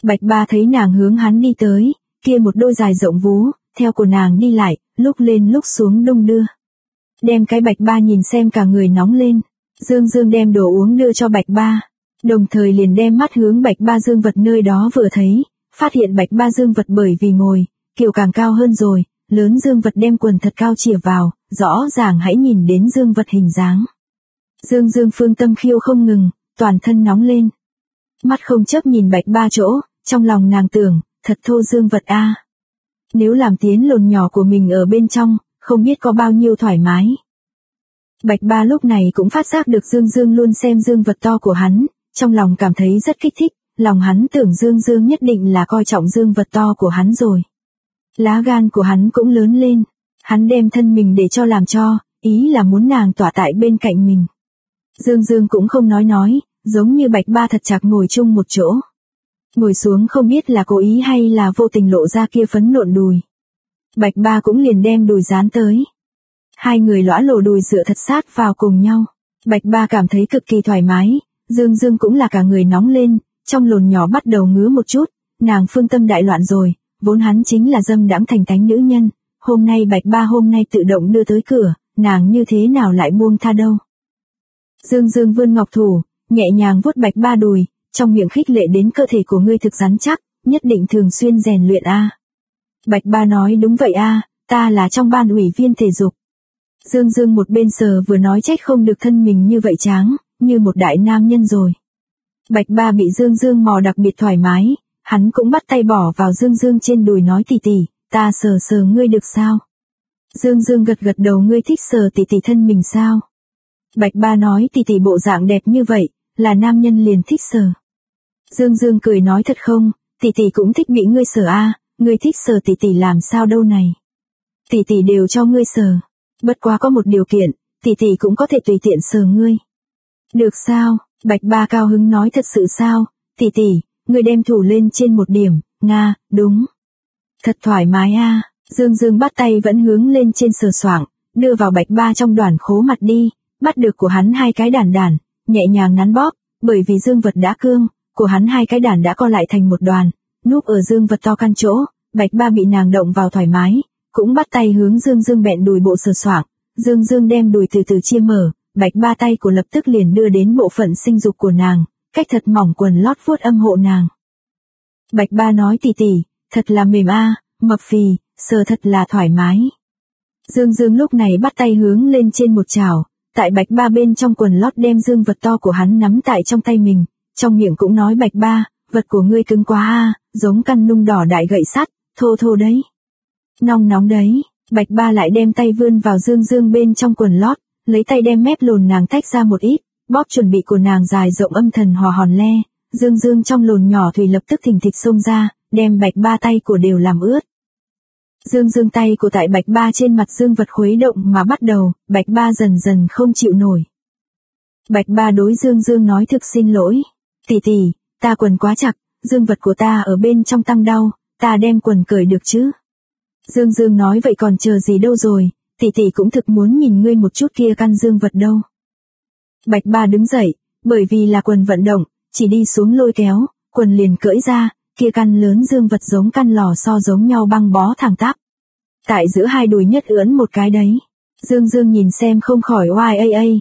Bạch Ba thấy nàng hướng hắn đi tới, kia một đôi dài rộng vú, theo của nàng đi lại, lúc lên lúc xuống đung đưa. Đem cái Bạch Ba nhìn xem cả người nóng lên. Dương Dương đem đồ uống đưa cho Bạch Ba, đồng thời liền đem mắt hướng Bạch Ba dương vật nơi đó vừa thấy, phát hiện Bạch Ba dương vật bởi vì ngồi, kiểu càng cao hơn rồi, lớn dương vật đem quần thật cao chìa vào, rõ ràng hãy nhìn đến dương vật hình dáng. Dương Dương phương tâm khiêu không ngừng, toàn thân nóng lên. Mắt không chấp nhìn Bạch Ba chỗ, trong lòng nàng tưởng, thật thô dương vật a. Nếu làm tiến lồn nhỏ của mình ở bên trong, không biết có bao nhiêu thoải mái. Bạch Ba lúc này cũng phát giác được Dương Dương luôn xem dương vật to của hắn, trong lòng cảm thấy rất kích thích, lòng hắn tưởng Dương Dương nhất định là coi trọng dương vật to của hắn rồi. Lá gan của hắn cũng lớn lên, hắn đem thân mình để cho làm cho, ý là muốn nàng tỏa tại bên cạnh mình. Dương Dương cũng không nói, giống như Bạch Ba thật chặt ngồi chung một chỗ. Ngồi xuống không biết là cố ý hay là vô tình lộ ra kia phấn nộn đùi. Bạch Ba cũng liền đem đùi dán tới. Hai người lõa lồ đùi dựa thật sát vào cùng nhau. Bạch Ba cảm thấy cực kỳ thoải mái, Dương Dương cũng là cả người nóng lên, trong lồn nhỏ bắt đầu ngứa một chút, nàng phương tâm đại loạn rồi, vốn hắn chính là dâm đãng thành tánh nữ nhân, hôm nay Bạch Ba hôm nay tự động đưa tới cửa, nàng như thế nào lại buông tha đâu. Dương Dương vươn ngọc thủ, nhẹ nhàng vuốt Bạch Ba đùi, trong miệng khích lệ đến cơ thể của ngươi thực rắn chắc, nhất định thường xuyên rèn luyện a. Bạch Ba nói đúng vậy a, ta là trong ban ủy viên thể dục. Dương Dương một bên sờ vừa nói trách không được thân mình như vậy tráng, như một đại nam nhân rồi. Bạch Ba bị Dương Dương mò đặc biệt thoải mái, hắn cũng bắt tay bỏ vào Dương Dương trên đùi nói tỷ tỷ, ta sờ sờ ngươi được sao? Dương Dương gật gật đầu, ngươi thích sờ tỷ tỷ thân mình sao? Bạch Ba nói tỷ tỷ bộ dạng đẹp như vậy, là nam nhân liền thích sờ. Dương Dương cười nói thật không, tỷ tỷ cũng thích bị ngươi sờ a, ngươi thích sờ tỷ tỷ làm sao đâu này. Tỷ tỷ đều cho ngươi sờ, bất quá có một điều kiện, tỷ tỷ cũng có thể tùy tiện sờ ngươi. Được sao? Bạch Ba cao hứng nói thật sự sao, tỷ tỷ, ngươi đem thủ lên trên một điểm, nga, đúng. Thật thoải mái a. Dương Dương bắt tay vẫn hướng lên trên sờ soạng, đưa vào Bạch Ba trong đoàn khố mặt đi, bắt được của hắn hai cái đàn, nhẹ nhàng nắn bóp, bởi vì dương vật đã cương, của hắn hai cái đàn đã co lại thành một đoàn, núp ở dương vật to căn chỗ, Bạch Ba bị nàng động vào thoải mái, cũng bắt tay hướng Dương Dương bẹn đùi bộ sờ soạng, Dương Dương đem đùi từ từ chia mở, Bạch Ba tay của lập tức liền đưa đến bộ phận sinh dục của nàng, cách thật mỏng quần lót vuốt âm hộ nàng. Bạch Ba nói tỷ tỷ, thật là mềm a, mập phì, sờ thật là thoải mái. Dương Dương lúc này bắt tay hướng lên trên một chảo, tại Bạch Ba bên trong quần lót đem dương vật to của hắn nắm tại trong tay mình, trong miệng cũng nói Bạch Ba, vật của ngươi cứng quá a, giống căn nung đỏ đại gậy sắt, thô thô đấy. Nóng đấy. Bạch Ba lại đem tay vươn vào Dương Dương bên trong quần lót, lấy tay đem mép lồn nàng tách ra một ít, bóp chuẩn bị của nàng dài rộng âm thần hòa hòn le, Dương Dương trong lồn nhỏ thủy lập tức thình thịch xông ra, đem Bạch Ba tay của đều làm ướt. Dương Dương tay của tại Bạch Ba trên mặt dương vật khuấy động mà bắt đầu, Bạch Ba dần dần không chịu nổi. Bạch Ba đối Dương Dương nói thực xin lỗi, tỷ tỷ, ta quần quá chặt, dương vật của ta ở bên trong tăng đau, ta đem quần cởi được chứ? Dương Dương nói vậy còn chờ gì đâu rồi, tỷ tỷ cũng thực muốn nhìn ngươi một chút kia căn dương vật đâu. Bạch Ba đứng dậy, bởi vì là quần vận động, chỉ đi xuống lôi kéo, quần liền cởi ra, kia căn lớn dương vật giống căn lò xo giống nhau băng bó thẳng tắp. Tại giữa hai đùi nhất ưỡn một cái đấy. Dương Dương nhìn xem không khỏi oai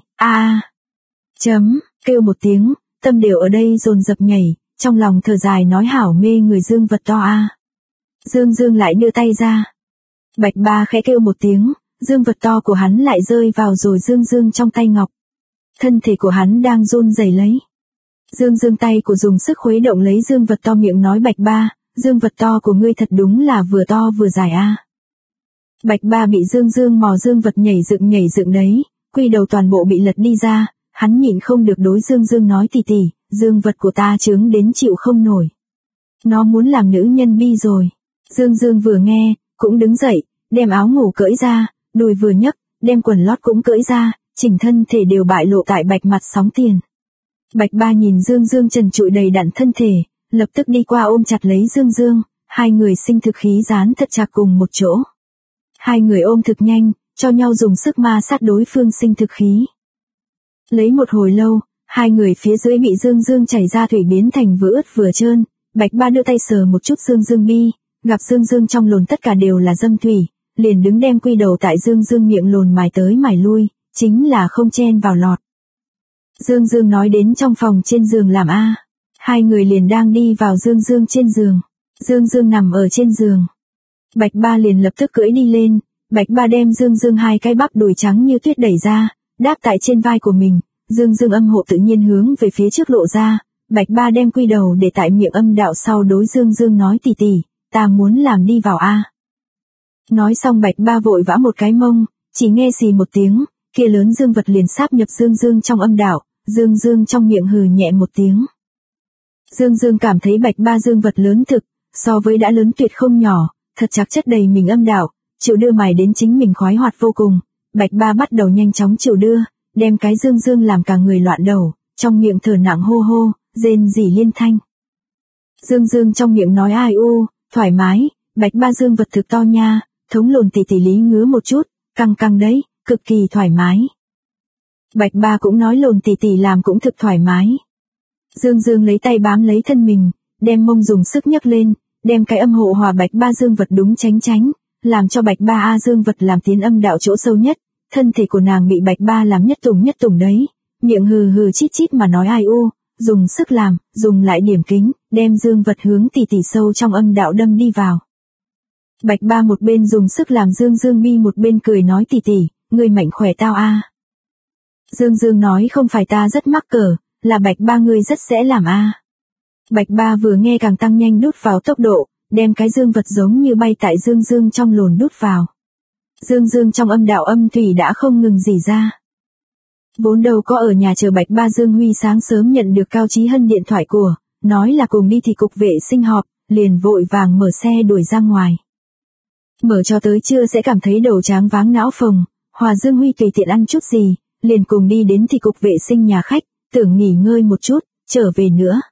kêu một tiếng, tâm đều ở đây dồn dập nhảy, trong lòng thở dài nói hảo mê người dương vật to a. Dương Dương lại đưa tay ra. Bạch Ba khẽ kêu một tiếng, dương vật to của hắn lại rơi vào rồi Dương Dương trong tay ngọc. Thân thể của hắn đang run rẩy lấy. Dương Dương tay của dùng sức khuấy động lấy dương vật to, miệng nói Bạch Ba, dương vật to của ngươi thật đúng là vừa to vừa dài a. Bạch Ba bị Dương Dương mò dương vật nhảy dựng đấy, quy đầu toàn bộ bị lật đi ra, hắn nhịn không được đối Dương Dương nói tỷ tỷ, dương vật của ta trướng đến chịu không nổi. Nó muốn làm nữ nhân bi rồi. Dương Dương vừa nghe, cũng đứng dậy, đem áo ngủ cởi ra, đùi vừa nhấc, đem quần lót cũng cởi ra, chỉnh thân thể đều bại lộ tại Bạch mặt sóng tiền. Bạch Ba nhìn Dương Dương trần trụi đầy đặn thân thể, lập tức đi qua ôm chặt lấy Dương Dương, hai người sinh thực khí dán thật chặt cùng một chỗ. Hai người ôm thực nhanh, cho nhau dùng sức ma sát đối phương sinh thực khí. Lấy một hồi lâu, hai người phía dưới bị Dương Dương chảy ra thủy biến thành vừa ướt vừa trơn, Bạch Ba đưa tay sờ một chút Dương Dương mi, gặp Dương Dương trong lồn tất cả đều là dâm thủy, liền đứng đem quy đầu tại Dương Dương miệng lồn mài tới mài lui, chính là không chen vào lọt. Dương Dương nói đến trong phòng trên giường làm a. Hai người liền đang đi vào Dương Dương trên giường. Dương Dương nằm ở trên giường. Bạch Ba liền lập tức cưỡi đi lên, Bạch Ba đem Dương Dương hai cái bắp đùi trắng như tuyết đẩy ra, đáp tại trên vai của mình, Dương Dương âm hộ tự nhiên hướng về phía trước lộ ra, Bạch Ba đem quy đầu để tại miệng âm đạo sau đối Dương Dương nói tỷ tỷ, ta muốn làm đi vào a. Nói xong Bạch Ba vội vã một cái mông, chỉ nghe xì một tiếng, kia lớn dương vật liền sáp nhập Dương Dương trong âm đạo, Dương Dương trong miệng hừ nhẹ một tiếng. Dương Dương cảm thấy Bạch Ba dương vật lớn thực, so với đã lớn tuyệt không nhỏ, thật chắc chất đầy mình âm đạo, chịu đưa mài đến chính mình khoái hoạt vô cùng. Bạch Ba bắt đầu nhanh chóng chịu đưa, đem cái Dương Dương làm cả người loạn đầu, trong miệng thở nặng hô hô, rên rỉ liên thanh. Dương Dương trong miệng nói ai u, thoải mái, Bạch Ba dương vật thực to nha, thống lồn tỷ tỷ lý ngứa một chút, căng căng đấy, cực kỳ thoải mái. Bạch Ba cũng nói lồn tỷ tỷ làm cũng thực thoải mái. Dương Dương lấy tay bám lấy thân mình, đem mông dùng sức nhấc lên, đem cái âm hộ hòa Bạch Ba dương vật đúng tránh, làm cho Bạch Ba a dương vật làm tiến âm đạo chỗ sâu nhất, thân thể của nàng bị Bạch Ba làm nhất tùng đấy, miệng hừ hừ chít chít mà nói ai u, dùng sức làm, dùng lại điểm kính, đem dương vật hướng tỷ tỷ sâu trong âm đạo đâm đi vào. Bạch Ba một bên dùng sức làm Dương Dương mi một bên cười nói tỷ tỷ, ngươi mạnh khỏe tao a. Dương Dương nói không phải ta rất mắc cỡ, là Bạch Ba ngươi rất sẽ làm a. Bạch Ba vừa nghe càng tăng nhanh đút vào tốc độ, đem cái dương vật giống như bay tại Dương Dương trong lồn đút vào. Dương Dương trong âm đạo âm thủy đã không ngừng rỉ ra. Vốn đầu có ở nhà chờ Bạch Ba Dương Huy sáng sớm nhận được Cao Chí Hân điện thoại của, nói là cùng đi thì cục vệ sinh họp, liền vội vàng mở xe đuổi ra ngoài. Mở cho tới trưa sẽ cảm thấy đầu tráng váng não phồng, Hòa Dương Huy tùy tiện ăn chút gì, liền cùng đi đến thì cục vệ sinh nhà khách, tưởng nghỉ ngơi một chút, trở về nữa.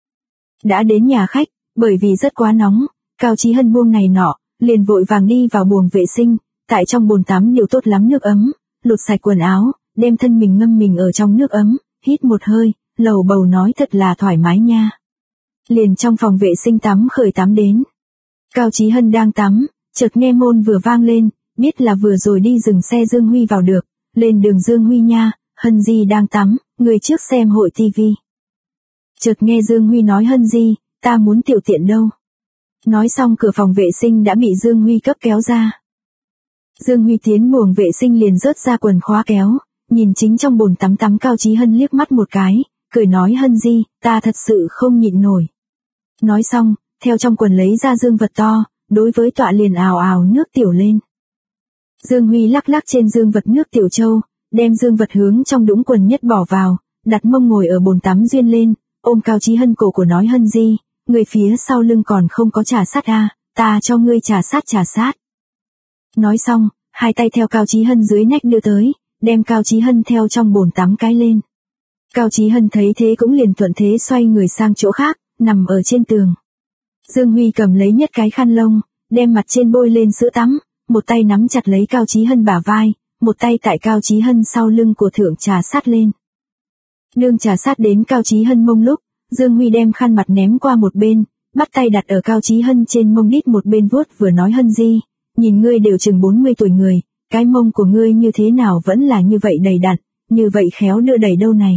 Đã đến nhà khách, bởi vì rất quá nóng, Cao Chí Hân buông này nọ, liền vội vàng đi vào buồng vệ sinh, tại trong bồn tắm điều tốt lắm nước ấm, lột sạch quần áo, đem thân mình ngâm mình ở trong nước ấm, hít một hơi, lầu bầu nói thật là thoải mái nha. Liền trong phòng vệ sinh tắm khởi tắm đến. Cao Chí Hân đang tắm, chợt nghe môn vừa vang lên, biết là vừa rồi đi dừng xe Dương Huy vào được, lên đường Dương Huy nha, Hân Di đang tắm, người trước xem hội tivi. Chợt nghe Dương Huy nói Hân Di, ta muốn tiểu tiện đâu. Nói xong cửa phòng vệ sinh đã bị Dương Huy cấp kéo ra. Dương Huy tiến buồng vệ sinh liền rớt ra quần khóa kéo, nhìn chính trong bồn tắm tắm Cao Chí Hân liếc mắt một cái, cười nói Hân Di, ta thật sự không nhịn nổi. Nói xong, theo trong quần lấy ra dương vật to, đối với tọa liền ào ào nước tiểu lên. Dương Huy lắc lắc trên dương vật nước tiểu châu, đem dương vật hướng trong đũng quần nhất bỏ vào, đặt mông ngồi ở bồn tắm duyên lên, ôm Cao Chí Hân cổ của nói Hân Di, người phía sau lưng còn không có trà sát a, ta cho ngươi trà sát. Nói xong, hai tay theo Cao Chí Hân dưới nách đưa tới, đem Cao Chí Hân theo trong bồn tắm cái lên. Cao Chí Hân thấy thế cũng liền thuận thế xoay người sang chỗ khác, nằm ở trên tường. Dương Huy cầm lấy nhất cái khăn lông, đem mặt trên bôi lên sữa tắm, một tay nắm chặt lấy Cao Chí Hân bả vai, một tay tại Cao Chí Hân sau lưng của thượng trà sát lên. Nương trà sát đến Cao Chí Hân mông lúc, Dương Huy đem khăn mặt ném qua một bên, bắt tay đặt ở Cao Chí Hân trên mông đít một bên vuốt vừa nói Hân Di, nhìn ngươi đều chừng 40 tuổi người, cái mông của ngươi như thế nào vẫn là như vậy đầy đặn, như vậy khéo đưa đẩy đâu này.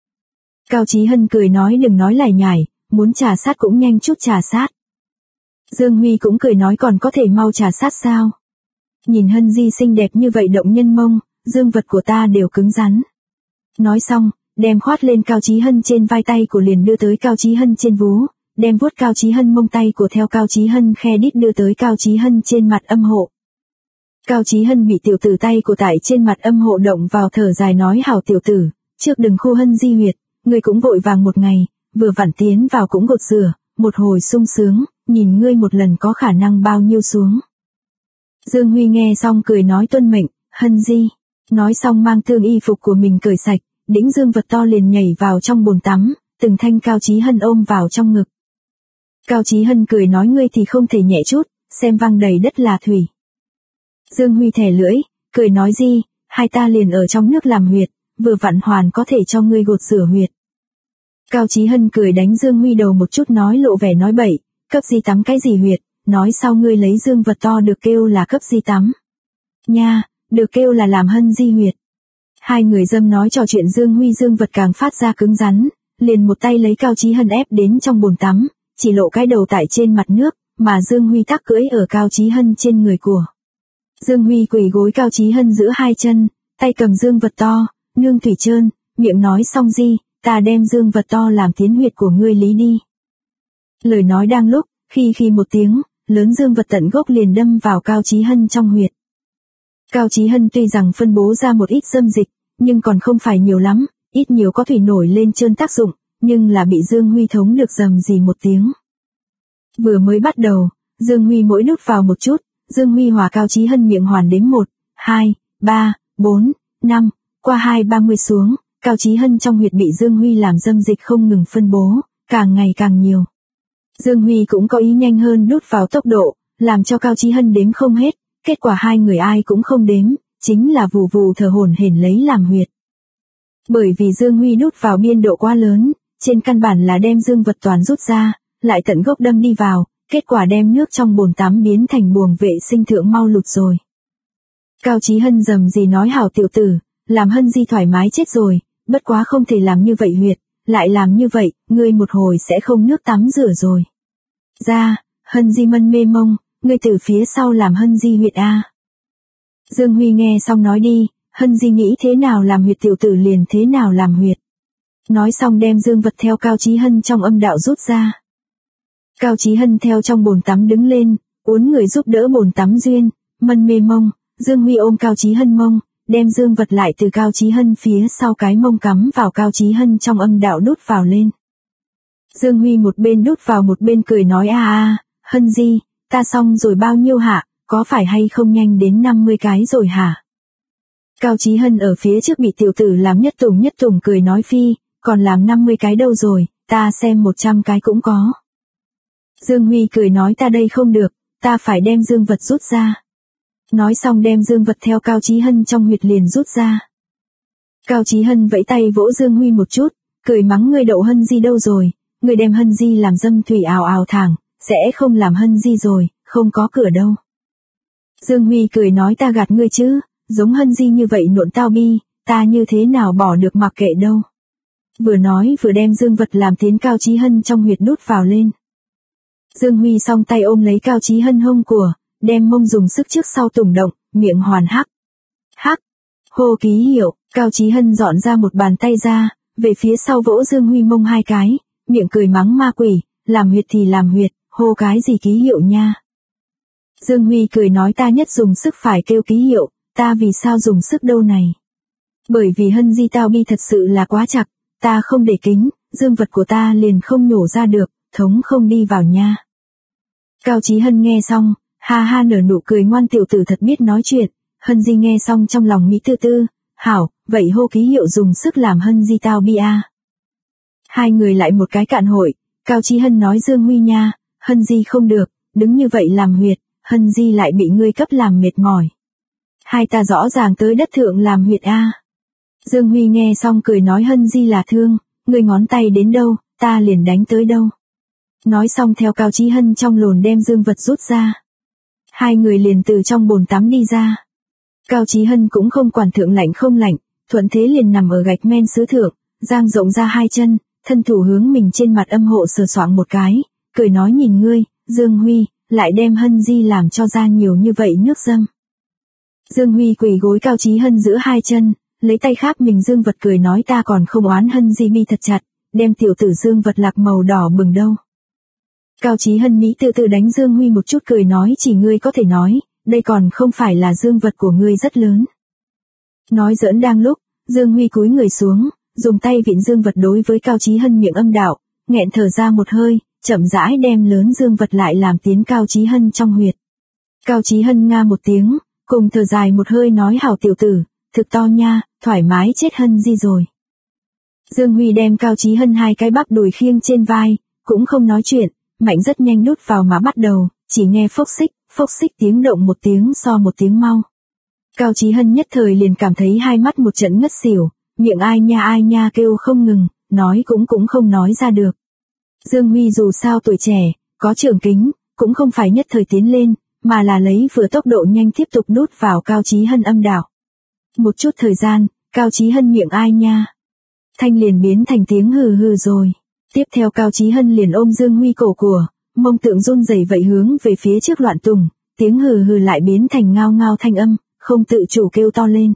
Cao Chí Hân cười nói đừng nói lải nhải, muốn trà sát cũng nhanh chút trà sát. Dương Huy cũng cười nói còn có thể mau trà sát sao. Nhìn Hân Di xinh đẹp như vậy động nhân mông, dương vật của ta đều cứng rắn. Nói xong, đem khoát lên Cao Chí Hân trên vai tay của liền đưa tới Cao Chí Hân trên vú, đem vuốt Cao Chí Hân mông tay của theo Cao Chí Hân khe đít đưa tới Cao Chí Hân trên mặt âm hộ. Cao Chí Hân bị tiểu tử tay của tại trên mặt âm hộ động vào thở dài nói hảo tiểu tử, trước đừng khu Hân Di huyệt, ngươi cũng vội vàng một ngày, vừa vặn tiến vào cũng gột rửa, một hồi sung sướng, nhìn ngươi một lần có khả năng bao nhiêu xuống. Dương Huy nghe xong cười nói tuân mệnh, Hân Di. Nói xong mang thương y phục của mình cởi sạch, đĩnh dương vật to liền nhảy vào trong bồn tắm, từng thanh Cao Chí Hân ôm vào trong ngực. Cao Chí Hân cười nói ngươi thì không thể nhẹ chút, xem văng đầy đất là thủy. Dương Huy thẻ lưỡi, cười nói gì, hai ta liền ở trong nước làm huyệt, vừa vặn hoàn có thể cho ngươi gột rửa huyệt. Cao Chí Hân cười đánh Dương Huy đầu một chút nói lộ vẻ nói bậy, cấp di tắm cái gì huyệt, nói sao ngươi lấy dương vật to được kêu là cấp di tắm. Nha, được kêu là làm hân di huyệt. Hai người dâm nói trò chuyện Dương Huy dương vật càng phát ra cứng rắn, liền một tay lấy Cao Chí Hân ép đến trong bồn tắm, chỉ lộ cái đầu tại trên mặt nước, mà Dương Huy tắc cưỡi ở Cao Chí Hân trên người của. Dương Huy quỳ gối Cao Chí Hân giữa hai chân, tay cầm dương vật to, nương thủy trơn, miệng nói xong di, ta đem dương vật to làm tiến huyệt của ngươi lý đi. Lời nói đang lúc, khi một tiếng, lớn dương vật tận gốc liền đâm vào Cao Chí Hân trong huyệt. Cao Chí Hân tuy rằng phân bố ra một ít dâm dịch, nhưng còn không phải nhiều lắm, ít nhiều có thủy nổi lên trơn tác dụng, nhưng là bị Dương Huy thống được rầm rì một tiếng. Vừa mới bắt đầu, Dương Huy mỗi đút vào một chút, Dương Huy hòa Cao Chí Hân miệng hoàn đếm 1, 2, 3, 4, 5, qua 2-30 xuống, Cao Chí Hân trong huyệt bị Dương Huy làm dâm dịch không ngừng phân bố, càng ngày càng nhiều. Dương Huy cũng có ý nhanh hơn đút vào tốc độ, làm cho Cao Chí Hân đếm không hết, kết quả hai người ai cũng không đếm, chính là vù vù thở hổn hển lấy làm huyệt. Bởi vì Dương Huy đút vào biên độ quá lớn, trên căn bản là đem dương vật toàn rút ra, lại tận gốc đâm đi vào, kết quả đem nước trong bồn tắm biến thành buồng vệ sinh thượng mau lụt rồi. Cao Chí Hân rầm gì nói hảo tiểu tử, làm hân di thoải mái chết rồi, bất quá không thể làm như vậy huyệt, lại làm như vậy, ngươi một hồi sẽ không nước tắm rửa rồi. Ra, hân di mân mê mông, ngươi từ phía sau làm hân di huyệt a. Dương Huy nghe xong nói đi, hân di nghĩ thế nào làm huyệt tiểu tử liền thế nào làm huyệt. Nói xong đem dương vật theo Cao Chí Hân trong âm đạo rút ra. Cao Chí Hân theo trong bồn tắm đứng lên, uốn người giúp đỡ bồn tắm duyên, mân mê mông, Dương Huy ôm Cao Chí Hân mông, đem dương vật lại từ Cao Chí Hân phía sau cái mông cắm vào Cao Chí Hân trong âm đạo đút vào lên. Dương Huy một bên đút vào một bên cười nói Hân di, ta xong rồi bao nhiêu hả, có phải hay không nhanh đến 50 cái rồi hả? Cao Chí Hân ở phía trước bị tiểu tử làm nhất tùng cười nói phi, còn làm 50 cái đâu rồi, ta xem 100 cái cũng có. Dương Huy cười nói ta đây không được, ta phải đem dương vật rút ra. Nói xong đem dương vật theo Cao Chí Hân trong huyệt liền rút ra. Cao Chí Hân vẫy tay vỗ Dương Huy một chút, cười mắng ngươi đậu hân di đâu rồi, ngươi đem hân di làm dâm thủy ào ào thẳng, sẽ không làm hân di rồi, không có cửa đâu. Dương Huy cười nói ta gạt ngươi chứ, giống hân di như vậy nộn tao bi, ta như thế nào bỏ được mặc kệ đâu. Vừa nói vừa đem dương vật làm tiến Cao Chí Hân trong huyệt đút vào lên. Dương Huy song tay ôm lấy Cao Chí Hân hông của, đem mông dùng sức trước sau tùng động, miệng hoàn hắc, hô ký hiệu, Cao Chí Hân dọn ra một bàn tay ra, về phía sau vỗ Dương Huy mông 2 cái, miệng cười mắng ma quỷ, làm huyệt thì làm huyệt, hô cái gì ký hiệu nha. Dương Huy cười nói ta nhất dùng sức phải kêu ký hiệu, ta vì sao dùng sức đâu này. Bởi vì hân di tao bi thật sự là quá chặt, ta không để kính, dương vật của ta liền không nhổ ra được, thống không đi vào nha. Cao Chí Hân nghe xong, ha nở nụ cười ngoan tiểu tử thật biết nói chuyện, hân di nghe xong trong lòng mỹ tư, hảo, vậy hô ký hiệu dùng sức làm hân di tao bi a. Hai người lại một cái cạn hội, Cao Chí Hân nói Dương Huy nha, hân di không được, đứng như vậy làm huyệt, hân di lại bị ngươi cấp làm mệt mỏi. Hai ta rõ ràng tới đất thượng làm huyệt a. Dương Huy nghe xong cười nói hân di là thương, ngươi ngón tay đến đâu, ta liền đánh tới đâu. Nói xong theo Cao Chí Hân trong lồn đem dương vật rút ra. Hai người liền từ trong bồn tắm đi ra. Cao Chí Hân cũng không quản thượng lạnh không lạnh, thuận thế liền nằm ở gạch men sứ thượng, dang rộng ra 2 chân, thân thủ hướng mình trên mặt âm hộ sờ soạng một cái, cười nói nhìn ngươi, Dương Huy, lại đem hân di làm cho ra nhiều như vậy nước dâm. Dương Huy quỳ gối Cao Chí Hân giữa 2 chân, lấy tay kháp mình dương vật cười nói ta còn không oán hân di bi thật chặt, đem tiểu tử dương vật lạc màu đỏ bừng đâu. Cao Chí Hân mỹ tự đánh Dương Huy một chút cười nói chỉ ngươi có thể nói, đây còn không phải là dương vật của ngươi rất lớn. Nói giỡn đang lúc, Dương Huy cúi người xuống, dùng tay vịn dương vật đối với Cao Chí Hân miệng âm đạo, nghẹn thở ra một hơi, chậm rãi đem lớn dương vật lại làm tiến Cao Chí Hân trong huyệt. Cao Chí Hân nga một tiếng, cùng thở dài một hơi nói hảo tiểu tử, thực to nha, thoải mái chết hân di rồi. Dương Huy đem Cao Chí Hân 2 cái bắp đùi khiêng trên vai, cũng không nói chuyện, mạnh rất nhanh đút vào mà bắt đầu, chỉ nghe phốc xích tiếng động một tiếng so một tiếng mau. Cao Chí Hân nhất thời liền cảm thấy hai mắt một trận ngất xỉu, miệng ai nha kêu không ngừng, nói cũng không nói ra được. Dương Huy dù sao tuổi trẻ, có trường kính, cũng không phải nhất thời tiến lên, mà là lấy vừa tốc độ nhanh tiếp tục đút vào Cao Chí Hân âm đạo. Một chút thời gian, Cao Chí Hân miệng ai nha. Thanh liền biến thành tiếng hừ hừ rồi. Tiếp theo Cao Chí Hân liền ôm Dương Huy cổ của, mông tượng run rẩy vậy hướng về phía trước loạn tùng, tiếng hừ hừ lại biến thành ngao ngao thanh âm, không tự chủ kêu to lên.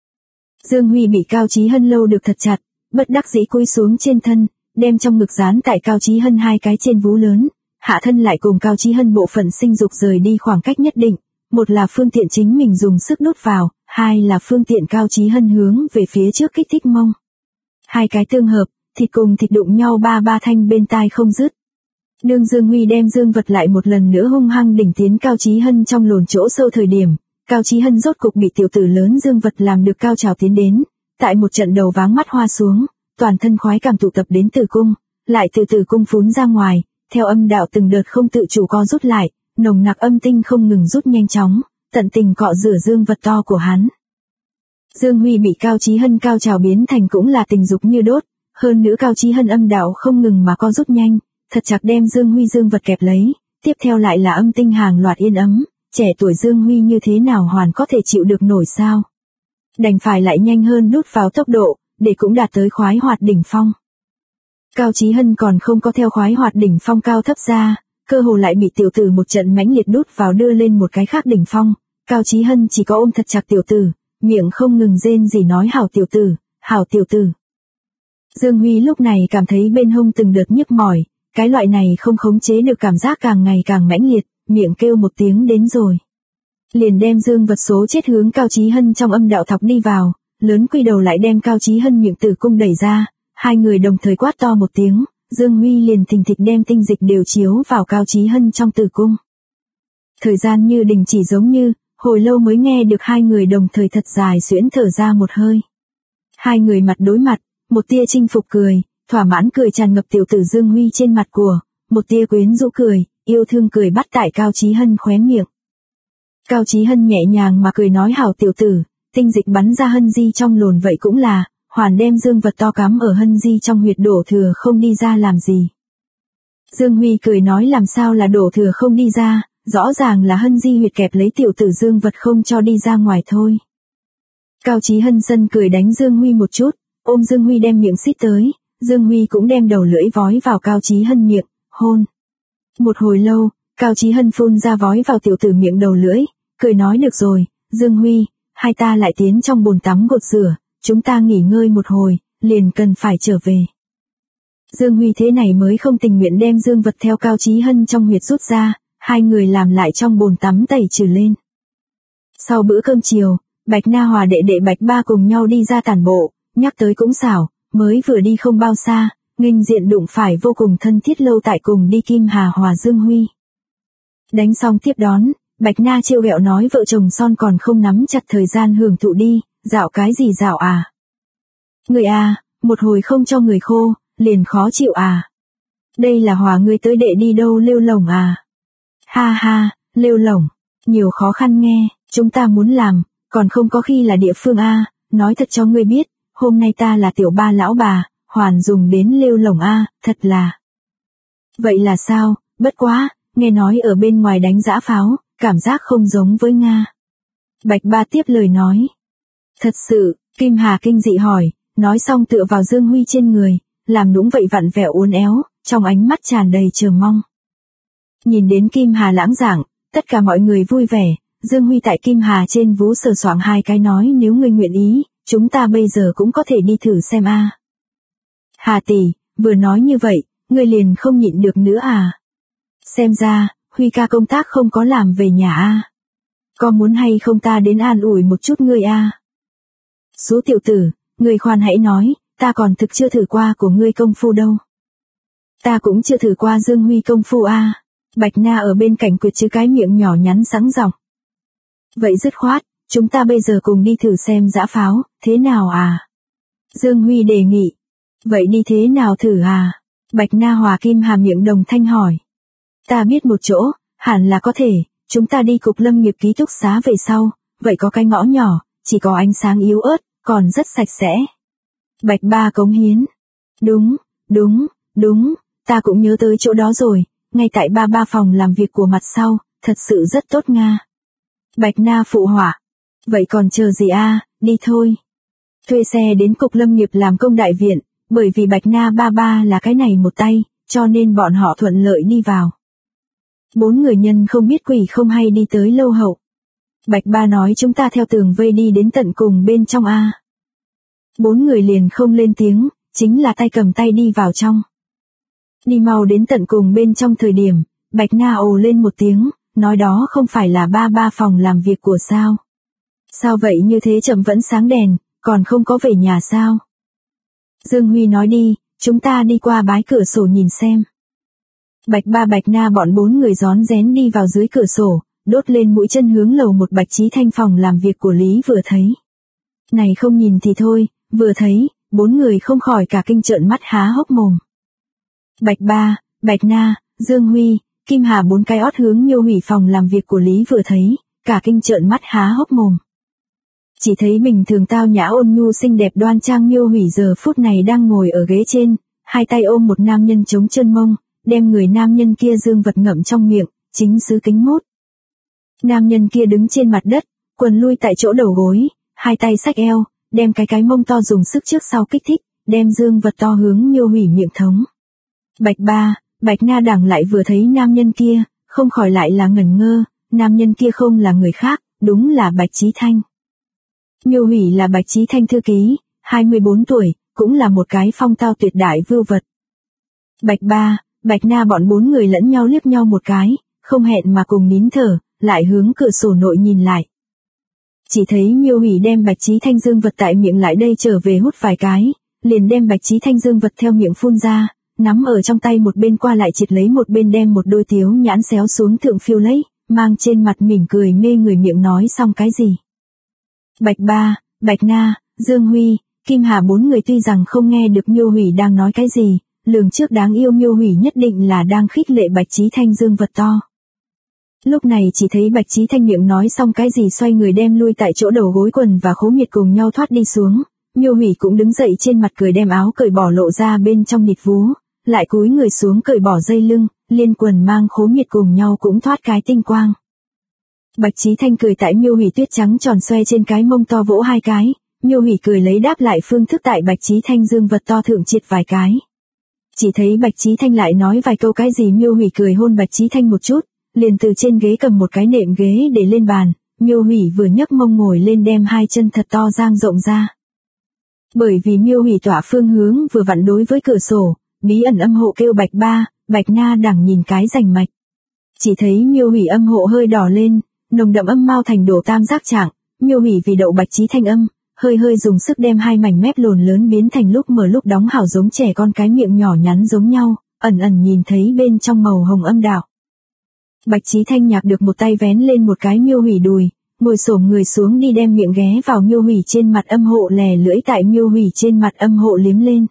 Dương Huy bị Cao Chí Hân lâu được thật chặt, bất đắc dĩ cúi xuống trên thân, đem trong ngực dán tại Cao Chí Hân hai cái trên vú lớn, hạ thân lại cùng Cao Chí Hân bộ phận sinh dục rời đi khoảng cách nhất định, một là phương tiện chính mình dùng sức đút vào, hai là phương tiện Cao Chí Hân hướng về phía trước kích thích mông. Hai cái tương hợp, thịt cùng thịt đụng nhau ba ba thanh bên tai không dứt. Đương Dương Huy đem dương vật lại một lần nữa hung hăng đỉnh tiến Cao Chí Hân trong lồn chỗ sâu thời điểm, Cao Chí Hân rốt cục bị tiểu tử lớn dương vật làm được cao trào tiến đến, tại một trận đầu váng mắt hoa xuống, toàn thân khoái cảm tụ tập đến tử cung, lại từ tử cung phún ra ngoài, theo âm đạo từng đợt không tự chủ co rút lại, nồng nặc âm tinh không ngừng rút nhanh chóng, tận tình cọ rửa dương vật to của hắn. Dương Huy bị Cao Chí Hân cao trào biến thành cũng là tình dục như đốt, hơn nữa Cao Chí Hân âm đạo không ngừng mà co rút nhanh, thật chặt đem Dương Huy dương vật kẹp lấy, tiếp theo lại là âm tinh hàng loạt yên ấm, trẻ tuổi Dương Huy như thế nào hoàn có thể chịu được nổi sao? Đành phải lại nhanh hơn đút vào tốc độ, để cũng đạt tới khoái hoạt đỉnh phong. Cao Chí Hân còn không có theo khoái hoạt đỉnh phong cao thấp ra, cơ hồ lại bị tiểu tử một trận mãnh liệt đút vào đưa lên một cái khác đỉnh phong, Cao Chí Hân chỉ có ôm thật chặt tiểu tử, miệng không ngừng rên rỉ nói hảo tiểu tử, hảo tiểu tử. Dương Huy lúc này cảm thấy bên hông từng đợt nhức mỏi, cái loại này không khống chế được cảm giác càng ngày càng mãnh liệt, miệng kêu một tiếng đến rồi. Liền đem dương vật số chết hướng Cao Chí Hân trong âm đạo thọc đi vào, lớn quy đầu lại đem Cao Chí Hân miệng tử cung đẩy ra, hai người đồng thời quát to một tiếng, Dương Huy liền thình thịch đem tinh dịch đều chiếu vào Cao Chí Hân trong tử cung. Thời gian như đình chỉ giống như, hồi lâu mới nghe được hai người đồng thời thật dài xuyễn thở ra một hơi. Hai người mặt đối mặt, một tia chinh phục cười, thỏa mãn cười tràn ngập tiểu tử Dương Huy trên mặt của, một tia quyến rũ cười, yêu thương cười bắt tại Cao Chí Hân khóe miệng. Cao Chí Hân nhẹ nhàng mà cười nói hảo tiểu tử, tinh dịch bắn ra hân di trong lồn vậy cũng là, hoàn đem dương vật to cắm ở hân di trong huyệt đổ thừa không đi ra làm gì. Dương Huy cười nói làm sao là đổ thừa không đi ra, rõ ràng là hân di huyệt kẹp lấy tiểu tử dương vật không cho đi ra ngoài thôi. Cao Chí Hân sân cười đánh Dương Huy một chút, ôm Dương Huy đem miệng xít tới, Dương Huy cũng đem đầu lưỡi vói vào Cao Chí Hân miệng, hôn. Một hồi lâu, Cao Chí Hân phun ra vói vào tiểu tử miệng đầu lưỡi, cười nói được rồi, Dương Huy, hai ta lại tiến trong bồn tắm gột rửa, chúng ta nghỉ ngơi một hồi, liền cần phải trở về. Dương Huy thế này mới không tình nguyện đem dương vật theo Cao Chí Hân trong huyệt rút ra, hai người làm lại trong bồn tắm tẩy trừ lên. Sau bữa cơm chiều, Bạch Na Hòa đệ đệ Bạch Ba cùng nhau đi ra tản bộ, nhắc tới cũng xảo, mới vừa đi không bao xa, nghênh diện đụng phải vô cùng thân thiết Lâu Tại cùng đi Kim Hà hòa Dương Huy. Đánh xong tiếp đón, Bạch Na trêu ghẹo nói vợ chồng son còn không nắm chặt thời gian hưởng thụ đi, dạo cái gì dạo à? Người à, một hồi không cho người khô, liền khó chịu à? Đây là Hòa ngươi tới đệ đi đâu lêu lổng à? Ha ha, lêu lổng, nhiều khó khăn nghe, chúng ta muốn làm, còn không có khi là địa phương a, nói thật cho ngươi biết, hôm nay ta là tiểu ba lão bà, hoàn dùng đến lêu lổng a, thật là. Vậy là sao, bất quá, nghe nói ở bên ngoài đánh giã pháo, cảm giác không giống với Nga. Bạch Ba tiếp lời nói. Thật sự, Kim Hà kinh dị hỏi, nói xong tựa vào Dương Huy trên người, làm nũng vậy vặn vẹo uốn éo, trong ánh mắt tràn đầy chờ mong. Nhìn đến Kim Hà lãng giảng, tất cả mọi người vui vẻ, Dương Huy tại Kim Hà trên vú sờ soạng hai cái nói nếu ngươi nguyện ý, chúng ta bây giờ cũng có thể đi thử xem a. Hà tỷ, vừa nói như vậy, ngươi liền không nhịn được nữa à? Xem ra, Huy ca công tác không có làm về nhà a. Có muốn hay không ta đến an ủi một chút ngươi a? Số tiểu tử, ngươi khoan hãy nói, ta còn thực chưa thử qua của ngươi công phu đâu. Ta cũng chưa thử qua Dương Huy công phu a. Bạch Na ở bên cạnh quyệt chứ cái miệng nhỏ nhắn sáng ròng. Vậy dứt khoát, chúng ta bây giờ cùng đi thử xem giã pháo, thế nào à? Dương Huy đề nghị. Vậy đi thế nào thử à? Bạch Na Hòa Kim Hà miệng đồng thanh hỏi. Ta biết một chỗ, hẳn là có thể, chúng ta đi cục lâm nghiệp ký túc xá về sau, vậy có cái ngõ nhỏ, chỉ có ánh sáng yếu ớt, còn rất sạch sẽ. Bạch Ba cống hiến. Đúng, ta cũng nhớ tới chỗ đó rồi, ngay tại ba phòng làm việc của mặt sau, thật sự rất tốt nga. Bạch Na phụ họa. Vậy còn chờ gì a, đi thôi. Thuê xe đến cục lâm nghiệp làm công đại viện, bởi vì Bạch Na ba là cái này một tay, cho nên bọn họ thuận lợi đi vào. 4 người nhân không biết quỷ không hay đi tới lâu hậu. Bạch Ba nói chúng ta theo tường vây đi đến tận cùng bên trong a. 4 người liền không lên tiếng, chính là tay cầm tay đi vào trong. Đi mau đến tận cùng bên trong thời điểm, Bạch Na ồ lên một tiếng, nói đó không phải là ba phòng làm việc của sao. Sao vậy như thế chậm vẫn sáng đèn, còn không có về nhà sao? Dương Huy nói đi, chúng ta đi qua bái cửa sổ nhìn xem. Bạch Ba Bạch Na bọn 4 người rón rén đi vào dưới cửa sổ, đốt lên mũi chân hướng lầu một Bạch Chí Thanh phòng làm việc của Lý vừa thấy. Này không nhìn thì thôi, vừa thấy, 4 người không khỏi cả kinh trợn mắt há hốc mồm. Bạch Ba, Bạch Na, Dương Huy, Kim Hà 4 cái ót hướng Miêu Hủy phòng làm việc của Lý vừa thấy, cả kinh trợn mắt há hốc mồm. Chỉ thấy bình thường tao nhã ôn nhu xinh đẹp đoan trang Miêu Hủy giờ phút này đang ngồi ở ghế trên, hai tay ôm một nam nhân chống chân mông, đem người nam nhân kia dương vật ngậm trong miệng, chính xứ kính mốt. Nam nhân kia đứng trên mặt đất, quần lui tại chỗ đầu gối, hai tay xách eo, đem cái mông to dùng sức trước sau kích thích, đem dương vật to hướng Miêu Hủy miệng thống. Bạch Ba, Bạch Na đẳng lại vừa thấy nam nhân kia, không khỏi lại là ngẩn ngơ, nam nhân kia không là người khác, đúng là Bạch Chí Thanh. Miêu Hủy là Bạch Chí Thanh thư ký, 24 tuổi, cũng là một cái phong tao tuyệt đại vưu vật. Bạch Ba, Bạch Na bọn 4 người lẫn nhau liếc nhau một cái, không hẹn mà cùng nín thở, lại hướng cửa sổ nội nhìn lại. Chỉ thấy Miêu Hủy đem Bạch Chí Thanh dương vật tại miệng lại đây trở về hút vài cái, liền đem Bạch Chí Thanh dương vật theo miệng phun ra, nắm ở trong tay một bên qua lại triệt lấy một bên đem một đôi tiếu nhãn xéo xuống thượng phiêu lấy, mang trên mặt mỉm cười mê người miệng nói xong cái gì. Bạch Ba, Bạch Na, Dương Huy, Kim Hà 4 người tuy rằng không nghe được Miêu Hủy đang nói cái gì, lường trước đáng yêu Miêu Hủy nhất định là đang khích lệ Bạch Chí Thanh dương vật to. Lúc này chỉ thấy Bạch Chí Thanh miệng nói xong cái gì xoay người đem lui tại chỗ đầu gối quần và Khố Miệt cùng nhau thoát đi xuống, Miêu Hủy cũng đứng dậy trên mặt cười đem áo cởi bỏ lộ ra bên trong nịt vú, lại cúi người xuống cởi bỏ dây lưng, liên quần mang Khố Miệt cùng nhau cũng thoát cái tinh quang. Bạch Chí Thanh cười tại Miêu Hủy tuyết trắng tròn xoe trên cái mông to vỗ hai cái, Miêu Hủy cười lấy đáp lại phương thức tại Bạch Chí Thanh dương vật to thượng triệt vài cái. Chỉ thấy Bạch Chí Thanh lại nói vài câu cái gì Miêu Hủy cười hôn Bạch Chí Thanh một chút, liền từ trên ghế cầm một cái nệm ghế để lên bàn, Miêu Hủy vừa nhấc mông ngồi lên đem hai chân thật to dang rộng ra. Bởi vì Miêu Hủy tỏa phương hướng vừa vặn đối với cửa sổ, bí ẩn âm hộ kêu Bạch Ba, Bạch Na đẳng nhìn cái rành mạch. Chỉ thấy Miêu Hủy âm hộ hơi đỏ lên, nồng đậm âm mau thành đổ tam giác trạng, Miêu Hủy vì đậu Bạch Chí Thanh âm, hơi dùng sức đem hai mảnh mép lồn lớn biến thành lúc mở lúc đóng hảo giống trẻ con cái miệng nhỏ nhắn giống nhau, ẩn nhìn thấy bên trong màu hồng âm đạo. Bạch Chí Thanh nhạc được một tay vén lên một cái Miêu Hủy đùi, ngồi xổm người xuống đi đem miệng ghé vào Miêu Hủy trên mặt âm hộ lè lưỡi tại Miêu Hủy trên mặt âm hộ liếm lên.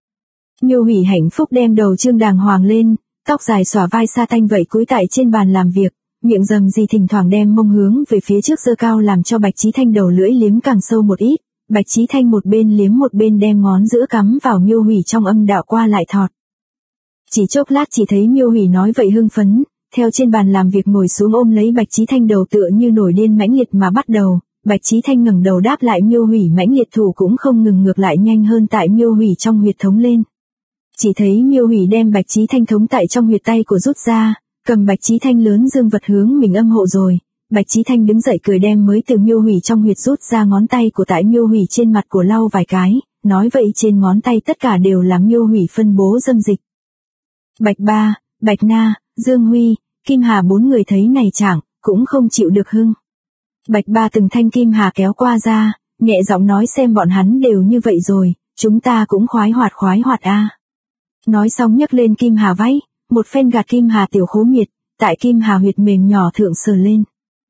Miêu Hủy hạnh phúc đem đầu trương đàng hoàng lên, tóc dài xõa vai sa tanh vậy cúi tại trên bàn làm việc, miệng rầm gì thỉnh thoảng đem mông hướng về phía trước giơ cao làm cho Bạch Chí Thanh đầu lưỡi liếm càng sâu một ít, Bạch Chí Thanh một bên liếm một bên đem ngón giữa cắm vào Miêu Hủy trong âm đạo qua lại thọt. Chỉ chốc lát chỉ thấy Miêu Hủy nói vậy hưng phấn, theo trên bàn làm việc ngồi xuống ôm lấy Bạch Chí Thanh đầu tựa như nổi điên mãnh liệt mà bắt đầu, Bạch Chí Thanh ngẩng đầu đáp lại Miêu Hủy mãnh liệt thủ cũng không ngừng ngược lại nhanh hơn tại Miêu Hủy trong huyệt thống lên. Chỉ thấy Miêu Hủy đem Bạch Chí Thanh thống tại trong huyệt tay của rút ra, cầm Bạch Chí Thanh lớn dương vật hướng mình âm hộ rồi, Bạch Chí Thanh đứng dậy cười đem mới từ Miêu Hủy trong huyệt rút ra ngón tay của tại Miêu Hủy trên mặt của lau vài cái, nói vậy trên ngón tay tất cả đều là Miêu Hủy phân bố dâm dịch. Bạch Ba, Bạch Na, Dương Huy, Kim Hà 4 người thấy này chẳng, cũng không chịu được hưng. Bạch Ba từng thanh Kim Hà kéo qua ra, nhẹ giọng nói xem bọn hắn đều như vậy rồi, chúng ta cũng khoái hoạt a. Nói xong nhấc lên Kim Hà váy, một phen gạt Kim Hà tiểu Khố Miệt, tại Kim Hà huyệt mềm nhỏ thượng sờ lên.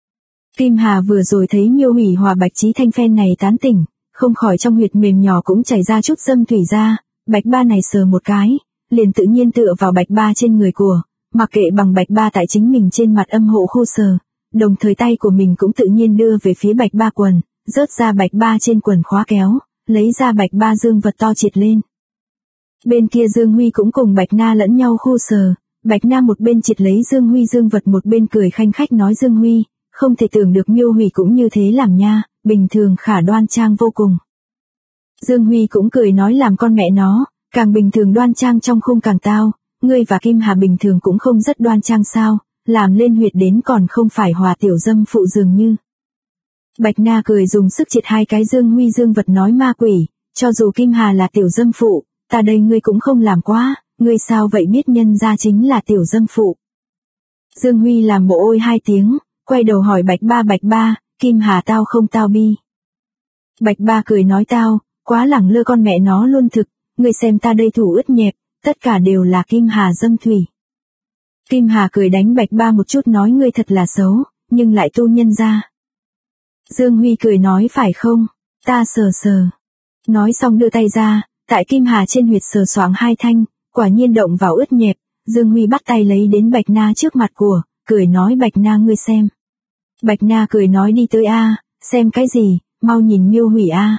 Kim Hà vừa rồi thấy Miêu Hủy hòa Bạch Chí Thanh phen này tán tỉnh, không khỏi trong huyệt mềm nhỏ cũng chảy ra chút dâm thủy ra, Bạch Ba này sờ một cái, liền tự nhiên tựa vào Bạch Ba trên người của, mặc kệ bằng Bạch Ba tại chính mình trên mặt âm hộ khô sờ, đồng thời tay của mình cũng tự nhiên đưa về phía Bạch Ba quần, rớt ra Bạch Ba trên quần khóa kéo, lấy ra Bạch Ba dương vật to triệt lên. Bên kia Dương Huy cũng cùng Bạch Na lẫn nhau khô sờ, Bạch Na một bên chịt lấy Dương Huy dương vật một bên cười khanh khách nói Dương Huy, không thể tưởng được Miêu Hủy cũng như thế làm nha, bình thường khả đoan trang vô cùng. Dương Huy cũng cười nói làm con mẹ nó, càng bình thường đoan trang trong khung càng tao, ngươi và Kim Hà bình thường cũng không rất đoan trang sao, làm lên huyệt đến còn không phải hòa tiểu dâm phụ dường như. Bạch Na cười dùng sức chịt hai cái Dương Huy dương vật nói ma quỷ, cho dù Kim Hà là tiểu dâm phụ, ta đây ngươi cũng không làm quá, ngươi sao vậy biết nhân ra chính là tiểu dâm phụ. Dương Huy làm bộ ôi hai tiếng, quay đầu hỏi Bạch Ba, Kim Hà tao không tao bi. Bạch Ba cười nói tao, quá lẳng lơ con mẹ nó luôn thực, ngươi xem ta đây thủ ướt nhẹp, tất cả đều là Kim Hà dâm thủy. Kim Hà cười đánh Bạch Ba một chút nói ngươi thật là xấu, nhưng lại tu nhân ra. Dương Huy cười nói phải không, ta sờ. Nói xong đưa tay ra, tại Kim Hà trên huyệt sờ soạng hai thanh, quả nhiên động vào ướt nhẹp, Dương Huy bắt tay lấy đến Bạch Na trước mặt của, cười nói Bạch Na ngươi xem. Bạch Na cười nói đi tới a, xem cái gì, mau nhìn Miêu Hủy a.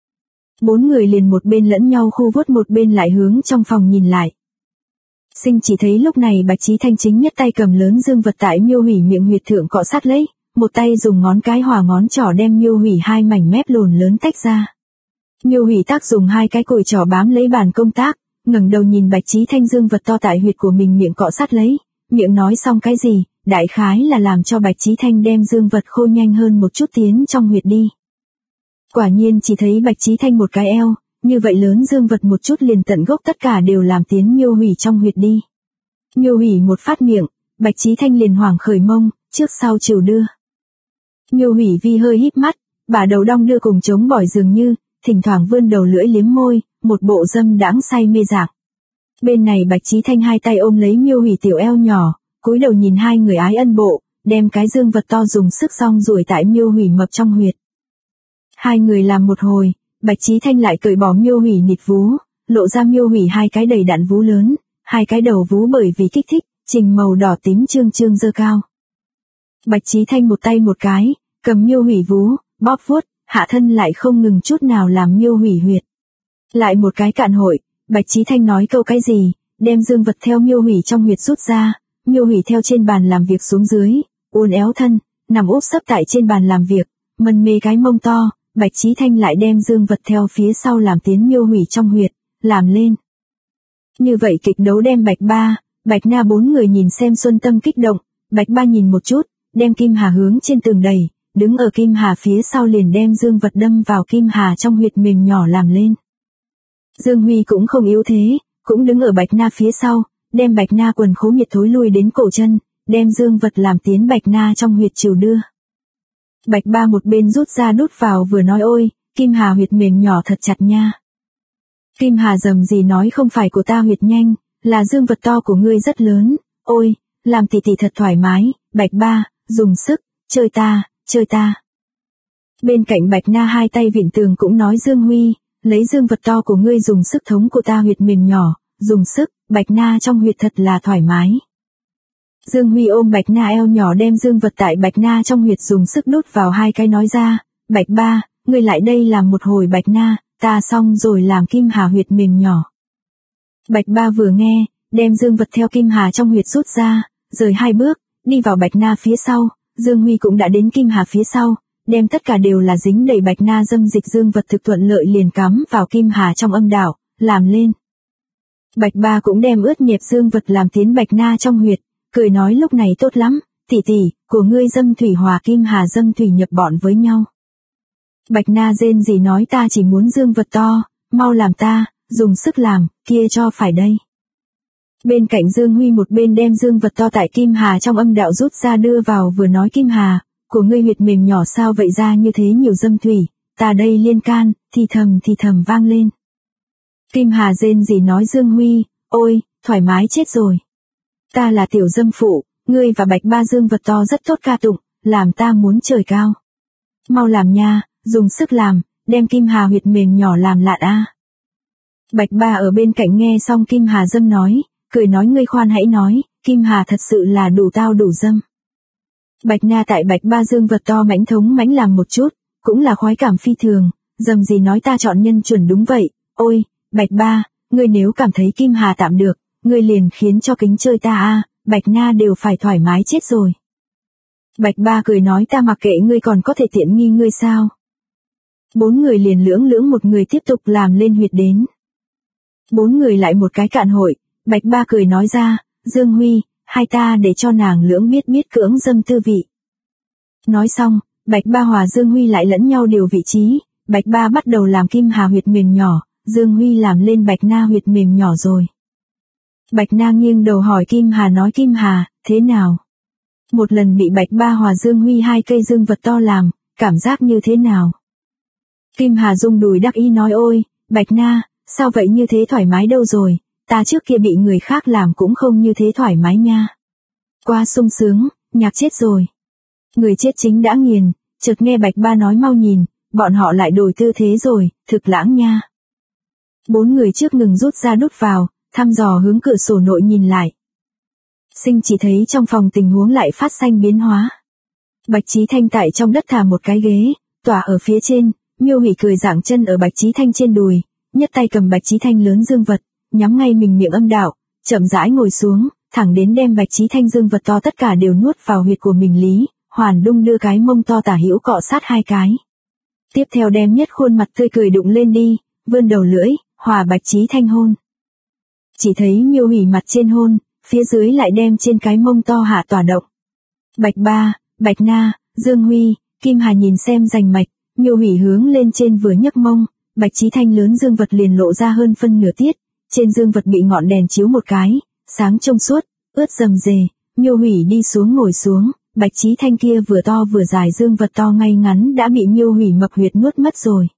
Bốn người liền một bên lẫn nhau khu vuốt một bên lại hướng trong phòng nhìn lại. Sinh chỉ thấy lúc này Bạch Chí Thanh chính nhất tay cầm lớn dương vật tại Miêu Hủy miệng huyệt thượng cọ sát lấy, một tay dùng ngón cái hòa ngón trỏ đem Miêu Hủy hai mảnh mép lồn lớn tách ra. Miêu Hủy tác dùng hai cái cùi trỏ bám lấy bàn công tác, ngẩng đầu nhìn Bạch Chí Thanh dương vật to tại huyệt của mình miệng cọ sát lấy, miệng nói xong cái gì, đại khái là làm cho Bạch Chí Thanh đem dương vật khô nhanh hơn một chút tiến trong huyệt đi. Quả nhiên chỉ thấy Bạch Chí Thanh một cái eo, như vậy lớn dương vật một chút liền tận gốc tất cả đều làm tiến Miêu Hủy trong huyệt đi. Miêu Hủy một phát miệng, Bạch Chí Thanh liền hoảng khởi mông, trước sau chiều đưa. Miêu Hủy vi hơi híp mắt, bả đầu đong đưa cùng chống bỏi dường như, thỉnh thoảng vươn đầu lưỡi liếm môi, một bộ dâm đãng say mê dạng. Bên này Bạch Chí Thanh hai tay ôm lấy Miêu Hủy tiểu eo nhỏ, cúi đầu nhìn hai người ái ân bộ, đem cái dương vật to dùng sức song duỗi tại Miêu Hủy mập trong huyệt. Hai người làm một hồi, Bạch Chí Thanh lại cởi bỏ Miêu Hủy nịt vú, lộ ra Miêu Hủy hai cái đầy đặn vú lớn, hai cái đầu vú bởi vì kích thích, trình màu đỏ tím trương dơ cao. Bạch Chí Thanh một tay một cái, cầm Miêu Hủy vú, bóp vuốt, hạ thân lại không ngừng chút nào làm Miêu Hủy huyệt. Lại một cái cạn hội, Bạch Chí Thanh nói câu cái gì, đem dương vật theo Miêu Hủy trong huyệt rút ra, Miêu Hủy theo trên bàn làm việc xuống dưới, uốn éo thân, nằm úp sấp tại trên bàn làm việc, mân mê cái mông to, Bạch Chí Thanh lại đem dương vật theo phía sau làm tiến Miêu Hủy trong huyệt, làm lên. Như vậy kịch đấu đem Bạch Ba, Bạch Na bốn người nhìn xem xuân tâm kích động, Bạch Ba nhìn một chút, đem Kim Hà hướng trên tường đẩy, đứng ở Kim Hà phía sau liền đem dương vật đâm vào Kim Hà trong huyệt mềm nhỏ làm lên. Dương Huy cũng không yếu thế, cũng đứng ở Bạch Na phía sau, đem Bạch Na quần khố nhiệt thối lui đến cổ chân, đem dương vật làm tiến Bạch Na trong huyệt chiều đưa. Bạch Ba một bên rút ra đút vào vừa nói ôi, Kim Hà huyệt mềm nhỏ thật chặt nha. Kim Hà dầm gì nói không phải của ta huyệt nhanh, là dương vật to của ngươi rất lớn, ôi, làm tỷ tỷ thật thoải mái, Bạch Ba, dùng sức, chơi ta. Bên cạnh Bạch Na hai tay vịn tường cũng nói Dương Huy, lấy dương vật to của ngươi dùng sức thống của ta huyệt mềm nhỏ, dùng sức, Bạch Na trong huyệt thật là thoải mái. Dương Huy ôm Bạch Na eo nhỏ đem dương vật tại Bạch Na trong huyệt dùng sức đút vào hai cái nói ra, Bạch Ba, ngươi lại đây làm một hồi Bạch Na, ta xong rồi làm Kim Hà huyệt mềm nhỏ. Bạch Ba vừa nghe, đem dương vật theo Kim Hà trong huyệt rút ra, rời hai bước, đi vào Bạch Na phía sau, Dương Huy cũng đã đến Kim Hà phía sau, đem tất cả đều là dính đầy Bạch Na dâm dịch dương vật thực thuận lợi liền cắm vào Kim Hà trong âm đạo, làm lên. Bạch Ba cũng đem ướt nhẹp dương vật làm tiến Bạch Na trong huyệt, cười nói lúc này tốt lắm, tỷ tỷ, của ngươi dâm thủy hòa Kim Hà dâm thủy nhập bọn với nhau. Bạch Na rên gì nói ta chỉ muốn dương vật to, mau làm ta, dùng sức làm, kia cho phải đây. Bên cạnh Dương Huy một bên đem dương vật to tại Kim Hà trong âm đạo rút ra đưa vào vừa nói Kim Hà, của ngươi huyệt mềm nhỏ sao vậy ra như thế nhiều dâm thủy, ta đây liên can, thì thầm vang lên. Kim Hà rên gì nói Dương Huy, ôi, thoải mái chết rồi. Ta là tiểu dâm phụ, ngươi và Bạch Ba dương vật to rất tốt ca tụng, làm ta muốn trời cao. Mau làm nha, dùng sức làm, đem Kim Hà huyệt mềm nhỏ làm lạn a. Bạch Ba ở bên cạnh nghe xong Kim Hà dâm nói, cười nói ngươi khoan hãy nói, Kim Hà thật sự là đủ tao đủ dâm. Bạch Na tại Bạch Ba dương vật to mãnh thống mãnh làm một chút, cũng là khoái cảm phi thường, dầm gì nói ta chọn nhân chuẩn đúng vậy, ôi, Bạch Ba, ngươi nếu cảm thấy Kim Hà tạm được, ngươi liền khiến cho kính chơi ta a, Bạch Na đều phải thoải mái chết rồi. Bạch Ba cười nói ta mặc kệ ngươi còn có thể tiện nghi ngươi sao. 4 người liền lưỡng một người tiếp tục làm lên huyệt đến. 4 người lại một cái cạn hội, Bạch Ba cười nói ra, Dương Huy, hai ta để cho nàng lưỡng biết cưỡng dâm tư vị. Nói xong, Bạch Ba hòa Dương Huy lại lẫn nhau điều vị trí, Bạch Ba bắt đầu làm Kim Hà huyệt mềm nhỏ, Dương Huy làm lên Bạch Na huyệt mềm nhỏ rồi. Bạch Na nghiêng đầu hỏi Kim Hà nói Kim Hà, thế nào? Một lần bị Bạch Ba hòa Dương Huy 2 cây dương vật to làm, cảm giác như thế nào? Kim Hà rung đùi đắc ý nói ôi, Bạch Na, sao vậy như thế thoải mái đâu rồi, ta trước kia bị người khác làm cũng không như thế thoải mái nha. Qua sung sướng, nhạc chết rồi. Người chết chính đã nghiền, chợt nghe Bạch Ba nói mau nhìn, bọn họ lại đổi tư thế rồi, thực lãng nha. 4 người trước ngừng rút ra đút vào, thăm dò hướng cửa sổ nội nhìn lại. Sinh chỉ thấy trong phòng tình huống lại phát sinh biến hóa. Bạch Chí Thanh tại trong đất thả một cái ghế, tỏa ở phía trên, Miêu Hủy cười giảng chân ở Bạch Chí Thanh trên đùi, nhất tay cầm Bạch Chí Thanh lớn dương vật, nhắm ngay mình miệng âm đạo, chậm rãi ngồi xuống, thẳng đến đem Bạch Chí Thanh dương vật to tất cả đều nuốt vào huyệt của mình Lý, Hoàn đung đưa cái mông to tả hữu cọ sát 2 cái. Tiếp theo đem nhất khuôn mặt tươi cười đụng lên đi, vươn đầu lưỡi, hòa Bạch Chí Thanh hôn. Chỉ thấy Miêu Hủy mặt trên hôn, phía dưới lại đem trên cái mông to hạ tỏa động. Bạch Ba, Bạch Na, Dương Huy, Kim Hà nhìn xem rành mạch, Miêu Hủy hướng lên trên vừa nhấc mông, Bạch Chí Thanh lớn dương vật liền lộ ra hơn phân nửa tiết, trên dương vật bị ngọn đèn chiếu một cái, sáng trong suốt, ướt rầm rề, Miêu Hủy đi xuống ngồi xuống, Bạch Chí Thanh kia vừa to vừa dài dương vật to ngay ngắn đã bị Miêu Hủy mập huyệt nuốt mất rồi.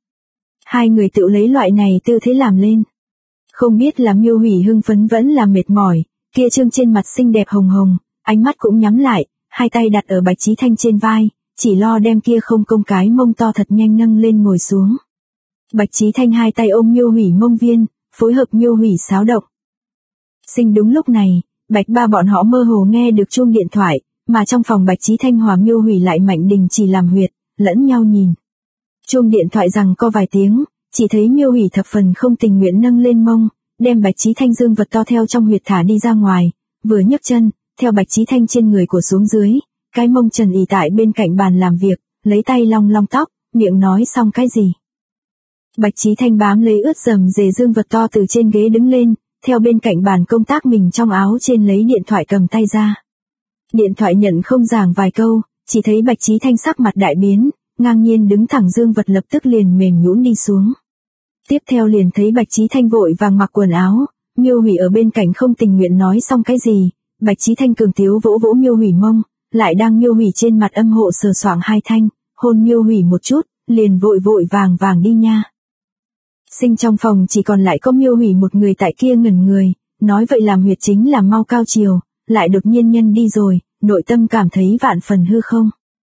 2 người tự lấy loại này tư thế làm lên. Không biết là Miêu Hủy hưng phấn vẫn là mệt mỏi, kia trương trên mặt xinh đẹp hồng hồng, ánh mắt cũng nhắm lại, 2 tay đặt ở Bạch Chí Thanh trên vai, chỉ lo đem kia không công cái mông to thật nhanh nâng lên ngồi xuống. Bạch Chí Thanh 2 tay ôm Miêu Hủy mông viên, phối hợp Miêu Hủy xáo động. Sinh đúng lúc này, Bạch Ba bọn họ mơ hồ nghe được chuông điện thoại, mà trong phòng Bạch Chí Thanh hòa Miêu Hủy lại mạnh đình chỉ làm huyệt, lẫn nhau nhìn. Chuông điện thoại rằng có vài tiếng, chỉ thấy Miêu Hủy thập phần không tình nguyện nâng lên mông, đem Bạch Chí Thanh dương vật to theo trong huyệt thả đi ra ngoài, vừa nhấc chân, theo Bạch Chí Thanh trên người của xuống dưới, cái mông trần ỉ tại bên cạnh bàn làm việc, lấy tay long long tóc, miệng nói xong cái gì. Bạch Chí Thanh bám lấy ướt rầm rề dương vật to từ trên ghế đứng lên, theo bên cạnh bàn công tác mình trong áo trên lấy điện thoại cầm tay ra. Điện thoại nhận không giảng vài câu, chỉ thấy Bạch Chí Thanh sắc mặt đại biến, ngang nhiên đứng thẳng dương vật lập tức liền mềm nhũn đi xuống. Tiếp theo liền thấy Bạch Chí Thanh vội vàng mặc quần áo, Miêu Hủy ở bên cạnh không tình nguyện nói xong cái gì, Bạch Chí Thanh cường tiếu vỗ vỗ Miêu Hủy mông, lại đang Miêu Hủy trên mặt âm hộ sờ soạng 2 thanh, hôn Miêu Hủy một chút, liền vội vàng đi nha. Sinh trong phòng chỉ còn lại có Miêu Hủy một người tại kia ngẩn người, nói vậy làm huyệt chính là mau cao chiều, lại đột nhiên nhân đi rồi, nội tâm cảm thấy vạn phần hư không.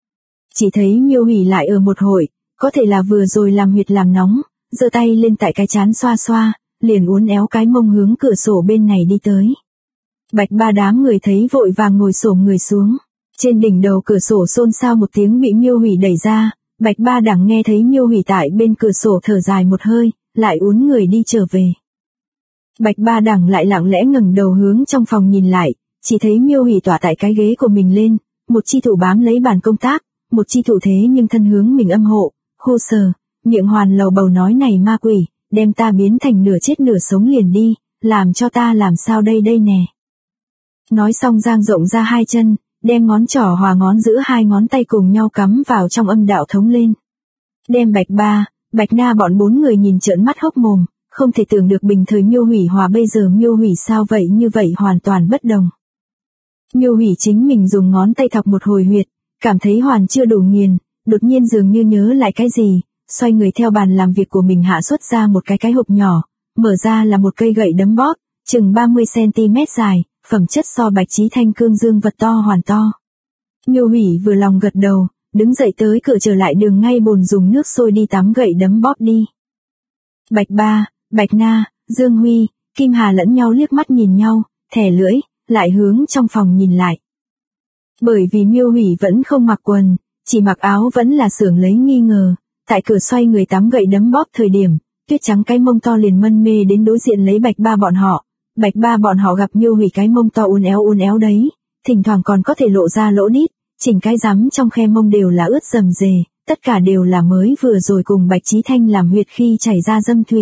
Chỉ thấy Miêu Hủy lại ở một hội, có thể là vừa rồi làm huyệt làm nóng, giơ tay lên tại cái trán xoa xoa, liền uốn éo cái mông hướng cửa sổ bên này đi tới. Bạch Ba đám người thấy vội vàng ngồi xổm người xuống, trên đỉnh đầu cửa sổ xôn xao một tiếng bị Miêu Hủy đẩy ra, Bạch Ba đẳng nghe thấy Miêu Hủy tại bên cửa sổ thở dài một hơi, lại uốn người đi trở về. Bạch Ba đẳng lại lặng lẽ ngẩng đầu hướng trong phòng nhìn lại, chỉ thấy Miêu Hủy tỏa tại cái ghế của mình lên, một chi thủ bám lấy bàn công tác, một chi thủ thế nhưng thân hướng mình âm hộ, khô sờ, miệng hoàn lầu bầu nói này ma quỷ, đem ta biến thành nửa chết nửa sống liền đi, làm cho ta làm sao đây nè. Nói xong dang rộng ra 2 chân, đem ngón trỏ hòa ngón giữa 2 ngón tay cùng nhau cắm vào trong âm đạo thống lên. Đem Bạch Ba, Bạch Na bọn 4 người nhìn trợn mắt hốc mồm, không thể tưởng được bình thời Miêu Hủy hòa bây giờ Miêu Hủy sao vậy như vậy hoàn toàn bất đồng. Miêu Hủy chính mình dùng ngón tay thọc một hồi huyệt, cảm thấy hoàn chưa đủ nghiền, đột nhiên dường như nhớ lại cái gì, xoay người theo bàn làm việc của mình hạ xuất ra một cái hộp nhỏ, mở ra là một cây gậy đấm bóp, chừng 30cm dài, phẩm chất so Bạch Chí Thanh cương dương vật to hoàn to. Miêu Hủy vừa lòng gật đầu, đứng dậy tới cửa trở lại đường ngay bồn dùng nước sôi đi tắm gậy đấm bóp đi. Bạch Ba, Bạch Na, Dương Huy, Kim Hà lẫn nhau liếc mắt nhìn nhau, thẻ lưỡi, lại hướng trong phòng nhìn lại. Bởi vì Miêu Hủy vẫn không mặc quần, chỉ mặc áo vẫn là xưởng lấy nghi ngờ, tại cửa xoay người tắm gậy đấm bóp thời điểm, Tuyết Trắng cái mông to liền mân mê đến đối diện lấy Bạch Ba bọn họ. Bạch Ba bọn họ gặp Miêu Hủy cái mông to uốn éo đấy, thỉnh thoảng còn có thể lộ ra lỗ đít, chỉnh cái rắm trong khe mông đều là ướt rầm rề, tất cả đều là mới vừa rồi cùng Bạch Chí Thanh làm huyệt khi chảy ra dâm thủy.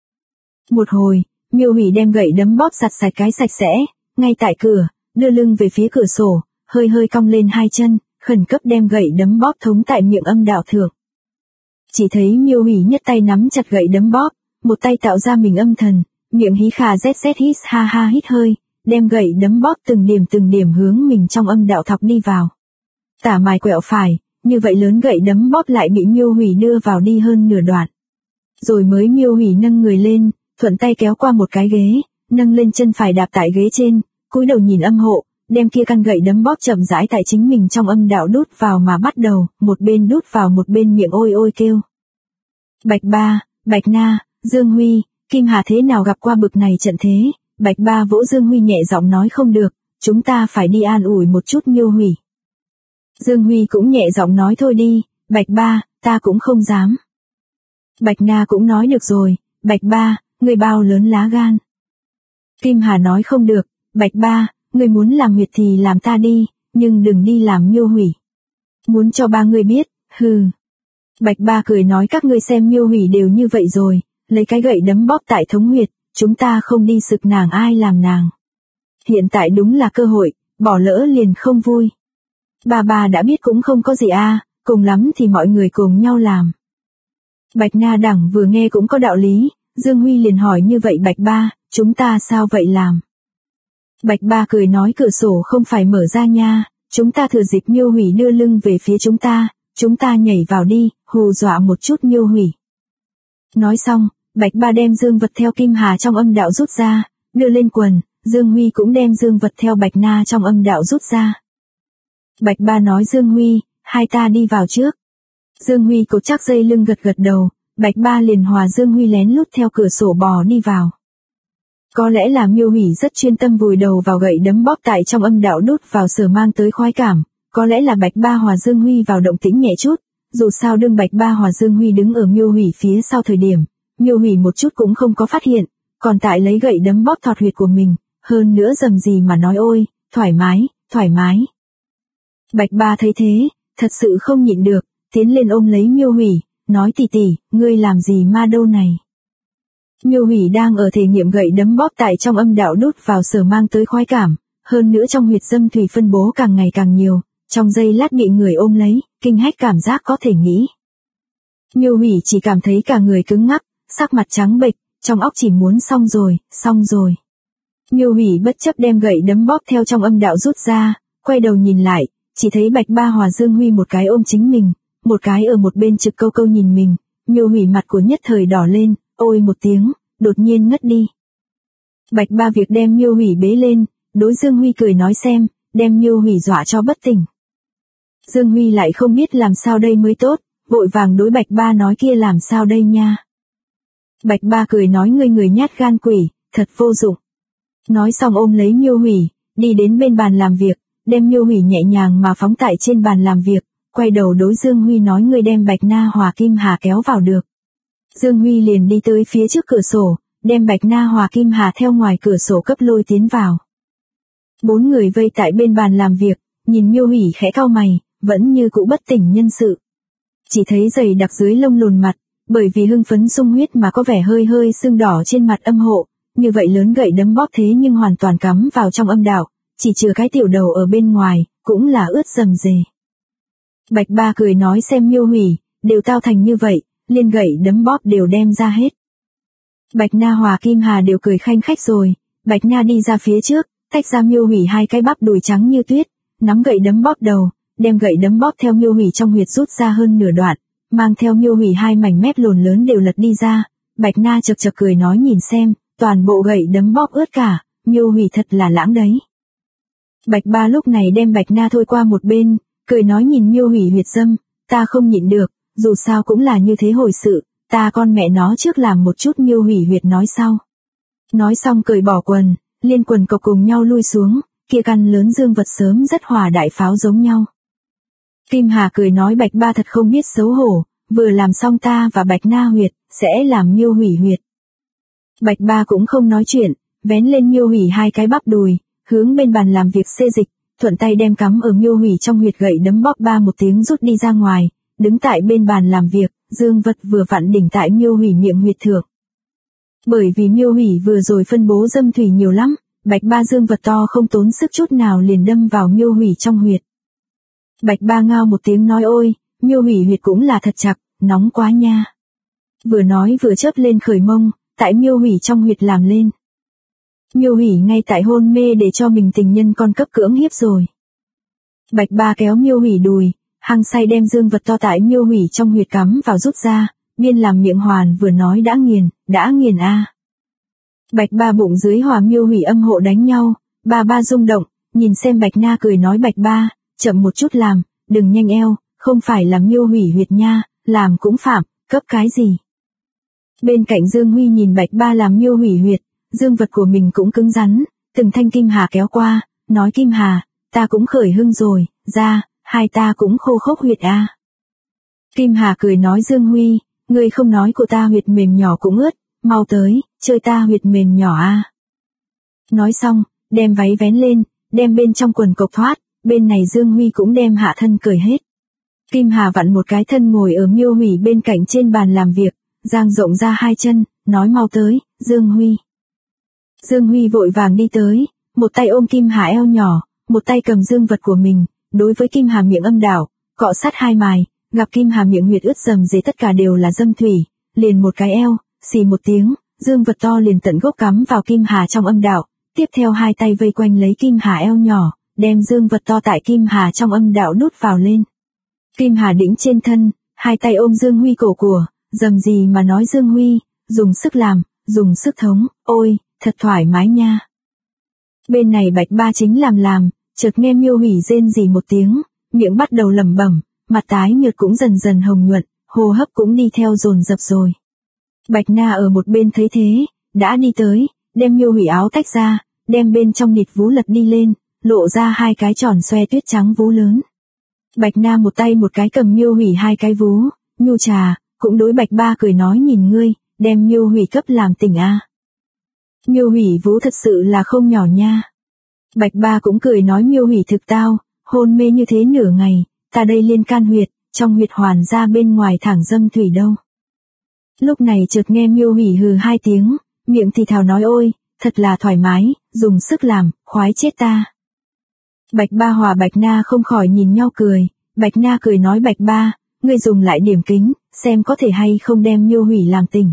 Một hồi, Miêu Hủy đem gậy đấm bóp giặt sạch cái sạch sẽ, ngay tại cửa, đưa lưng về phía cửa sổ, hơi hơi cong lên hai chân, khẩn cấp đem gậy đấm bóp thống tại miệng âm đạo thượng. Chỉ thấy Miêu Hủy nhất tay nắm chặt gậy đấm bóp, một tay tạo ra mình âm thần, miệng hí khà zz hít ha ha hít hơi, đem gậy đấm bóp từng điểm hướng mình trong âm đạo thọc đi vào. Tả mài quẹo phải, như vậy lớn gậy đấm bóp lại bị Miêu Hủy đưa vào đi hơn nửa đoạn. Rồi mới Miêu Hủy nâng người lên, thuận tay kéo qua một cái ghế, nâng lên chân phải đạp tại ghế trên, cúi đầu nhìn âm hộ, đem kia căn gậy đấm bóp chậm rãi tại chính mình trong âm đạo đút vào mà bắt đầu, một bên đút vào một bên miệng ôi ôi kêu. Bạch Ba, Bạch Na, Dương Huy, Kim Hà thế nào gặp qua bực này trận thế, Bạch Ba vỗ Dương Huy nhẹ giọng nói không được, chúng ta phải đi an ủi một chút Miêu Hủy. Dương Huy cũng nhẹ giọng nói thôi đi, Bạch Ba, ta cũng không dám. Bạch Na cũng nói được rồi, Bạch Ba, người bao lớn lá gan. Kim Hà nói không được, Bạch Ba, người muốn làm huyệt thì làm ta đi, nhưng đừng đi làm Miêu Hủy. Muốn cho ba người biết, hừ. Bạch Ba cười nói các ngươi xem Miêu Hủy đều như vậy rồi, lấy cái gậy đấm bóp tại thống huyệt, chúng ta không đi sực nàng ai làm nàng. Hiện tại đúng là cơ hội, bỏ lỡ liền không vui. Ba đã biết cũng không có gì cùng lắm thì mọi người cùng nhau làm. Bạch Na đẳng vừa nghe cũng có đạo lý, Dương Huy liền hỏi như vậy Bạch Ba, chúng ta sao vậy làm? Bạch Ba cười nói cửa sổ không phải mở ra nha, chúng ta thừa dịp Miêu Hủy đưa lưng về phía chúng ta nhảy vào đi, hù dọa một chút Miêu Hủy. Nói xong, Bạch Ba đem dương vật theo Kim Hà trong âm đạo rút ra, đưa lên quần, Dương Huy cũng đem dương vật theo Bạch Na trong âm đạo rút ra. Bạch Ba nói Dương Huy, hai ta đi vào trước. Dương Huy cột chắc dây lưng gật đầu, Bạch Ba liền hòa Dương Huy lén lút theo cửa sổ bò đi vào. Có lẽ là Miêu Hủy rất chuyên tâm vùi đầu vào gậy đấm bóp tại trong âm đạo đút vào sở mang tới khoái cảm, có lẽ là Bạch Ba hòa Dương Huy vào động tĩnh nhẹ chút, dù sao đương Bạch Ba hòa Dương Huy đứng ở Miêu Hủy phía sau thời điểm, Miêu Hủy một chút cũng không có phát hiện, còn tại lấy gậy đấm bóp thọt huyệt của mình, hơn nữa dầm gì mà nói ôi, thoải mái. Bạch Ba thấy thế, thật sự không nhịn được, tiến lên ôm lấy Miêu Hủy, nói tỷ tỷ, ngươi làm gì ma đâu này. Miêu Hủy đang ở thể nghiệm gậy đấm bóp tại trong âm đạo đút vào sở mang tới khoái cảm, hơn nữa trong huyệt dâm thủy phân bố càng ngày càng nhiều, trong giây lát bị người ôm lấy, kinh hách cảm giác có thể nghĩ. Miêu Hủy chỉ cảm thấy cả người cứng ngắc, sắc mặt trắng bệch, trong óc chỉ muốn xong rồi. Miêu Hủy bất chấp đem gậy đấm bóp theo trong âm đạo rút ra, quay đầu nhìn lại, chỉ thấy Bạch Ba hòa Dương Huy một cái ôm chính mình, một cái ở một bên trực câu nhìn mình, Miêu Hủy mặt của nhất thời đỏ lên, ôi một tiếng, đột nhiên ngất đi. Bạch Ba việc đem Miêu Hủy bế lên, đối Dương Huy cười nói xem, đem Miêu Hủy dọa cho bất tỉnh. Dương Huy lại không biết làm sao đây mới tốt, vội vàng đối Bạch Ba nói kia làm sao đây nha. Bạch Ba cười nói người nhát gan quỷ, thật vô dụng. Nói xong ôm lấy Miêu Hủy, đi đến bên bàn làm việc, đem Miêu Hủy nhẹ nhàng mà phóng tại trên bàn làm việc, quay đầu đối Dương Huy nói ngươi đem Bạch Na hòa Kim Hà kéo vào được. Dương Huy liền đi tới phía trước cửa sổ, đem Bạch Na hòa Kim Hà theo ngoài cửa sổ cấp lôi tiến vào. 4 người vây tại bên bàn làm việc, nhìn Miêu Hủy khẽ cau mày, vẫn như cũ bất tỉnh nhân sự. Chỉ thấy dày đặc dưới lông lùn mặt, bởi vì hưng phấn sung huyết mà có vẻ hơi sưng đỏ trên mặt âm hộ, như vậy lớn gậy đấm bóp thế nhưng hoàn toàn cắm vào trong âm đạo, chỉ trừ cái tiểu đầu ở bên ngoài, cũng là ướt rầm rề. Bạch Ba cười nói xem Miêu Hủy, đều tao thành như vậy, liên gậy đấm bóp đều đem ra hết. Bạch Na hòa Kim Hà đều cười khanh khách rồi, Bạch Na đi ra phía trước, tách ra Miêu Hủy hai cái bắp đùi trắng như tuyết, nắm gậy đấm bóp đầu, đem gậy đấm bóp theo Miêu Hủy trong huyệt rút ra hơn nửa đoạn, mang theo Miêu Hủy hai mảnh mép lồn lớn đều lật đi ra. Bạch Na chật cười nói nhìn xem, toàn bộ gậy đấm bóp ướt cả, Miêu Hủy thật là lãng đấy. Bạch Ba lúc này đem Bạch Na thôi qua một bên, cười nói nhìn Miêu Hủy huyệt dâm, ta không nhịn được, dù sao cũng là như thế hồi sự, ta con mẹ nó trước làm một chút Miêu Hủy huyệt nói sau. Nói xong cởi bỏ quần, liên quần cộc cùng nhau lui xuống, kia căn lớn dương vật sớm rất hòa đại pháo giống nhau. Kim Hà cười nói Bạch Ba thật không biết xấu hổ, vừa làm xong ta và Bạch Na huyệt, sẽ làm Miêu Hủy huyệt. Bạch Ba cũng không nói chuyện, vén lên Miêu Hủy hai cái bắp đùi, hướng bên bàn làm việc xê dịch, thuận tay đem cắm ở Miêu Hủy trong huyệt gậy đấm bóp ba một tiếng rút đi ra ngoài, đứng tại bên bàn làm việc, dương vật vừa vặn đỉnh tại Miêu Hủy miệng huyệt thượng. Bởi vì Miêu Hủy vừa rồi phân bố dâm thủy nhiều lắm, Bạch Ba dương vật to không tốn sức chút nào liền đâm vào Miêu Hủy trong huyệt. Bạch Ba ngao một tiếng nói ôi, Miêu Hủy huyệt cũng là thật chặt, nóng quá nha. Vừa nói vừa chớp lên khởi mông, tại Miêu Hủy trong huyệt làm lên. Miêu Hủy ngay tại hôn mê để cho mình tình nhân con cấp cưỡng hiếp rồi. Bạch Ba kéo Miêu Hủy đùi, hăng say đem dương vật to tại Miêu Hủy trong huyệt cắm vào rút ra, biên làm miệng hoàn vừa nói đã nghiền a. Bạch Ba bụng dưới hòa Miêu Hủy âm hộ đánh nhau, ba rung động, nhìn xem Bạch Na cười nói Bạch Ba, chậm một chút làm, đừng nhanh eo, không phải là Miêu Hủy huyệt nha, làm cũng phạm, cấp cái gì. Bên cạnh Dương Huy nhìn Bạch Ba làm Miêu Hủy huyệt, dương vật của mình cũng cứng rắn, từng thanh Kim Hà kéo qua, nói Kim Hà, ta cũng khởi hưng rồi, ra, hai ta cũng khô khốc huyệt a. Kim Hà cười nói Dương Huy, ngươi không nói của ta huyệt mềm nhỏ cũng ướt, mau tới, chơi ta huyệt mềm nhỏ a. Nói xong, đem váy vén lên, đem bên trong quần cộc thoát, bên này Dương Huy cũng đem hạ thân cởi hết. Kim Hà vặn một cái thân ngồi ở Miêu Hủy bên cạnh trên bàn làm việc, dang rộng ra hai chân, nói mau tới, Dương Huy. Dương Huy vội vàng đi tới, một tay ôm Kim Hà eo nhỏ, một tay cầm dương vật của mình, đối với Kim Hà miệng âm đạo, cọ sát hai mài, gặp Kim Hà miệng huyệt ướt dầm dề tất cả đều là dâm thủy, liền một cái eo, xì một tiếng, dương vật to liền tận gốc cắm vào Kim Hà trong âm đạo, tiếp theo hai tay vây quanh lấy Kim Hà eo nhỏ, đem dương vật to tại Kim Hà trong âm đạo đút vào lên. Kim Hà đĩnh trên thân, hai tay ôm Dương Huy cổ của, dầm gì mà nói Dương Huy, dùng sức làm, dùng sức thống, ôi, thật thoải mái nha. Bên này Bạch Ba chính làm, chợt nghe Miêu Hủy rên rỉ một tiếng, miệng bắt đầu lẩm bẩm, mặt tái nhợt cũng dần dần hồng nhuận, hô hấp cũng đi theo dồn dập rồi. Bạch Na ở một bên thấy thế, đã đi tới, đem Miêu Hủy áo tách ra, đem bên trong nịt vú lật đi lên, lộ ra hai cái tròn xoe tuyết trắng vú lớn. Bạch Na một tay một cái cầm Miêu Hủy hai cái vú, nhu trà, cũng đối Bạch Ba cười nói nhìn ngươi, đem Miêu Hủy cấp làm tình a. Miêu Hủy vú thật sự là không nhỏ nha. Bạch Ba cũng cười nói Miêu Hủy thực tao, hôn mê như thế nửa ngày, ta đây liên can huyệt, trong huyệt hoàn ra bên ngoài thẳng dâm thủy đâu. Lúc này chợt nghe Miêu Hủy hừ hai tiếng, miệng thì thào nói ôi, thật là thoải mái, dùng sức làm, khoái chết ta. Bạch Ba hòa Bạch Na không khỏi nhìn nhau cười, Bạch Na cười nói Bạch Ba, ngươi dùng lại điểm kính, xem có thể hay không đem Miêu Hủy làm tình.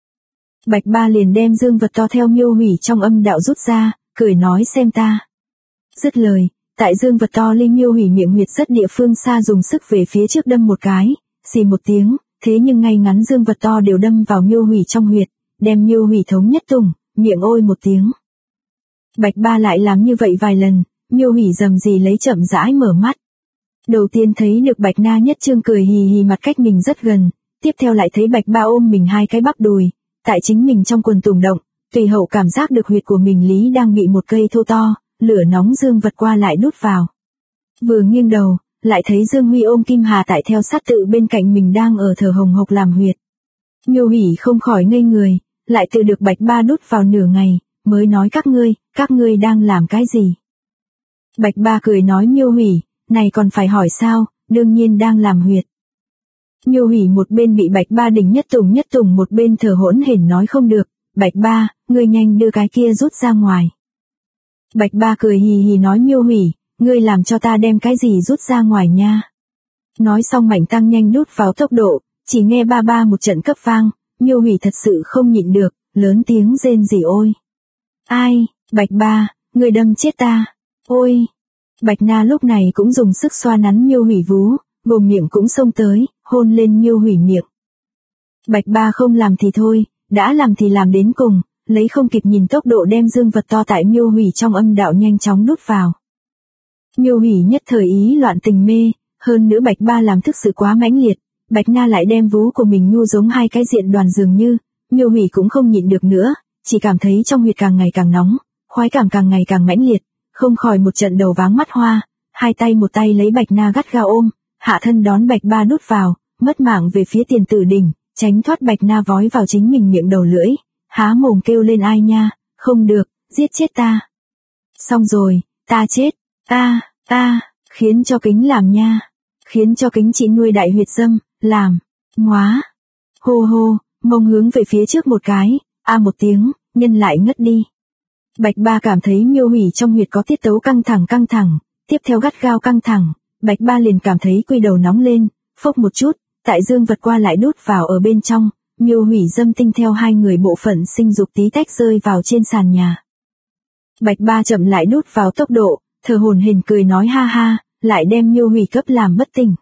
Bạch Ba liền đem dương vật to theo Miêu Hủy trong âm đạo rút ra, cười nói xem ta. Dứt lời, tại dương vật to ly Miêu Hủy miệng huyệt rất địa phương xa dùng sức về phía trước đâm một cái, xì một tiếng, thế nhưng ngay ngắn dương vật to đều đâm vào Miêu Hủy trong huyệt, đem Miêu Hủy thống nhất tùng, miệng ôi một tiếng. Bạch Ba lại làm như vậy vài lần, Miêu Hủy dầm gì lấy chậm rãi mở mắt. Đầu tiên thấy được Bạch Na nhất trương cười hì hì mặt cách mình rất gần, tiếp theo lại thấy Bạch Ba ôm mình hai cái bắp đùi, tại chính mình trong quần tùng động, tùy hậu cảm giác được huyệt của mình lý đang bị một cây thô to, lửa nóng dương vật qua lại đút vào. Vừa nghiêng đầu, lại thấy Dương Huy ôm Kim Hà tại theo sát tự bên cạnh mình đang ở thở hồng hộc làm huyệt. Miêu Hủy không khỏi ngây người, lại tự được Bạch Ba đút vào nửa ngày, mới nói các ngươi đang làm cái gì? Bạch Ba cười nói Miêu Hủy, này còn phải hỏi sao, đương nhiên đang làm huyệt. Miêu Hủy một bên bị Bạch Ba đỉnh nhất tùng một bên thở hỗn hển nói không được, Bạch Ba, ngươi nhanh đưa cái kia rút ra ngoài. Bạch Ba cười hì hì nói Miêu Hủy, ngươi làm cho ta đem cái gì rút ra ngoài nha. Nói xong mạnh tăng nhanh đút vào tốc độ, chỉ nghe ba ba một trận cấp vang, Miêu Hủy thật sự không nhịn được, lớn tiếng rên rỉ ôi. Ai, Bạch Ba, ngươi đâm chết ta, ôi. Bạch Na lúc này cũng dùng sức xoa nắn Miêu Hủy vú, gồm miệng cũng xông tới, hôn lên Miêu Hủy miệng. Bạch Ba không làm thì thôi, đã làm thì làm đến cùng, lấy không kịp nhìn tốc độ đem dương vật to tại Miêu Hủy trong âm đạo nhanh chóng đút vào. Miêu Hủy nhất thời ý loạn tình mê, hơn nữa Bạch Ba làm thức sự quá mãnh liệt, Bạch Na lại đem vú của mình nhu giống hai cái diện đoàn dường như, Miêu Hủy cũng không nhịn được nữa, chỉ cảm thấy trong huyệt càng ngày càng nóng, khoái cảm càng ngày càng mãnh liệt, không khỏi một trận đầu váng mắt hoa, hai tay một tay lấy Bạch Na gắt gao ôm, hạ thân đón Bạch Ba đút vào, mất mạng về phía tiền tử đỉnh, tránh thoát Bạch Na vói vào chính mình miệng đầu lưỡi, há mồm kêu lên ai nha, không được, giết chết ta. Xong rồi, ta chết, ta, khiến cho Kính làm nha, khiến cho Kính chị nuôi đại huyệt dâm, làm, ngoá. Hô hô, mông hướng về phía trước một cái, một tiếng, nhân lại ngất đi. Bạch Ba cảm thấy Miêu Hủy trong huyệt có tiết tấu căng thẳng, tiếp theo gắt gao căng thẳng, Bạch Ba liền cảm thấy quy đầu nóng lên, phốc một chút, tại dương vật qua lại đút vào ở bên trong, Miêu Hủy dâm tinh theo hai người bộ phận sinh dục tí tách rơi vào trên sàn nhà. Bạch Ba chậm lại đút vào tốc độ, thở hổn hển cười nói ha ha, lại đem Miêu Hủy cấp làm bất tỉnh.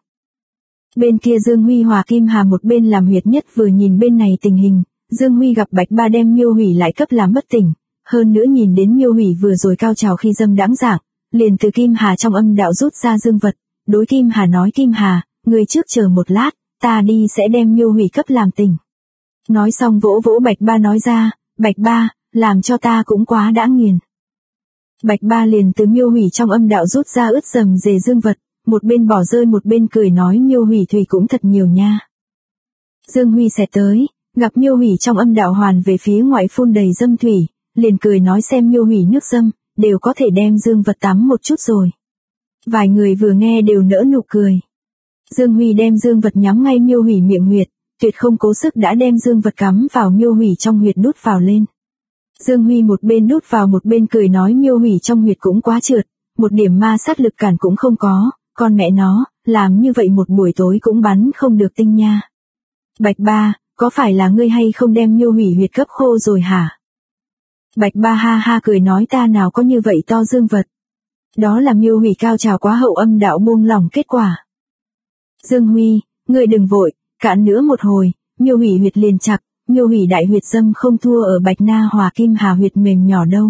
Bên kia Dương Huy hòa Kim Hà một bên làm huyệt nhất vừa nhìn bên này tình hình, Dương Huy gặp Bạch Ba đem Miêu Hủy lại cấp làm bất tỉnh, hơn nữa nhìn đến Miêu Hủy vừa rồi cao trào khi dâm đãng dạng, liền từ Kim Hà trong âm đạo rút ra dương vật, đối Kim Hà nói Kim Hà, người trước chờ một lát, ta đi sẽ đem Miêu Hủy cấp làm tỉnh. Nói xong vỗ vỗ Bạch Ba nói ra, Bạch Ba, làm cho ta cũng quá đã nghiền. Bạch Ba liền từ Miêu Hủy trong âm đạo rút ra ướt rầm rề dương vật, một bên bỏ rơi một bên cười nói Miêu Hủy thủy cũng thật nhiều nha. Dương Huy xẹt tới, gặp Miêu Hủy trong âm đạo hoàn về phía ngoại phun đầy dâm thủy, liền cười nói xem Miêu Hủy nước dâm, đều có thể đem dương vật tắm một chút rồi. Vài người vừa nghe đều nỡ nụ cười. Dương Huy đem dương vật nhắm ngay Miêu Hủy miệng huyệt, tuyệt không cố sức đã đem dương vật cắm vào Miêu Hủy trong huyệt đút vào lên. Dương Huy một bên đút vào một bên cười nói Miêu Hủy trong huyệt cũng quá trượt, một điểm ma sát lực cản cũng không có, con mẹ nó, làm như vậy một buổi tối cũng bắn không được tinh nha. Bạch Ba, có phải là ngươi hay không đem Miêu Hủy huyệt cấp khô rồi hả? Bạch Ba ha ha cười nói ta nào có như vậy to dương vật. Đó là Miêu Hủy cao trào quá hậu âm đạo buông lỏng kết quả. Dương Huy, ngươi đừng vội, cạn nữa một hồi, Miêu Hủy huyệt liền chặt, Miêu Hủy đại huyệt dâm không thua ở Bạch Na hòa Kim Hà huyệt mềm nhỏ đâu.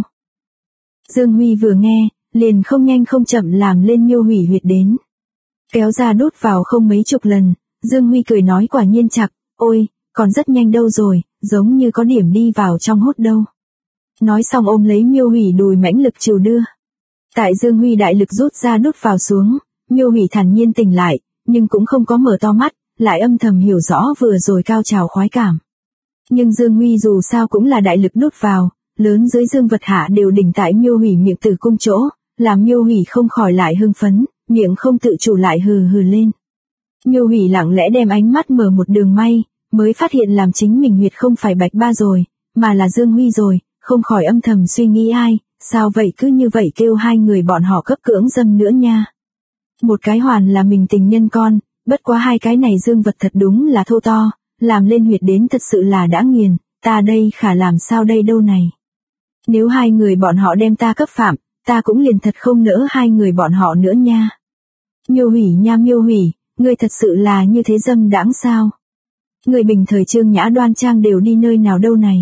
Dương Huy vừa nghe, liền không nhanh không chậm làm lên Miêu Hủy huyệt đến. Kéo ra đút vào không mấy chục lần, Dương Huy cười nói quả nhiên chặt, ôi, còn rất nhanh đâu rồi, giống như có điểm đi vào trong hốt đâu. Nói xong ôm lấy Miêu Hủy đùi mãnh lực chiều đưa. Tại Dương Huy đại lực rút ra đút vào xuống, Miêu Hủy thản nhiên tỉnh lại, nhưng cũng không có mở to mắt, lại âm thầm hiểu rõ vừa rồi cao trào khoái cảm. Nhưng Dương Huy dù sao cũng là đại lực đút vào, lớn dưới dương vật hạ đều đỉnh tại Miêu Hủy miệng tử cung chỗ, làm Miêu Hủy không khỏi lại hưng phấn, miệng không tự chủ lại hừ hừ lên. Miêu Hủy lặng lẽ đem ánh mắt mở một đường may, mới phát hiện làm chính mình huyệt không phải Bạch Ba rồi, mà là Dương Huy rồi, không khỏi âm thầm suy nghĩ ai, sao vậy cứ như vậy kêu hai người bọn họ cấp cưỡng dâm nữa nha. Một cái hoàn là mình tình nhân con, bất quá hai cái này dương vật thật đúng là thô to, làm lên huyệt đến thật sự là đã nghiền, ta đây khả làm sao đây đâu này. Nếu hai người bọn họ đem ta cấp phạm, ta cũng liền thật không nỡ hai người bọn họ nữa nha. Miêu Hủy nha Miêu Hủy, ngươi thật sự là như thế dâm đãng sao? Người bình thời Trương Nhã đoan trang đều đi nơi nào đâu này.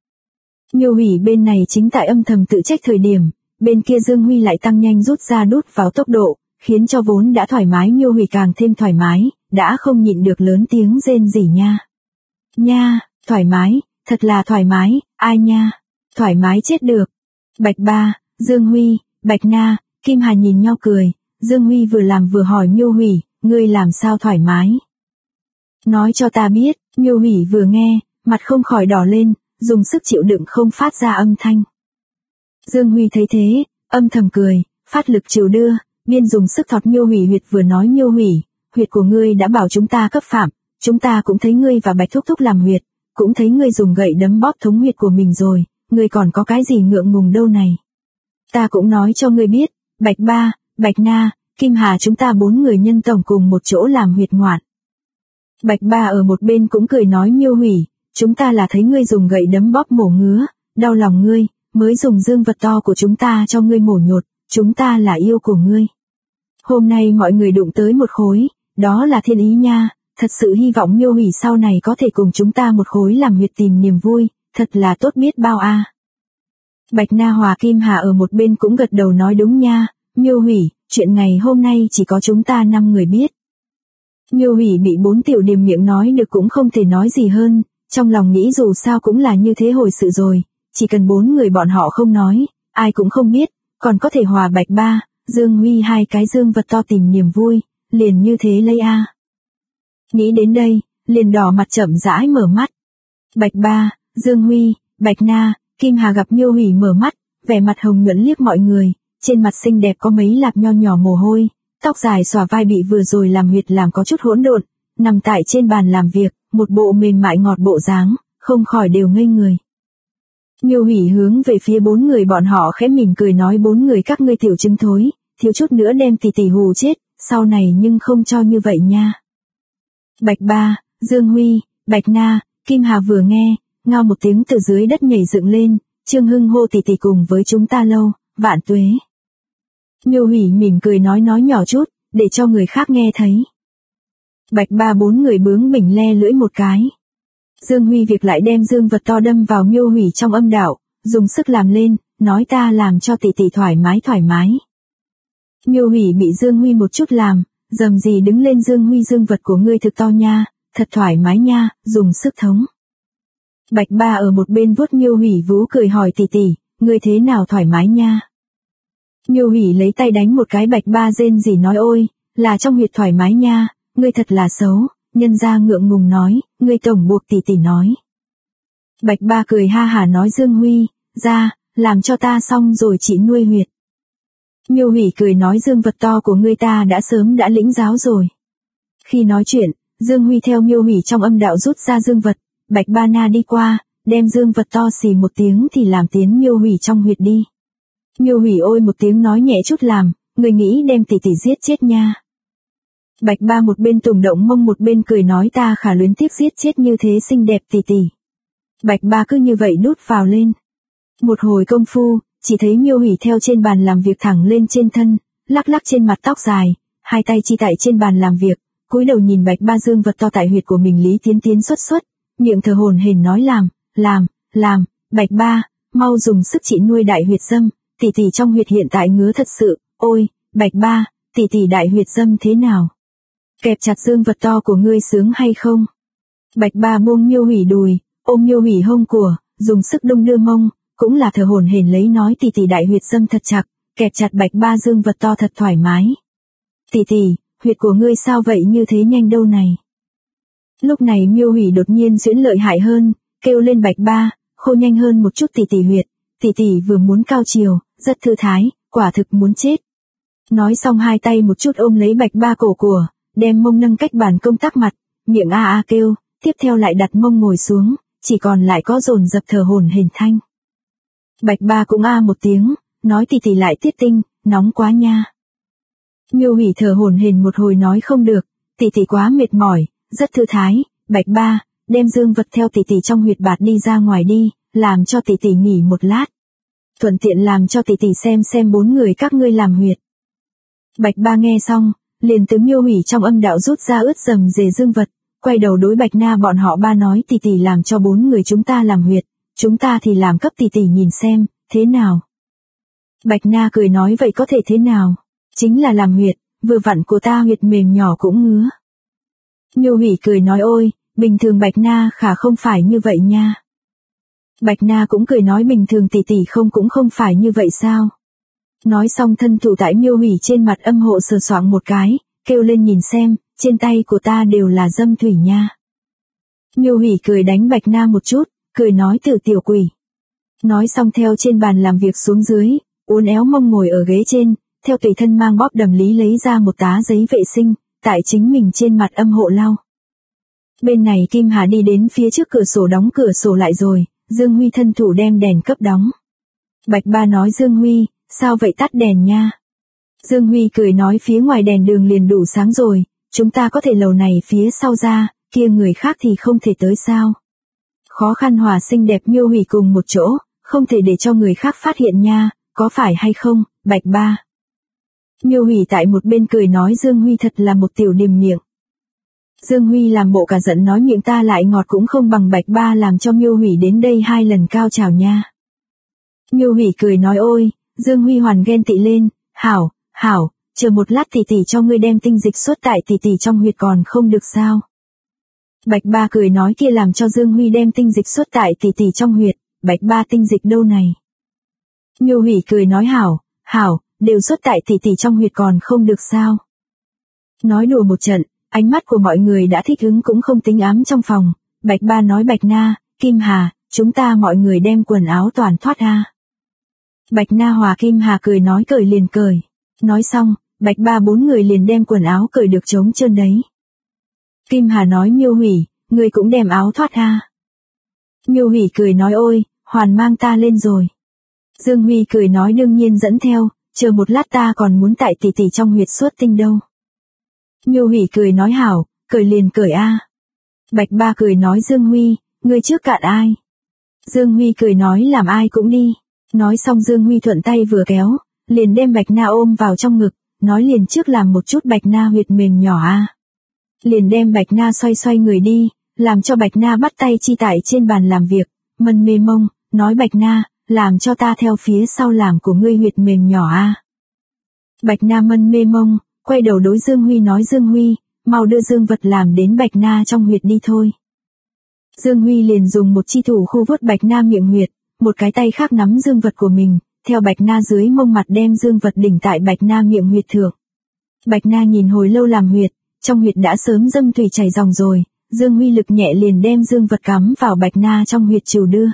Miêu Hủy bên này chính tại âm thầm tự trách thời điểm, bên kia Dương Huy lại tăng nhanh rút ra đút vào tốc độ, khiến cho vốn đã thoải mái Miêu Hủy càng thêm thoải mái, đã không nhịn được lớn tiếng rên rỉ nha. Nha, thoải mái, thật là thoải mái, ai nha, thoải mái chết được. Bạch Ba, Dương Huy, Bạch Na, Kim Hà nhìn nhau cười, Dương Huy vừa làm vừa hỏi Miêu Hủy, ngươi làm sao thoải mái? Nói cho ta biết, Miêu Hủy vừa nghe, mặt không khỏi đỏ lên, dùng sức chịu đựng không phát ra âm thanh. Dương Huy thấy thế, âm thầm cười, phát lực chiều đưa, biên dùng sức thọt Miêu Hủy huyệt vừa nói Miêu Hủy, huyệt của ngươi đã bảo chúng ta cấp phạm, chúng ta cũng thấy ngươi và Bạch Thúc Thúc làm huyệt, cũng thấy ngươi dùng gậy đấm bóp thống huyệt của mình rồi, ngươi còn có cái gì ngượng ngùng đâu này. Ta cũng nói cho ngươi biết, Bạch Ba, Bạch Na, Kim Hà chúng ta 4 người nhân tổng cùng một chỗ làm huyệt ngoạn. Bạch Ba ở một bên cũng cười nói Miêu Hủy, chúng ta là thấy ngươi dùng gậy đấm bóp mổ ngứa, đau lòng ngươi, mới dùng dương vật to của chúng ta cho ngươi mổ nhột, chúng ta là yêu của ngươi. Hôm nay mọi người đụng tới một khối, đó là thiên ý nha, thật sự hy vọng Miêu Hủy sau này có thể cùng chúng ta một khối làm huyệt tìm niềm vui, thật là tốt biết bao a. Bạch Na hòa Kim Hà ở một bên cũng gật đầu nói đúng nha, Miêu Hủy, chuyện ngày hôm nay chỉ có chúng ta 5 người biết. Miêu Hủy bị 4 tiểu điềm miệng nói được cũng không thể nói gì hơn, trong lòng nghĩ dù sao cũng là như thế hồi sự rồi, chỉ cần 4 người bọn họ không nói, ai cũng không biết, còn có thể hòa Bạch Ba, Dương Huy hai cái dương vật to tìm niềm vui, liền như thế lấy a. Nghĩ đến đây, liền đỏ mặt chậm rãi mở mắt. Bạch Ba, Dương Huy, Bạch Na, Kim Hà gặp Miêu Hủy mở mắt, vẻ mặt hồng nhuận liếc mọi người, trên mặt xinh đẹp có mấy lạp nho nhỏ mồ hôi, tóc dài xõa vai bị vừa rồi làm huyệt làm có chút hỗn độn, nằm tại trên bàn làm việc, một bộ mềm mại ngọt bộ dáng, không khỏi đều ngây người. Miêu Hủy hướng về phía 4 người bọn họ khẽ mỉm cười nói 4 người các ngươi tiểu trứng thối, thiếu chút nữa đem tỷ tỷ hù chết, sau này nhưng không cho như vậy nha. Bạch Ba, Dương Huy, Bạch Na, Kim Hà vừa nghe, ngao một tiếng từ dưới đất nhảy dựng lên, Trương Hưng hô tỷ tỷ cùng với chúng ta lâu, vạn tuế. Miêu Hủy mỉm cười nói nhỏ chút, để cho người khác nghe thấy. Bạch Ba 4 người bướng bỉnh le lưỡi một cái. Dương Huy việc lại đem dương vật to đâm vào Miêu Hủy trong âm đạo, dùng sức làm lên, nói ta làm cho tỷ tỷ thoải mái. Miêu Hủy bị Dương Huy một chút làm, dầm gì đứng lên Dương Huy dương vật của ngươi thực to nha, thật thoải mái nha, dùng sức thống. Bạch Ba ở một bên vuốt Miêu Hủy vú cười hỏi tỷ tỷ, ngươi thế nào thoải mái nha. Miêu Hủy lấy tay đánh một cái Bạch Ba rên rỉ nói ôi, là trong huyệt thoải mái nha, ngươi thật là xấu, nhân ra ngượng ngùng nói, ngươi tổng buộc tỷ tỷ nói. Bạch Ba cười ha hả nói Dương Huy, ra, làm cho ta xong rồi chị nuôi huyệt. Miêu Hủy cười nói dương vật to của ngươi ta đã sớm đã lĩnh giáo rồi. Khi nói chuyện, Dương Huy theo Miêu Hủy trong âm đạo rút ra dương vật, Bạch Ba Na đi qua, đem dương vật to xì một tiếng thì làm tiến Miêu Hủy trong huyệt đi. Miêu Hủy ôi một tiếng nói nhẹ chút làm, người nghĩ đem tỷ tỷ giết chết nha. Bạch Ba một bên tùng động mông một bên cười nói ta khả luyến tiếc giết chết như thế xinh đẹp tỷ tỷ. Bạch Ba cứ như vậy đút vào lên. Một hồi công phu, chỉ thấy Miêu Hủy theo trên bàn làm việc thẳng lên trên thân, lắc lắc trên mặt tóc dài, hai tay chi tại trên bàn làm việc, cúi đầu nhìn Bạch Ba dương vật to tại huyệt của mình lý tiến xuất, miệng thở hổn hển nói làm, Bạch Ba, mau dùng sức chị nuôi đại huyệt dâm, tỷ tỷ trong huyệt hiện tại ngứa thật sự, ôi, Bạch Ba, tỷ tỷ đại huyệt dâm thế nào? Kẹp chặt dương vật to của ngươi sướng hay không? Bạch Ba buông Miêu Hủy đùi, ôm Miêu Hủy hông của, dùng sức đung đưa mông, cũng là thở hổn hển lấy nói tỷ tỷ đại huyệt dâm thật chặt, kẹp chặt Bạch Ba dương vật to thật thoải mái. Tỷ tỷ, huyệt của ngươi sao vậy như thế nhanh đâu này? Lúc này Miêu Hủy đột nhiên duyễn lợi hại hơn, kêu lên Bạch Ba, khô nhanh hơn một chút tỷ tỷ huyệt, tỷ tỷ vừa muốn cao chiều, rất thư thái, quả thực muốn chết. Nói xong hai tay một chút ôm lấy Bạch Ba cổ của, đem mông nâng cách bàn công tác mặt, miệng a kêu, tiếp theo lại đặt mông ngồi xuống, chỉ còn lại có dồn dập thở hổn hển thanh. Bạch Ba cũng một tiếng, nói tỷ tỷ lại tiết tinh, nóng quá nha. Miêu Hủy thở hổn hển một hồi nói không được, tỷ tỷ quá mệt mỏi, rất thư thái, Bạch Ba, đem dương vật theo tỷ tỷ trong huyệt bạt đi ra ngoài đi, làm cho tỷ tỷ nghỉ một lát. Thuận tiện làm cho tỷ tỷ xem 4 người các ngươi làm huyệt. Bạch Ba nghe xong, liền từ Miêu Hủy trong âm đạo rút ra ướt dầm dề dương vật, quay đầu đối Bạch Na bọn họ ba nói tỷ tỷ làm cho 4 người chúng ta làm huyệt, chúng ta thì làm cấp tỷ tỷ nhìn xem, thế nào. Bạch Na cười nói vậy có thể thế nào, chính là làm huyệt, vừa vặn của ta huyệt mềm nhỏ cũng ngứa. Miêu Hủy cười nói ôi, bình thường Bạch Na khả không phải như vậy nha. Bạch Na cũng cười nói bình thường tỷ tỷ cũng không phải như vậy sao. Nói xong thân thủ tại Miêu Hủy trên mặt âm hộ sờ soạng một cái, kêu lên nhìn xem, trên tay của ta đều là dâm thủy nha. Miêu Hủy cười đánh Bạch Na một chút, cười nói từ tiểu quỷ. Nói xong theo trên bàn làm việc xuống dưới, uốn éo mông ngồi ở ghế trên, theo tùy thân mang bóp đầm lý lấy ra một tá giấy vệ sinh, tại chính mình trên mặt âm hộ lau. Bên này Kim Hà đi đến phía trước cửa sổ đóng cửa sổ lại rồi, Dương Huy thân thủ đem đèn cấp đóng. Bạch Ba nói Dương Huy, sao vậy tắt đèn nha. Dương Huy cười nói phía ngoài đèn đường liền đủ sáng rồi, chúng ta có thể lầu này phía sau ra, kia người khác thì không thể tới sao. Khó khăn hòa xinh đẹp Miêu Hủy cùng một chỗ, không thể để cho người khác phát hiện nha, có phải hay không, Bạch Ba. Miêu Hủy tại một bên cười nói Dương Huy thật là một tiểu điềm miệng. Dương Huy làm bộ cả giận nói miệng ta lại ngọt cũng không bằng Bạch Ba làm cho Miêu Hủy đến đây 2 lần cao trào nha. Miêu Hủy cười nói ôi, Dương Huy hoàn ghen tị lên, hảo, chờ một lát tỷ tỷ cho ngươi đem tinh dịch xuất tại tỷ tỷ trong huyệt còn không được sao. Bạch Ba cười nói kia làm cho Dương Huy đem tinh dịch xuất tại tỷ tỷ trong huyệt, Bạch Ba tinh dịch đâu này. Miêu Hủy cười nói hảo, đều xuất tại tỷ tỷ trong huyệt còn không được sao. Nói đùa một trận, Ánh mắt của mọi người đã thích ứng cũng không tính ám trong phòng. Bạch Ba nói Bạch Na, Kim Hà, chúng ta mọi người đem quần áo toàn thoát ha. Bạch Na hòa Kim Hà cười nói cởi liền cởi. Nói xong, Bạch Ba 4 người liền đem quần áo cởi được trống trơn đấy. Kim Hà nói Miêu Hủy, người cũng đem áo thoát ha. Miêu Hủy cười nói ôi, Hoàn mang ta lên rồi. Dương Huy cười nói đương nhiên dẫn theo, chờ một lát ta còn muốn tại tỷ tỷ trong huyệt suốt tinh đâu. Miêu Hủy cười nói hảo, cởi liền cởi a. Bạch Ba cười nói Dương Huy, ngươi trước cạn ai. Dương Huy cười nói làm ai cũng đi. Nói xong Dương Huy thuận tay vừa kéo, liền đem Bạch Na ôm vào trong ngực, nói liền trước làm một chút Bạch Na huyệt mềm nhỏ a. Liền đem Bạch Na xoay xoay người đi, làm cho Bạch Na bắt tay chi tại trên bàn làm việc, mân mê mông, nói Bạch Na, làm cho ta theo phía sau làm của ngươi huyệt mềm nhỏ a. Bạch Na mân mê mông, quay đầu đối Dương Huy nói Dương Huy, mau đưa dương vật làm đến Bạch Na trong huyệt đi thôi. Dương Huy liền dùng một chi thủ khu vuốt Bạch Na miệng huyệt, một cái tay khác nắm dương vật của mình, theo Bạch Na dưới mông mặt đem dương vật đỉnh tại Bạch Na miệng huyệt thượng. Bạch Na nhìn hồi lâu làm huyệt, trong huyệt đã sớm dâm thủy chảy ròng rồi, Dương Huy lực nhẹ liền đem dương vật cắm vào Bạch Na trong huyệt trừ đưa.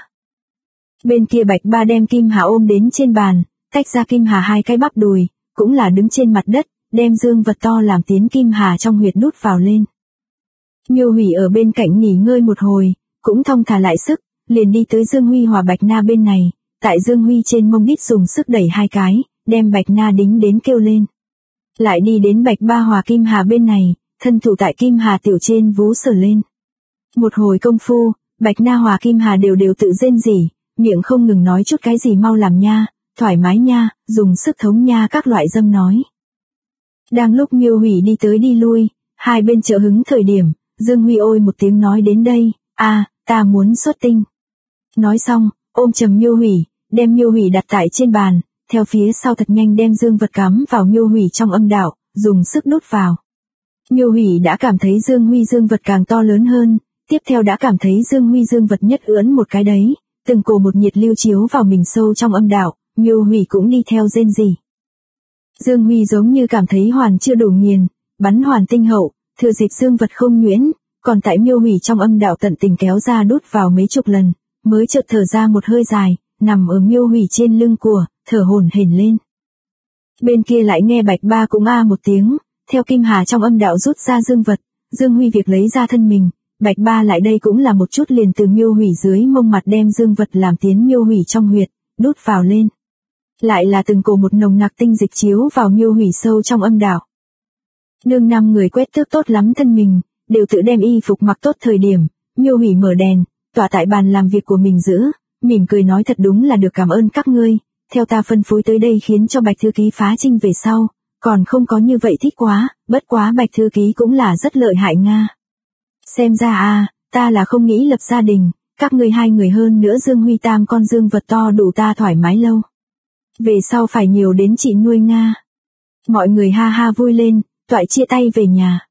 Bên kia Bạch Ba đem Kim Hà ôm đến trên bàn, tách ra Kim Hà 2 cái bắp đùi, cũng là đứng trên mặt đất, đem dương vật to làm tiến Kim Hà trong huyệt đút vào lên. Miêu Hủy ở bên cạnh nghỉ ngơi một hồi, cũng thong thả lại sức, liền đi tới Dương Huy hòa Bạch Na bên này, tại Dương Huy trên mông đít dùng sức đẩy 2 cái, đem Bạch Na đính đến kêu lên. Lại đi đến Bạch Ba hòa Kim Hà bên này, thân thủ tại Kim Hà tiểu trên vú sờ lên. Một hồi công phu, Bạch Na hòa Kim Hà đều tự rên rỉ, miệng không ngừng nói chút cái gì mau làm nha, thoải mái nha, dùng sức thống nha các loại dâm nói. Đang lúc Miêu Hủy đi tới đi lui, hai bên trợ hứng thời điểm, Dương Huy ôi một tiếng nói đến đây, ta muốn xuất tinh. Nói xong, ôm chầm Miêu Hủy, đem Miêu Hủy đặt tại trên bàn, theo phía sau thật nhanh đem dương vật cắm vào Miêu Hủy trong âm đạo, dùng sức đút vào. Miêu Hủy đã cảm thấy Dương Huy dương vật càng to lớn hơn, tiếp theo đã cảm thấy Dương Huy dương vật nhất ưỡn một cái đấy, từng cổ một nhiệt lưu chiếu vào mình sâu trong âm đạo, Miêu Hủy cũng đi theo rên rỉ. Dương Huy giống như cảm thấy hoàn chưa đủ nghiền, bắn hoàn tinh hậu, thừa dịp dương vật không nhuyễn, còn tại Miêu Hủy trong âm đạo tận tình kéo ra đút vào mấy chục lần, mới chợt thở ra một hơi dài, nằm ở Miêu Hủy trên lưng của, thở hổn hển lên. Bên kia lại nghe Bạch Ba cũng một tiếng, theo Kim Hà trong âm đạo rút ra dương vật, Dương Huy việc lấy ra thân mình, Bạch Ba lại đây cũng là một chút liền từ Miêu Hủy dưới mông mặt đem dương vật làm tiến Miêu Hủy trong huyệt, đút vào lên. Lại là từng cổ một nồng nặc tinh dịch chiếu vào Miêu Hủy sâu trong âm đạo. Nương 5 người quét tước tốt lắm thân mình, đều tự đem y phục mặc tốt thời điểm, Miêu Hủy mở đèn, tỏa tại bàn làm việc của mình giữ, mỉm cười nói thật đúng là được cảm ơn các ngươi, theo ta phân phối tới đây khiến cho Bạch thư ký phá trinh về sau, còn không có như vậy thích quá, bất quá Bạch thư ký cũng là rất lợi hại nga. Xem ra ta là không nghĩ lập gia đình, các ngươi 2 người hơn nữa Dương Huy 3 con dương vật to đủ ta thoải mái lâu. Về sau phải nhiều đến chị nuôi nga. Mọi người ha ha vui lên, toại chia tay về nhà.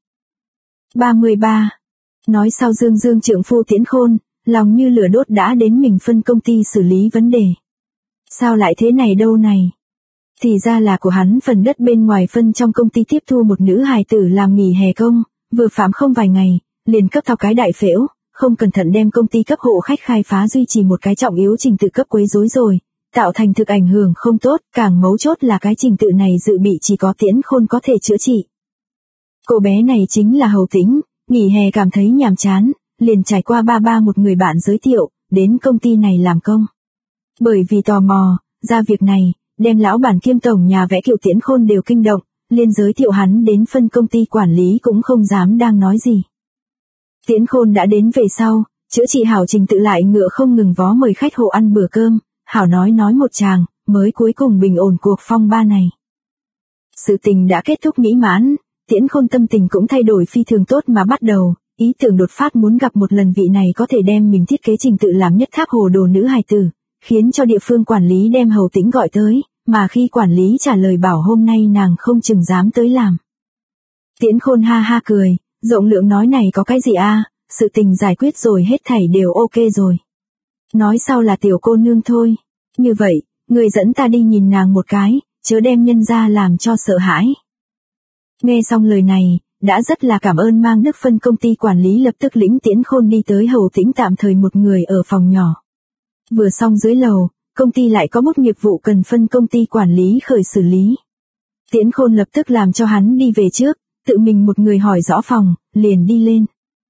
33. Nói sau Dương trượng phu Tiễn Khôn, lòng như lửa đốt đã đến mình phân công ty xử lý vấn đề. Sao lại thế này đâu này? Thì ra là của hắn phần đất bên ngoài phân trong công ty tiếp thu một nữ hài tử làm nghỉ hè công, vừa phạm không vài ngày, liền cấp thao cái đại phễu, không cẩn thận đem công ty cấp hộ khách khai phá duy trì một cái trọng yếu trình tự cấp quấy rối rồi, tạo thành thực ảnh hưởng không tốt, càng mấu chốt là cái trình tự này dự bị chỉ có Tiễn Khôn có thể chữa trị. Cô bé này chính là Hầu Tĩnh, nghỉ hè cảm thấy nhàm chán, liền trải qua ba một người bạn giới thiệu, đến công ty này làm công. Bởi vì tò mò, ra việc này, đem lão bản kiêm tổng nhà vẽ Kiều Tiễn Khôn đều kinh động, liền giới thiệu hắn đến phân công ty quản lý cũng không dám đang nói gì. Tiễn Khôn đã đến về sau, chữa trị hảo trình tự lại ngựa không ngừng vó mời khách hộ ăn bữa cơm, hảo nói một tràng, mới cuối cùng bình ổn cuộc phong ba này. Sự tình đã kết thúc mỹ mãn, Tiễn Khôn tâm tình cũng thay đổi phi thường tốt mà bắt đầu, ý tưởng đột phát muốn gặp một lần vị này có thể đem mình thiết kế trình tự làm nhất thác hồ đồ nữ hài tử, khiến cho địa phương quản lý đem Hầu Tĩnh gọi tới, mà khi quản lý trả lời bảo hôm nay nàng không chừng dám tới làm. Tiễn Khôn ha ha cười, rộng lượng nói này có cái gì sự tình giải quyết rồi hết thảy đều ok rồi. Nói sau là tiểu cô nương thôi, như vậy, người dẫn ta đi nhìn nàng một cái, chớ đem nhân ra làm cho sợ hãi. Nghe xong lời này, đã rất là cảm ơn mang Đức phân công ty quản lý lập tức lĩnh Tiễn Khôn đi tới Hầu Tĩnh tạm thời một người ở phòng nhỏ. Vừa xong dưới lầu, công ty lại có một nghiệp vụ cần phân công ty quản lý khởi xử lý. Tiễn Khôn lập tức làm cho hắn đi về trước, tự mình một người hỏi rõ phòng, liền đi lên.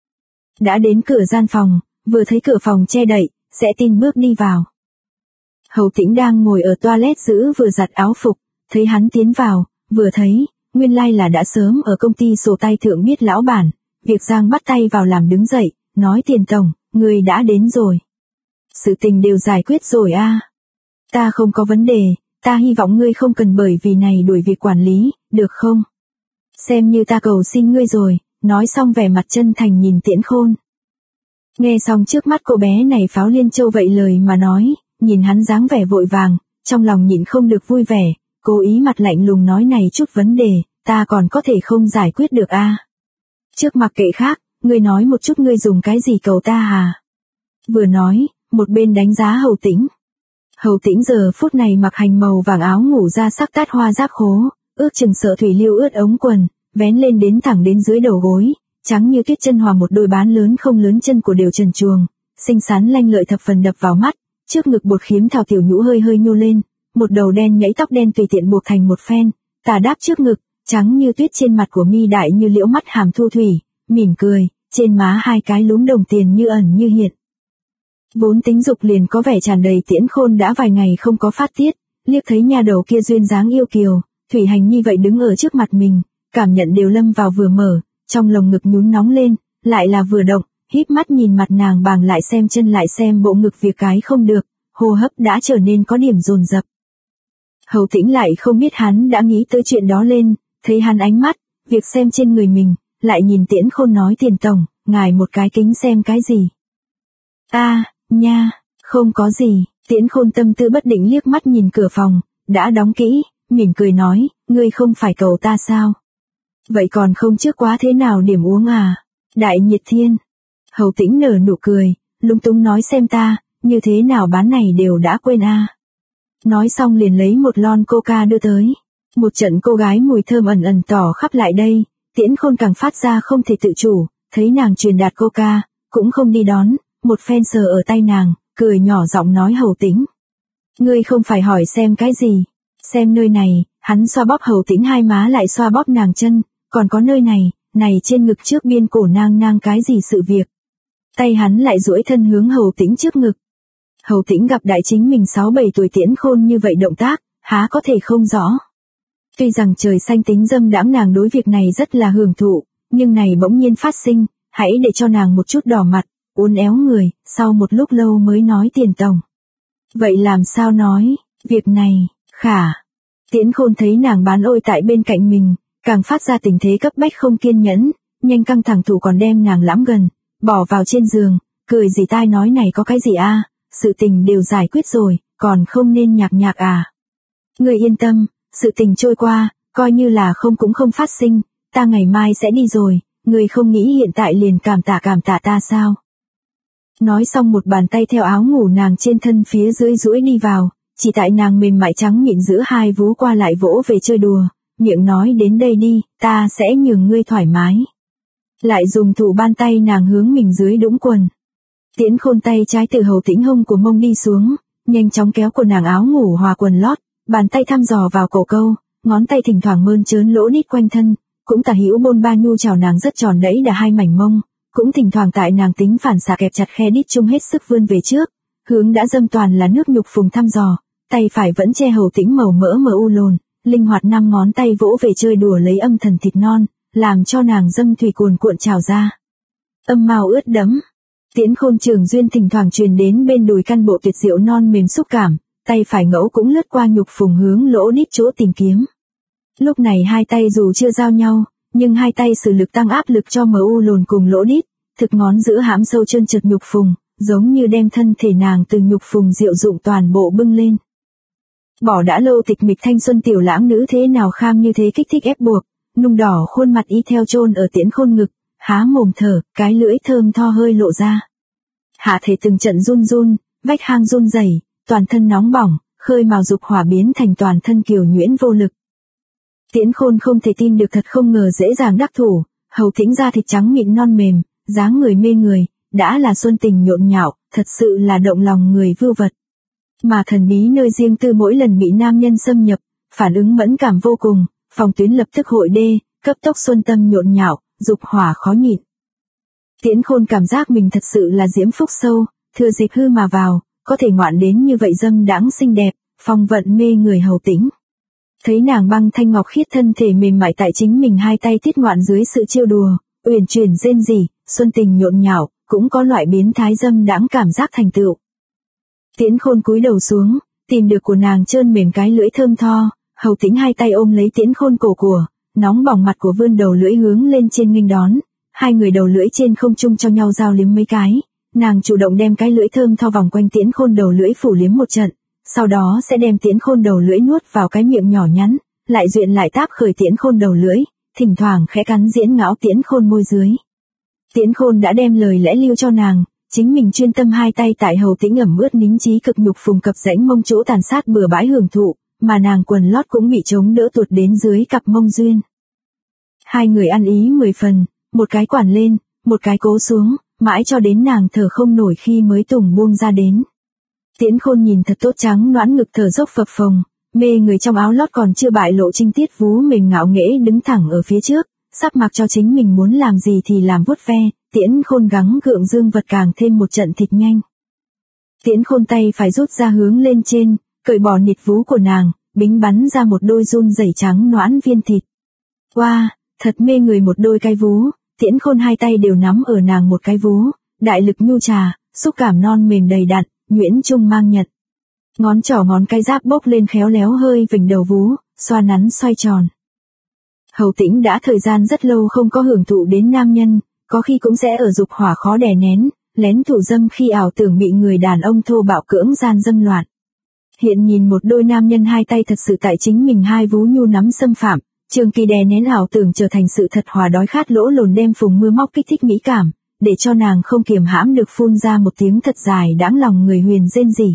Đã đến cửa gian phòng, vừa thấy cửa phòng che đậy, sẽ tin bước đi vào. Hầu Tĩnh đang ngồi ở toilet giữ vừa giặt áo phục, thấy hắn tiến vào, vừa thấy, nguyên lai là đã sớm ở công ty sổ tay thượng biết lão bản, việc Giang bắt tay vào làm đứng dậy, nói Tiền tổng, người đã đến rồi. Sự tình đều giải quyết rồi a. Ta không có vấn đề, ta hy vọng ngươi không cần bởi vì này đuổi việc quản lý, được không? Xem như ta cầu xin ngươi rồi, nói xong vẻ mặt chân thành nhìn Tiễn Khôn. Nghe xong trước mắt cô bé này Pháo Liên Châu vậy lời mà nói, nhìn hắn dáng vẻ vội vàng, trong lòng nhịn không được vui vẻ, cố ý mặt lạnh lùng nói này chút vấn đề, ta còn có thể không giải quyết được a. Trước mặc kệ khác, ngươi nói một chút ngươi dùng cái gì cầu ta à? Vừa nói, một bên đánh giá Hầu Tĩnh. Hầu Tĩnh giờ phút này mặc hành màu vàng áo ngủ da sắc tát hoa giáp khố, ước chừng sợ thủy lưu ướt ống quần, vén lên đến thẳng đến dưới đầu gối, trắng như tuyết chân hòa một đôi bán lớn không lớn chân của đều trần truồng, xinh xắn lanh lợi thập phần đập vào mắt, trước ngực bột khiếm thảo tiểu nhũ hơi hơi nhô lên, một đầu đen nhẫy tóc đen tùy tiện buộc thành một phen, tà đáp trước ngực, trắng như tuyết trên mặt của mi đại như liễu mắt hàm thu thủy, mỉm cười, trên má hai cái lúm đồng tiền như ẩn như hiện. Vốn tính dục liền có vẻ tràn đầy Tiễn Khôn đã vài ngày không có phát tiết, liếc thấy nha đầu kia duyên dáng yêu kiều, thủy hành như vậy đứng ở trước mặt mình, cảm nhận đều lâm vào vừa mở, trong lồng ngực nhún nóng lên, lại là vừa động, híp mắt nhìn mặt nàng bàng lại xem chân lại xem bộ ngực việc cái không được, hô hấp đã trở nên có điểm dồn dập. Hầu Tĩnh lại không biết hắn đã nghĩ tới chuyện đó lên, thấy hắn ánh mắt, việc xem trên người mình, lại nhìn Tiễn Khôn nói Tiền tổng, ngài một cái kính xem cái gì? Nha, không có gì, Tiễn Khôn tâm tư bất định liếc mắt nhìn cửa phòng, đã đóng kỹ, mỉm cười nói, ngươi không phải cầu ta sao? Vậy còn không trước quá thế nào điểm uống à? Đại nhiệt thiên. Hầu Tĩnh nở nụ cười, lúng túng nói xem ta, như thế nào bán này đều đã quên a. Nói xong liền lấy một lon coca đưa tới. Một trận cô gái mùi thơm ẩn ẩn tỏ khắp lại đây, Tiễn Khôn càng phát ra không thể tự chủ, thấy nàng truyền đạt coca, cũng không đi đón, một phen sờ ở tay nàng, cười nhỏ giọng nói Hầu Tĩnh. Ngươi không phải hỏi xem cái gì, xem nơi này, hắn xoa bóp Hầu Tĩnh hai má lại xoa bóp nàng chân, còn có nơi này trên ngực trước biên cổ nang cái gì sự việc. Tay hắn lại duỗi thân hướng Hầu Tĩnh trước ngực. Hầu Tĩnh gặp đại chính mình 6-7 tuổi Tiễn Khôn như vậy động tác, há có thể không rõ. Tuy rằng trời xanh tính dâm đãng nàng đối việc này rất là hưởng thụ, nhưng này bỗng nhiên phát sinh, hãy để cho nàng một chút đỏ mặt, uốn éo người, sau một lúc lâu mới nói Tiền tổng. Vậy làm sao nói, việc này, khả. Tiễn Khôn thấy nàng bán ôi tại bên cạnh mình, càng phát ra tình thế cấp bách không kiên nhẫn, nhanh căng thẳng thủ còn đem nàng lãm gần, bỏ vào trên giường, cười dì tai nói này có cái gì a, sự tình đều giải quyết rồi, còn không nên nhạc à. Ngươi yên tâm, sự tình trôi qua, coi như là không cũng không phát sinh, ta ngày mai sẽ đi rồi, ngươi không nghĩ hiện tại liền cảm tạ ta sao? Nói xong một bàn tay theo áo ngủ nàng trên thân phía dưới duỗi đi vào, chỉ tại nàng mềm mại trắng mịn giữa hai vú qua lại vỗ về chơi đùa, miệng nói đến đây đi, ta sẽ nhường ngươi thoải mái. Lại dùng thủ ban tay nàng hướng mình dưới đũng quần. Tiễn Khôn tay trái từ Hầu Tĩnh hông của mông đi xuống, nhanh chóng kéo quần nàng áo ngủ hòa quần lót, bàn tay thăm dò vào cổ câu, ngón tay thỉnh thoảng mơn trớn lỗ đít quanh thân, cũng tả hữu bôn ba nhu chào nàng rất tròn đẫy đà hai mảnh mông, cũng thỉnh thoảng tại nàng tính phản xạ kẹp chặt khe đít chung hết sức vươn về trước, hướng đã dâm toàn là nước nhục phùng thăm dò, tay phải vẫn che Hầu Tĩnh màu mỡ u lồn, linh hoạt 5 ngón tay vỗ về chơi đùa lấy âm thần thịt non, làm cho nàng dâm thủy cuồn cuộn trào ra. Âm mao ướt đẫm. Tiễn Khôn trường duyên thỉnh thoảng truyền đến bên đùi căn bộ tuyệt diệu non mềm xúc cảm, tay phải ngẫu cũng lướt qua nhục phùng hướng lỗ đít chỗ tìm kiếm. Lúc này hai tay dù chưa giao nhau, nhưng hai tay sử lực tăng áp lực cho u lồn cùng lỗ đít, thực ngón giữa hãm sâu chân trượt nhục phùng, giống như đem thân thể nàng từ nhục phùng diệu dụng toàn bộ bưng lên. Bỏ đã lâu tịch mịch thanh xuân tiểu lãng nữ thế nào kham như thế kích thích ép buộc, nung đỏ khuôn mặt y theo chôn ở Tiễn Khôn ngực, há mồm thở, cái lưỡi thơm tho hơi lộ ra. Hạ thể từng trận run, vách hang run rẩy, toàn thân nóng bỏng, khơi mào dục hỏa biến thành toàn thân kiều nhuyễn vô lực. Tiễn Khôn không thể tin được thật không ngờ dễ dàng đắc thủ, Hầu Tĩnh da thịt trắng mịn non mềm, dáng người mê người, đã là xuân tình nhộn nhạo, thật sự là động lòng người vưu vật. Mà thần bí nơi riêng tư mỗi lần bị nam nhân xâm nhập, phản ứng mẫn cảm vô cùng, phòng tuyến lập tức hội đê, cấp tốc xuân tâm nhộn nhạo, dục hỏa khó nhịn. Tiễn Khôn cảm giác mình thật sự là diễm phúc sâu, thừa dịp hư mà vào, có thể ngoạn đến như vậy dâm đãng xinh đẹp, phong vận mê người Hầu Tĩnh. Thấy nàng băng thanh ngọc khiết thân thể mềm mại tại chính mình hai tay tiết ngoạn dưới sự trêu đùa, uyển chuyển rên rỉ, xuân tình nhộn nhạo, cũng có loại biến thái dâm đãng cảm giác thành tựu. Tiễn Khôn cúi đầu xuống, tìm được của nàng trơn mềm cái lưỡi thơm tho, Hầu Tĩnh hai tay ôm lấy Tiễn Khôn cổ của, nóng bỏng mặt của vươn đầu lưỡi hướng lên trên nghênh đón, hai người đầu lưỡi trên không trung cho nhau giao liếm mấy cái, nàng chủ động đem cái lưỡi thơm tho vòng quanh Tiễn Khôn đầu lưỡi phủ liếm một trận, sau đó sẽ đem Tiễn Khôn đầu lưỡi nuốt vào cái miệng nhỏ nhắn, lại duyện lại táp khởi Tiễn Khôn đầu lưỡi, thỉnh thoảng khẽ cắn diễn ngáo Tiễn Khôn môi dưới. Tiễn Khôn đã đem lời lẽ lưu cho nàng, chính mình chuyên tâm hai tay tại Hầu Tĩnh ẩm ướt nính trí cực nhục phùng cập rãnh mông chỗ tàn sát bừa bãi hưởng thụ, mà nàng quần lót cũng bị chống đỡ tuột đến dưới cặp mông duyên. Hai người ăn ý 10 phần, một cái quản lên, một cái cố xuống, mãi cho đến nàng thở không nổi khi mới tùng buông ra đến. Tiễn Khôn nhìn thật tốt trắng nõn ngực thở dốc phập phồng, mê người trong áo lót còn chưa bại lộ trinh tiết vú mềm ngạo nghễ đứng thẳng ở phía trước, sắp mặc cho chính mình muốn làm gì thì làm vuốt ve, Tiễn Khôn gắng gượng dương vật càng thêm một trận thịt nhanh. Tiễn Khôn tay phải rút ra hướng lên trên, cởi bỏ nịt vú của nàng, bính bắn ra một đôi run rẩy trắng nõn viên thịt. Wow, thật mê người một đôi cái vú, Tiễn Khôn hai tay đều nắm ở nàng một cái vú, đại lực nhu trà, xúc cảm non mềm đầy đặn, nhuyễn trung mang nhật. Ngón trỏ ngón cái giáp bốc lên khéo léo hơi vểnh đầu vú, xoa nắn xoay tròn. Hầu Tĩnh đã thời gian rất lâu không có hưởng thụ đến nam nhân, có khi cũng sẽ ở dục hỏa khó đè nén, lén thủ dâm khi ảo tưởng bị người đàn ông thô bạo cưỡng gian dâm loạn. Hiện nhìn một đôi nam nhân hai tay thật sự tại chính mình hai vú nhu nắm xâm phạm, trường kỳ đè nén ảo tưởng trở thành sự thật hòa đói khát lỗ lồn đem phùng mưa móc kích thích mỹ cảm, để cho nàng không kiềm hãm được phun ra một tiếng thật dài đáng lòng người huyền rên rỉ.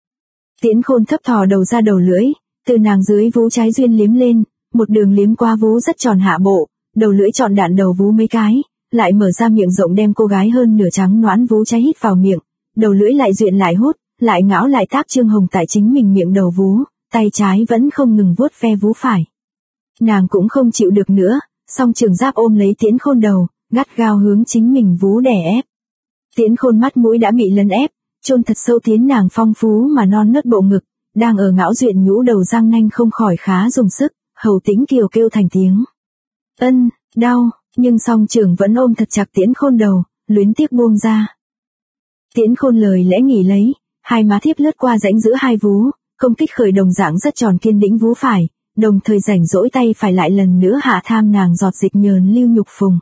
Tiễn Khôn thấp thò đầu ra đầu lưỡi, từ nàng dưới vú trái duyên liếm lên, một đường liếm qua vú rất tròn hạ bộ, đầu lưỡi trọn đạn đầu vú mấy cái, lại mở ra miệng rộng đem cô gái hơn nửa trắng nõn vú trái hít vào miệng, đầu lưỡi lại duyện lại hút, lại ngáo lại táp trương hồng tại chính mình miệng đầu vú, tay trái vẫn không ngừng vuốt ve vú phải. Nàng cũng không chịu được nữa, song trường giáp ôm lấy Tiễn Khôn đầu, gắt gao hướng chính mình vú đè ép. Tiễn Khôn mắt mũi đã bị lấn ép, chôn thật sâu tiến nàng phong phú mà non nớt bộ ngực, đang ở ngão duyện nhũ đầu răng nanh không khỏi khá dùng sức, Hầu Tĩnh kiều kêu thành tiếng. Ân, đau, nhưng song trưởng vẫn ôm thật chặt Tiễn Khôn đầu, luyến tiếc buông ra. Tiễn Khôn lời lẽ nghỉ lấy, hai má thiếp lướt qua rãnh giữa hai vú, công kích khởi đồng dạng rất tròn kiên đĩnh vú phải, đồng thời rảnh rỗi tay phải lại lần nữa hạ tham nàng giọt dịch nhờn lưu nhục phùng.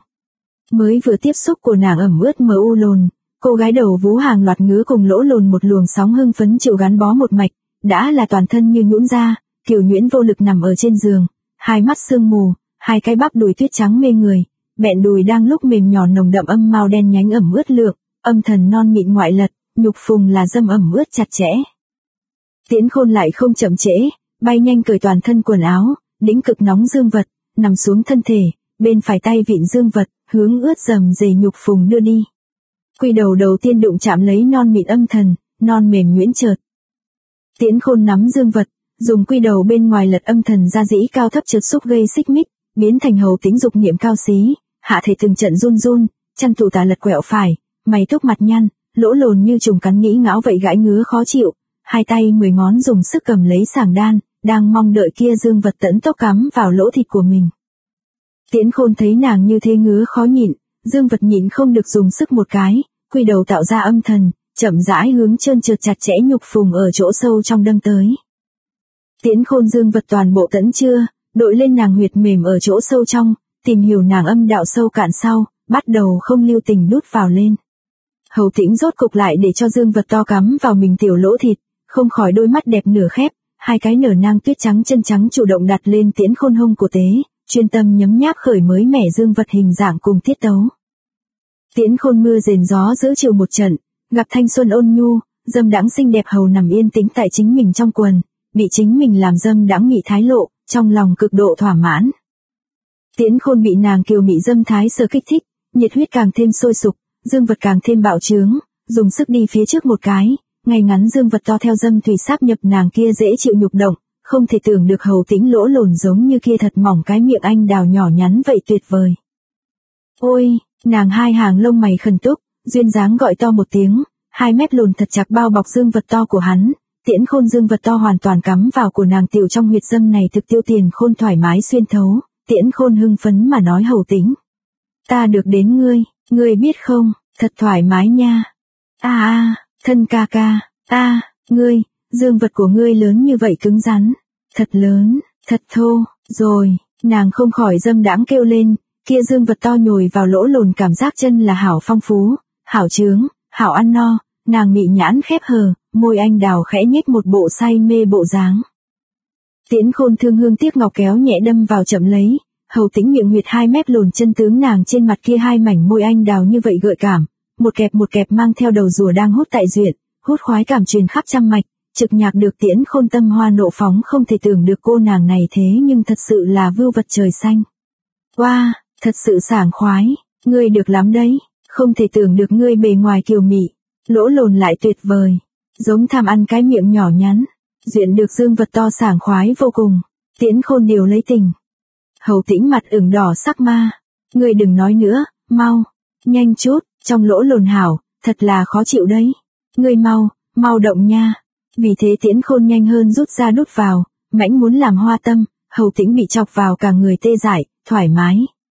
Mới vừa tiếp xúc của nàng ẩm ướt mờ u lồn, cô gái đầu vú hàng loạt ngứa cùng lỗ lồn một luồng sóng hưng phấn chịu gắn bó một mạch, đã là toàn thân như nhũn ra, kiều nhuyễn vô lực nằm ở trên giường, hai mắt sương mù, hai cái bắp đùi tuyết trắng mê người, bẹn đùi đang lúc mềm nhỏ nồng đậm âm mao đen nhánh ẩm ướt lượng, âm thần non mịn ngoại lật, nhục phùng là dâm ẩm ướt chặt chẽ. Tiễn Khôn lại không chậm trễ, bay nhanh cởi toàn thân quần áo, đĩnh cực nóng dương vật, nằm xuống thân thể, bên phải tay vịn dương vật, hướng ướt dầm dề nhục phùng đưa đi. Quy đầu đầu tiên đụng chạm lấy non mịn âm thần, non mềm nhuyễn chợt. Tiễn Khôn nắm dương vật, dùng quy đầu bên ngoài lật âm thần ra dĩ cao thấp trượt xúc gây xích mích, biến thành Hầu Tĩnh dục niệm cao xí, hạ thể từng trận run run, chăn tủ tà lật quẹo phải, mày tóc mặt nhăn, lỗ lồn như trùng cắn nghĩ ngáo vậy gãi ngứa khó chịu, hai tay 10 ngón dùng sức cầm lấy sảng đan, đang mong đợi kia dương vật tẫn tốc cắm vào lỗ thịt của mình. Tiễn Khôn thấy nàng như thế ngứa khó nhịn, dương vật nhịn không được dùng sức một cái, quy đầu tạo ra âm thần, chậm rãi hướng trơn trượt chặt chẽ nhục phùng ở chỗ sâu trong đâm tới. Tiễn Khôn dương vật toàn bộ tẫn chưa, đội lên nàng huyệt mềm ở chỗ sâu trong, tìm hiểu nàng âm đạo sâu cạn sau, bắt đầu không lưu tình đút vào lên. Hầu Tĩnh rốt cục lại để cho dương vật to cắm vào mình tiểu lỗ thịt, không khỏi đôi mắt đẹp nửa khép, hai cái nở nang tuyết trắng chân trắng chủ động đặt lên Tiễn Khôn hông của tế, chuyên tâm nhấm nháp khởi mới mẻ dương vật hình dạng cùng tiết tấu. Tiễn Khôn mưa rền gió giữ chiều một trận, gặp thanh xuân ôn nhu, dâm đãng xinh đẹp hầu nằm yên tĩnh tại chính mình trong quần, bị chính mình làm dâm đãng mị thái lộ, trong lòng cực độ thỏa mãn. Tiễn Khôn bị nàng kiều mị dâm thái sờ kích thích, nhiệt huyết càng thêm sôi sục, dương vật càng thêm bạo trướng, dùng sức đi phía trước một cái, ngay ngắn dương vật to theo dâm thủy sáp nhập nàng kia dễ chịu nhục động, không thể tưởng được Hầu Tĩnh lỗ lồn giống như kia thật mỏng cái miệng anh đào nhỏ nhắn vậy tuyệt vời. Ôi, nàng hai hàng lông mày khẩn túc, duyên dáng gọi to một tiếng, hai mép lồn thật chặt bao bọc dương vật to của hắn. Tiễn Khôn dương vật to hoàn toàn cắm vào của nàng tiểu trong huyệt dâm này thực tiêu tiền khôn thoải mái xuyên thấu, Tiễn Khôn hưng phấn mà nói Hầu Tĩnh. Ta được đến ngươi biết không, thật thoải mái nha. Thân ca ca, ngươi, dương vật của ngươi lớn như vậy cứng rắn, thật lớn, thật thô, rồi, nàng không khỏi dâm đãng kêu lên, kia dương vật to nhồi vào lỗ lồn cảm giác chân là hảo phong phú, hảo trướng, hảo ăn no, nàng mị nhãn khép hờ, môi anh đào khẽ nhếch một bộ say mê bộ dáng. Tiễn Khôn thương hương tiếc ngọc kéo nhẹ đâm vào chậm lấy, Hầu Tĩnh miệng huyệt hai mép lồn chân tướng nàng trên mặt kia hai mảnh môi anh đào như vậy gợi cảm, một kẹp mang theo đầu rùa đang hút tại duyện, hút khoái cảm truyền khắp trăm mạch, trực nhạc được Tiễn Khôn tâm hoa nộ phóng không thể tưởng được cô nàng này thế nhưng thật sự là vưu vật trời xanh. Wow, thật sự sảng khoái, ngươi được lắm đấy, không thể tưởng được ngươi bề ngoài kiều mị, lỗ lồn lại tuyệt vời, giống tham ăn cái miệng nhỏ nhắn, duyện được dương vật to sảng khoái vô cùng, Tiễn Khôn điều lấy tình. Hầu Tĩnh mặt ửng đỏ sắc ma, ngươi đừng nói nữa, mau, nhanh chút, trong lỗ lồn hảo, thật là khó chịu đấy, ngươi mau động nha. Vì thế Tiễn Khôn nhanh hơn rút ra đút vào, mãnh muốn làm hoa tâm, Hầu Tĩnh bị chọc vào cả người tê dại, thoải mái.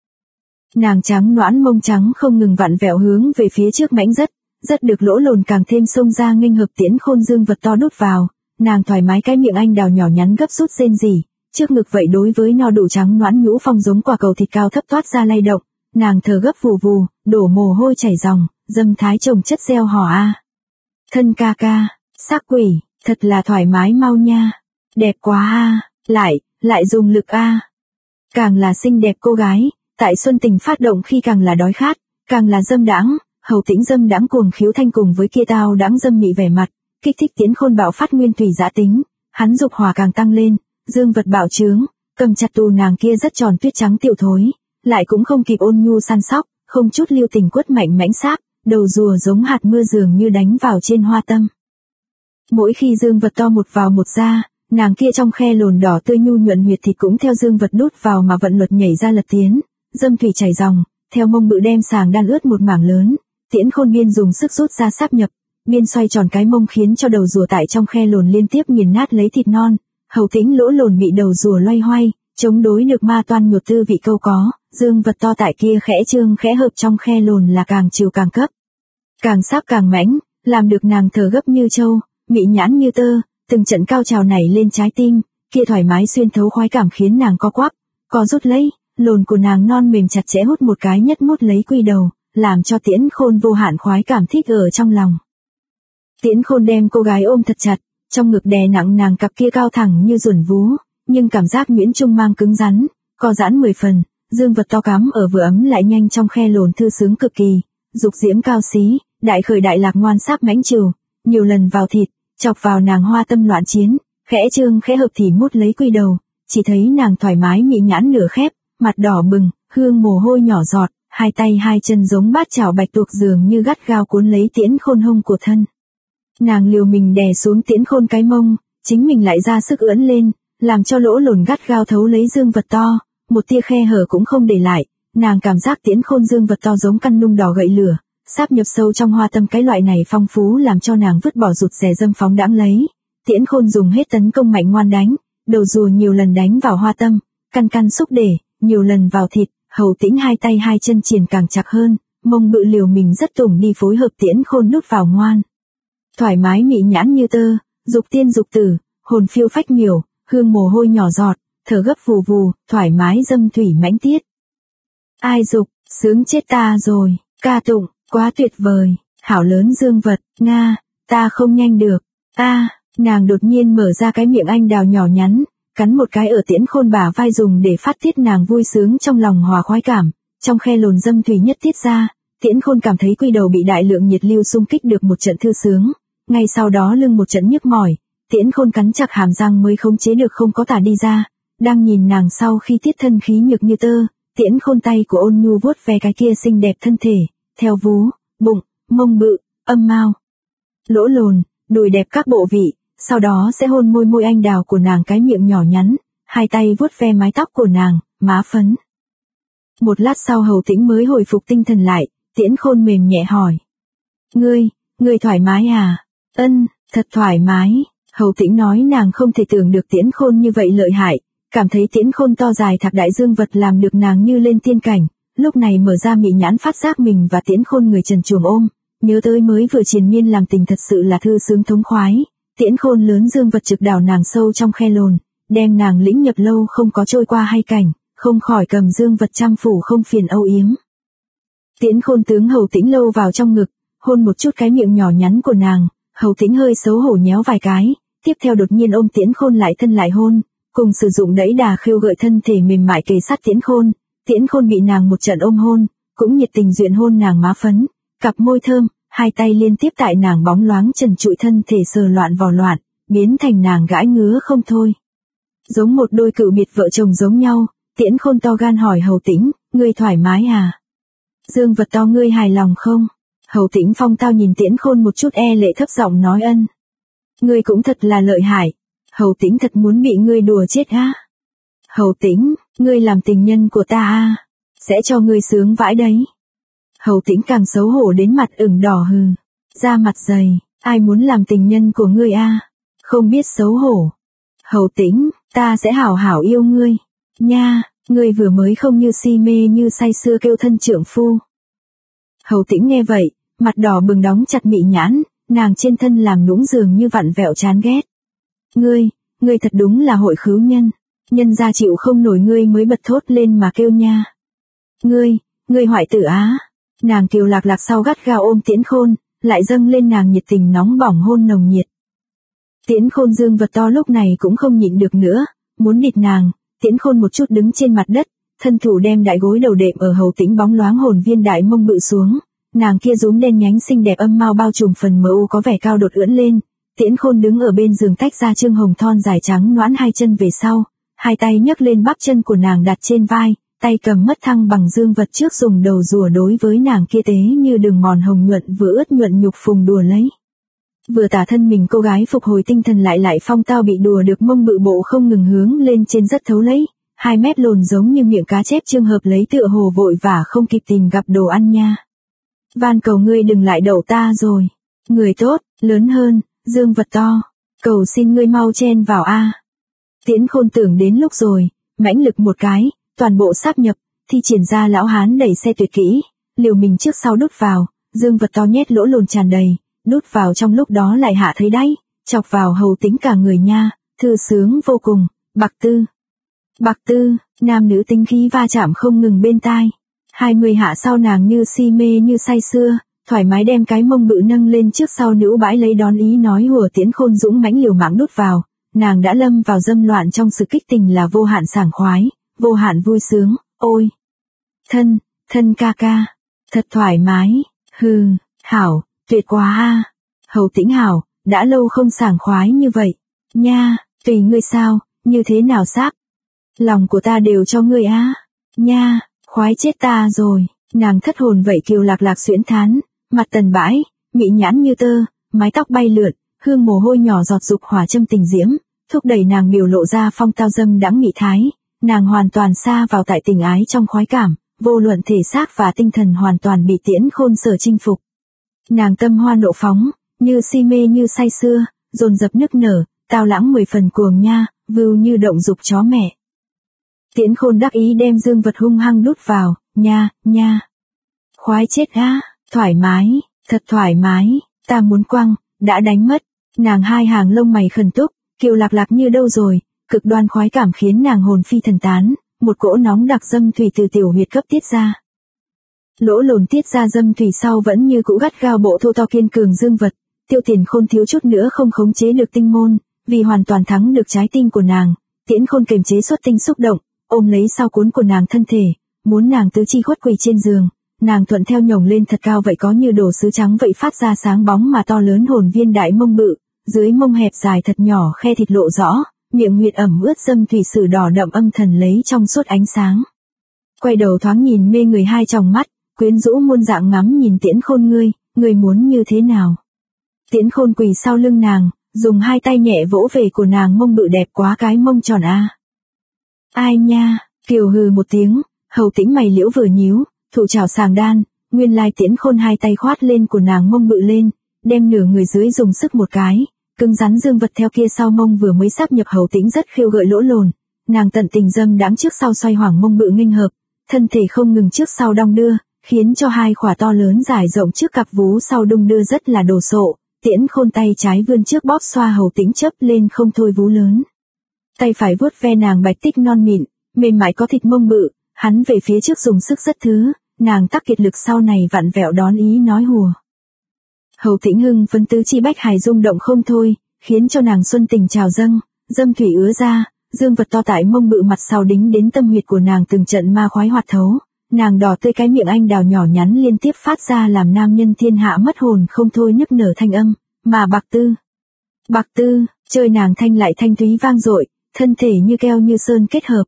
Nàng trắng noãn mông trắng không ngừng vặn vẹo hướng về phía trước mãnh rất được lỗ lồn càng thêm xông ra nghênh hợp Tiễn Khôn dương vật to đút vào, nàng thoải mái cái miệng anh đào nhỏ nhắn gấp rút rên rỉ, trước ngực vậy đối với no đủ trắng noãn nhũ phong giống quả cầu thịt cao thấp toát ra lay động, nàng thở gấp vù vù, đổ mồ hôi chảy ròng, dâm thái chồng chất gieo hò Thân ca ca, sắc quỷ, thật là thoải mái mau nha, đẹp quá lại dùng lực Càng là xinh đẹp cô gái, tại xuân tình phát động khi càng là đói khát, càng là dâm đãng, Hầu Tĩnh dâm đãng cuồng khiếu thanh cùng với kia tao đãng dâm mị vẻ mặt, kích thích Tiễn Khôn bạo phát nguyên thủy dã tính, hắn dục hỏa càng tăng lên, dương vật bạo trướng, cầm chặt tù nàng kia rất tròn tuyết trắng tiểu thối, lại cũng không kịp ôn nhu săn sóc, không chút lưu tình quất mạnh mãnh sáp, đầu rùa giống hạt mưa dường như đánh vào trên hoa tâm. Mỗi khi dương vật to một vào một ra, nàng kia trong khe lồn đỏ tươi nhu nhuận huyệt thịt cũng theo dương vật đút vào mà vận luật nhảy ra lật tiến, dâm thủy chảy ròng, theo mông bự đem sàng đan ướt một mảng lớn, Tiễn Khôn biên dùng sức rút ra sáp nhập, biên xoay tròn cái mông khiến cho đầu rùa tại trong khe lồn liên tiếp nghiền nát lấy thịt non, Hầu Tĩnh lỗ lồn bị đầu rùa loay hoay, chống đối được ma toan nhột tư vị câu có, dương vật to tại kia khẽ trương khẽ hợp trong khe lồn là càng chiều càng cấp, càng sáp càng mãnh, làm được nàng thở gấp như trâu, mị nhãn như tơ, từng trận cao trào nảy lên trái tim, kia thoải mái xuyên thấu khoái cảm khiến nàng co quắp, co rút lấy, lồn của nàng non mềm chặt chẽ hút một cái nhất mút lấy quy đầu, làm cho Tiễn Khôn vô hạn khoái cảm thích ở trong lòng. Tiễn Khôn đem cô gái ôm thật chặt, trong ngực đè nặng nàng cặp kia cao thẳng như ruồn vú, nhưng cảm giác nhuyễn trung mang cứng rắn, co giãn 10 phần, dương vật to cắm ở vừa ấm lại nhanh trong khe lồn thư sướng cực kỳ, dục diễm cao xí, đại khởi đại lạc ngoan sáp mãnh trừ, nhiều lần vào thịt, chọc vào nàng hoa tâm loạn chiến, khẽ trương khẽ hợp thì mút lấy quy đầu, chỉ thấy nàng thoải mái mị nhãn nửa khép, mặt đỏ bừng, hương mồ hôi nhỏ giọt, hai tay hai chân giống bát chảo bạch tuộc dường như gắt gao cuốn lấy Tiễn Khôn hông của thân. Nàng liều mình đè xuống Tiễn Khôn cái mông, chính mình lại ra sức ưỡn lên, làm cho lỗ lồn gắt gao thấu lấy dương vật to, một tia khe hở cũng không để lại, nàng cảm giác Tiễn Khôn dương vật to giống căn nung đỏ gậy lửa, sáp nhập sâu trong hoa tâm cái loại này phong phú làm cho nàng vứt bỏ rụt rè dâm phóng đãng lấy. Tiễn Khôn dùng hết tấn công mạnh ngoan đánh, đầu rùa nhiều lần đánh vào hoa tâm, căn xúc để, nhiều lần vào thịt, Hầu Tĩnh hai tay hai chân triền càng chặt hơn, mông bự liều mình rất tủng đi phối hợp Tiễn Khôn nút vào ngoan. Thoải mái mị nhãn như tơ, dục tiên dục tử, hồn phiêu phách miểu, hương mồ hôi nhỏ giọt, thở gấp vù vù, thoải mái dâm thủy mãnh tiết. Ai dục, sướng chết ta rồi, ca tụng, quá tuyệt vời, hảo lớn dương vật, nga, ta không nhanh được, nàng đột nhiên mở ra cái miệng anh đào nhỏ nhắn, cắn một cái ở Tiễn Khôn bả vai dùng để phát tiết nàng vui sướng trong lòng hòa khoái cảm, trong khe lồn dâm thủy nhất tiết ra, Tiễn Khôn cảm thấy quy đầu bị đại lượng nhiệt lưu xung kích được một trận thư sướng, ngay sau đó lưng một trận nhức mỏi, Tiễn Khôn cắn chặt hàm răng mới khống chế được không có tả đi ra, đang nhìn nàng sau khi tiết thân khí nhược như tơ, Tiễn Khôn tay của ôn nhu vuốt ve cái kia xinh đẹp thân thể, theo vú, bụng, mông bự, âm mao, lỗ lồn, đùi đẹp các bộ vị, sau đó sẽ hôn môi môi anh đào của nàng, cái miệng nhỏ nhắn, hai tay vuốt ve mái tóc của nàng, má phấn. Một lát sau Hầu Tĩnh mới hồi phục tinh thần lại, Tiễn Khôn mềm nhẹ hỏi. Ngươi thoải mái à? Ân, thật thoải mái. Hầu Tĩnh nói nàng không thể tưởng được Tiễn Khôn như vậy lợi hại, cảm thấy Tiễn Khôn to dài thạc đại dương vật làm được nàng như lên tiên cảnh, lúc này mở ra mị nhãn phát giác mình và Tiễn Khôn người trần truồng ôm, nhớ tới mới vừa triền miên làm tình thật sự là thư sướng thống khoái. Tiễn Khôn lớn dương vật trực đảo nàng sâu trong khe lồn, đem nàng lĩnh nhập lâu không có trôi qua hay cảnh, không khỏi cầm dương vật trăm phủ không phiền âu yếm. Tiễn Khôn tướng Hầu Tĩnh lâu vào trong ngực, hôn một chút cái miệng nhỏ nhắn của nàng, Hầu Tĩnh hơi xấu hổ nhéo vài cái, tiếp theo đột nhiên ôm Tiễn Khôn lại thân lại hôn, cùng sử dụng đẫy đà khêu gợi thân thể mềm mại kề sát Tiễn Khôn. Tiễn Khôn bị nàng một trận ôm hôn, cũng nhiệt tình duyện hôn nàng má phấn, cặp môi thơm, hai tay liên tiếp tại nàng bóng loáng trần trụi thân thể sờ loạn vò loạn, biến thành nàng gãi ngứa không thôi. Giống một đôi cựu biệt vợ chồng giống nhau, Tiễn Khôn to gan hỏi Hầu Tĩnh, ngươi thoải mái à? Dương vật to ngươi hài lòng không? Hầu Tĩnh phong tao nhìn Tiễn Khôn một chút e lệ thấp giọng nói ân. Ngươi cũng thật là lợi hại. Hầu Tĩnh thật muốn bị ngươi đùa chết á. Hầu Tĩnh, ngươi làm tình nhân của ta à? Sẽ cho ngươi sướng vãi đấy. Hầu Tĩnh càng xấu hổ đến mặt ửng đỏ hừ. Da mặt dày, ai muốn làm tình nhân của ngươi à? Không biết xấu hổ. Hầu Tĩnh, ta sẽ hảo hảo yêu ngươi. Nha, ngươi vừa mới không như si mê như say sưa kêu thân trượng phu. Hầu Tĩnh nghe vậy, mặt đỏ bừng đóng chặt mị nhãn, nàng trên thân làm nũng dường như vặn vẹo chán ghét. Ngươi thật đúng là hội khứu nhân, nhân gia chịu không nổi ngươi mới bật thốt lên mà kêu nha. Ngươi hoại tử á. Nàng kiều lạc lạc sau gắt gao ôm Tiễn Khôn, lại dâng lên nàng nhiệt tình nóng bỏng hôn nồng nhiệt. Tiễn Khôn dương vật to lúc này cũng không nhịn được nữa, muốn địt nàng. Tiễn Khôn một chút đứng trên mặt đất, thân thủ đem đại gối đầu đệm ở Hầu Tĩnh bóng loáng hồn viên đại mông bự xuống, nàng kia rúm đen nhánh xinh đẹp âm mao bao trùm phần mờ u có vẻ cao đột ưỡn lên. Tiễn Khôn đứng ở bên giường tách ra trương hồng thon dài trắng noãn hai chân về sau, hai tay nhấc lên bắp chân của nàng đặt trên vai, tay cầm mất thăng bằng dương vật trước dùng đầu rùa đối với nàng kia tế như đường mòn hồng nhuận vừa ướt nhuận nhục phùng đùa lấy. Vừa tả thân mình cô gái phục hồi tinh thần lại phong tao bị đùa được mông bự bộ không ngừng hướng lên trên rất thấu lấy, 2 mét lồn giống như miệng cá chép trường hợp lấy tựa hồ vội và không kịp tìm gặp đồ ăn nha. Van cầu ngươi đừng lại đậu ta rồi. Người tốt, lớn hơn, dương vật to. Cầu xin ngươi mau chen vào a. Tiễn Khôn tưởng đến lúc rồi, mãnh lực một cái, toàn bộ sáp nhập, thi triển ra lão hán đẩy xe tuyệt kỹ, liều mình trước sau đút vào, dương vật to nhét lỗ lồn tràn đầy, đút vào trong lúc đó lại hạ thấy đáy, chọc vào Hầu Tĩnh cả người nha, thư sướng vô cùng, bạc tư, nam nữ tính khí va chạm không ngừng bên tai. 20 hạ sau nàng như si mê như say sưa, thoải mái đem cái mông bự nâng lên trước sau nữ bãi lấy đón ý nói hùa. Tiễn Khôn dũng mãnh liều mạng đút vào, nàng đã lâm vào dâm loạn trong sự kích tình là vô hạn sảng khoái, vô hạn vui sướng, ôi. Thân ca ca, thật thoải mái, hừ, hảo, tuyệt quá a. Hầu Tĩnh hảo, đã lâu không sảng khoái như vậy, nha, tùy ngươi sao, như thế nào sáp. Lòng của ta đều cho ngươi á, nha, khoái chết ta rồi. Nàng thất hồn vậy kiều lạc lạc xuyễn thán, mặt tần bãi, mị nhãn như tơ, mái tóc bay lượn, hương mồ hôi nhỏ giọt dục hỏa châm tình diễm, thúc đẩy nàng biểu lộ ra phong tao dâm đãng mị thái. Nàng hoàn toàn sa vào tại tình ái trong khoái cảm, vô luận thể xác và tinh thần hoàn toàn bị Tiễn Khôn sở chinh phục. Nàng tâm hoa nộ phóng, như si mê như say sưa, dồn dập nức nở, tao lãng 10 phần cuồng nha, vưu như động dục chó mẹ. Tiễn Khôn đắc ý đem dương vật hung hăng đút vào, nha. Khoái chết á, thoải mái, thật thoải mái, ta muốn quăng, đã đánh mất. Nàng hai hàng lông mày khẩn túc, kiều lạc lạc như đâu rồi, cực đoan khoái cảm khiến nàng hồn phi thần tán, một cỗ nóng đặc dâm thủy từ tiểu huyệt cấp tiết ra. Lỗ lồn tiết ra dâm thủy sau vẫn như cũ gắt gao bộ thô to kiên cường dương vật, Tiêu Tiền Khôn thiếu chút nữa không khống chế được tinh môn, vì hoàn toàn thắng được trái tim của nàng, Tiễn Khôn kiềm chế xuất tinh xúc động, ôm lấy sau cuốn của nàng thân thể, muốn nàng tứ chi khuất quỳ trên giường, nàng thuận theo nhổng lên thật cao vậy có như đồ sứ trắng vậy phát ra sáng bóng mà to lớn hồn viên đại mông bự, dưới mông hẹp dài thật nhỏ khe thịt lộ rõ, miệng huyệt ẩm ướt dâm thủy sử đỏ đậm âm thần lấy trong suốt ánh sáng. quay đầu thoáng nhìn mê người hai tròng mắt, quyến rũ muôn dạng ngắm nhìn Tiễn Khôn, ngươi muốn như thế nào? Tiễn Khôn quỳ sau lưng nàng, dùng hai tay nhẹ vỗ về của nàng mông bự đẹp quá, cái mông tròn a. Ai nha, Kiều hừ một tiếng, Hầu Tĩnh mày liễu vừa nhíu, thụ trảo sàng đan, nguyên lai Tiễn Khôn hai tay khoát lên của nàng mông bự lên, đem nửa người dưới dùng sức một cái, cứng rắn dương vật theo kia sau mông vừa mới sắp nhập Hầu Tĩnh rất khiêu gợi lỗ lồn, nàng tận tình dâm đãng trước sau xoay hoảng mông bự nghênh hợp, thân thể không ngừng trước sau đong đưa, khiến cho hai khỏa to lớn dài rộng trước cặp vú sau đung đưa rất là đồ sộ. Tiễn Khôn tay trái vươn trước bóp xoa Hầu Tĩnh chớp lên không thôi vú lớn. Tay phải vuốt ve nàng bạch tích non mịn, mềm mại có thịt mông bự, hắn về phía trước dùng sức rất thứ, nàng tắc kiệt lực sau này vặn vẹo đón ý nói hùa. Hầu Tĩnh hưng phấn tứ chi bách hài rung động không thôi, khiến cho nàng xuân tình trào dâng, dâm thủy ứa ra, dương vật to tại mông bự mặt sau đính đến tâm huyệt của nàng từng trận ma khoái hoạt thấu. Nàng đỏ tươi cái miệng anh đào nhỏ nhắn liên tiếp phát ra làm nam nhân thiên hạ mất hồn không thôi nức nở thanh âm, mà bạc tư, chơi nàng thanh lại thanh thúy vang dội, thân thể như keo như sơn kết hợp.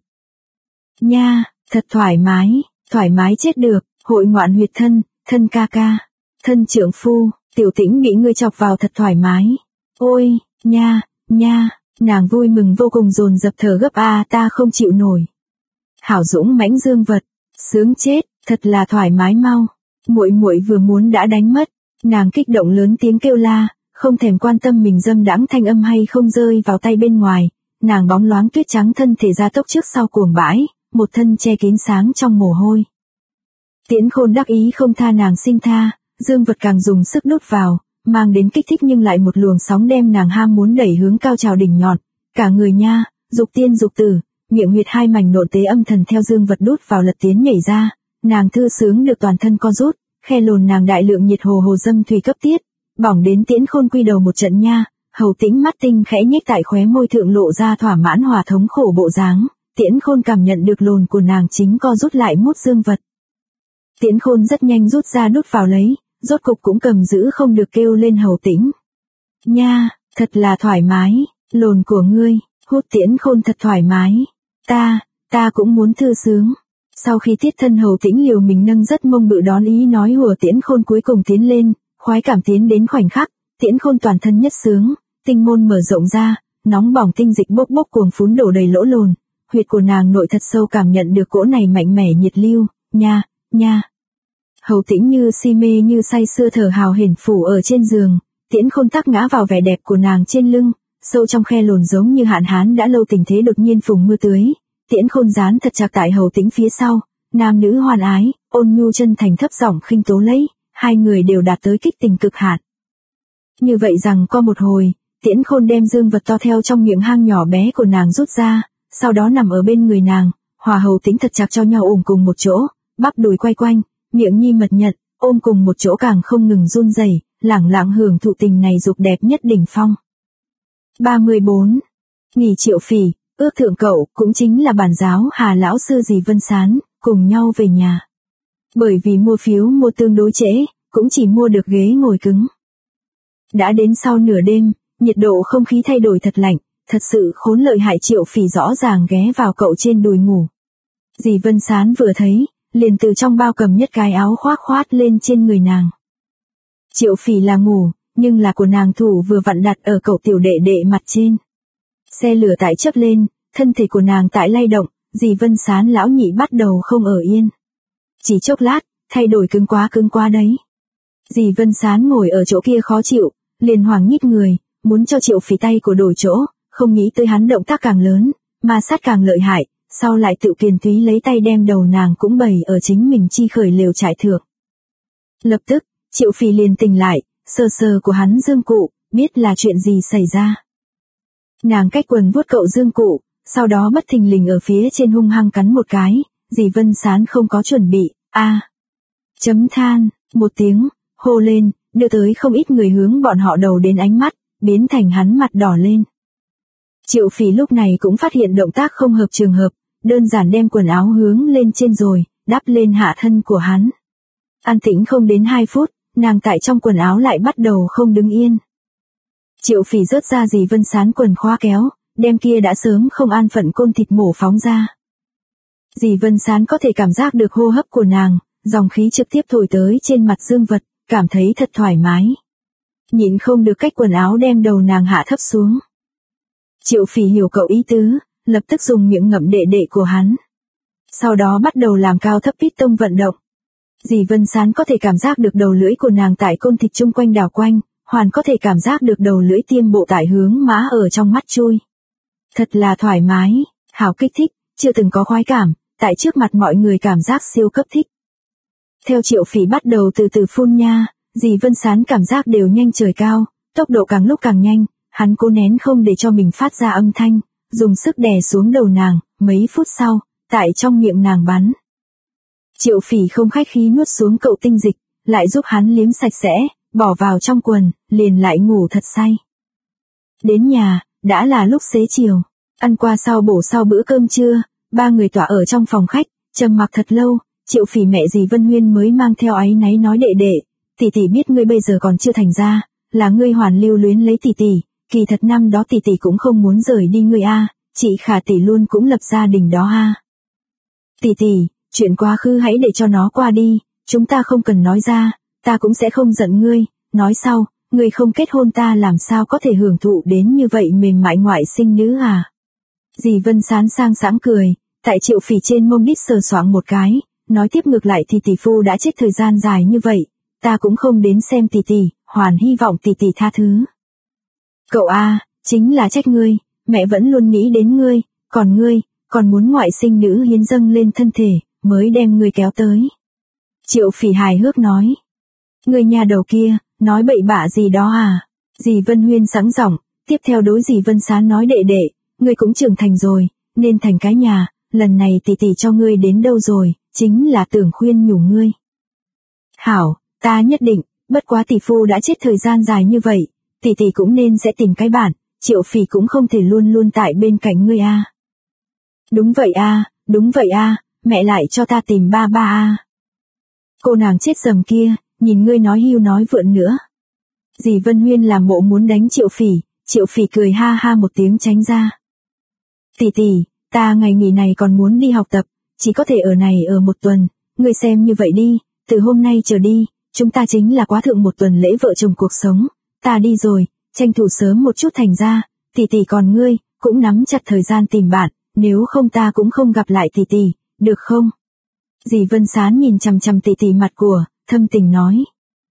Nha, thật thoải mái chết được, hội ngoạn huyệt thân ca ca, thân trượng phu, Tiểu Tĩnh bị ngươi chọc vào thật thoải mái. Ôi, nha, nàng vui mừng vô cùng dồn dập thở gấp a, ta không chịu nổi. Hảo dũng mãnh dương vật, sướng chết, thật là thoải mái mau. Muội vừa muốn đã đánh mất, nàng kích động lớn tiếng kêu la, không thèm quan tâm mình dâm đãng thanh âm hay không rơi vào tay bên ngoài, nàng bóng loáng tuyết trắng thân thể ra tốc trước sau cuồng bãi, một thân che kín sáng trong mồ hôi. Tiễn Khôn đắc ý không tha nàng xin tha, dương vật càng dùng sức đút vào, mang đến kích thích nhưng lại một luồng sóng đem nàng ham muốn đẩy hướng cao trào đỉnh nhọn, cả người nha, dục tiên dục tử, miệng huyệt hai mảnh nộn tế âm thần theo dương vật đút vào lật tiến nhảy ra, nàng thư sướng được toàn thân co rút, khe lồn nàng đại lượng nhiệt hồ hồ dâm thủy cấp tiết, bỏng đến Tiễn Khôn quy đầu một trận nha. Hầu Tĩnh mắt tinh khẽ nhếch tại khóe môi thượng lộ ra thỏa mãn hòa thống khổ bộ dáng, Tiễn Khôn cảm nhận được lồn của nàng chính co rút lại mút dương vật. Tiễn Khôn rất nhanh rút ra đút vào lấy, rốt cục cũng cầm giữ không được kêu lên Hầu Tĩnh. Nha, thật là thoải mái, lồn của ngươi, hút Tiễn Khôn thật thoải mái, ta cũng muốn thư sướng. Sau khi tiết thân Hầu Tĩnh liều mình nâng rất mông bự đón ý nói hùa, Tiễn Khôn cuối cùng tiến lên, khoái cảm tiến đến khoảnh khắc, Tiễn Khôn toàn thân nhất sướng, tinh môn mở rộng ra, nóng bỏng tinh dịch bốc bốc cuồng phún đổ đầy lỗ lồn, huyệt của nàng nội thật sâu cảm nhận được cỗ này mạnh mẽ nhiệt lưu, nha. Hầu Tĩnh như si mê như say sưa thở hào hển phủ ở trên giường, Tiễn Khôn tắc ngã vào vẻ đẹp của nàng trên lưng, sâu trong khe lồn giống như hạn hán đã lâu tình thế đột nhiên phùng mưa tưới, Tiễn Khôn dán thật chặt tại Hầu Tĩnh phía sau, nam nữ hoan ái, ôn nhu chân thành thấp giọng khinh tố lấy, hai người đều đạt tới kích tình cực hạn. Như vậy rằng qua một hồi, Tiễn Khôn đem dương vật to theo trong miệng hang nhỏ bé của nàng rút ra, sau đó nằm ở bên người nàng, hòa Hầu Tĩnh thật chặt cho nhau ôm cùng một chỗ, bắp đùi quay quanh, miệng nhi mật nhận, ôm cùng một chỗ càng không ngừng run rẩy, lẳng lặng hưởng thụ tình này dục đẹp nhất đỉnh phong. 34. Nghỉ Triệu Phỉ, ước thượng cậu cũng chính là bản giáo Hà lão sư dì Vân Sán, cùng nhau về nhà. Bởi vì mua phiếu mua tương đối trễ, cũng chỉ mua được ghế ngồi cứng. Đã đến sau nửa đêm, nhiệt độ không khí thay đổi thật lạnh, thật sự khốn lợi hại. Triệu Phỉ rõ ràng ghé vào cậu trên đùi ngủ. Dì Vân Sán vừa thấy, liền từ trong bao cầm nhất cái áo khoác lên trên người nàng. Triệu Phỉ là ngủ, nhưng là của nàng thủ vừa vặn đặt ở cậu tiểu đệ đệ mặt trên. Xe lửa tại chớp lên, thân thể của nàng tại lay động, dì Vân Sán lão nhị bắt đầu không ở yên. Chỉ chốc lát, thay đổi cứng quá đấy. Dì Vân Sán ngồi ở chỗ kia khó chịu, liền hoảng nhích người, muốn cho Triệu Phỉ tay của đổi chỗ, không nghĩ tới hắn động tác càng lớn, ma sát càng lợi hại, sau lại tự kiền túy lấy tay đem đầu nàng cũng bày ở chính mình chi khởi lều trại thượng. Lập tức, Triệu Phỉ liền tỉnh lại, sờ của hắn dương cụ, biết là chuyện gì xảy ra. Nàng cách quần vuốt cậu dương cụ, sau đó bất thình lình ở phía trên hung hăng cắn một cái, dì Vân Sán không có chuẩn bị, chấm than, một tiếng, hô lên, đưa tới không ít người hướng bọn họ đầu đến ánh mắt, biến thành hắn mặt đỏ lên. Triệu Phỉ lúc này cũng phát hiện động tác không hợp trường hợp, đơn giản đem quần áo hướng lên trên rồi, đắp lên hạ thân của hắn. An tĩnh không đến 2 phút, nàng tại trong quần áo lại bắt đầu không đứng yên. Triệu Phỉ rớt ra dì Vân Sán quần khóa kéo, đem kia đã sớm không an phận côn thịt mổ phóng ra. Dì Vân Sán có thể cảm giác được hô hấp của nàng, dòng khí trực tiếp thổi tới trên mặt Dương Vật, cảm thấy thật thoải mái. Nhịn không được cách quần áo đem đầu nàng hạ thấp xuống. Triệu Phỉ hiểu cậu ý tứ, lập tức dùng miệng ngậm đệ đệ của hắn. Sau đó bắt đầu làm cao thấp piston vận động. Dì Vân Sán có thể cảm giác được đầu lưỡi của nàng tại côn thịt chung quanh đảo quanh, hoàn có thể cảm giác được đầu lưỡi tiêm bộ tại hướng má ở trong mắt chui. Thật là thoải mái, hảo kích thích, chưa từng có khoái cảm, tại trước mặt mọi người cảm giác siêu cấp thích. Theo Triệu Phỉ bắt đầu từ từ phun nha, dì Vân Sán cảm giác đều nhanh trời cao, tốc độ càng lúc càng nhanh, hắn cố nén không để cho mình phát ra âm thanh, dùng sức đè xuống đầu nàng, mấy phút sau, tại trong miệng nàng bắn. Triệu Phỉ không khách khí nuốt xuống cậu tinh dịch, lại giúp hắn liếm sạch sẽ, bỏ vào trong quần, liền lại ngủ thật say. Đến nhà, đã là lúc xế chiều, ăn qua sau bữa cơm trưa, ba người tỏa ở trong phòng khách, trầm mặc thật lâu, Triệu Phỉ mẹ dì Vân Huyên mới mang theo áy náy nói đệ đệ, tỷ tỷ biết ngươi bây giờ còn chưa thành ra, là ngươi hoàn lưu luyến lấy tỷ tỷ, kỳ thật năm đó tỷ tỷ cũng không muốn rời đi ngươi a, chị Khả tỷ luôn cũng lập gia đình đó a. Tỷ tỷ, chuyện quá khứ hãy để cho nó qua đi, chúng ta không cần nói ra, ta cũng sẽ không giận ngươi, nói sau, ngươi không kết hôn ta làm sao có thể hưởng thụ đến như vậy mềm mại ngoại sinh nữ à. Dì Vân Sán sang sảng cười, tại Triệu Phỉ trên mông đít sờ soạng một cái, nói tiếp ngược lại thì tỷ phu đã chết thời gian dài như vậy, ta cũng không đến xem tỷ tỷ, hoàn hy vọng tỷ tỷ tha thứ. Cậu a, chính là trách ngươi, mẹ vẫn luôn nghĩ đến ngươi, còn ngươi, còn muốn ngoại sinh nữ hiến dâng lên thân thể, mới đem ngươi kéo tới. Triệu Phỉ hài hước nói. Ngươi nhà đầu kia, nói bậy bạ gì đó à? Dì Vân Huyên sẵn giọng, tiếp theo đối dì Vân Sán nói đệ đệ, ngươi cũng trưởng thành rồi, nên thành cái nhà, lần này tỷ tỷ cho ngươi đến đâu rồi, chính là tưởng khuyên nhủ ngươi. Hảo, ta nhất định, bất quá tỷ phu đã chết thời gian dài như vậy, tỷ tỷ cũng nên sẽ tìm cái bạn, Triệu Phỉ cũng không thể luôn luôn tại bên cạnh ngươi a. Đúng vậy a, mẹ lại cho ta tìm ba a. Cô nàng chết dầm kia, nhìn ngươi nói hưu nói vượn nữa. Dì Vân Huyên làm bộ muốn đánh Triệu Phỉ cười ha ha một tiếng tránh ra. Tỷ tỷ, ta ngày nghỉ này còn muốn đi học tập, chỉ có thể ở này ở một tuần, ngươi xem như vậy đi, từ hôm nay trở đi, chúng ta chính là quá thượng một tuần lễ vợ chồng cuộc sống, ta đi rồi, tranh thủ sớm một chút thành ra, tỷ tỷ còn ngươi, cũng nắm chặt thời gian tìm bạn, nếu không ta cũng không gặp lại tỷ tỷ, được không? Dì Vân Sán nhìn chằm chằm tỷ tỷ mặt của, thâm tình nói.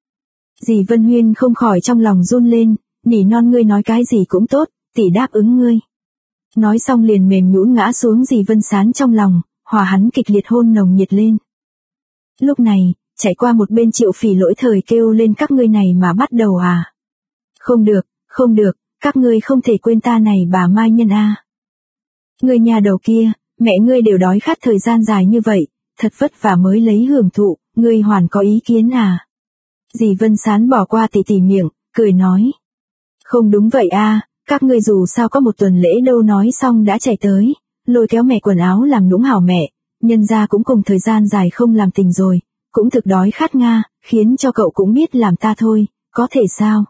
Dì Vân Huyên không khỏi trong lòng run lên, nỉ non ngươi nói cái gì cũng tốt, tỷ đáp ứng ngươi. Nói xong liền mềm nhũn ngã xuống dì Vân Sán trong lòng, hòa hắn kịch liệt hôn nồng nhiệt lên. Lúc này, chạy qua một bên Triệu Phỉ lỗi thời kêu lên các ngươi này mà bắt đầu à. Không được, các ngươi không thể quên ta này bà Mai Nhân a. Ngươi nhà đầu kia, mẹ ngươi đều đói khát thời gian dài như vậy, thật vất vả mới lấy hưởng thụ, ngươi hoàn có ý kiến à. Dì Vân Sán bỏ qua tỷ tỷ miệng, cười nói. Không đúng vậy a, các ngươi dù sao có một tuần lễ đâu nói xong đã chạy tới, lôi kéo mẹ quần áo làm nũng hảo mẹ, nhân ra cũng cùng thời gian dài không làm tình rồi, cũng thực đói khát nga, khiến cho cậu cũng biết làm ta thôi, có thể sao?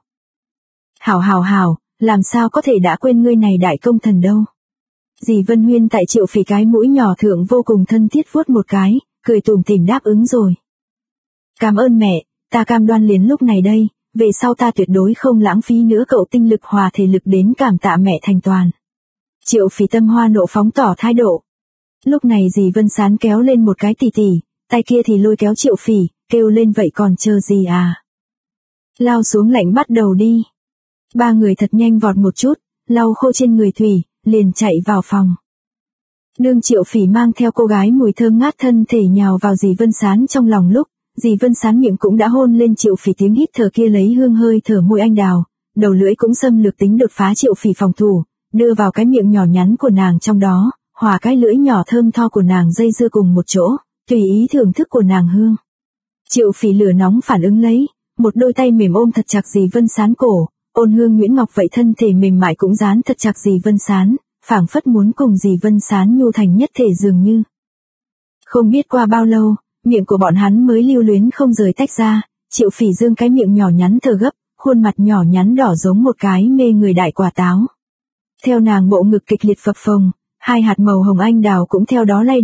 Hảo, làm sao có thể đã quên ngươi này đại công thần đâu. Dì Vân Huyên tại Triệu Phỉ cái mũi nhỏ thượng vô cùng thân thiết vuốt một cái, cười tủm tỉm đáp ứng rồi. Cảm ơn mẹ, ta cam đoan liền lúc này đây, về sau ta tuyệt đối không lãng phí nữa cậu tinh lực hòa thể lực đến cảm tạ mẹ thành toàn. Triệu Phỉ tâm hoa nộ phóng tỏ thái độ. Lúc này dì Vân Sán kéo lên một cái tỷ tỷ, tay kia thì lôi kéo Triệu Phỉ, kêu lên vậy còn chờ gì à. Lao xuống lạnh bắt đầu đi. Ba người thật nhanh vọt một chút, lau khô trên người thủy, liền chạy vào phòng. Nương Triệu Phỉ mang theo cô gái mùi thơm ngát thân thể nhào vào dì Vân Sán trong lòng lúc, dì Vân Sán miệng cũng đã hôn lên Triệu Phỉ tiếng hít thở kia lấy hương hơi thở môi anh đào, đầu lưỡi cũng xâm lược tính đột phá Triệu Phỉ phòng thủ, đưa vào cái miệng nhỏ nhắn của nàng trong đó, hòa cái lưỡi nhỏ thơm tho của nàng dây dưa cùng một chỗ, tùy ý thưởng thức của nàng hương. Triệu Phỉ lửa nóng phản ứng lấy, một đôi tay mềm ôm thật chặt dì Vân Sán cổ, ôn hương Nguyễn Ngọc vậy thân thể mềm mại cũng dán thật chặt dì Vân Sán, phảng phất muốn cùng dì Vân Sán nhu thành nhất thể dường như. Không biết qua bao lâu, miệng của bọn hắn mới lưu luyến không rời tách ra, Triệu Phỉ dương cái miệng nhỏ nhắn thở gấp, khuôn mặt nhỏ nhắn đỏ giống một cái mê người đại quả táo. Theo nàng bộ ngực kịch liệt phập phồng, hai hạt màu hồng anh đào cũng theo đó lay động,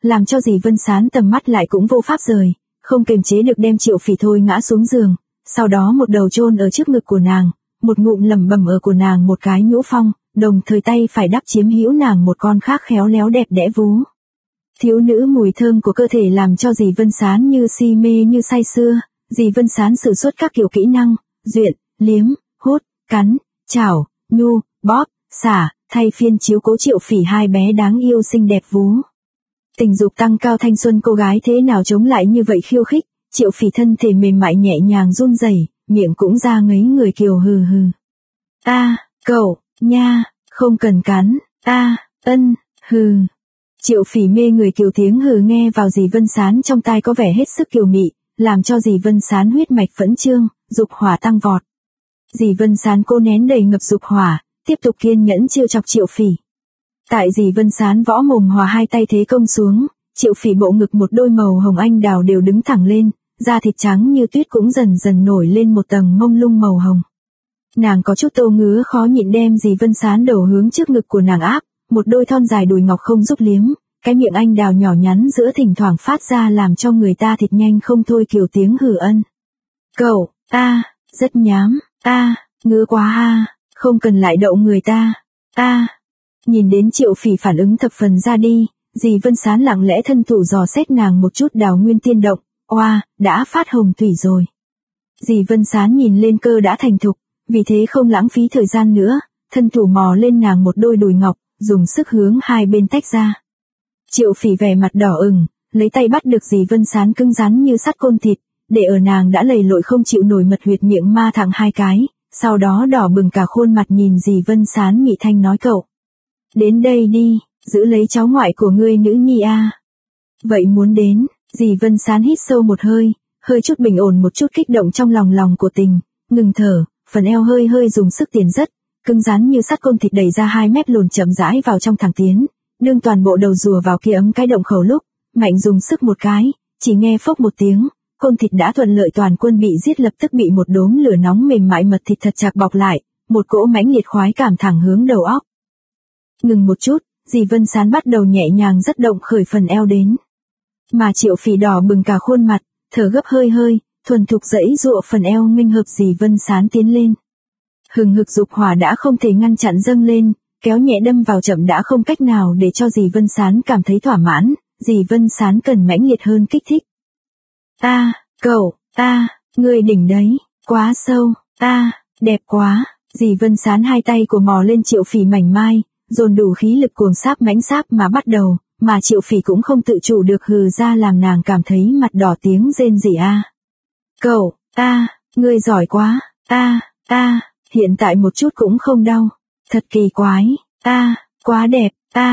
làm cho dì Vân Sán tầm mắt lại cũng vô pháp rời, không kềm chế được đem Triệu Phỉ thôi ngã xuống giường, sau đó một đầu chôn ở trước ngực của nàng, một ngụm lẩm bẩm ở của nàng một cái nhũ phong, đồng thời tay phải đắp chiếm hữu nàng một con khác khéo léo đẹp đẽ vú. Thiếu nữ mùi thơm của cơ thể làm cho dì Vân Sán như si mê như say sưa, dì Vân Sán sử xuất các kiểu kỹ năng, duyện, liếm, hút, cắn, chảo, nhu, bóp, xả, thay phiên chiếu cố Triệu Phỉ hai bé đáng yêu xinh đẹp vú. Tình dục tăng cao thanh xuân cô gái thế nào chống lại như vậy khiêu khích, Triệu Phỉ thân thể mềm mại nhẹ nhàng run rẩy, miệng cũng ra ngấy người kiều hừ hừ. Cậu, nha, không cần cắn, ân, hừ. Triệu Phỉ mê người kiều tiếng hừ nghe vào dì Vân Sán trong tai có vẻ hết sức kiều mị, làm cho dì Vân Sán huyết mạch phẫn trương, dục hỏa tăng vọt. Dì Vân Sán cô nén đầy ngập dục hỏa, tiếp tục kiên nhẫn trêu chọc Triệu Phỉ. Tại dì Vân Sán võ mồm hòa hai tay thế công xuống, Triệu Phỉ bộ ngực một đôi màu hồng anh đào đều đứng thẳng lên, da thịt trắng như tuyết cũng dần dần nổi lên một tầng mông lung màu hồng. Nàng có chút tô ngứa khó nhịn đem dì Vân Sán đầu hướng trước ngực của nàng áp, một đôi thon dài đùi ngọc không giúp liếm, cái miệng anh đào nhỏ nhắn giữa thỉnh thoảng phát ra làm cho người ta thịt nhanh không thôi kiều tiếng hừ ân. Cậu, rất nhám, ngứa quá không cần lại đậu người ta, Nhìn đến Triệu Phỉ phản ứng thập phần ra đi, dì Vân Sán lặng lẽ thân thủ dò xét nàng một chút đào nguyên tiên động, đã phát hồng thủy rồi. Dì Vân Sán nhìn lên cơ đã thành thục, vì thế không lãng phí thời gian nữa, thân thủ mò lên nàng một đôi đùi ngọc, dùng sức hướng hai bên tách ra. Triệu Phỉ vẻ mặt đỏ ửng, lấy tay bắt được dì Vân Sán cứng rắn như sắt côn thịt, để ở nàng đã lầy lội không chịu nổi mật huyệt miệng ma thẳng hai cái, sau đó đỏ bừng cả khuôn mặt nhìn dì Vân Sán mị thanh nói cậu. Đến đây đi, giữ lấy cháu ngoại của ngươi nữ nhi Vậy muốn đến, dì Vân Sán hít sâu một hơi, hơi chút bình ổn một chút kích động trong lòng của tình, ngừng thở, phần eo hơi dùng sức tiến rất, cứng rắn như sắt côn thịt đẩy ra 2 mét lồn chậm rãi vào trong thẳng tiến, đương toàn bộ đầu rùa vào kia ấm cái động khẩu lúc, mạnh dùng sức một cái, chỉ nghe phốc một tiếng, côn thịt đã thuận lợi toàn quân bị giết lập tức bị một đốm lửa nóng mềm mại mật thịt thật chặt bọc lại, một cỗ mãnh liệt khoái cảm thẳng hướng đầu óc. Ngừng một chút, dì Vân Sán bắt đầu nhẹ nhàng rất động khởi phần eo đến. Mà Triệu Phỉ đỏ bừng cả khuôn mặt, thở gấp hơi, thuần thục dẫy dụa phần eo nghênh hợp dì Vân Sán tiến lên. Hừng hực dục hỏa đã không thể ngăn chặn dâng lên, kéo nhẹ đâm vào chậm đã không cách nào để cho dì Vân Sán cảm thấy thỏa mãn, dì Vân Sán cần mãnh liệt hơn kích thích. Cậu, ngươi đỉnh đấy, quá sâu, đẹp quá, dì Vân Sán hai tay của mò lên Triệu Phỉ mảnh mai, dồn đủ khí lực cuồng sáp mãnh sáp mà bắt đầu, mà Triệu Phỉ cũng không tự chủ được hừ ra làm nàng cảm thấy mặt đỏ tiếng rên rỉ Cậu, ngươi giỏi quá, hiện tại một chút cũng không đau, thật kỳ quái, quá đẹp,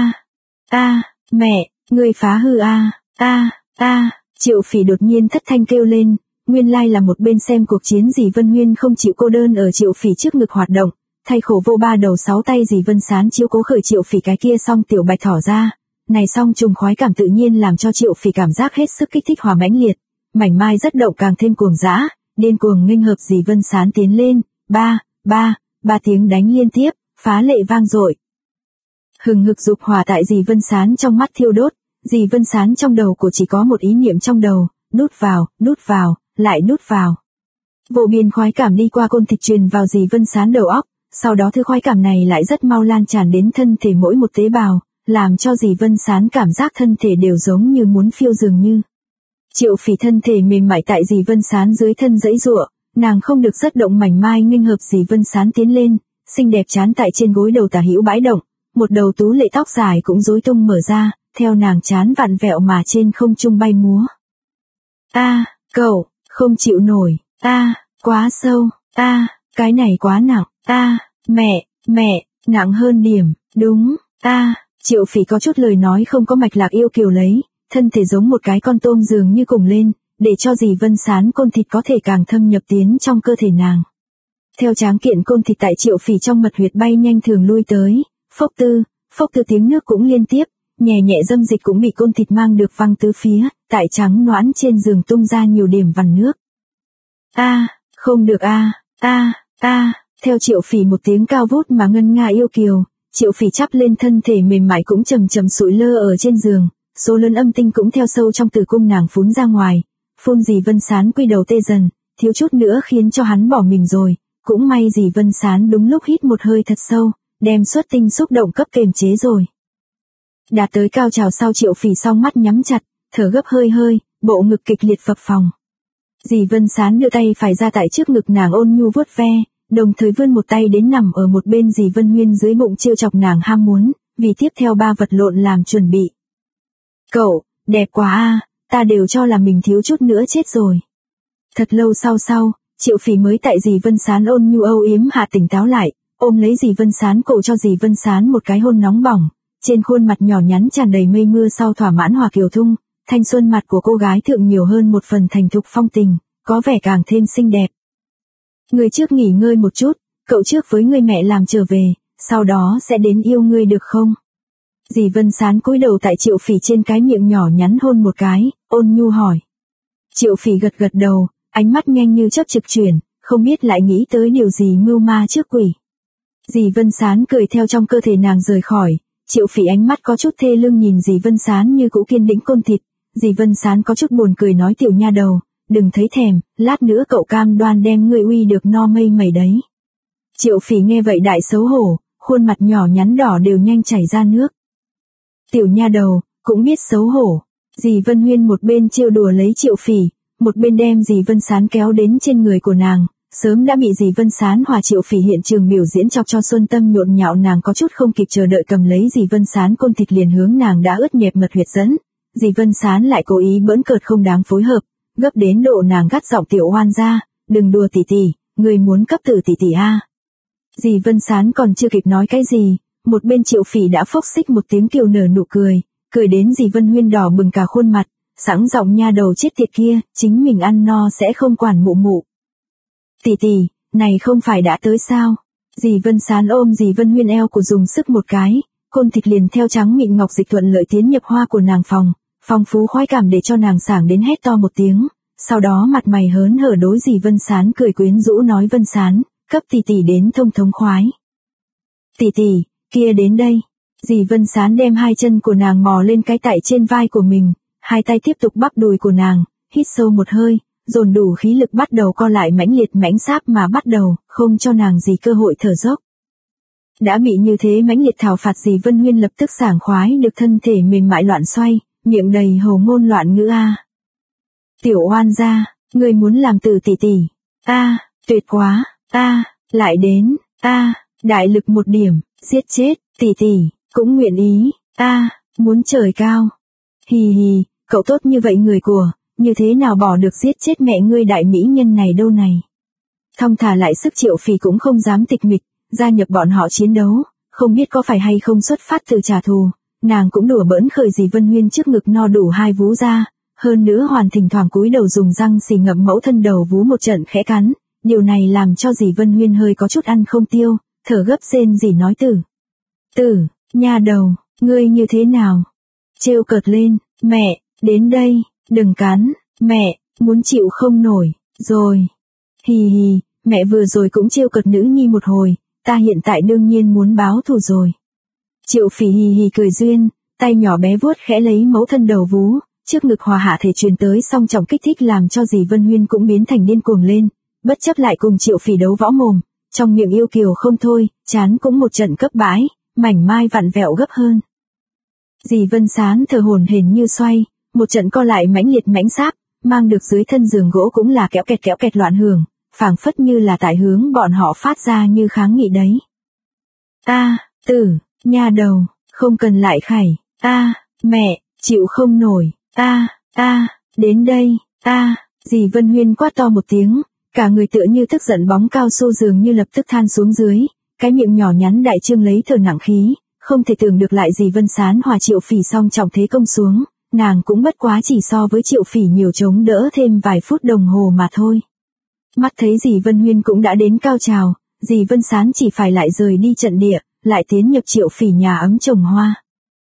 mẹ, ngươi phá hư Triệu Phỉ đột nhiên thất thanh kêu lên, nguyên lai là một bên xem cuộc chiến dì Vân Huyên không chịu cô đơn ở Triệu Phỉ trước ngực hoạt động, thay khổ vô ba đầu 6 tay dì Vân Sán chiếu cố khởi Triệu Phỉ cái kia xong tiểu bạch thỏ ra, này xong trùng khoái cảm tự nhiên làm cho Triệu Phỉ cảm giác hết sức kích thích hòa mãnh liệt, mảnh mai rất động càng thêm cuồng dã, điên cuồng nghênh hợp dì Vân Sán tiến lên, ba tiếng đánh liên tiếp, phá lệ vang dội. Hừng hực dục hỏa tại dì Vân Sán trong mắt thiêu đốt, dì Vân Sán trong đầu của chỉ có một ý niệm trong đầu, nút vào, lại nút vào. Vô biên khoái cảm đi qua côn thịt truyền vào dì Vân Sán đầu óc, sau đó thứ khoái cảm này lại rất mau lan tràn đến thân thể mỗi một tế bào, làm cho dì Vân Sán cảm giác thân thể đều giống như muốn phiêu dường như. Triệu Phỉ thân thể mềm mại tại dì Vân Sán dưới thân dãy giụa, nàng không được rất động mảnh mai nghênh hợp dì Vân Sán tiến lên, xinh đẹp trán tại trên gối đầu tả hữu bãi động, một đầu tú lệ tóc dài cũng rối tung mở ra, theo nàng trán vặn vẹo mà trên không trung bay múa. Cậu, không chịu nổi, quá sâu, cái này quá nặng, mẹ, nặng hơn điểm, đúng, Triệu Phỉ có chút lời nói không có mạch lạc yêu kiều lấy, thân thể giống một cái con tôm dường như cùng lên, để cho dì Vân Sán côn thịt có thể càng thâm nhập tiến trong cơ thể nàng. Theo tráng kiện côn thịt tại Triệu Phỉ trong mật huyệt bay nhanh thường lui tới, phốc tư tiếng nước cũng liên tiếp, nhẹ dâm dịch cũng bị côn thịt mang được văng tứ phía, tại trắng noãn trên giường tung ra nhiều điểm vằn nước. Không được theo Triệu Phỉ một tiếng cao vút mà ngân nga yêu kiều, Triệu Phỉ chắp lên thân thể mềm mại cũng chầm sụi lơ ở trên giường, số lớn âm tinh cũng theo sâu trong tử cung nàng phún ra ngoài. Phun dì Vân Sán quy đầu tê dần, thiếu chút nữa khiến cho hắn bỏ mình rồi. Cũng may dì Vân Sán đúng lúc hít một hơi thật sâu, đem xuất tinh xúc động cấp kềm chế rồi. Đạt tới cao trào sau Triệu Phỉ song mắt nhắm chặt, thở gấp hơi hơi, bộ ngực kịch liệt phập phồng. Dì Vân Sán đưa tay phải ra tại trước ngực nàng ôn nhu vuốt ve, đồng thời vươn một tay đến nằm ở một bên dì Vân Huyên dưới bụng trêu chọc nàng ham muốn, vì tiếp theo ba vật lộn làm chuẩn bị. Cậu, đẹp quá a, ta đều cho là mình thiếu chút nữa chết rồi. Thật lâu sau, Triệu Phỉ mới tại dì Vân Sán ôn nhu âu yếm hạ tỉnh táo lại, ôm lấy dì Vân Sán cổ cho dì Vân Sán một cái hôn nóng bỏng, trên khuôn mặt nhỏ nhắn tràn đầy mây mưa sau thỏa mãn hòa kiều thung, thanh xuân mặt của cô gái thượng nhiều hơn một phần thành thục phong tình, có vẻ càng thêm xinh đẹp. Ngươi trước nghỉ ngơi một chút, cậu trước với người mẹ làm trở về, sau đó sẽ đến yêu ngươi được không? Dì Vân Sán cúi đầu tại Triệu Phỉ trên cái miệng nhỏ nhắn hôn một cái, ôn nhu hỏi. Triệu Phỉ gật gật đầu, ánh mắt nhanh như chớp trực chuyển, không biết lại nghĩ tới điều gì mưu ma trước quỷ. Dì Vân Sán cười theo trong cơ thể nàng rời khỏi, Triệu Phỉ ánh mắt có chút thê lương nhìn dì Vân Sán như cũ kiên định côn thịt, dì Vân Sán có chút buồn cười nói tiểu nha đầu, đừng thấy thèm, lát nữa cậu cam đoan đem ngươi uy được no mây mẩy đấy. Triệu Phỉ nghe vậy đại xấu hổ, khuôn mặt nhỏ nhắn đỏ đều nhanh chảy ra nước. Tiểu nha đầu, cũng biết xấu hổ. Dì Vân Huyên một bên trêu đùa lấy Triệu Phỉ, một bên đem dì Vân Sán kéo đến trên người của nàng, sớm đã bị dì Vân Sán hòa Triệu Phỉ hiện trường biểu diễn chọc cho xuân tâm nhộn nhạo, nàng có chút không kịp chờ đợi cầm lấy dì Vân Sán côn thịt liền hướng nàng đã ướt nhẹp mật huyệt dẫn. Dì Vân Sán lại cố ý bỡn cợt không đáng phối hợp, gấp đến độ nàng gắt giọng tiểu oan ra, đừng đùa tỷ tỷ, người muốn cấp tử tỷ tỷ a. Dì Vân Sán còn chưa kịp nói cái gì, một bên Triệu Phỉ đã phốc xích một tiếng kiều nở nụ cười, cười đến dì Vân Huyên đỏ bừng cả khuôn mặt, sẵn giọng nha đầu chết tiệt kia, chính mình ăn no sẽ không quản mụ mụ. Tỷ tỷ, này không phải đã tới sao? Dì Vân Sán ôm dì Vân Huyên eo của dùng sức một cái, côn thịt liền theo trắng mịn ngọc dịch thuận lợi tiến nhập hoa của nàng phòng, phong phú khoái cảm để cho nàng sảng đến hét to một tiếng, sau đó mặt mày hớn hở đối dì Vân Sán cười quyến rũ nói Vân Sán, cấp tỷ tỷ đến thông thống khoái. Tỷ tỷ, kia đến đây. Dì Vân Sán đem hai chân của nàng mò lên cái tại trên vai của mình, hai tay tiếp tục bắp đùi của nàng, hít sâu một hơi, dồn đủ khí lực bắt đầu co lại mãnh liệt mãnh sáp mà bắt đầu, không cho nàng gì cơ hội thở dốc. Đã bị như thế mãnh liệt thảo phạt dì Vân Huyên lập tức sảng khoái được thân thể mềm mại loạn xoay, miệng đầy hầu ngôn loạn ngữ a. Tiểu oan gia, người muốn làm tử tỷ tỷ. A, tuyệt quá. A, lại đến. A, đại lực một điểm, giết chết, tỷ tỷ, cũng nguyện ý. A, muốn trời cao. Hì hì, cậu tốt như vậy người của, như thế nào bỏ được giết chết mẹ ngươi đại mỹ nhân này đâu này. Thong thả lại sức Triệu Phỉ cũng không dám tịch mịch, gia nhập bọn họ chiến đấu, không biết có phải hay không xuất phát từ trả thù, nàng cũng đùa bỡn khởi dì Vân Huyên trước ngực no đủ hai vú ra, hơn nữa hoàn thỉnh thoảng cúi đầu dùng răng xì ngậm mẫu thân đầu vú một trận khẽ cắn, điều này làm cho dì Vân Huyên hơi có chút ăn không tiêu, thở gấp rên rỉ nói Tử, nha đầu, ngươi như thế nào? Trêu cợt lên, mẹ, đến đây, đừng cắn, mẹ, muốn chịu không nổi, rồi. Hì hì, mẹ vừa rồi cũng trêu cợt nữ nhi một hồi, ta hiện tại đương nhiên muốn báo thù rồi. Triệu Phỉ hì hì cười duyên, tay nhỏ bé vuốt khẽ lấy mẫu thân đầu vú, trước ngực hòa hạ thể truyền tới song trọng kích thích làm cho dì Vân Huyên cũng biến thành điên cuồng lên, bất chấp lại cùng Triệu Phỉ đấu võ mồm, trong miệng yêu kiều không thôi, chán cũng một trận cấp bãi, mảnh mai vặn vẹo gấp hơn. Dì Vân Sán thở hổn hển như xoay, một trận co lại mãnh liệt mãnh sáp, mang được dưới thân giường gỗ cũng là kéo kẹt loạn hưởng, phảng phất như là tại hướng bọn họ phát ra như kháng nghị đấy. A, Tử, nha đầu, không cần lại khải. A, mẹ, chịu không nổi. A, đến đây. A, dì Vân Huyên quát to một tiếng, cả người tựa như tức giận bóng cao su dường như lập tức than xuống dưới, cái miệng nhỏ nhắn đại trương lấy thở nặng khí, không thể tưởng được lại dì Vân Sán hòa Triệu Phỉ song trọng thế công xuống, nàng cũng bất quá chỉ so với Triệu Phỉ nhiều chống đỡ thêm vài phút đồng hồ mà thôi. Mắt thấy dì Vân Huyên cũng đã đến cao trào, dì Vân Sán chỉ phải lại rời đi trận địa, lại tiến nhập Triệu Phỉ nhà ấm trồng hoa.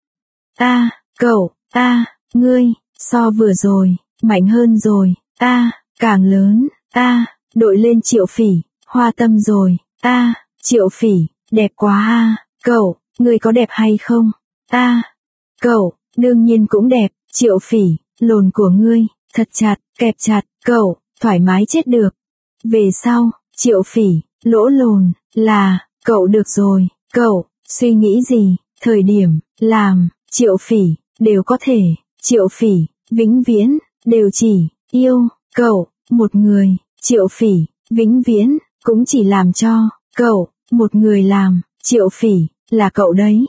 A, cậu, ngươi, so vừa rồi, mạnh hơn rồi. A, càng lớn. A, đội lên Triệu Phỉ, hoa tâm rồi. A, Triệu Phỉ, đẹp quá a. Cậu, ngươi có đẹp hay không? A, cậu, Đương nhiên cũng đẹp, Triệu Phỉ, lồn của ngươi, thật chặt, kẹp chặt, cậu, thoải mái chết được. Về sau, Triệu Phỉ, lỗ lồn, là, cậu được rồi, cậu, suy nghĩ gì, thời điểm, làm, Triệu Phỉ, đều có thể, Triệu Phỉ, vĩnh viễn, đều chỉ, yêu, cậu, một người, Triệu Phỉ, vĩnh viễn, cũng chỉ làm cho, cậu, một người làm, Triệu Phỉ, là cậu đấy,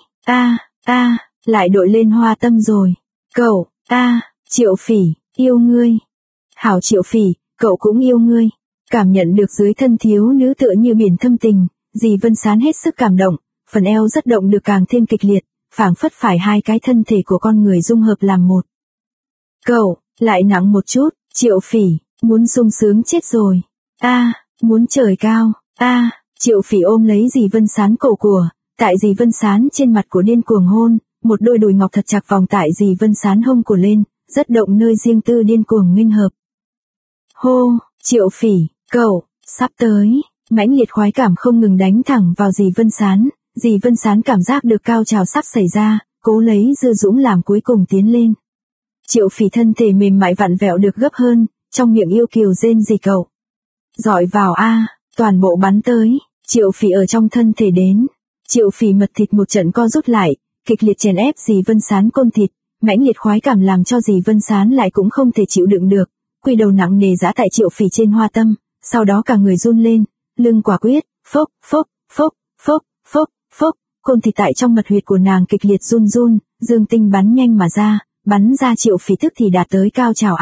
lại đội lên hoa tâm rồi, cậu, Triệu Phỉ, yêu ngươi. Hảo Triệu Phỉ, cậu cũng yêu ngươi. Cảm nhận được dưới thân thiếu nữ tựa như biển thâm tình, dì Vân Sán hết sức cảm động, phần eo rất động được càng thêm kịch liệt, phảng phất phải hai cái thân thể của con người dung hợp làm một. Cậu, lại nặng một chút, Triệu Phỉ, muốn sung sướng chết rồi. Muốn trời cao. Triệu Phỉ ôm lấy dì Vân Sán cổ của, tại dì Vân Sán trên mặt của điên cuồng hôn, một đôi đùi ngọc thật chặt vòng tại dì Vân Sán hông của lên, rất động nơi riêng tư điên cuồng nghênh hợp. Hô, Triệu Phỉ, cậu, sắp tới, mãnh liệt khoái cảm không ngừng đánh thẳng vào dì Vân Sán cảm giác được cao trào sắp xảy ra, cố lấy dư dũng làm cuối cùng tiến lên. Triệu Phỉ thân thể mềm mại vặn vẹo được gấp hơn, trong miệng yêu kiều rên rỉ cậu. Dọi vào toàn bộ bắn tới, Triệu Phỉ ở trong thân thể đến. Triệu Phỉ mật thịt một trận co rút lại, kịch liệt chèn ép dì Vân Sán côn thịt, mãnh liệt khoái cảm làm cho dì Vân Sán lại cũng không thể chịu đựng được, quy đầu nặng nề giã tại Triệu Phỉ trên hoa tâm, sau đó cả người run lên, lưng quả quyết, phốc, phốc, phốc, phốc, phốc, phốc, côn thịt tại trong mật huyệt của nàng kịch liệt run, dương tinh bắn nhanh mà ra, bắn ra Triệu Phỉ tức thì đạt tới cao trào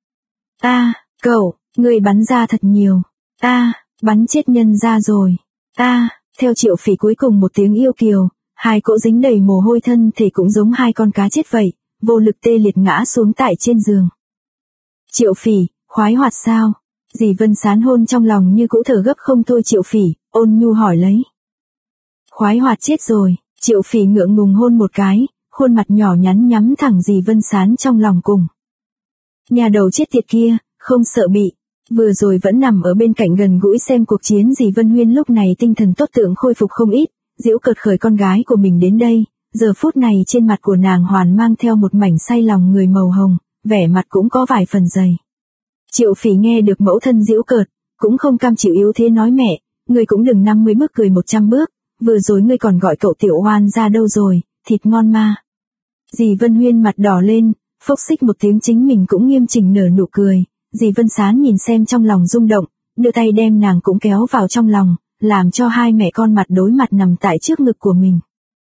cậu, người bắn ra thật nhiều, bắn chết nhân ra rồi, theo Triệu Phỉ cuối cùng một tiếng yêu kiều, hai cỗ dính đầy mồ hôi thân thể cũng giống hai con cá chết vậy, vô lực tê liệt ngã xuống tại trên giường. Triệu Phỉ, khoái hoạt sao? Dì Vân Sán hôn trong lòng như cũ thở gấp không thôi Triệu Phỉ, ôn nhu hỏi lấy. Khoái hoạt chết rồi, Triệu Phỉ ngượng ngùng hôn một cái, khuôn mặt nhỏ nhắn nhắm thẳng dì Vân Sán trong lòng cùng. Nhà đầu chết tiệt kia, không sợ bị. Vừa rồi vẫn nằm ở bên cạnh gần gũi xem cuộc chiến dì Vân Huyên lúc này tinh thần tốt tượng khôi phục không ít, giễu cợt khởi con gái của mình đến đây, giờ phút này trên mặt của nàng hoàn mang theo một mảnh say lòng người màu hồng, vẻ mặt cũng có vài phần dày. Triệu Phỉ nghe được mẫu thân giễu cợt, cũng không cam chịu yếu thế nói mẹ, ngươi cũng đừng 50 bước cười 100 bước, vừa rồi ngươi còn gọi cậu tiểu oan ra đâu rồi, thịt ngon ma. Dì Vân Huyên mặt đỏ lên, phốc xích một tiếng chính mình cũng nghiêm chỉnh nở nụ cười, dì Vân Sán nhìn xem trong lòng rung động, đưa tay đem nàng cũng kéo vào trong lòng, làm cho hai mẹ con mặt đối mặt nằm tại trước ngực của mình.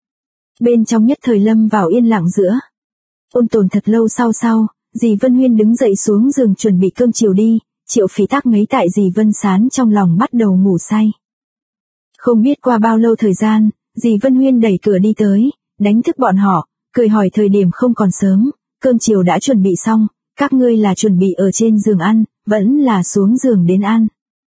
Bên trong nhất thời lâm vào yên lặng giữa. Ôn tồn thật lâu sau, dì Vân Huyên đứng dậy xuống giường chuẩn bị cơm chiều đi, Triệu Phỉ tác ngấy tại dì Vân Sán trong lòng bắt đầu ngủ say. Không biết qua bao lâu thời gian, dì Vân Huyên đẩy cửa đi tới, đánh thức bọn họ, cười hỏi thời điểm không còn sớm, cơm chiều đã chuẩn bị xong, các ngươi là chuẩn bị ở trên giường ăn, vẫn là xuống giường đến ăn.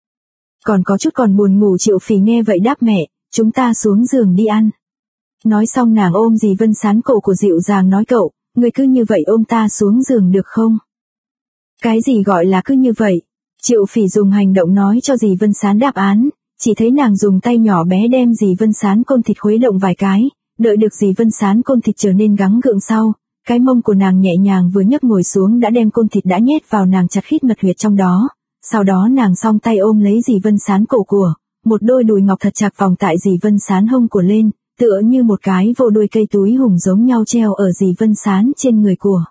Còn có chút còn buồn ngủ Triệu Phỉ nghe vậy đáp mẹ, chúng ta xuống giường đi ăn. Nói xong nàng ôm dì Vân Sán cổ của dịu dàng nói cậu, người cứ như vậy ôm ta xuống giường được không? Cái gì gọi là cứ như vậy? Triệu Phỉ dùng hành động nói cho dì Vân Sán đáp án, chỉ thấy nàng dùng tay nhỏ bé đem dì Vân Sán côn thịt khuấy động vài cái, đợi được dì Vân Sán côn thịt trở nên gắng gượng sau, cái mông của nàng nhẹ nhàng vừa nhấc ngồi xuống đã đem côn thịt đã nhét vào nàng chặt khít mật huyệt trong đó, sau đó nàng song tay ôm lấy dì Vân Sán cổ của, một đôi đùi ngọc thật chặt vòng tại dì Vân Sán hông của lên, tựa như một cái vô đuôi cây túi hùng giống nhau treo ở dì Vân Sán trên người của.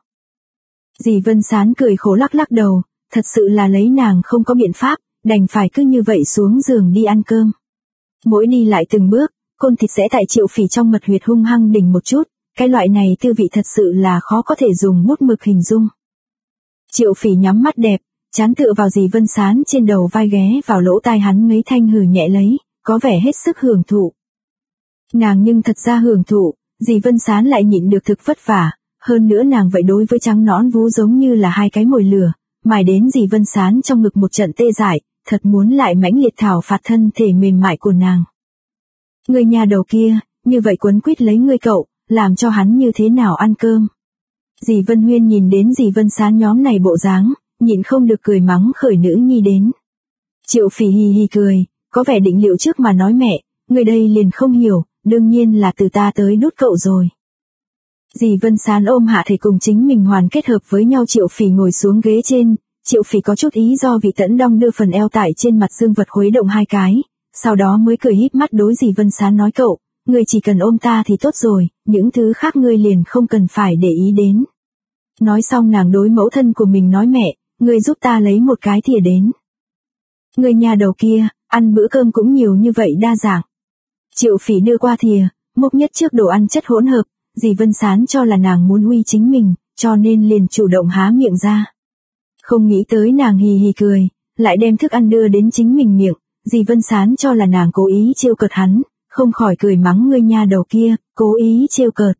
Dì Vân Sán cười khổ lắc lắc đầu, thật sự là lấy nàng không có biện pháp, đành phải cứ như vậy xuống giường đi ăn cơm. Mỗi đi lại từng bước, côn thịt sẽ tại Triệu Phỉ trong mật huyệt hung hăng đỉnh một chút, cái loại này tư vị thật sự là khó có thể dùng bút mực hình dung. Triệu Phỉ nhắm mắt đẹp, chán tựa vào dì Vân Sán trên đầu vai ghé vào lỗ tai hắn ngấy thanh hừ nhẹ lấy, có vẻ hết sức hưởng thụ. Nàng nhưng thật ra hưởng thụ, dì Vân Sán lại nhịn được thực vất vả, hơn nữa nàng vậy đối với trắng nõn vú giống như là hai cái mồi lửa, mài đến dì Vân Sán trong ngực một trận tê dại, thật muốn lại mãnh liệt thảo phạt thân thể mềm mại của nàng. Người nhà đầu kia, như vậy quấn quýt lấy ngươi cậu, làm cho hắn như thế nào ăn cơm. Dì Vân Huyên nhìn đến dì Vân Sán nhóm này bộ dáng, nhịn không được cười mắng khởi nữ nhi đến. Triệu Phỉ hì hì cười, có vẻ định liệu trước mà nói mẹ, người đây liền không hiểu, đương nhiên là từ ta tới đút cậu rồi. Dì Vân Sán ôm hạ thể cùng chính mình hoàn kết hợp với nhau. Triệu Phỉ ngồi xuống ghế trên, Triệu Phỉ có chút ý do vị tẫn đong đưa phần eo tại trên mặt dương vật khuấy động 2 cái, sau đó mới cười híp mắt đối dì Vân Sán nói cậu, ngươi chỉ cần ôm ta thì tốt rồi, những thứ khác ngươi liền không cần phải để ý đến. Nói xong nàng đối mẫu thân của mình nói mẹ, ngươi giúp ta lấy một cái thìa đến. Ngươi nhà đầu kia, ăn bữa cơm cũng nhiều như vậy đa dạng. Triệu Phỉ đưa qua thìa, múc nhất trước đồ ăn chất hỗn hợp, dì Vân Sán cho là nàng muốn uy chính mình, cho nên liền chủ động há miệng ra. Không nghĩ tới nàng hì hì cười, lại đem thức ăn đưa đến chính mình miệng, dì Vân Sán cho là nàng cố ý trêu cợt hắn, không khỏi cười mắng ngươi nha đầu kia, cố ý trêu cợt.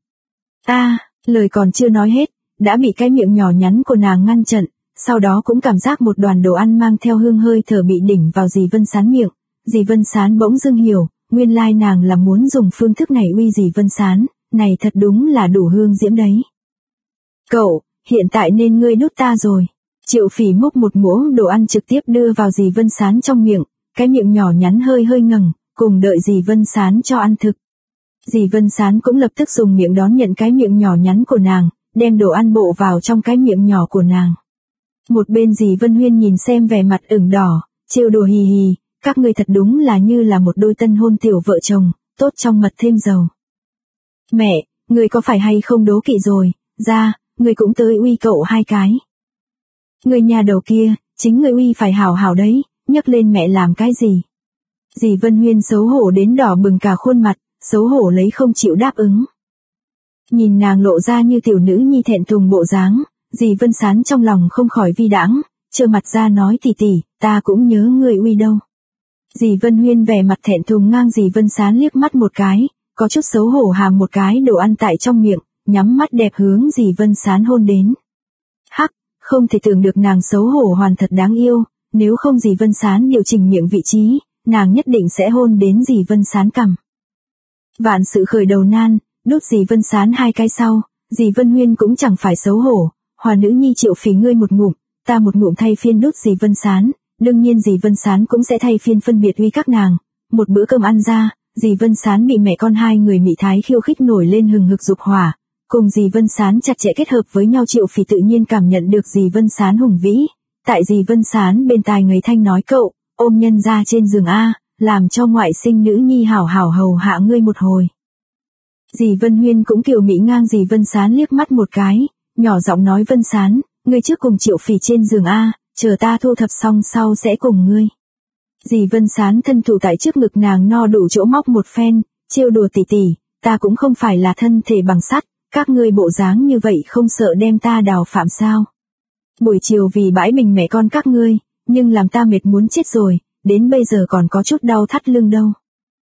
Lời còn chưa nói hết, đã bị cái miệng nhỏ nhắn của nàng ngăn chặn, sau đó cũng cảm giác một đoàn đồ ăn mang theo hương hơi thở bị đỉnh vào dì Vân Sán miệng, dì Vân Sán bỗng dưng hiểu, nguyên lai nàng là muốn dùng phương thức này uy dì Vân Sán, này thật đúng là đủ hương diễm đấy. Cậu, hiện tại nên ngươi đút ta rồi. Triệu Phỉ múc một muỗng đồ ăn trực tiếp đưa vào dì Vân Sán trong miệng, cái miệng nhỏ nhắn hơi hơi ngẩng, cùng đợi dì Vân Sán cho ăn thực. Dì Vân Sán cũng lập tức dùng miệng đón nhận cái miệng nhỏ nhắn của nàng, đem đồ ăn bộ vào trong cái miệng nhỏ của nàng. Một bên dì Vân Huyên nhìn xem vẻ mặt ửng đỏ, trêu đùa hì hì, các ngươi thật đúng là như là một đôi tân hôn tiểu vợ chồng, tốt trong mật thêm dầu. Mẹ, người có phải hay không đố kỵ rồi, ra, người cũng tới uy cậu 2 cái. Người nhà đầu kia, chính người uy phải hảo hảo đấy, nhấc lên mẹ làm cái gì. Dì Vân Huyên xấu hổ đến đỏ bừng cả khuôn mặt, xấu hổ lấy không chịu đáp ứng. Nhìn nàng lộ ra như tiểu nữ nhi thẹn thùng bộ dáng, dì Vân Sán trong lòng không khỏi vi đãng, trơ mặt ra nói tỷ tỷ, ta cũng nhớ người uy đâu. Dì Vân Huyên vẻ mặt thẹn thùng ngang dì Vân Sán liếc mắt một cái, có chút xấu hổ hàm một cái đồ ăn tại trong miệng, nhắm mắt đẹp hướng dì Vân Sán hôn đến. Hắc, không thể tưởng được nàng xấu hổ hoàn thật đáng yêu, nếu không dì Vân Sán điều chỉnh miệng vị trí, nàng nhất định sẽ hôn đến dì Vân Sán cằm. Vạn sự khởi đầu nan, đút dì Vân Sán 2 cái sau, dì Vân Huyên cũng chẳng phải xấu hổ, hòa nữ nhi Triệu Phỉ ngươi một ngụm, ta một ngụm thay phiên đút dì Vân Sán, đương nhiên dì Vân Sán cũng sẽ thay phiên phân biệt uy các nàng. Một bữa cơm ăn ra, dì Vân Sán bị mẹ con 2 người mị thái khiêu khích nổi lên hừng hực dục hỏa, cùng dì Vân Sán chặt chẽ kết hợp với nhau. Triệu Phỉ tự nhiên cảm nhận được dì Vân Sán hùng vĩ, tại dì Vân Sán bên tai người thanh nói cậu, ôm nhân ra trên giường a, làm cho ngoại sinh nữ nhi hảo hảo hầu hạ ngươi một hồi. Dì Vân Huyên cũng kiều mỹ ngang dì Vân Sán liếc mắt một cái, nhỏ giọng nói Vân Sán, ngươi trước cùng Triệu Phỉ trên giường a, chờ ta thu thập xong sau sẽ cùng ngươi. Dì Vân Sán thân thủ tại trước ngực nàng no đủ chỗ móc một phen, trêu đùa tỷ tỷ, ta cũng không phải là thân thể bằng sắt, các ngươi bộ dáng như vậy không sợ đem ta đào phạm sao. Buổi chiều vì bãi bình mẹ con các ngươi, nhưng làm ta mệt muốn chết rồi, đến bây giờ còn có chút đau thắt lưng đâu.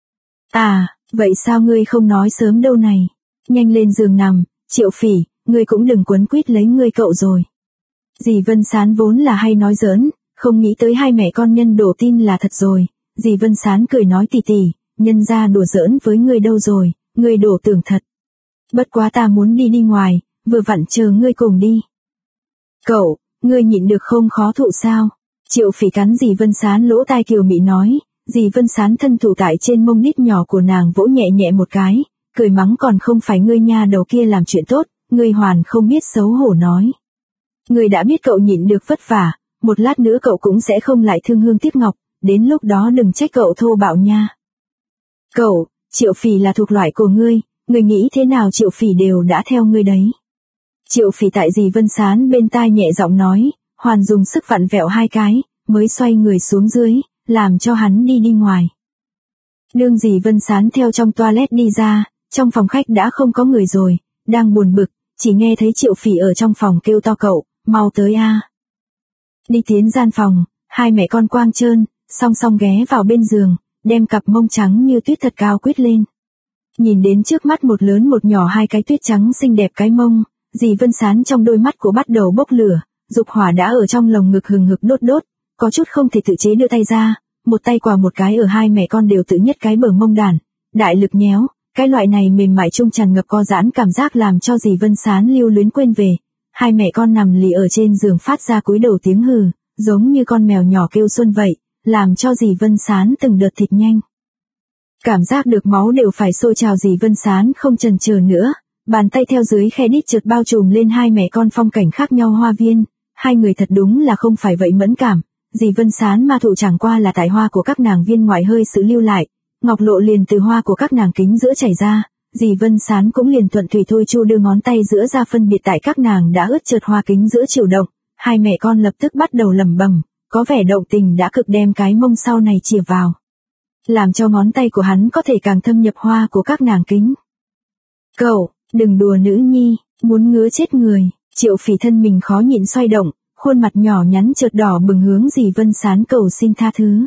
Vậy sao ngươi không nói sớm đâu này, nhanh lên giường nằm, Triệu Phỉ, ngươi cũng đừng quấn quýt lấy ngươi cậu rồi. Dì Vân Sán vốn là hay nói giỡn, không nghĩ tới 2 mẹ con nhân đổ tin là thật rồi, dì Vân Sán cười nói tỷ tỷ, nhân ra đùa giỡn với ngươi đâu rồi, ngươi đổ tưởng thật. Bất quá ta muốn đi ngoài, vừa vặn chờ ngươi cùng đi. Cậu, ngươi nhịn được không khó thụ sao? Triệu Phỉ cắn dì Vân Sán lỗ tai kiều mị nói, dì Vân Sán thân thủ tại trên mông đít nhỏ của nàng vỗ nhẹ nhẹ một cái, cười mắng còn không phải ngươi nha đầu kia làm chuyện tốt, ngươi hoàn không biết xấu hổ nói. Ngươi đã biết cậu nhịn được vất vả, một lát nữa cậu cũng sẽ không lại thương hương tiếc ngọc, đến lúc đó đừng trách cậu thô bạo nha. Cậu, Triệu Phỉ là thuộc loại của ngươi nghĩ thế nào Triệu Phỉ đều đã theo ngươi đấy. Triệu Phỉ tại dì Vân Sán bên tai nhẹ giọng nói, hoàn dùng sức vặn vẹo 2 cái, mới xoay người xuống dưới, làm cho hắn đi ngoài. Đương dì Vân Sán theo trong toilet đi ra, trong phòng khách đã không có người rồi, đang buồn bực, chỉ nghe thấy Triệu Phỉ ở trong phòng kêu to cậu, mau tới a. Đi tiến gian phòng, 2 mẹ con quang trơn, song song ghé vào bên giường, đem cặp mông trắng như tuyết thật cao quyết lên. Nhìn đến trước mắt một lớn một nhỏ 2 cái tuyết trắng xinh đẹp cái mông, dì Vân Sán trong đôi mắt của bắt đầu bốc lửa, dục hỏa đã ở trong lồng ngực hừng hực đốt đốt, có chút không thể tự chế đưa tay ra, một tay quà một cái ở 2 mẹ con đều tự nhất cái bờ mông đàn, đại lực nhéo, cái loại này mềm mại trung tràn ngập co giãn cảm giác làm cho dì Vân Sán lưu luyến quên về. 2 mẹ con nằm lì ở trên giường phát ra cúi đầu tiếng hừ, giống như con mèo nhỏ kêu xuân vậy, làm cho dì Vân Sán từng đợt thịt nhanh. Cảm giác được máu đều phải sôi trào dì Vân Sán không chần chừ nữa, Bàn tay theo dưới khe đít chợt bao trùm lên hai mẹ con phong cảnh khác nhau hoa viên, hai người thật đúng là không phải vậy mẫn cảm, dì Vân Sán ma thụ chẳng qua là tài hoa của các nàng viên ngoại hơi sự lưu lại, ngọc lộ liền từ hoa của các nàng kính giữa chảy ra, dì Vân Sán cũng liền thuận thủy thôi chu đưa ngón tay giữa ra phân biệt tại các nàng đã ướt chợt hoa kính giữa chịu động, hai mẹ con lập tức bắt đầu lẩm bẩm, có vẻ động tình đã cực đem cái mông sau này chìa vào, làm cho ngón tay của hắn có thể càng thâm nhập hoa của các nàng kính. Cậu, đừng đùa nữ nhi, muốn ngứa chết người. Triệu Phỉ thân mình khó nhịn xoay động, khuôn mặt nhỏ nhắn chợt đỏ bừng hướng dì Vân Sán cầu xin tha thứ.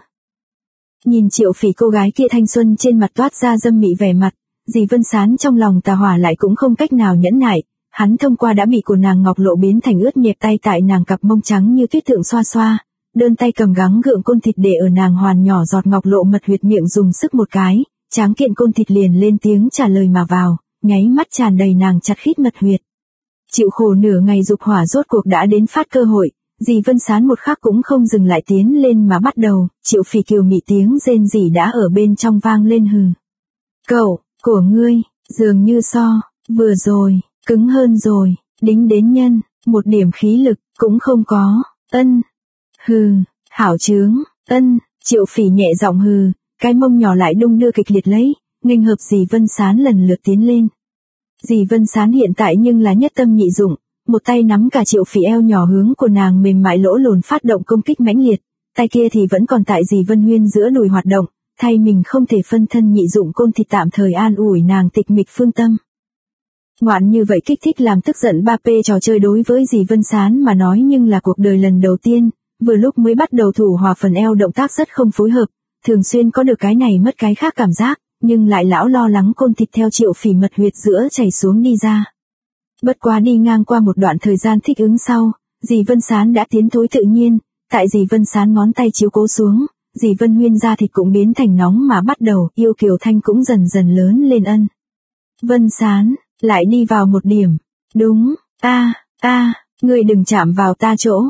Nhìn Triệu Phỉ cô gái kia thanh xuân trên mặt toát ra dâm mị vẻ mặt, dì Vân Sán trong lòng tà hỏa lại cũng không cách nào nhẫn nại, hắn thông qua đã bị của nàng ngọc lộ biến thành ướt nhẹp tay tại nàng cặp mông trắng như tuyết thượng xoa xoa, đơn tay cầm gắng gượng côn thịt để ở nàng hoàn nhỏ giọt ngọc lộ mật huyệt miệng dùng sức một cái, tráng kiện côn thịt liền lên tiếng trả lời mà vào, nháy mắt tràn đầy nàng chặt khít mật huyệt. Chịu khổ nửa ngày dục hỏa rốt cuộc đã đến phát cơ hội, dì Vân Sán một khắc cũng không dừng lại tiến lên mà bắt đầu, Triệu Phỉ kiều mị tiếng rên rỉ đã ở bên trong vang lên hừ. Cậu, của ngươi, dường như so, vừa rồi, cứng hơn rồi, đính đến nhân, một điểm khí lực, cũng không có, hừ, hảo chướng, Triệu Phỉ nhẹ giọng hừ, cái mông nhỏ lại đung đưa kịch liệt lấy, nghênh hợp dì Vân Sán lần lượt tiến lên. Dì Vân Sán hiện tại nhưng là nhất tâm nhị dụng, một tay nắm cả Triệu Phỉ eo nhỏ hướng của nàng mềm mại lỗ lồn phát động công kích mãnh liệt, tay kia thì vẫn còn tại dì Vân Huyên giữa đùi hoạt động, thay mình không thể phân thân nhị dụng côn thịt tạm thời an ủi nàng tịch mịch phương tâm. Ngoạn như vậy kích thích làm tức giận 3P trò chơi đối với dì Vân Sán mà nói nhưng là cuộc đời lần đầu tiên, vừa lúc mới bắt đầu thủ hòa phần eo động tác rất không phối hợp, thường xuyên có được cái này mất cái khác cảm giác, nhưng lại lão lo lắng côn thịt theo Triệu Phỉ mật huyệt giữa chảy xuống đi ra. Bất quá đi ngang qua một đoạn thời gian thích ứng sau, dì Vân Sán đã tiến thối tự nhiên, tại dì Vân Sán ngón tay chiếu cố xuống, dì Vân Huyên da thịt cũng biến thành nóng mà bắt đầu, yêu kiều thanh cũng dần dần lớn lên Vân Sán, lại đi vào một điểm, đúng, ngươi đừng chạm vào ta chỗ,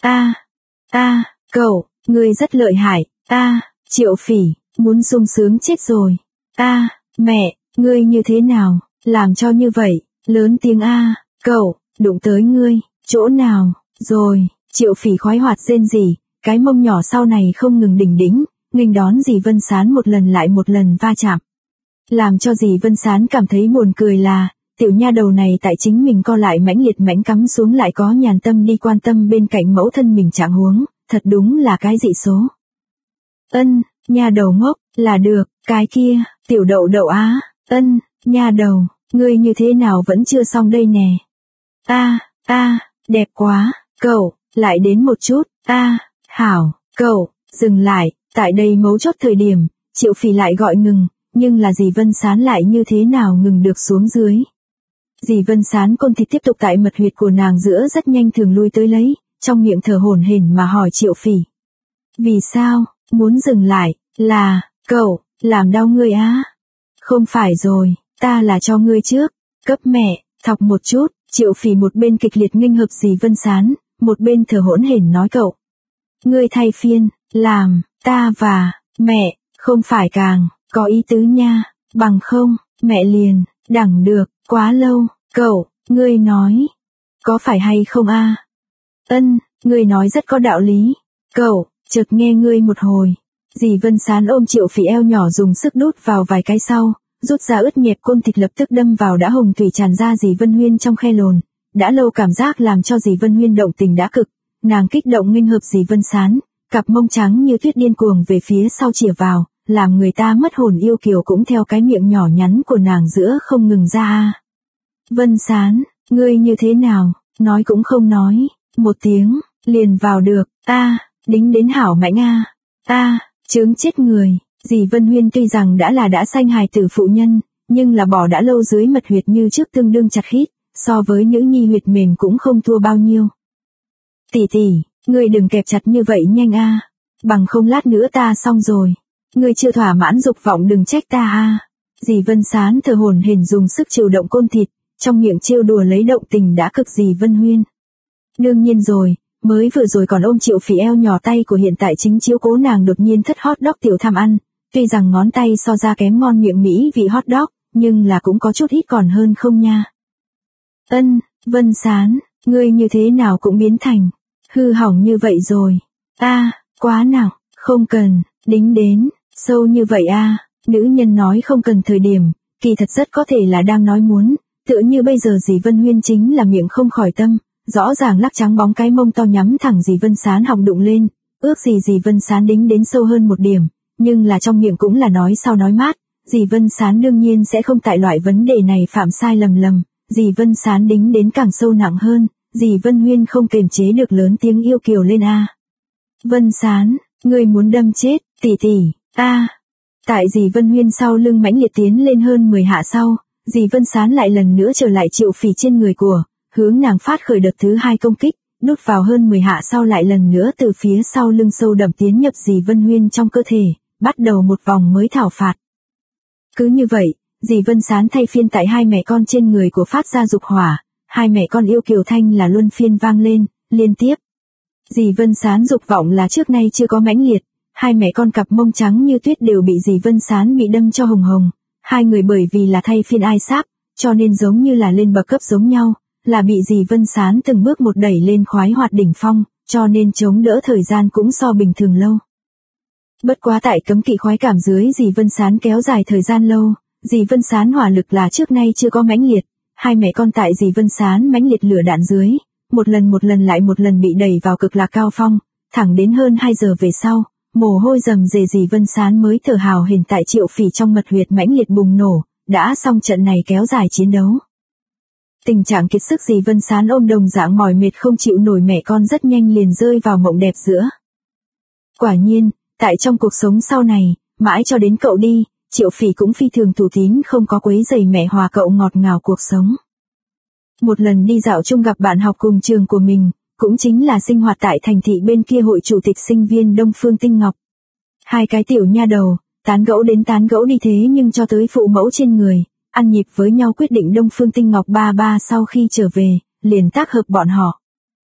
cậu, ngươi rất lợi hại, Triệu Phỉ, muốn sung sướng chết rồi, mẹ, ngươi như thế nào, làm cho như vậy, lớn tiếng cậu, đụng tới ngươi, chỗ nào, rồi, Triệu Phỉ khoái hoạt rên rỉ, cái mông nhỏ sau này không ngừng đỉnh đĩnh, nghênh đón dì Vân Sán một lần lại một lần va chạm. Làm cho dì Vân Sán cảm thấy buồn cười là, tiểu nha đầu này tại chính mình co lại mãnh liệt mãnh cắm xuống lại có nhàn tâm đi quan tâm bên cạnh mẫu thân mình trạng huống, thật đúng là cái dị số. Nha đầu ngốc, là được, cái kia, tiểu đậu đậu nha đầu, ngươi như thế nào vẫn chưa xong đây nè. Đẹp quá, cậu, lại đến một chút, hảo, cậu, dừng lại, tại đây mấu chốt thời điểm, Triệu Phỉ lại gọi ngừng, nhưng là dì Vân Sán lại như thế nào ngừng được xuống dưới. Dì Vân Sán côn thịt tiếp tục tại mật huyệt của nàng giữa rất nhanh thường lui tới lấy, trong miệng thở hổn hển mà hỏi Triệu Phỉ. Vì sao, muốn dừng lại, là, cậu, làm đau ngươi Không phải rồi, ta là cho ngươi trước, cấp mẹ, thọc một chút, Triệu Phỉ một bên kịch liệt nghênh hợp dì Vân Sán, một bên thở hổn hển nói cậu. Ngươi thay phiên, làm, ta và, mẹ, không phải càng, có ý tứ nha, bằng không, mẹ liền, đẳng được, quá lâu, cậu, ngươi nói, có phải hay không ngươi nói rất có đạo lý, cậu, chợt nghe ngươi một hồi, dì Vân Sán ôm Triệu Phỉ eo nhỏ dùng sức đút vào vài cái sau, rút ra ướt nhẹp côn thịt lập tức đâm vào đã hồng thủy tràn ra dì Vân Huyên trong khe lồn, đã lâu cảm giác làm cho dì Vân Huyên động tình đã cực, nàng kích động nghênh hợp dì Vân Sán, cặp mông trắng như tuyết điên cuồng về phía sau chìa vào, làm người ta mất hồn yêu kiều cũng theo cái miệng nhỏ nhắn của nàng giữa không ngừng ra. Vân Sán, ngươi như thế nào, nói cũng không nói, một tiếng, liền vào được, đính đến hảo mãnh chướng chết người, dì Vân Huyên tuy rằng đã sanh hài tử phụ nhân, nhưng là bỏ đã lâu dưới mật huyệt như trước tương đương chặt khít, so với nữ nhi huyệt mềm cũng không thua bao nhiêu. Tỷ tỷ, ngươi đừng kẹp chặt như vậy nhanh bằng không lát nữa ta xong rồi, ngươi chưa thỏa mãn dục vọng đừng trách ta Dì Vân Sán thở hổn hển dùng sức chiều động côn thịt, trong miệng trêu đùa lấy động tình đã cực dì Vân Huyên. Đương nhiên rồi, mới vừa rồi còn ôm Triệu Phỉ eo nhỏ tay của hiện tại chính chiếu cố nàng đột nhiên thất hot dog tiểu tham ăn, tuy rằng ngón tay so ra kém ngon miệng Mỹ vị hot dog, nhưng là cũng có chút ít còn hơn không nha. Ân, Vân Sán, ngươi như thế nào cũng biến thành hư hỏng như vậy rồi. Quá nào, không cần, đính đến, sâu như vậy nữ nhân nói không cần thời điểm, kỳ thật rất có thể là đang nói muốn, tựa như bây giờ dì Vân Huyên chính là miệng không khỏi tâm, rõ ràng lắc trắng bóng cái mông to nhắm thẳng dì Vân Sán họng đụng lên, ước gì dì Vân Sán đính đến sâu hơn một điểm, nhưng là trong miệng cũng là nói sao nói mát, dì Vân Sán đương nhiên sẽ không tại loại vấn đề này phạm sai lầm, dì Vân Sán đính đến càng sâu nặng hơn, dì Vân Huyên không kềm chế được lớn tiếng yêu kiều lên Vân Sán, ngươi muốn đâm chết, tỷ tỷ, Tại dì Vân Huyên sau lưng mãnh liệt tiến lên hơn 10 hạ sau, dì Vân Sán lại lần nữa trở lại Triệu Phỉ trên người của, hướng nàng phát khởi đợt thứ 2 công kích, nút vào hơn 10 hạ sau lại lần nữa từ phía sau lưng sâu đậm tiến nhập dì Vân Huyên trong cơ thể, bắt đầu một vòng mới thảo phạt. Cứ như vậy, dì Vân Sán thay phiên tại hai mẹ con trên người của phát ra dục hỏa, hai mẹ con yêu kiều thanh là luân phiên vang lên, liên tiếp. Dì Vân Sán dục vọng là trước nay chưa có mãnh liệt, hai mẹ con cặp mông trắng như tuyết đều bị dì Vân Sán bị đâm cho hồng hồng, hai người bởi vì là thay phiên ai sáp, cho nên giống như là lên bậc cấp giống nhau, là bị dì Vân Sán từng bước một đẩy lên khoái hoạt đỉnh phong, cho nên chống đỡ thời gian cũng so bình thường lâu. Bất quá tại cấm kỵ khoái cảm dưới dì Vân Sán kéo dài thời gian lâu, dì Vân Sán hỏa lực là trước nay chưa có mãnh liệt, hai mẹ con tại dì Vân Sán mãnh liệt lửa đạn dưới, một lần lại một lần bị đẩy vào cực lạc cao phong, thẳng đến hơn 2 giờ về sau, mồ hôi rầm rề dì Vân Sán mới thở hào hển tại Triệu Phỉ trong mật huyệt mãnh liệt bùng nổ, đã xong trận này kéo dài chiến đấu. Tình trạng kiệt sức dì Vân Sán ôm đồng dạng mỏi mệt không chịu nổi mẹ con rất nhanh liền rơi vào mộng đẹp giữa. Quả nhiên, tại trong cuộc sống sau này, mãi cho đến cậu đi, Triệu Phỉ cũng phi thường thủ tín không có quấy rầy mẹ hòa cậu ngọt ngào cuộc sống. Một lần đi dạo chung gặp bạn học cùng trường của mình, cũng chính là sinh hoạt tại thành thị bên kia hội chủ tịch sinh viên Đông Phương Tinh Ngọc. Hai cái tiểu nha đầu, tán gẫu đến tán gẫu đi thế nhưng cho tới phụ mẫu trên người, ăn nhịp với nhau quyết định Đông Phương Tinh Ngọc ba sau khi trở về, liền tác hợp bọn họ.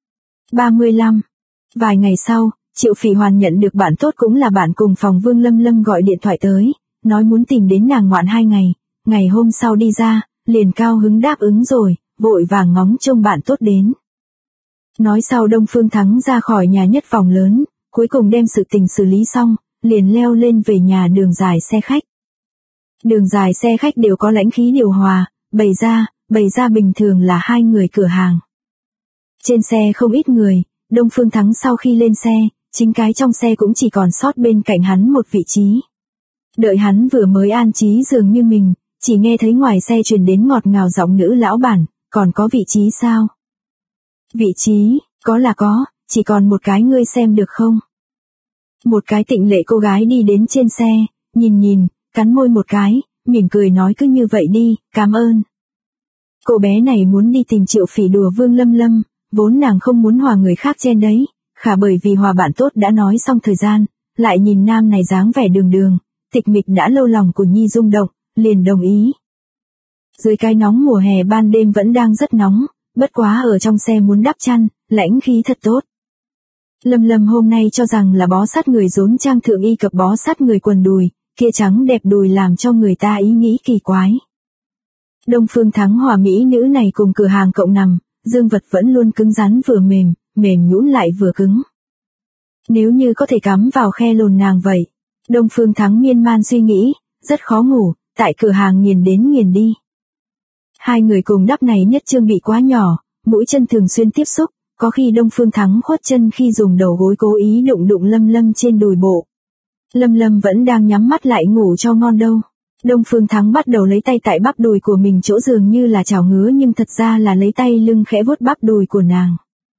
35. Vài ngày sau, Triệu Phỉ Hoàn nhận được bạn tốt cũng là bạn cùng phòng Vương Lâm Lâm gọi điện thoại tới, nói muốn tìm đến nàng ngoạn 2 ngày, ngày hôm sau đi ra, liền cao hứng đáp ứng rồi, vội vàng ngóng trông bạn tốt đến. Nói sau Đông Phương Thắng ra khỏi nhà nhất phòng lớn, cuối cùng đem sự tình xử lý xong, liền leo lên về nhà đường dài xe khách. Đường dài xe khách đều có lãnh khí điều hòa, bày ra bình thường là 2 người cửa hàng. Trên xe không ít người, Đông Phương Thắng sau khi lên xe, chính cái trong xe cũng chỉ còn sót bên cạnh hắn một vị trí. Đợi hắn vừa mới an trí dường như mình, chỉ nghe thấy ngoài xe truyền đến ngọt ngào giọng nữ lão bản, còn có vị trí sao? Vị trí, có là có, chỉ còn một cái ngươi xem được không? Một cái tịnh lệ cô gái đi đến trên xe, nhìn, cắn môi một cái, mỉm cười nói cứ như vậy đi, cảm ơn. Cô bé này muốn đi tìm Triệu Phỉ đùa Vương Lâm Lâm, vốn nàng không muốn hòa người khác chen đấy, khả bởi vì hòa bạn tốt đã nói xong thời gian, lại nhìn nam này dáng vẻ đường, tịch mịch đã lâu lòng của Nhi rung động, liền đồng ý. Dưới cái nóng mùa hè ban đêm vẫn đang rất nóng, bất quá ở trong xe muốn đắp chăn, lãnh khí thật tốt. Lâm hôm nay cho rằng là bó sát người rốn trang thượng y cập bó sát người quần đùi, kia trắng đẹp đùi làm cho người ta ý nghĩ kỳ quái. Đông Phương Thắng hòa mỹ nữ này cùng cửa hàng cậu nằm, dương vật vẫn luôn cứng rắn vừa mềm nhũn lại vừa cứng. Nếu như có thể cắm vào khe lồn nàng vậy. Đông Phương Thắng miên man suy nghĩ, rất khó ngủ, tại cửa hàng nghiền đến nghiền đi. Hai người cùng đắp này nhất trương bị quá nhỏ, mũi chân thường xuyên tiếp xúc, có khi Đông Phương Thắng khuất chân khi dùng đầu gối cố ý đụng Lâm trên đùi bộ. Lâm vẫn đang nhắm mắt lại ngủ cho ngon đâu. Đông Phương Thắng bắt đầu lấy tay tại bắp đùi của mình chỗ dường như là chảo ngứa nhưng thật ra là lấy tay lưng khẽ vuốt bắp đùi của nàng.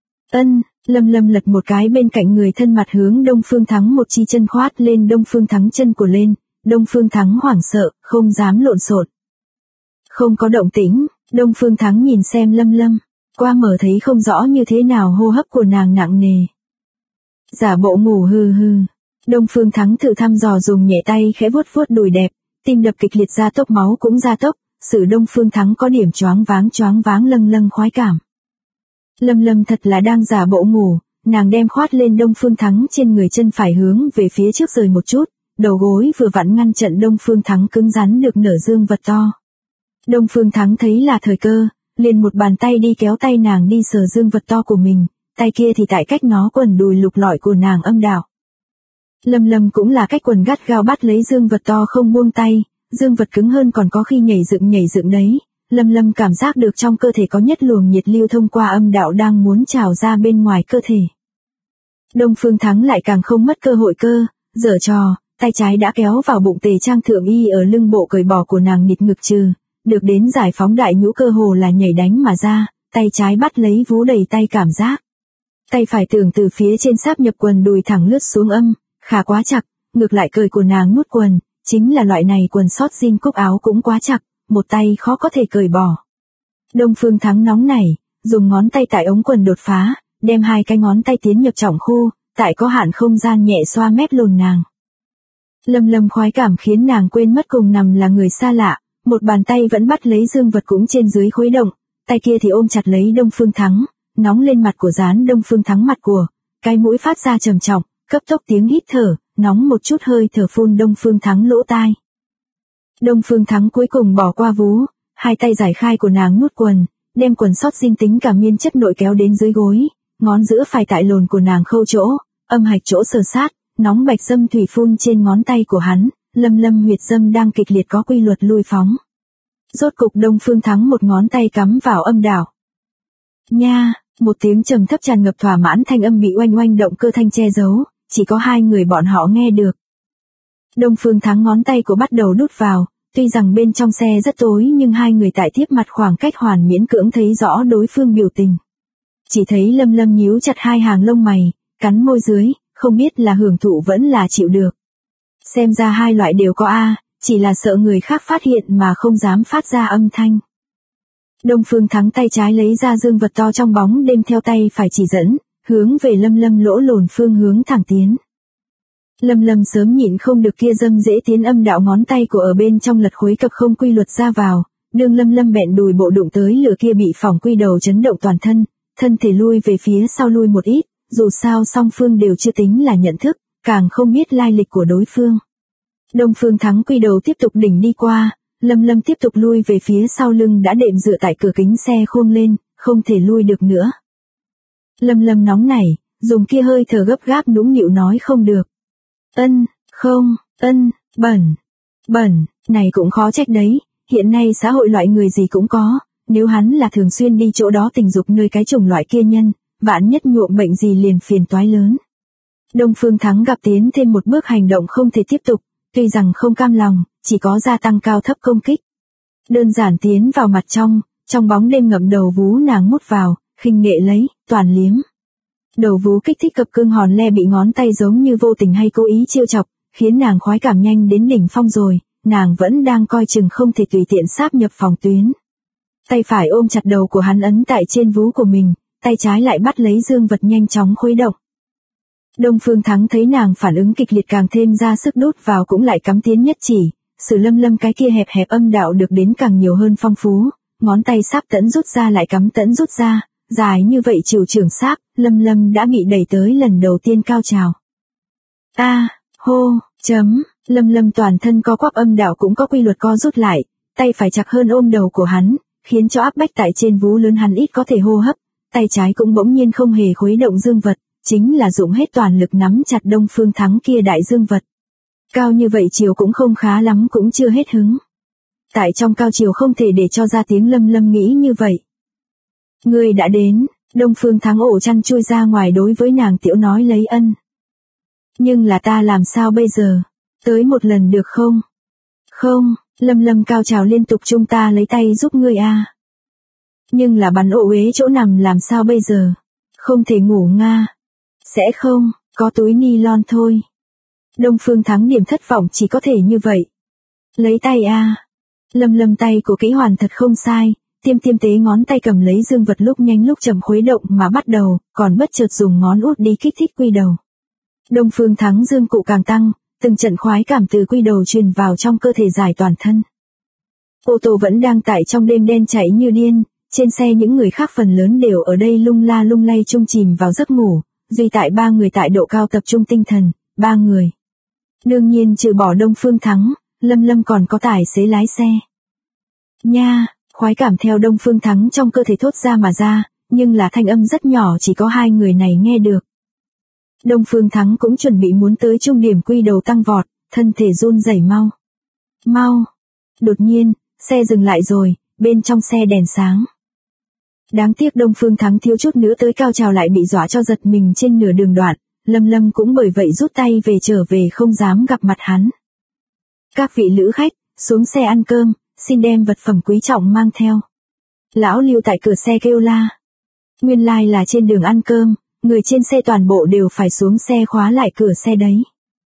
Lâm lật một cái bên cạnh người thân mặt hướng Đông Phương Thắng một chi chân khoát lên Đông Phương Thắng chân của lên, Đông Phương Thắng hoảng sợ, không dám lộn xộn. Không có động tĩnh, Đông Phương Thắng nhìn xem Lâm, qua mở thấy không rõ như thế nào hô hấp của nàng nặng nề. Giả bộ ngủ hừ. Đông Phương Thắng thử thăm dò dùng nhẹ tay khẽ vuốt đùi đẹp, tim đập kịch liệt gia tốc máu cũng gia tốc, sự Đông Phương Thắng có điểm choáng váng lâng khoái cảm. Lâm thật là đang giả bộ ngủ, nàng đem khoát lên Đông Phương Thắng trên người chân phải hướng về phía trước rời một chút, đầu gối vừa vặn ngăn trận Đông Phương Thắng cứng rắn được nở dương vật to. Đông Phương Thắng thấy là thời cơ, liền một bàn tay đi kéo tay nàng đi sờ dương vật to của mình, tay kia thì tại cách nó quần đùi lục lọi của nàng âm đạo. Lâm Lâm cũng là cách quần gắt gao bắt lấy dương vật to không buông tay, dương vật cứng hơn còn có khi nhảy dựng đấy. Lâm Lâm cảm giác được trong cơ thể có nhất luồng nhiệt lưu thông qua âm đạo đang muốn trào ra bên ngoài cơ thể. Đông Phương Thắng lại càng không mất cơ hội giở trò, tay trái đã kéo vào bụng Tề Trang thượng y ở lưng bộ cởi bỏ của nàng nịt ngực trừ, được đến giải phóng đại nhũ cơ hồ là nhảy đánh mà ra, tay trái bắt lấy vú đầy tay cảm giác. Tay phải tưởng từ phía trên sáp nhập quần đùi thẳng lướt xuống âm, khá quá chặt, ngược lại cởi của nàng nút quần, chính là loại này quần sót jean cúc áo cũng quá chặt, một tay khó có thể cởi bỏ. Đông Phương Thắng nóng nảy, dùng ngón tay tại ống quần đột phá, đem hai cái ngón tay tiến nhập trọng khô, tại có hạn không gian nhẹ xoa mép lồn nàng. Lâm Lâm khoái cảm khiến nàng quên mất cùng nằm là người xa lạ, một bàn tay vẫn bắt lấy dương vật cũng trên dưới khuấy động, tay kia thì ôm chặt lấy Đông Phương Thắng, nóng lên mặt của dán Đông Phương Thắng mặt của, cái mũi phát ra trầm trọng, cấp tốc tiếng hít thở, nóng một chút hơi thở phun Đông Phương Thắng lỗ tai. Đông Phương Thắng cuối cùng bỏ qua vú, hai tay giải khai của nàng nút quần, đem quần sót jean tính cả miên chất nội kéo đến dưới gối, ngón giữa phải tại lồn của nàng khâu chỗ, âm hạch chỗ sờ sát, nóng bạch dâm thủy phun trên ngón tay của hắn, Lâm Lâm huyệt dâm đang kịch liệt có quy luật lui phóng. Rốt cục Đông Phương Thắng một ngón tay cắm vào âm đạo. Nha, một tiếng trầm thấp tràn ngập thỏa mãn thanh âm bị oanh oanh động cơ thanh che giấu, chỉ có hai người bọn họ nghe được. Đông Phương Thắng ngón tay của bắt đầu đút vào, tuy rằng bên trong xe rất tối nhưng hai người tại tiếp mặt khoảng cách hoàn miễn cưỡng thấy rõ đối phương biểu tình. Chỉ thấy Lâm Lâm nhíu chặt hai hàng lông mày, cắn môi dưới, không biết là hưởng thụ vẫn là chịu được. Xem ra hai loại đều có chỉ là sợ người khác phát hiện mà không dám phát ra âm thanh. Đông Phương Thắng tay trái lấy ra dương vật to trong bóng đêm theo tay phải chỉ dẫn, hướng về Lâm Lâm lỗ lồn phương hướng thẳng tiến. Lâm Lâm sớm nhịn không được kia dâm dễ tiến âm đạo ngón tay của ở bên trong lật khối cập không quy luật ra vào, đương Lâm Lâm bẹn đùi bộ đụng tới lửa kia bị phỏng quy đầu chấn động toàn thân, thân thể lui về phía sau lui một ít, dù sao song phương đều chưa tính là nhận thức, càng không biết lai lịch của đối phương. Đông Phương Thắng quy đầu tiếp tục đỉnh đi qua, Lâm Lâm tiếp tục lui về phía sau lưng đã đệm dựa tại cửa kính xe khôn lên, không thể lui được nữa. Lâm Lâm nóng nảy, dùng kia hơi thở gấp gáp nũng nịu nói không được. Không, bẩn, này cũng khó trách đấy, hiện nay xã hội loại người gì cũng có, nếu hắn là thường xuyên đi chỗ đó tình dục nơi cái chủng loại kia nhân, vạn nhất nhuộm bệnh gì liền phiền toái lớn. Đông Phương Thắng gặp tiến thêm một bước hành động không thể tiếp tục, tuy rằng không cam lòng, chỉ có gia tăng cao thấp công kích. Đơn giản tiến vào mặt trong bóng đêm ngậm đầu vú nàng mút vào, khinh nghệ lấy, toàn liếm. Đầu vú kích thích cập cương hòn le bị ngón tay giống như vô tình hay cố ý trêu chọc, khiến nàng khoái cảm nhanh đến đỉnh phong rồi, nàng vẫn đang coi chừng không thể tùy tiện sáp nhập phòng tuyến. Tay phải ôm chặt đầu của hắn ấn tại trên vú của mình, tay trái lại bắt lấy dương vật nhanh chóng khuấy động. Đông Phương Thắng thấy nàng phản ứng kịch liệt càng thêm ra sức đút vào cũng lại cắm tiến nhất chỉ, sự Lâm Lâm cái kia hẹp hẹp âm đạo được đến càng nhiều hơn phong phú, ngón tay sáp tẫn rút ra lại cắm tẫn rút ra, dài như vậy chiều trường sáp, Lâm Lâm đã bị đẩy tới lần đầu tiên cao trào. Lâm Lâm toàn thân co quắp âm đạo cũng có quy luật co rút lại, tay phải chặt hơn ôm đầu của hắn, khiến cho áp bách tại trên vú lớn hắn ít có thể hô hấp, tay trái cũng bỗng nhiên không hề khuấy động dương vật, chính là dụng hết toàn lực nắm chặt Đông Phương Thắng kia đại dương vật. Cao như vậy chiều cũng không khá lắm cũng chưa hết hứng. Tại trong cao chiều không thể để cho ra tiếng Lâm Lâm nghĩ như vậy. Người đã đến, Đông Phương Thắng ổ chăn chui ra ngoài đối với nàng tiểu nói lấy ân. Nhưng là ta làm sao bây giờ? Tới một lần được không? Không, Lâm Lâm cao trào liên tục chúng ta lấy tay giúp ngươi Nhưng là bắn ổ uế chỗ nằm làm sao bây giờ? Không thể ngủ nga. Sẽ không, có túi ni lon thôi. Đông Phương Thắng điểm thất vọng chỉ có thể như vậy. Lấy tay Lâm Lâm tay của kỹ hoàn thật không sai, tiêm tế ngón tay cầm lấy dương vật lúc nhanh lúc chậm khuấy động mà bắt đầu, còn bất chợt dùng ngón út đi kích thích quy đầu. Đông Phương Thắng dương cụ càng tăng, từng trận khoái cảm từ quy đầu truyền vào trong cơ thể giải toàn thân. Ô tô vẫn đang tại trong đêm đen chạy như điên, trên xe những người khác phần lớn đều ở đây lung la lung lay chung chìm vào giấc ngủ, duy tại ba người tại độ cao tập trung tinh thần, ba người. Đương nhiên trừ bỏ Đông Phương Thắng, Lâm Lâm còn có tài xế lái xe. Nha, Khoái cảm theo Đông Phương Thắng trong cơ thể thốt ra mà ra, nhưng là thanh âm rất nhỏ chỉ có hai người này nghe được. Đông Phương Thắng cũng chuẩn bị muốn tới trung điểm quy đầu tăng vọt, thân thể run rẩy mau. Mau. Đột nhiên, xe dừng lại rồi, bên trong xe đèn sáng. Đáng tiếc Đông Phương Thắng thiếu chút nữa tới cao trào lại bị dọa cho giật mình trên nửa đường đoạn, Lâm Lâm cũng bởi vậy rút tay về trở về không dám gặp mặt hắn. Các vị lữ khách, xuống xe ăn cơm, xin đem vật phẩm quý trọng mang theo. Lão Lưu tại cửa xe kêu la. Nguyên lai là trên đường ăn cơm, người trên xe toàn bộ đều phải xuống xe khóa lại cửa xe đấy.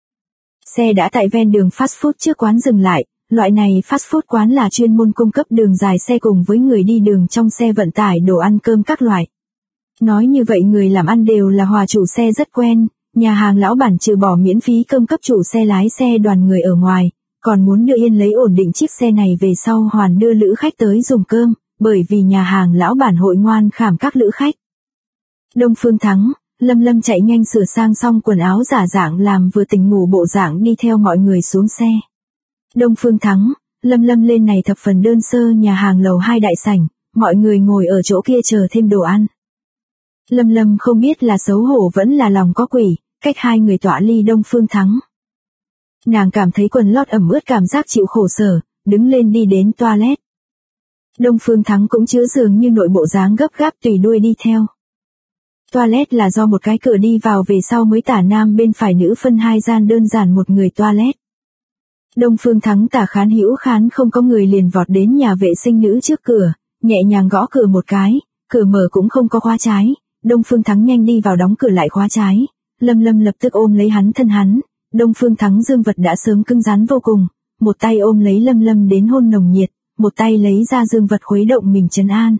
Xe đã tại ven đường fast food trước quán dừng lại, loại này fast food quán là chuyên môn cung cấp đường dài xe cùng với người đi đường trong xe vận tải đồ ăn cơm các loại. Nói như vậy người làm ăn đều là hòa chủ xe rất quen, nhà hàng lão bản trừ bỏ miễn phí cơm cấp chủ xe lái xe đoàn người ở ngoài, còn muốn đưa yên lấy ổn định chiếc xe này về sau hoàn đưa lữ khách tới dùng cơm, bởi vì nhà hàng lão bản hội ngoan khảm các lữ khách. Đông Phương Thắng, Lâm Lâm chạy nhanh sửa sang xong quần áo giả dạng làm vừa tỉnh ngủ bộ dạng đi theo mọi người xuống xe. Đông Phương Thắng, Lâm Lâm lên này thập phần đơn sơ nhà hàng lầu 2 đại sảnh, mọi người ngồi ở chỗ kia chờ thêm đồ ăn. Lâm Lâm không biết là xấu hổ vẫn là lòng có quỷ, cách hai người tọa ly Đông Phương Thắng. Nàng cảm thấy quần lót ẩm ướt cảm giác chịu khổ sở, đứng lên đi đến toilet. Đông Phương Thắng cũng chứa dường như nội bộ dáng gấp gáp tùy đuôi đi theo. Toilet là do một cái cửa đi vào về sau mới tả nam bên phải nữ phân hai gian đơn giản một người toilet. Đông Phương Thắng tả khán hữu khán không có người liền vọt đến nhà vệ sinh nữ trước cửa, nhẹ nhàng gõ cửa một cái, cửa mở cũng không có khóa trái, Đông Phương Thắng nhanh đi vào đóng cửa lại khóa trái, Lâm Lâm lập tức ôm lấy hắn thân hắn, Đông Phương Thắng dương vật đã sớm cứng rắn vô cùng, một tay ôm lấy Lâm Lâm đến hôn nồng nhiệt, một tay lấy ra dương vật khuấy động mình trấn an.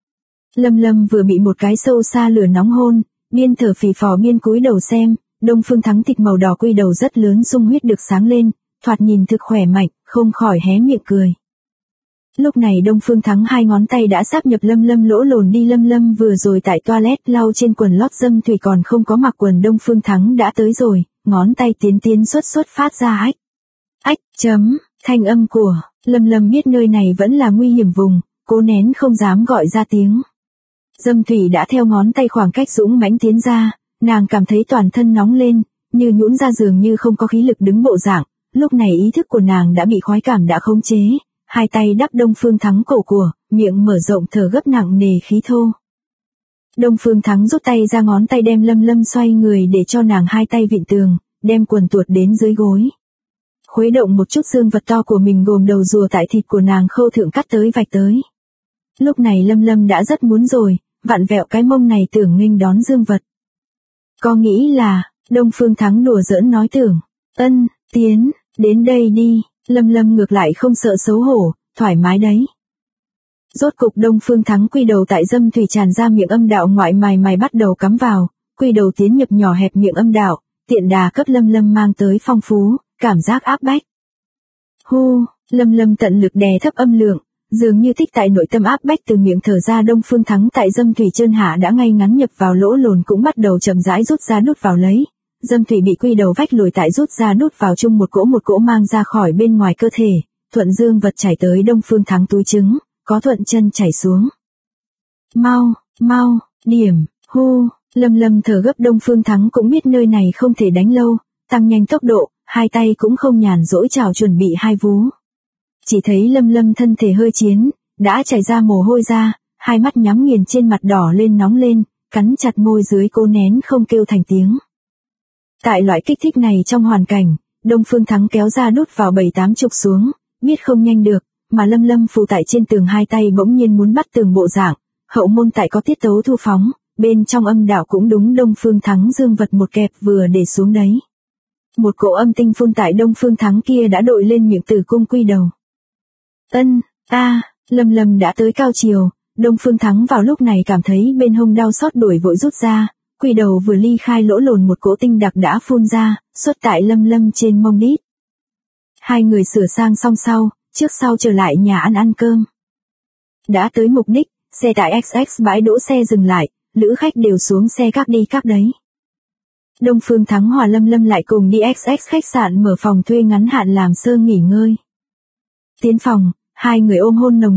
Lâm Lâm vừa bị một cái sâu xa lửa nóng hôn, biên thở phì phò biên cúi đầu xem, Đông Phương Thắng thịt màu đỏ quy đầu rất lớn sung huyết được sáng lên, thoạt nhìn thực khỏe mạnh, không khỏi hé miệng cười. Lúc này Đông Phương Thắng hai ngón tay đã sáp nhập Lâm Lâm lỗ lồn đi. Lâm Lâm vừa rồi tại toilet lau trên quần lót dâm thủy còn không có mặc quần, Đông Phương Thắng đã tới rồi, ngón tay tiến xuất phát ra ách. Ách, chấm, thanh âm của, Lâm Lâm biết nơi này vẫn là nguy hiểm vùng, cố nén không dám gọi ra tiếng. Dâm thủy đã theo ngón tay khoảng cách dũng mãnh tiến ra, nàng cảm thấy toàn thân nóng lên, như nhũn ra dường như không có khí lực đứng bộ dạng, lúc này ý thức của nàng đã bị khoái cảm đã khống chế, hai tay đắp Đông Phương Thắng cổ của, miệng mở rộng thở gấp nặng nề khí thô. Đông Phương Thắng rút tay ra ngón tay đem Lâm Lâm xoay người để cho nàng hai tay vịn tường, đem quần tuột đến dưới gối. Khuấy động một chút xương vật to của mình gồm đầu rùa tại thịt của nàng khâu thượng cắt tới vạch tới. Lúc này Lâm Lâm đã rất muốn rồi, vặn vẹo cái mông này tưởng nghênh đón dương vật. Có nghĩ là, Đông Phương Thắng đùa giỡn nói tưởng, tiến, đến đây đi, Lâm Lâm ngược lại không sợ xấu hổ, thoải mái đấy. Rốt cục Đông Phương Thắng quy đầu tại dâm thủy tràn ra miệng âm đạo ngoại mày bắt đầu cắm vào, quy đầu tiến nhập nhỏ hẹp miệng âm đạo, tiện đà cấp Lâm Lâm mang tới phong phú, cảm giác áp bách. Hu, Lâm Lâm tận lực đè thấp âm lượng, dường như thích tại nội tâm áp bách từ miệng thở ra. Đông Phương Thắng tại dâm thủy chân hạ đã ngay ngắn nhập vào lỗ lồn cũng bắt đầu chậm rãi rút ra đút vào lấy. Dâm thủy bị quy đầu vách lùi tại rút ra đút vào chung một cỗ mang ra khỏi bên ngoài cơ thể, thuận dương vật chảy tới Đông Phương Thắng túi trứng, có thuận chân chảy xuống. Mau, điểm, hu, Lâm Lâm thở gấp. Đông Phương Thắng cũng biết nơi này không thể đánh lâu, tăng nhanh tốc độ, hai tay cũng không nhàn rỗi chào chuẩn bị hai vú. Chỉ thấy Lâm Lâm thân thể hơi chiến, đã chảy ra mồ hôi ra, hai mắt nhắm nghiền trên mặt đỏ lên nóng lên, cắn chặt môi dưới cố nén không kêu thành tiếng. Tại loại kích thích này trong hoàn cảnh, Đông Phương Thắng kéo ra đút vào 7-8 chục xuống, biết không nhanh được, mà Lâm Lâm phù tại trên tường hai tay bỗng nhiên muốn bắt tường bộ dạng, hậu môn tại có tiết tấu thu phóng, bên trong âm đạo cũng đúng Đông Phương Thắng dương vật một kẹp vừa để xuống đấy. Một cỗ âm tinh phun tại Đông Phương Thắng kia đã đội lên miệng tử cung quy đầu. Lâm Lâm đã tới cao chiều, Đông Phương Thắng vào lúc này cảm thấy bên hông đau xót đuổi vội rút ra, quy đầu vừa ly khai lỗ lồn một cỗ tinh đặc đã phun ra, xuất tại Lâm Lâm trên mông đít. Hai người sửa sang xong sau, trước sau trở lại nhà ăn cơm. Đã tới mục đích, xe tại XX bãi đỗ xe dừng lại, lữ khách đều xuống xe các đi các đấy. Đông Phương Thắng hòa Lâm Lâm lại cùng đi XX khách sạn mở phòng thuê ngắn hạn làm sơ nghỉ ngơi. Tiến phòng, hai người ôm hôn nồng nhiệt,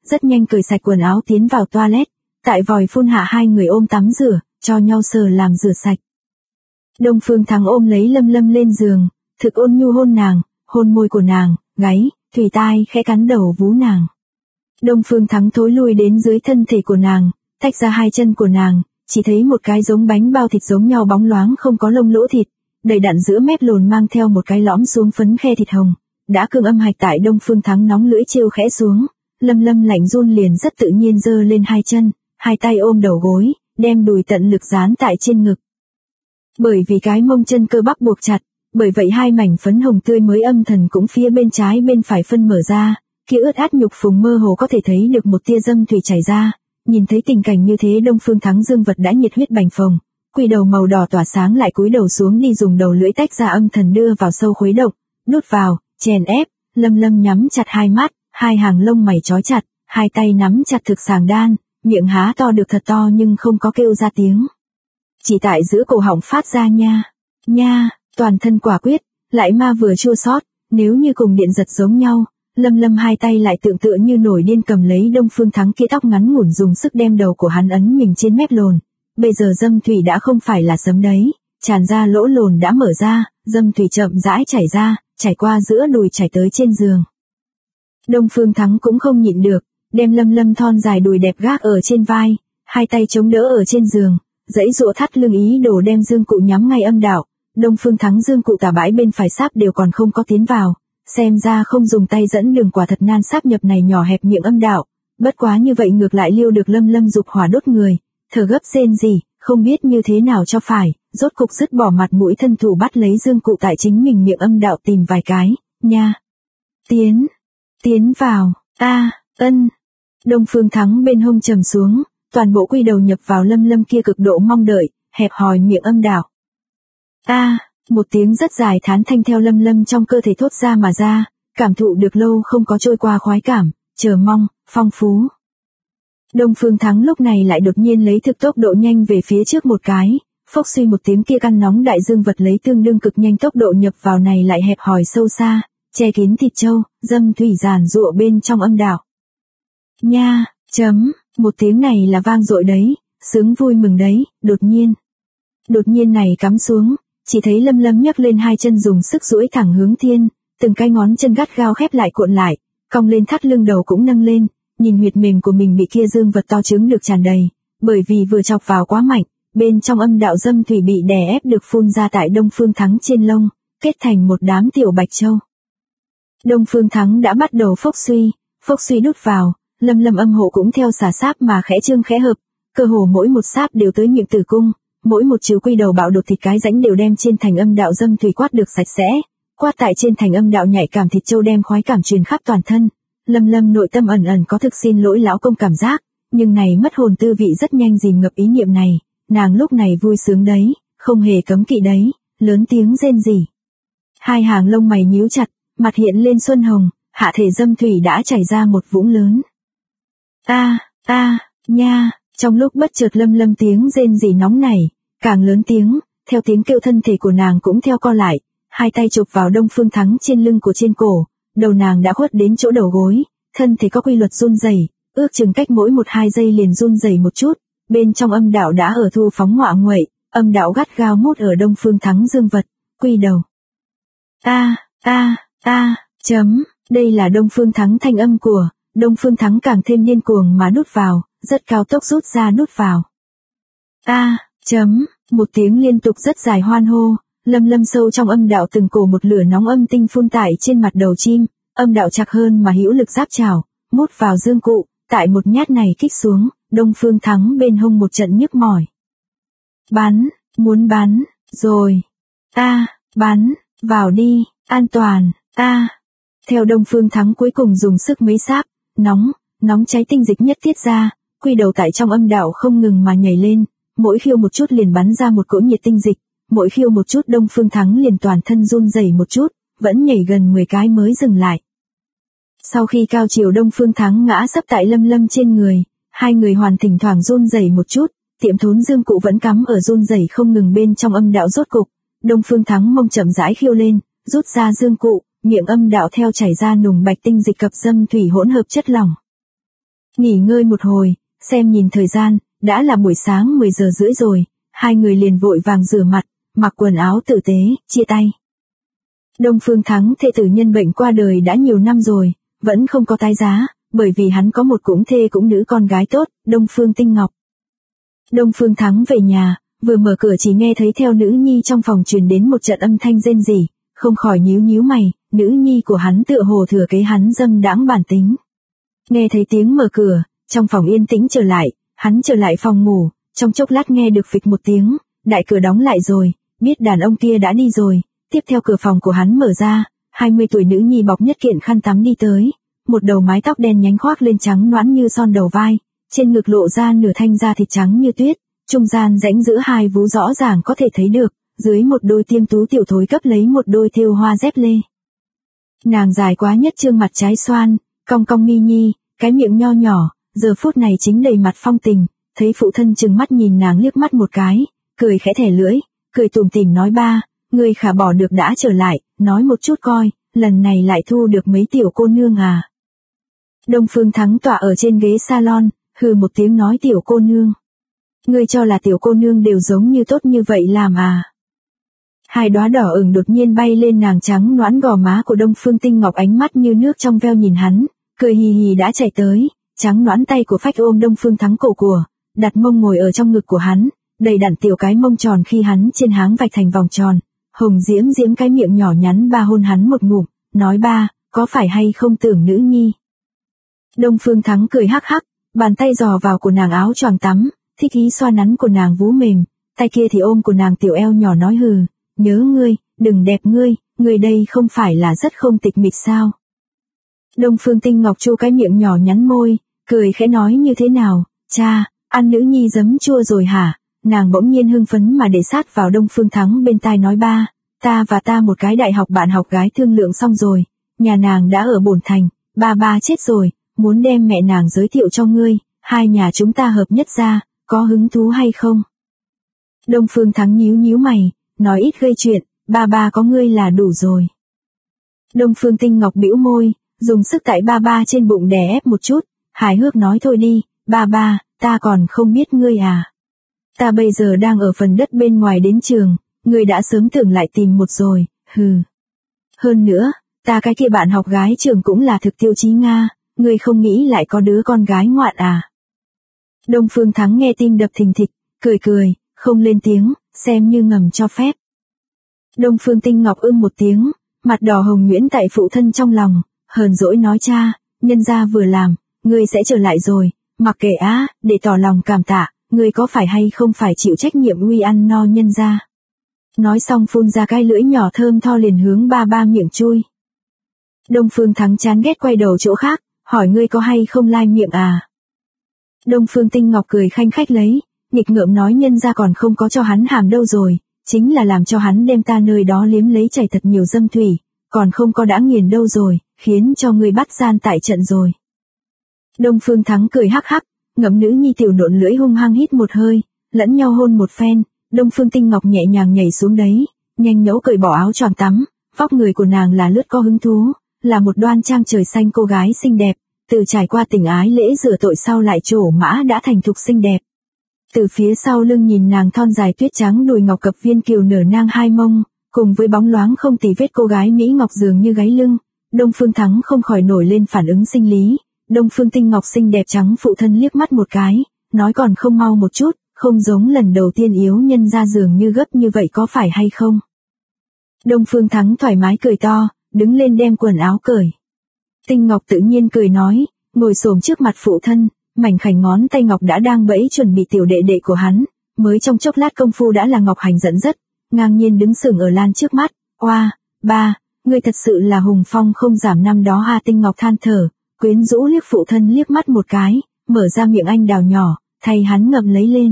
rất nhanh cởi sạch quần áo tiến vào toilet, tại vòi phun hạ hai người ôm tắm rửa, cho nhau sờ làm rửa sạch. Đông Phương Thắng ôm lấy Lâm Lâm lên giường, thực ôn nhu hôn nàng, hôn môi của nàng, gáy, thùy tai khẽ cắn đầu vú nàng. Đông Phương Thắng thối lui đến dưới thân thể của nàng, tách ra hai chân của nàng, chỉ thấy một cái giống bánh bao thịt giống nhau bóng loáng không có lông lỗ thịt, đầy đặn giữa mép lồn mang theo một cái lõm xuống phấn khe thịt hồng, đã cương âm hạch tại Đông Phương Thắng nóng lưỡi trêu khẽ xuống, Lâm Lâm lạnh run liền rất tự nhiên giơ lên hai chân, hai tay ôm đầu gối, đem đùi tận lực dán tại trên ngực. Bởi vì cái mông chân cơ bắp buộc chặt, bởi vậy hai mảnh phấn hồng tươi mới âm thần cũng phía bên trái bên phải phân mở ra, kia ướt át nhục phùng mơ hồ có thể thấy được một tia dâm thủy chảy ra. Nhìn thấy tình cảnh như thế Đông Phương Thắng dương vật đã nhiệt huyết bành phồng, quỳ đầu màu đỏ tỏa sáng lại cúi đầu xuống đi dùng đầu lưỡi tách ra âm thần đưa vào sâu khuấy động, nuốt vào, chèn ép, Lâm Lâm nhắm chặt hai mắt, hai hàng lông mày trói chặt, hai tay nắm chặt thực sàng đan, miệng há to được thật to nhưng không có kêu ra tiếng. Chỉ tại giữa cổ họng phát ra nha, nha, toàn thân quả quyết, lại ma vừa chua xót, nếu như cùng điện giật giống nhau. Lâm Lâm hai tay lại tựa như nổi điên cầm lấy Đông Phương Thắng kia tóc ngắn ngủn dùng sức đem đầu của hắn ấn mình trên mép lồn. Bây giờ dâm thủy đã không phải là sấm đấy, tràn ra lỗ lồn đã mở ra, dâm thủy chậm rãi chảy ra, chảy qua giữa đùi chảy tới trên giường. Đông Phương Thắng cũng không nhịn được, đem Lâm Lâm thon dài đùi đẹp gác ở trên vai, hai tay chống đỡ ở trên giường, dãy dụa thắt lưng ý đồ đem dương cụ nhắm ngay âm đạo. Đông Phương Thắng dương cụ tả bãi bên phải sáp đều còn không có tiến vào. Xem ra không dùng tay dẫn đường quả thật nan sáp nhập này nhỏ hẹp miệng âm đạo, bất quá như vậy ngược lại liêu được Lâm Lâm dục hỏa đốt người, thở gấp rên gì, không biết như thế nào cho phải, rốt cục dứt bỏ mặt mũi thân thủ bắt lấy dương cụ tại chính mình miệng âm đạo tìm vài cái, nha. Tiến vào, ân. Đông Phương Thắng bên hông trầm xuống, toàn bộ quy đầu nhập vào Lâm Lâm kia cực độ mong đợi, hẹp hòi miệng âm đạo. Một tiếng rất dài thán thanh theo Lâm Lâm trong cơ thể thốt ra mà ra, cảm thụ được lâu không có trôi qua khoái cảm, chờ mong, phong phú. Đông Phương Thắng lúc này lại đột nhiên lấy thực tốc độ nhanh về phía trước một cái, phốc suy một tiếng kia căn nóng đại dương vật lấy tương đương cực nhanh tốc độ nhập vào này lại hẹp hòi sâu xa, che kín thịt trâu, dâm thủy giàn giụa bên trong âm đạo. Nha, một tiếng này là vang dội đấy, sướng vui mừng đấy, đột nhiên này cắm xuống. Chỉ thấy Lâm Lâm nhấc lên hai chân dùng sức duỗi thẳng hướng thiên, từng cái ngón chân gắt gao khép lại cuộn lại, cong lên thắt lưng đầu cũng nâng lên, nhìn huyệt mềm của mình bị kia dương vật to trứng được tràn đầy, bởi vì vừa chọc vào quá mạnh, bên trong âm đạo dâm thủy bị đè ép được phun ra tại Đông Phương Thắng trên lông, kết thành một đám tiểu bạch châu. Đông Phương Thắng đã bắt đầu phốc suy đút vào, Lâm Lâm âm hộ cũng theo xả sáp mà khẽ trương khẽ hợp, cơ hồ mỗi một sáp đều tới miệng tử cung. Mỗi một chiều quy đầu bạo đột thịt cái rãnh đều đem trên thành âm đạo dâm thủy quát được sạch sẽ, quát tại trên thành âm đạo nhạy cảm thịt châu đem khoái cảm truyền khắp toàn thân. Lâm Lâm nội tâm ẩn có thực xin lỗi lão công cảm giác, nhưng này mất hồn tư vị rất nhanh dìm ngập ý niệm này, nàng lúc này vui sướng đấy, không hề cấm kỵ đấy, lớn tiếng rên rỉ. Hai hàng lông mày nhíu chặt, mặt hiện lên xuân hồng, hạ thể dâm thủy đã chảy ra một vũng lớn. Nha, trong lúc bất chợt Lâm Lâm tiếng rên rỉ nóng này, càng lớn tiếng, theo tiếng kêu thân thể của nàng cũng theo co lại, hai tay chụp vào Đông Phương Thắng trên lưng của trên cổ, đầu nàng đã khuất đến chỗ đầu gối, thân thể có quy luật run rẩy, ước chừng cách mỗi 1-2 giây liền run rẩy một chút, bên trong âm đạo đã ở thu phóng ngọa nguậy, âm đạo gắt gao mút ở Đông Phương Thắng dương vật, quy đầu. Đây là Đông Phương Thắng thanh âm của, Đông Phương Thắng càng thêm điên cuồng mà đút vào, rất cao tốc rút ra đút vào. Một tiếng liên tục rất dài hoan hô, Lâm Lâm sâu trong âm đạo từng cổ một lửa nóng âm tinh phun tải trên mặt đầu chim, âm đạo chặt hơn mà hữu lực giáp trào, mút vào dương cụ, tại một nhát này kích xuống, Đông Phương Thắng bên hông một trận nhức mỏi. Muốn bắn, rồi. Bắn, vào đi, an toàn, Theo Đông Phương Thắng cuối cùng dùng sức mấy sáp, nóng cháy tinh dịch nhất tiết ra, quy đầu tại trong âm đạo không ngừng mà nhảy lên, mỗi khiêu một chút liền bắn ra một cỗ nhiệt tinh dịch, mỗi khiêu một chút Đông Phương Thắng liền toàn thân run rẩy một chút, vẫn nhảy gần 10 cái mới dừng lại. Sau khi cao chiều Đông Phương Thắng ngã sấp tại Lâm Lâm trên người, hai người hoàn thỉnh thoảng run rẩy một chút, tiệm thốn dương cụ vẫn cắm ở run rẩy không ngừng bên trong âm đạo rốt cục, Đông Phương Thắng mông chậm rãi khiêu lên, rút ra dương cụ, miệng âm đạo theo chảy ra nùng bạch tinh dịch cập dâm thủy hỗn hợp chất lỏng. Nghỉ ngơi một hồi, xem nhìn thời gian, đã là buổi sáng 10 giờ rưỡi rồi, hai người liền vội vàng rửa mặt, mặc quần áo tử tế, chia tay. Đông Phương Thắng thê tử nhân bệnh qua đời đã nhiều năm rồi, vẫn không có tái giá, bởi vì hắn có một cũng thê cũng nữ con gái tốt, Đông Phương Tinh Ngọc. Đông Phương Thắng về nhà, vừa mở cửa chỉ nghe thấy theo nữ nhi trong phòng truyền đến một trận âm thanh rên rỉ, không khỏi nhíu nhíu mày, nữ nhi của hắn tựa hồ thừa kế hắn dâm đãng bản tính. Nghe thấy tiếng mở cửa, trong phòng yên tĩnh trở lại, hắn trở lại phòng ngủ, trong chốc lát nghe được phịch một tiếng, đại cửa đóng lại rồi, biết đàn ông kia đã đi rồi, tiếp theo cửa phòng của hắn mở ra, 20 tuổi nữ nhi bọc nhất kiện khăn tắm đi tới, một đầu mái tóc đen nhánh khoác lên trắng nõn như son đầu vai, trên ngực lộ ra nửa thanh da thịt trắng như tuyết, trung gian rãnh giữa hai vú rõ ràng có thể thấy được, dưới một đôi tiêm tú tiểu thối cấp lấy một đôi thêu hoa dép lê. Nàng dài quá nhất trương mặt trái xoan, cong cong mi nhi, cái miệng nho nhỏ, giờ phút này chính đầy mặt phong tình, thấy phụ thân trừng mắt nhìn nàng liếc mắt một cái, cười khẽ thẻ lưỡi, cười tủm tỉm nói ba, người khả bỏ được đã trở lại, nói một chút coi, lần này lại thu được mấy tiểu cô nương à. Đông Phương Thắng tọa ở trên ghế salon, hừ một tiếng nói tiểu cô nương. Ngươi cho là tiểu cô nương đều giống như tốt như vậy làm à. Hai đóa đỏ ửng đột nhiên bay lên nàng trắng nõn gò má của Đông Phương Tinh Ngọc, ánh mắt như nước trong veo nhìn hắn, cười hì hì đã chạy tới, trắng nõn tay của phách ôm Đông Phương Thắng cổ của, đặt mông ngồi ở trong ngực của hắn, đầy đặn tiểu cái mông tròn khi hắn trên háng vạch thành vòng tròn, hồng diễm diễm cái miệng nhỏ nhắn ba hôn hắn một ngụm, nói ba, có phải hay không tưởng nữ nhi. Đông Phương Thắng cười hắc hắc, bàn tay dò vào của nàng áo choàng tắm, thích ý xoa nắn của nàng vú mềm, tay kia thì ôm của nàng tiểu eo nhỏ nói hừ, nhớ ngươi, đừng đẹp ngươi đây không phải là rất không tịch mịch sao. Đông Phương Tinh Ngọc chu cái miệng nhỏ nhắn môi, cười khẽ nói như thế nào, cha, ăn nữ nhi giấm chua rồi hả, nàng bỗng nhiên hưng phấn mà để sát vào Đông Phương Thắng bên tai nói ba, ta một cái đại học bạn học gái thương lượng xong rồi, nhà nàng đã ở Bổn Thành, ba chết rồi, muốn đem mẹ nàng giới thiệu cho ngươi, hai nhà chúng ta hợp nhất ra, có hứng thú hay không? Đông Phương Thắng nhíu nhíu mày, nói ít gây chuyện, ba có ngươi là đủ rồi. Đông Phương Tinh Ngọc bĩu môi, dùng sức tại ba trên bụng đè ép một chút, hài hước nói thôi đi, ba, ta còn không biết ngươi à. Ta bây giờ đang ở phần đất bên ngoài đến trường, ngươi đã sớm tưởng lại tìm một rồi, hừ. Hơn nữa, ta cái kia bạn học gái trường cũng là thực tiêu chí Nga, ngươi không nghĩ lại có đứa con gái ngoạn à. Đông Phương Thắng nghe tim đập thình thịch, cười, không lên tiếng, xem như ngầm cho phép. Đông Phương Tinh Ngọc một tiếng, mặt đỏ hồng nhuyễn tại phụ thân trong lòng, hờn dỗi nói cha, nhân gia vừa làm, ngươi sẽ trở lại rồi, mặc kệ á, để tỏ lòng cảm tạ, ngươi có phải hay không phải chịu trách nhiệm uy ăn no nhân gia. Nói xong phun ra cái lưỡi nhỏ thơm tho liền hướng ba miệng chui. Đông Phương Thắng chán ghét quay đầu chỗ khác, hỏi ngươi có hay không lai miệng à. Đông Phương Tinh Ngọc cười khanh khách lấy, nghịch ngợm nói nhân gia còn không có cho hắn hàm đâu rồi, chính là làm cho hắn đem ta nơi đó liếm lấy chảy thật nhiều dâm thủy, còn không có đã nghiền đâu rồi, khiến cho ngươi bắt gian tại trận rồi. Đông Phương Thắng cười hắc hắc, ngậm nữ nhi tiểu nộn lưỡi hung hăng hít một hơi, lẫn nhau hôn một phen, Đông Phương Tinh Ngọc nhẹ nhàng nhảy xuống đấy, nhanh nhẫu cởi bỏ áo choàng tắm, vóc người của nàng là lướt có hứng thú, là một đoan trang trời xanh cô gái xinh đẹp, từ trải qua tình ái lễ rửa tội sau lại trổ mã đã thành thục xinh đẹp. Từ phía sau lưng nhìn nàng thon dài tuyết trắng đùi ngọc cập viên kiều nở nang hai mông, cùng với bóng loáng không tì vết cô gái Mỹ Ngọc dường như gáy lưng, Đông Phương Thắng không khỏi nổi lên phản ứng sinh lý. Đông Phương Tinh Ngọc xinh đẹp trắng phụ thân liếc mắt một cái, nói còn không mau một chút, không giống lần đầu tiên yếu nhân ra dường như gấp như vậy có phải hay không. Đông Phương Thắng thoải mái cười to, đứng lên đem quần áo cởi. Tinh Ngọc tự nhiên cười nói, ngồi xổm trước mặt phụ thân, mảnh khảnh ngón tay Ngọc đã đang bẫy chuẩn bị tiểu đệ đệ của hắn, mới trong chốc lát công phu đã là Ngọc Hành dẫn dắt, ngang nhiên đứng sừng ở Lan trước mắt, oa, ba, ngươi thật sự là hùng phong không giảm năm đó ha. Tinh Ngọc than thở, quyến rũ liếc phụ thân liếc mắt một cái, mở ra miệng anh đào nhỏ, thay hắn ngậm lấy lên.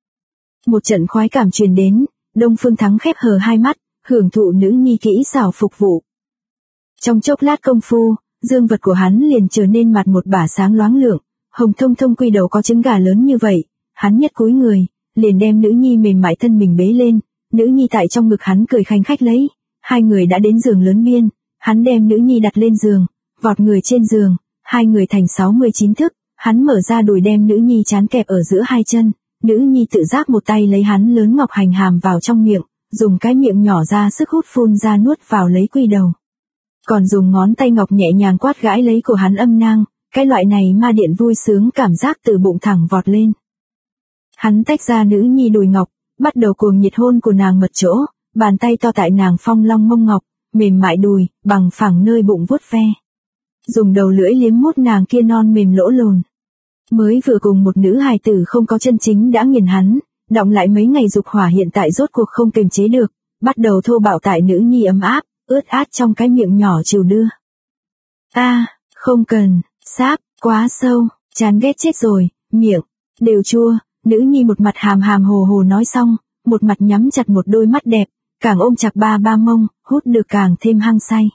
Một trận khoái cảm truyền đến, Đông Phương Thắng khép hờ hai mắt, hưởng thụ nữ nhi kỹ xảo phục vụ. Trong chốc lát công phu, dương vật của hắn liền trở nên mặt một bả sáng loáng lượng, hồng thông thông quy đầu có trứng gà lớn như vậy, hắn nhất cúi người, liền đem nữ nhi mềm mại thân mình bế lên, nữ nhi tại trong ngực hắn cười khanh khách lấy, hai người đã đến giường lớn biên, hắn đem nữ nhi đặt lên giường, vọt người trên giường, hai người thành 69 thức, Hắn mở ra đùi đem nữ nhi chán kẹp ở giữa hai chân, nữ nhi tự giác một tay lấy hắn lớn ngọc hành hàm vào trong miệng, dùng cái miệng nhỏ ra sức hút phun ra nuốt vào lấy quy đầu. Còn dùng ngón tay ngọc nhẹ nhàng quát gãi lấy của hắn âm nang, cái loại này ma điện vui sướng cảm giác từ bụng thẳng vọt lên. Hắn tách ra nữ nhi đùi ngọc, bắt đầu cuồng nhiệt hôn của nàng mật chỗ, bàn tay to tại nàng phong long mông ngọc, mềm mại đùi, bằng phẳng nơi bụng vuốt ve. Dùng đầu lưỡi liếm mút nàng kia non mềm lỗ lồn. Mới vừa cùng một nữ hài tử không có chân chính đã nghiền hắn, đọng lại mấy ngày dục hỏa hiện tại rốt cuộc không kiềm chế được, bắt đầu thô bạo tại nữ nhi ấm áp, ướt át trong cái miệng nhỏ chiều đưa. Không cần, sáp, quá sâu, chán ghét chết rồi, miệng, đều chua, nữ nhi một mặt hàm hàm hồ hồ nói xong, một mặt nhắm chặt một đôi mắt đẹp, càng ôm chặt ba mông, hút được càng thêm hăng say.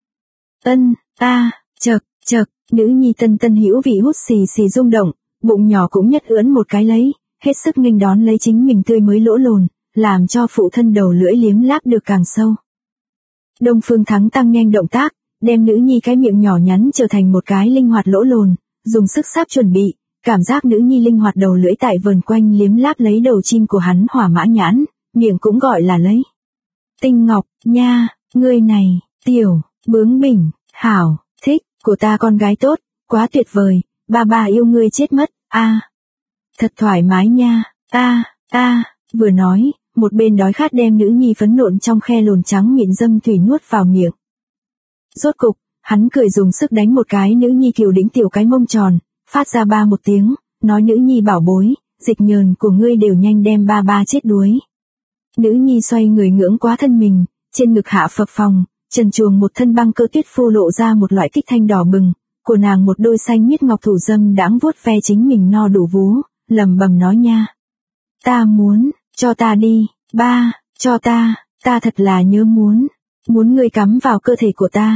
Chật, nữ nhi tân hữu vị hút xì xì rung động, bụng nhỏ cũng nhất ưỡn một cái lấy, hết sức nghênh đón lấy chính mình tươi mới lỗ lồn, làm cho phụ thân đầu lưỡi liếm láp được càng sâu. Đông Phương Thắng tăng nhanh động tác, đem nữ nhi cái miệng nhỏ nhắn trở thành một cái linh hoạt lỗ lồn, dùng sức sáp chuẩn bị, cảm giác nữ nhi linh hoạt đầu lưỡi tại vần quanh liếm láp lấy đầu chim của hắn hỏa mã nhãn, miệng cũng gọi là lấy. Tinh Ngọc, nha, ngươi này, tiểu, bướng bỉnh, hảo, thích, của ta con gái tốt, quá tuyệt vời, ba yêu ngươi chết mất, thật thoải mái nha, vừa nói, một bên đói khát đem nữ nhi phấn nộn trong khe lồn trắng mịn dâm thủy nuốt vào miệng. Rốt cục, hắn cười dùng sức đánh một cái nữ nhi kiều đĩnh tiểu cái mông tròn, phát ra ba một tiếng, nói nữ nhi bảo bối, dịch nhờn của ngươi đều nhanh đem ba chết đuối. Nữ nhi xoay người ngưỡng quá thân mình, trên ngực hạ phập phồng, trần truồng một thân băng cơ tuyết phô lộ ra một loại kích thanh đỏ bừng, của nàng một đôi xanh miết ngọc thủ dâm đãng vuốt ve chính mình no đủ vú, lầm bầm nói nha. Ta muốn, cho ta đi, ba, cho ta thật là nhớ muốn ngươi cắm vào cơ thể của ta.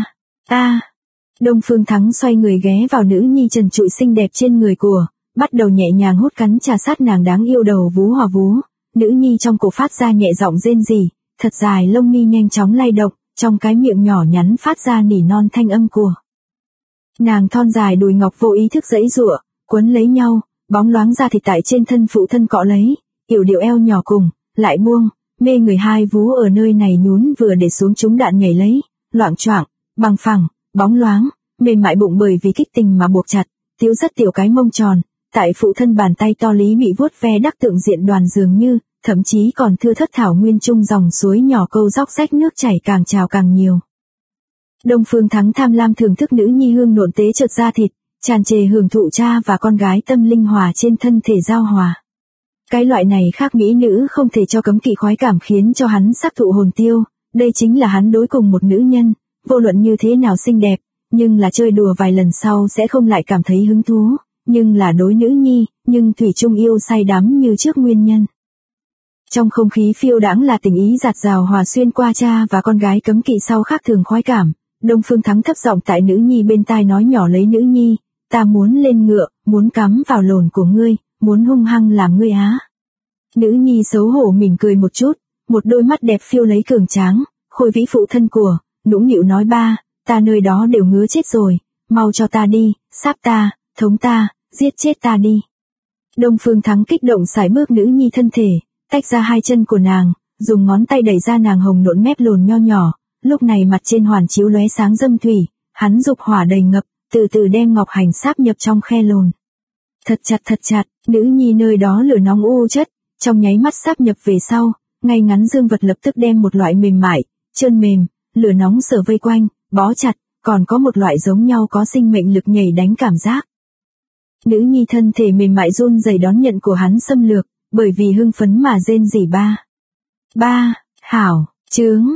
Đông Phương Thắng xoay người ghé vào nữ nhi trần trụi xinh đẹp trên người của, bắt đầu nhẹ nhàng hút cắn trà sát nàng đáng yêu đầu vú hòa vú, nữ nhi trong cổ phát ra nhẹ giọng rên rỉ, thật dài lông mi nhanh chóng lay động, trong cái miệng nhỏ nhắn phát ra nỉ non thanh âm của. Nàng thon dài đùi ngọc vô ý thức giãy giụa, quấn lấy nhau, bóng loáng ra thịt tại trên thân phụ thân cọ lấy, yểu điệu eo nhỏ cùng, lại buông, mê người hai vú ở nơi này nhún vừa để xuống trúng đạn nhảy lấy, loạng choạng, bằng phẳng, bóng loáng, mềm mại bụng bởi vì kích tình mà buộc chặt, tiếu rất tiểu cái mông tròn, tại phụ thân bàn tay to lý bị vuốt ve đắc tượng diện đoàn dường như, thậm chí còn thưa thất thảo nguyên trung dòng suối nhỏ câu róc rách nước chảy càng trào càng nhiều. Đông Phương Thắng tham lam thưởng thức nữ nhi hương nộn tế chợt ra thịt, tràn trề hưởng thụ cha và con gái tâm linh hòa trên thân thể giao hòa. Cái loại này khác mỹ nữ không thể cho cấm kỵ khoái cảm khiến cho hắn sắc thụ hồn tiêu, đây chính là hắn đối cùng một nữ nhân, vô luận như thế nào xinh đẹp, nhưng là chơi đùa vài lần sau sẽ không lại cảm thấy hứng thú, nhưng là đối nữ nhi, nhưng thủy chung yêu say đắm như trước nguyên nhân. Trong không khí phiêu đãng là tình ý giạt rào hòa xuyên qua cha và con gái cấm kỵ sau khác thường khoái cảm, Đông Phương Thắng thấp giọng tại nữ nhi bên tai nói nhỏ lấy nữ nhi, ta muốn lên ngựa, muốn cắm vào lồn của ngươi, muốn hung hăng làm ngươi á. Nữ nhi xấu hổ mỉm cười một chút, một đôi mắt đẹp phiêu lấy cường tráng, khôi vĩ phụ thân của, nũng nịu nói ba, ta nơi đó đều ngứa chết rồi, mau cho ta đi, sáp ta, thống ta, giết chết ta đi. Đông Phương Thắng kích động sải bước nữ nhi thân thể, tách ra hai chân của nàng, dùng ngón tay đẩy ra nàng hồng nộn mép lồn nho nhỏ, lúc này mặt trên hoàn chiếu lóe sáng dâm thủy, hắn dục hỏa đầy ngập, từ từ đem ngọc hành sáp nhập trong khe lồn. Thật chặt, nữ nhi nơi đó lửa nóng u chất, trong nháy mắt sáp nhập về sau, ngay ngắn dương vật lập tức đem một loại mềm mại, trơn mềm, lửa nóng sở vây quanh, bó chặt, còn có một loại giống nhau có sinh mệnh lực nhảy đánh cảm giác. Nữ nhi thân thể mềm mại run rẩy đón nhận của hắn xâm lược, bởi vì hưng phấn mà rên rỉ ba, hảo, chướng,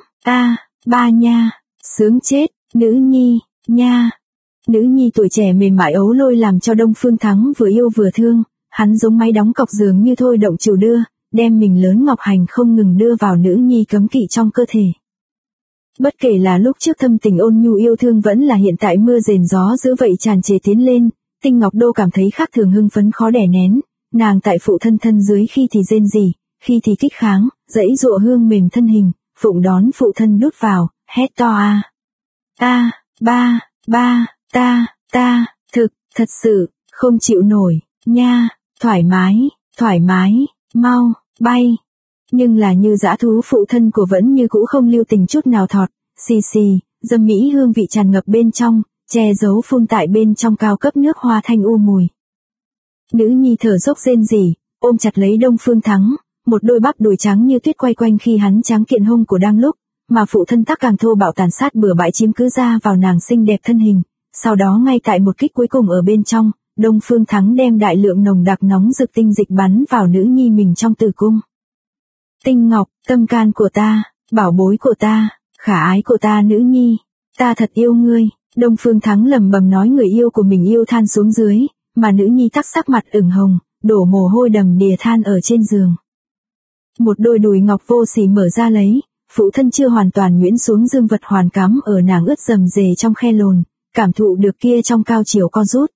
ba nha, sướng chết, nữ nhi, nha. Nữ nhi tuổi trẻ mềm mại ấu lôi làm cho Đông Phương Thắng vừa yêu vừa thương, hắn giống máy đóng cọc dường như thôi động chiều đưa, đem mình lớn ngọc hành không ngừng đưa vào nữ nhi cấm kỵ trong cơ thể. Bất kể là lúc trước thâm tình ôn nhu yêu thương vẫn là hiện tại mưa rền gió dữ vậy tràn trề tiến lên, Tinh Ngọc Đô cảm thấy khác thường hưng phấn khó đè nén, nàng tại phụ thân dưới khi thì rên rỉ, khi thì kích kháng, dãy dụa hương mềm thân hình, phụng đón phụ thân đút vào, hét to ba, ta, thật sự, Không chịu nổi, nha, thoải mái, mau, bay. Nhưng là như dã thú phụ thân của vẫn như cũ không lưu tình chút nào thọt, xì xì, dâm mỹ hương vị tràn ngập bên trong, che giấu phun tại bên trong cao cấp nước hoa thanh u mùi. Nữ nhi thở dốc rên rỉ, ôm chặt lấy Đông Phương Thắng, một đôi bắp đùi trắng như tuyết quay quanh khi hắn tráng kiện hông của đang lúc, mà phụ thân tắc càng thô bạo tàn sát bừa bãi chiếm cứ ra vào nàng xinh đẹp thân hình. Sau đó ngay tại một kích cuối cùng ở bên trong, Đông Phương Thắng đem đại lượng nồng đặc nóng rực tinh dịch bắn vào nữ nhi mình trong tử cung. Tinh ngọc, tâm can của ta, bảo bối của ta, khả ái của ta nữ nhi, ta thật yêu ngươi. Đông Phương Thắng lẩm bẩm nói người yêu của mình yêu than xuống dưới, mà nữ nhi tắc sắc mặt ửng hồng, đổ mồ hôi đầm đìa than ở trên giường. Một đôi đùi ngọc vô sỉ mở ra lấy, phụ thân chưa hoàn toàn nhuyễn xuống dương vật hoàn cắm ở nàng ướt rầm rề trong khe lồn, cảm thụ được kia trong cao chiều co rút.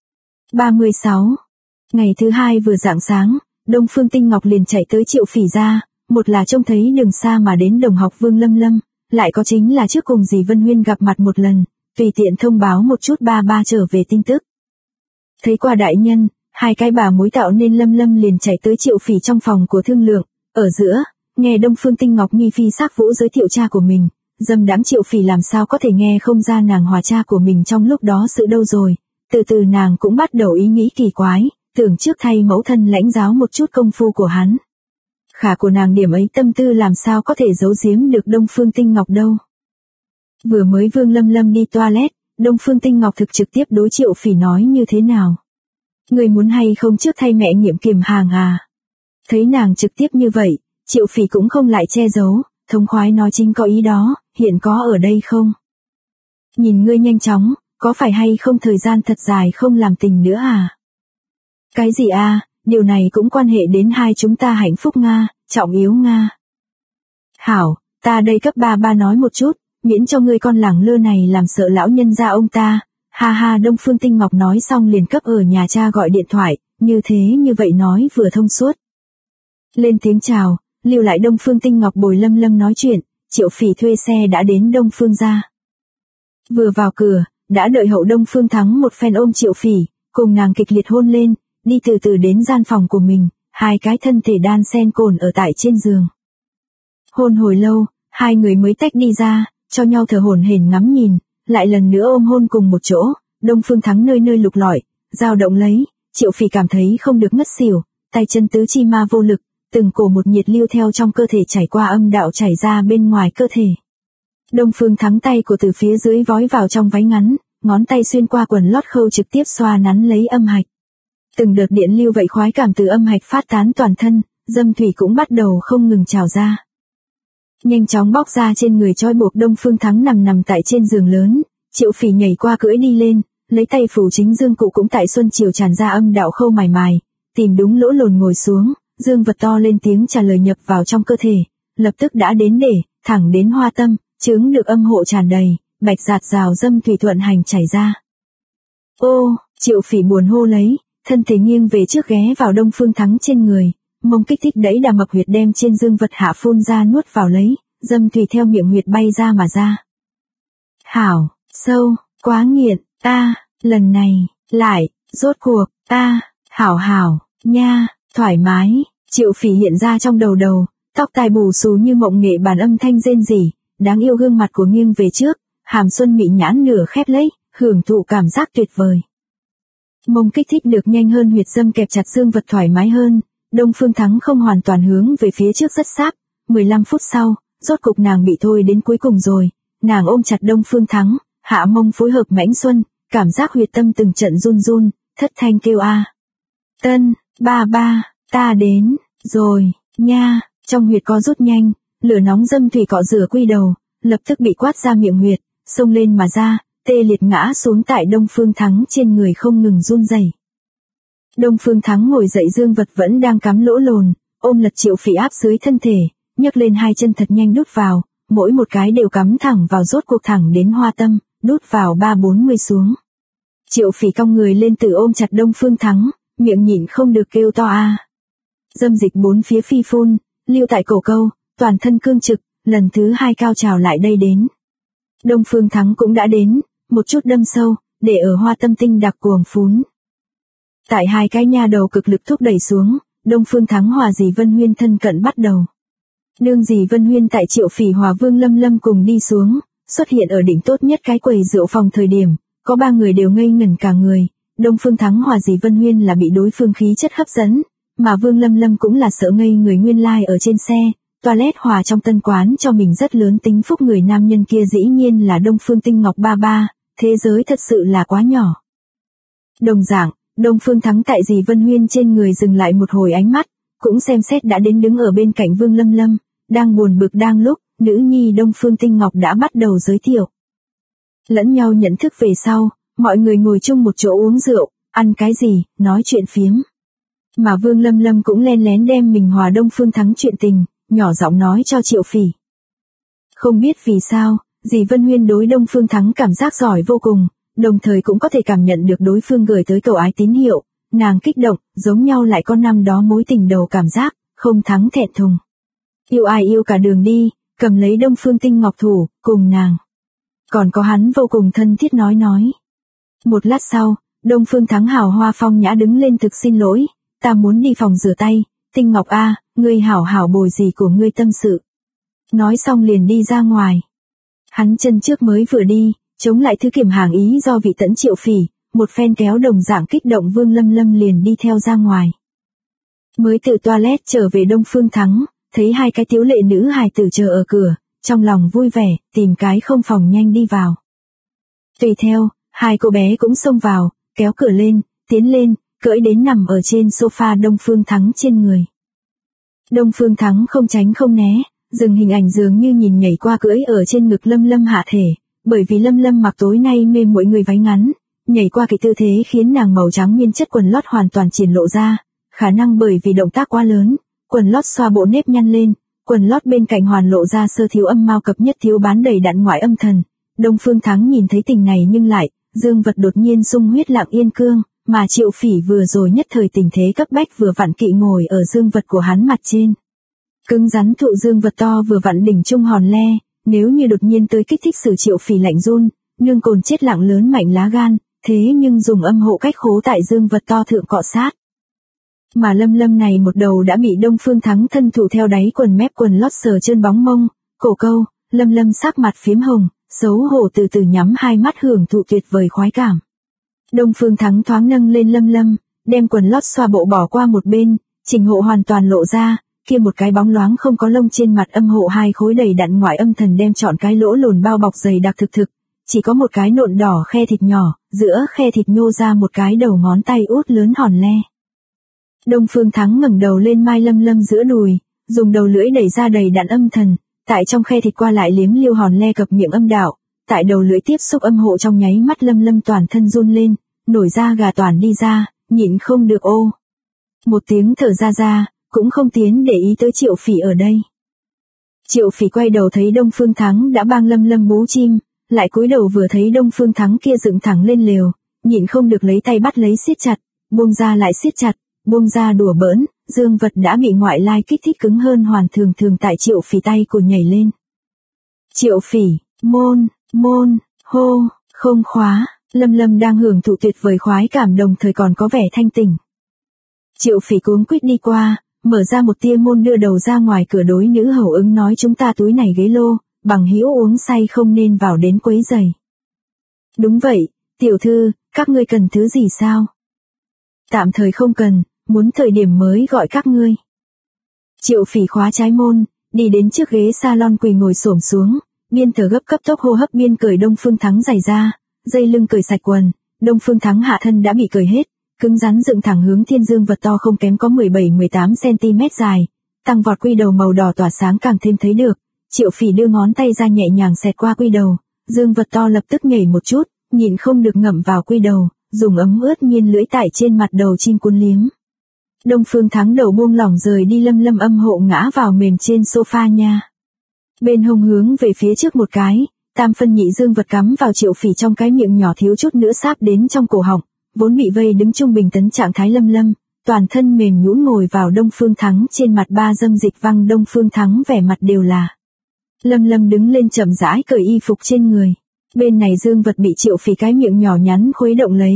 36. Ngày thứ hai vừa rạng sáng, Đông Phương Tinh Ngọc liền chạy tới Triệu Phỉ ra, một là trông thấy đường xa mà đến đồng học Vương Lâm Lâm, lại có chính là trước cùng dì Vân Huyên gặp mặt một lần, tùy tiện thông báo một chút ba trở về tin tức. Thấy qua đại nhân, hai cái bà mối tạo nên Lâm Lâm liền chạy tới Triệu Phỉ trong phòng của thương lượng, ở giữa, nghe Đông Phương Tinh Ngọc nghi phi xác vũ giới thiệu cha của mình, dâm đãng Triệu Phỉ làm sao có thể nghe không ra nàng hòa cha của mình trong lúc đó sự đâu rồi, từ từ nàng cũng bắt đầu ý nghĩ kỳ quái, tưởng trước thay mẫu thân lãnh giáo một chút công phu của hắn. Khả của nàng điểm ấy tâm tư làm sao có thể giấu giếm được Đông Phương Tinh Ngọc đâu. Vừa mới Vương Lâm Lâm đi toilet, Đông Phương Tinh Ngọc thực trực tiếp đối Triệu Phỉ nói như thế nào. Người muốn hay không trước thay mẹ nghiệm kiểm hàng à? Thấy nàng trực tiếp như vậy, Triệu Phỉ cũng không lại che giấu, thống khoái nói chính có ý đó, hiện có ở đây không? Nhìn ngươi nhanh chóng, có phải hay không thời gian thật dài không làm tình nữa à? Cái gì à, điều này cũng quan hệ đến hai chúng ta hạnh phúc Nga, trọng yếu Nga. Hảo, ta đây cấp ba nói một chút, miễn cho ngươi con lẳng lơ này làm sợ lão nhân gia ông ta. Ha ha, Đông Phương Tinh Ngọc nói xong liền cấp ở nhà cha gọi điện thoại, như vậy nói vừa thông suốt. Lên tiếng chào, lưu lại Đông Phương Tinh Ngọc bồi Lâm Lâm nói chuyện, Triệu Phỉ thuê xe đã đến Đông Phương gia. Vừa vào cửa, đã đợi hậu Đông Phương Thắng một phen ôm Triệu Phỉ, cùng nàng kịch liệt hôn lên, đi từ từ đến gian phòng của mình, hai cái thân thể đan xen cồn ở tại trên giường. Hôn hồi lâu, hai người mới tách đi ra, cho nhau thở hổn hển ngắm nhìn, lại lần nữa ôm hôn cùng một chỗ, Đông Phương Thắng nơi nơi lục lọi, dao động lấy, Triệu Phỉ cảm thấy không được ngất xỉu, tay chân tứ chi ma vô lực, từng cổ một nhiệt lưu theo trong cơ thể chảy qua âm đạo chảy ra bên ngoài cơ thể. Đông Phương Thắng tay của từ phía dưới vói vào trong váy ngắn, ngón tay xuyên qua quần lót khâu trực tiếp xoa nắn lấy âm hạch. Từng đợt điện lưu vậy khoái cảm từ âm hạch phát tán toàn thân, dâm thủy cũng bắt đầu không ngừng trào ra. Nhanh chóng bóc ra trên người trói buộc Đông Phương Thắng nằm tại trên giường lớn, Triệu Phỉ nhảy qua cưỡi đi lên, lấy tay phủ chính dương cụ cũng tại xuân chiều tràn ra âm đạo khâu mài mài, tìm đúng lỗ lồn ngồi xuống, dương vật to lên tiếng trả lời nhập vào trong cơ thể, lập tức đã đến để, thẳng đến hoa tâm, trứng được âm hộ tràn đầy, bạch giạt rào dâm thủy thuận hành chảy ra. Ô, Triệu Phỉ buồn hô lấy, thân thể nghiêng về trước ghé vào Đông Phương Thắng trên người, mông kích thích đẩy đà mập huyệt đem trên dương vật hạ phun ra nuốt vào lấy, dâm thủy theo miệng huyệt bay ra mà ra. Hảo, sâu, quá nghiện, lần này, lại, rốt cuộc, hảo, nha, thoải mái, Triệu Phỉ hiện ra trong đầu, tóc tai bù xù như mộng nghệ bản âm thanh rên rỉ, đáng yêu gương mặt của nghiêng về trước, hàm xuân mị nhãn nửa khép lấy, hưởng thụ cảm giác tuyệt vời. Mông kích thích được nhanh hơn huyệt dâm kẹp chặt dương vật thoải mái hơn, Đông Phương Thắng không hoàn toàn hướng về phía trước rất sáp, 15 phút sau, rốt cục nàng bị thôi đến cuối cùng rồi, nàng ôm chặt Đông Phương Thắng, hạ mông phối hợp mãnh xuân, cảm giác huyệt tâm từng trận run, thất thanh kêu a. Tân, ba, ta đến, rồi, nha, trong huyệt co rút nhanh, lửa nóng dâm thủy cọ rửa quy đầu, lập tức bị quát ra miệng huyệt, xông lên mà ra, tê liệt ngã xuống tại Đông Phương Thắng trên người không ngừng run rẩy. Đông Phương Thắng ngồi dậy dương vật vẫn đang cắm lỗ lồn, ôm lật Triệu Phỉ áp dưới thân thể, nhấc lên hai chân thật nhanh đút vào, mỗi một cái đều cắm thẳng vào rốt cuộc thẳng đến hoa tâm, đút vào 3-40 xuống. Triệu Phỉ cong người lên từ ôm chặt Đông Phương Thắng, miệng nhịn không được kêu to a. Dâm dịch bốn phía phi phun, lưu tại cổ câu, toàn thân cương trực, lần thứ hai cao trào lại đây đến. Đông Phương Thắng cũng đã đến, một chút đâm sâu, để ở hoa tâm tinh đặc cuồng phún. Tại hai cái nha đầu cực lực thúc đẩy xuống, Đông Phương Thắng hòa dì Vân Huyên thân cận bắt đầu. Đương dì Vân Huyên tại Triệu Phỉ hòa Vương Lâm Lâm cùng đi xuống, xuất hiện ở đỉnh tốt nhất cái quầy rượu phòng thời điểm, có ba người đều ngây ngẩn cả người. Đông Phương Thắng hòa dì Vân Huyên là bị đối phương khí chất hấp dẫn, mà Vương Lâm Lâm cũng là sợ ngây người nguyên lai ở trên xe, toilet hòa trong tân quán cho mình rất lớn tính phúc người nam nhân kia dĩ nhiên là Đông Phương Tinh Ngọc ba ba, thế giới thật sự là quá nhỏ. Đồng dạng, Đông Phương Thắng tại dì Vân Huyên trên người dừng lại một hồi ánh mắt, cũng xem xét đã đến đứng ở bên cạnh Vương Lâm Lâm, đang buồn bực đang lúc, nữ nhi Đông Phương Tinh Ngọc đã bắt đầu giới thiệu. Lẫn nhau nhận thức về sau, mọi người ngồi chung một chỗ uống rượu, ăn cái gì, nói chuyện phiếm. Mà Vương Lâm Lâm cũng len lén đem mình hòa Đông Phương Thắng chuyện tình, nhỏ giọng nói cho Triệu Phỉ. Không biết vì sao, dì Vân Huyên đối Đông Phương Thắng cảm giác giỏi vô cùng, đồng thời cũng có thể cảm nhận được đối phương gửi tới cầu ái tín hiệu, nàng kích động, giống nhau lại có năm đó mối tình đầu cảm giác, không thắng thẹn thùng. Yêu ai yêu cả đường đi, cầm lấy Đông Phương Tinh Ngọc thủ, cùng nàng. Còn có hắn vô cùng thân thiết nói. Một lát sau, Đông Phương Thắng hào hoa phong nhã đứng lên thực xin lỗi, ta muốn đi phòng rửa tay, Tinh Ngọc a, ngươi hảo hảo bồi gì của ngươi tâm sự. Nói xong liền đi ra ngoài. Hắn chân trước mới vừa đi, chống lại thứ kiểm hàng ý do vị tẫn Triệu Phỉ, một phen kéo đồng dạng kích động Vương Lâm Lâm liền đi theo ra ngoài. Mới từ toilet trở về Đông Phương Thắng, thấy hai cái tiếu lệ nữ hài tử chờ ở cửa, trong lòng vui vẻ, tìm cái không phòng nhanh đi vào. Tùy theo, hai cô bé cũng xông vào, kéo cửa lên, tiến lên, cưỡi đến nằm ở trên sofa Đông Phương Thắng trên người. Đông Phương Thắng không tránh không né, dừng hình ảnh dường như nhìn nhảy qua cưỡi ở trên ngực Lâm Lâm hạ thể, bởi vì Lâm Lâm mặc tối nay mê mỗi người váy ngắn, nhảy qua cái tư thế khiến nàng màu trắng miên chất quần lót hoàn toàn triển lộ ra, khả năng bởi vì động tác quá lớn, quần lót xoa bộ nếp nhăn lên, quần lót bên cạnh hoàn lộ ra sơ thiếu âm mao cập nhất thiếu bán đầy đặn ngoại âm thần. Đông Phương Thắng nhìn thấy tình này nhưng lại, dương vật đột nhiên sung huyết lặng yên cương, mà Triệu Phỉ vừa rồi nhất thời tình thế cấp bách vừa vặn kỵ ngồi ở dương vật của hắn mặt trên. Cứng rắn thụ dương vật to vừa vặn đỉnh trung hòn le, nếu như đột nhiên tới kích thích sử Triệu Phỉ lạnh run, nương cồn chết lặng lớn mạnh lá gan, thế nhưng dùng âm hộ cách khố tại dương vật to thượng cọ sát. Mà Lâm Lâm này một đầu đã bị Đông Phương Thắng thân thủ theo đáy quần mép quần lót sờ chân bóng mông, cổ câu, Lâm Lâm sắc mặt phiếm hồng, xấu hổ từ từ nhắm hai mắt hưởng thụ tuyệt vời khoái cảm. Đông Phương Thắng thoáng nâng lên Lâm Lâm, đem quần lót xoa bộ bỏ qua một bên, trình hộ hoàn toàn lộ ra, kia một cái bóng loáng không có lông trên mặt âm hộ hai khối đầy đặn ngoại âm thần đem trọn cái lỗ lồn bao bọc dày đặc thực, chỉ có một cái nộn đỏ khe thịt nhỏ, giữa khe thịt nhô ra một cái đầu ngón tay út lớn hòn le. Đông Phương Thắng ngẩng đầu lên mai Lâm Lâm giữa đùi, dùng đầu lưỡi đẩy ra đầy đặn âm thần, tại trong khe thịt qua lại liếm liêu hòn le cập miệng âm đạo, tại đầu lưỡi tiếp xúc âm hộ trong nháy mắt Lâm Lâm toàn thân run lên, nổi da gà toàn đi ra, nhịn không được ô. Một tiếng thở ra, cũng không tiến để ý tới Triệu Phỉ ở đây. Triệu Phỉ quay đầu thấy Đông Phương Thắng đã bang Lâm Lâm bú chim, lại cúi đầu vừa thấy Đông Phương Thắng kia dựng thẳng lên lều, nhịn không được lấy tay bắt lấy siết chặt, buông ra lại siết chặt, buông ra đùa bỡn, dương vật đã bị ngoại lai kích thích cứng hơn hoàn thường tại Triệu Phỉ tay của nhảy lên. Triệu Phỉ, môn, hô, không khóa, Lâm Lâm đang hưởng thụ tuyệt vời khoái cảm đồng thời còn có vẻ thanh tỉnh. Triệu Phỉ cuống quýt đi qua, mở ra một tia môn đưa đầu ra ngoài cửa đối nữ hầu ứng nói chúng ta túi này ghế lô, bằng hữu uống say không nên vào đến quấy rầy. Đúng vậy, tiểu thư, các ngươi cần thứ gì sao? Tạm thời không cần, muốn thời điểm mới gọi các ngươi. Triệu Phỉ khóa trái môn, đi đến trước ghế salon quỳ ngồi xổm xuống, biên thở gấp cấp tốc hô hấp biên cởi Đông Phương Thắng giày ra, dây lưng cởi sạch quần, Đông Phương Thắng hạ thân đã bị cởi hết, cứng rắn dựng thẳng hướng thiên dương vật to không kém có 17-18 cm dài, tăng vọt quy đầu màu đỏ tỏa sáng càng thêm thấy được. Triệu Phỉ đưa ngón tay ra nhẹ nhàng xẹt qua quy đầu, dương vật to lập tức nhảy một chút, nhịn không được ngậm vào quy đầu, dùng ấm ướt miên lưỡi tại trên mặt đầu chim cuốn liếm. Đông Phương Thắng đầu buông lỏng rời đi Lâm Lâm âm hộ ngã vào mềm trên sofa nha. Bên hông hướng về phía trước một cái, tam phân nhị dương vật cắm vào Triệu Phỉ trong cái miệng nhỏ thiếu chút nữa sáp đến trong cổ họng, vốn bị vây đứng trung bình tấn trạng thái Lâm Lâm, toàn thân mềm nhũn ngồi vào Đông Phương Thắng trên mặt ba dâm dịch văng Đông Phương Thắng vẻ mặt đều là. Lâm Lâm đứng lên chậm rãi cởi y phục trên người, bên này dương vật bị Triệu Phỉ cái miệng nhỏ nhắn khuấy động lấy,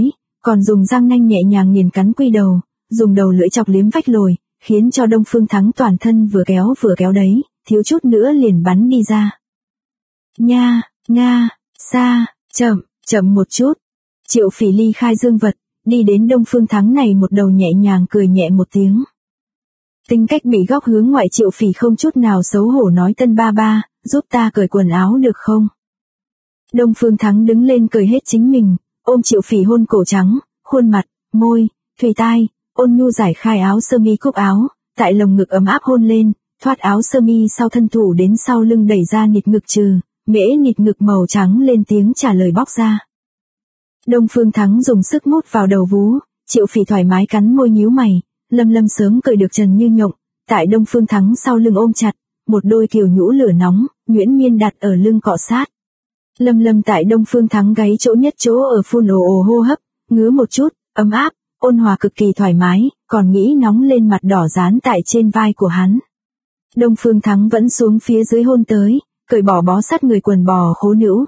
còn dùng răng nanh nhẹ nhàng nghiền cắn quy đầu, dùng đầu lưỡi chọc liếm vách lồi, khiến cho Đông Phương Thắng toàn thân vừa kéo đấy, thiếu chút nữa liền bắn đi ra. Nha, nga, xa, chậm một chút. Triệu Phỉ ly khai dương vật, đi đến Đông Phương Thắng này một đầu nhẹ nhàng cười nhẹ một tiếng. Tính cách bị góc hướng ngoại Triệu Phỉ không chút nào xấu hổ nói Tân ba ba, giúp ta cởi quần áo được không? Đông Phương Thắng đứng lên cởi hết chính mình, ôm Triệu Phỉ hôn cổ trắng, khuôn mặt, môi, thùy tai, ôn nhu giải khai áo sơ mi cúc áo, tại lồng ngực ấm áp hôn lên, thoát áo sơ mi sau thân thủ đến sau lưng đẩy ra nịt ngực trừ, mễ nịt ngực màu trắng lên tiếng trả lời bóc ra. Đông Phương Thắng dùng sức mút vào đầu vú, Triệu Phỉ thoải mái cắn môi nhíu mày, Lâm Lâm sớm cởi được trần như nhộng, tại Đông Phương Thắng sau lưng ôm chặt, một đôi kiều nhũ lửa nóng, nhuyễn miên đặt ở lưng cọ sát. Lâm Lâm tại Đông Phương Thắng gáy chỗ nhất chỗ ở phun ồ hô hấp, ngứa một chút, ấm áp, ôn hòa cực kỳ thoải mái, còn nghĩ nóng lên mặt đỏ dán tại trên vai của hắn. Đông Phương Thắng vẫn xuống phía dưới hôn tới, cởi bỏ bó sát người quần bò khố nữ,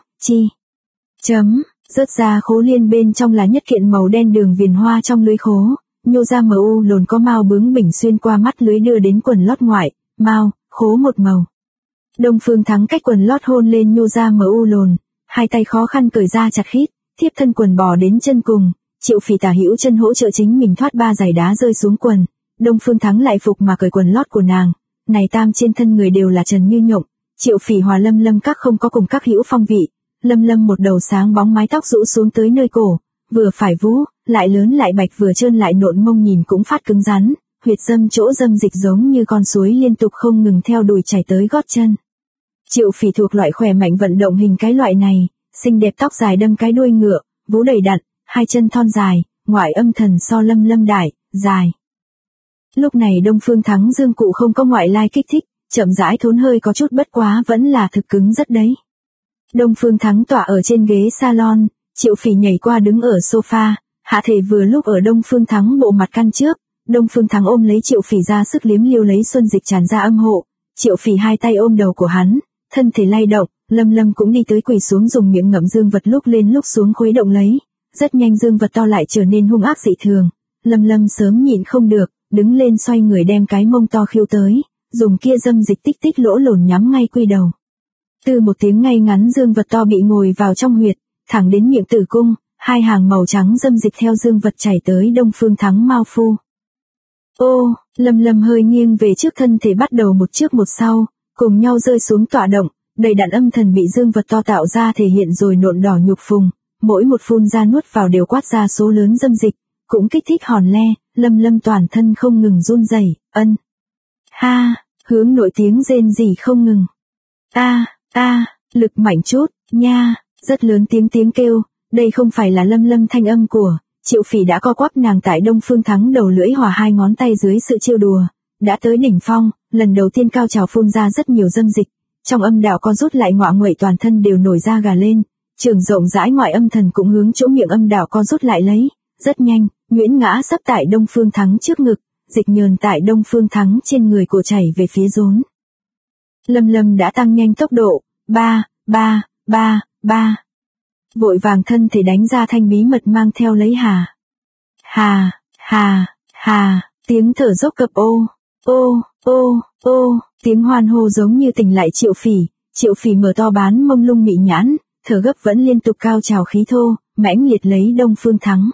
rớt ra khố liên bên trong là nhất kiện màu đen đường viền hoa trong lưới khố, nhô ra mờ u lồn có mao bướng bỉnh xuyên qua mắt lưới đưa đến quần lót ngoại, mao, khố một màu. Đông Phương Thắng cách quần lót hôn lên nhô ra mờ u lồn, hai tay khó khăn cởi ra chặt khít, tiếp thân quần bò đến chân cùng, Triệu Phỉ tả hữu chân hỗ trợ chính mình thoát ba giày đá rơi xuống quần, Đông Phương Thắng lại phục mà cởi quần lót của nàng, này tam trên thân người đều là trần như nhộng, Triệu Phỉ hòa Lâm Lâm các không có cùng các hữu phong vị, Lâm Lâm một đầu sáng bóng mái tóc rũ xuống tới nơi cổ, vừa phải vú, lại lớn lại bạch vừa trơn lại nộn mông nhìn cũng phát cứng rắn, huyệt dâm chỗ dâm dịch giống như con suối liên tục không ngừng theo đùi chảy tới gót chân. Triệu Phỉ thuộc loại khỏe mạnh vận động hình cái loại này, xinh đẹp tóc dài đâm cái đuôi ngựa, vú đầy đặn, hai chân thon dài, ngoại âm thần so Lâm Lâm đại, dài. Lúc này Đông Phương Thắng dương cụ không có ngoại lai kích thích, chậm rãi thốn hơi có chút bất quá vẫn là thực cứng rất đấy. Đông Phương Thắng tọa ở trên ghế salon, Triệu Phỉ nhảy qua đứng ở sofa, hạ thể vừa lúc ở Đông Phương Thắng bộ mặt căn trước, Đông Phương Thắng ôm lấy Triệu Phỉ ra sức liếm liêu lấy xuân dịch tràn ra âm hộ, Triệu Phỉ hai tay ôm đầu của hắn, thân thể lay động, Lâm Lâm cũng đi tới quỳ xuống dùng miệng ngậm dương vật lúc lên lúc xuống khuấy động lấy, rất nhanh dương vật to lại trở nên hung ác dị thường, Lâm Lâm sớm nhịn không được, đứng lên xoay người đem cái mông to khiêu tới, dùng kia dâm dịch tích tích lỗ lồn nhắm ngay quy đầu. Từ một tiếng ngay ngắn dương vật to bị ngồi vào trong huyệt, thẳng đến miệng tử cung, hai hàng màu trắng dâm dịch theo dương vật chảy tới Đông Phương Thắng mao phu. Ô, Lâm Lâm hơi nghiêng về trước thân thể bắt đầu một trước một sau, cùng nhau rơi xuống tọa động, đầy đặn âm thần bị dương vật to tạo ra thể hiện rồi nộn đỏ nhục phùng, mỗi một phun ra nuốt vào đều quát ra số lớn dâm dịch, cũng kích thích hòn le, Lâm Lâm toàn thân không ngừng run rẩy, ha, hướng nội tiếng rên rỉ không ngừng. Lực mạnh chút, nha, rất lớn tiếng kêu, đây không phải là Lâm Lâm thanh âm của, Triệu Phỉ đã co quắp nàng tại Đông Phương Thắng đầu lưỡi hòa hai ngón tay dưới sự trêu đùa, đã tới đỉnh phong, lần đầu tiên cao trào phun ra rất nhiều dâm dịch, trong âm đạo co rút lại ngọa nguậy toàn thân đều nổi da gà lên, trường rộng rãi ngoại âm thần cũng hướng chỗ miệng âm đạo co rút lại lấy, rất nhanh, nhuyễn ngã sấp tại Đông Phương Thắng trước ngực, dịch nhờn tại Đông Phương Thắng trên người cổ chảy về phía rốn. Lâm Lâm đã tăng nhanh tốc độ, vội vàng thân thể đánh ra thanh bí mật mang theo lấy tiếng thở dốc cập tiếng hoan hô giống như tỉnh lại Triệu Phỉ mở to bán mông lung mị nhãn, thở gấp vẫn liên tục cao trào khí thô, mãnh liệt lấy Đông Phương Thắng.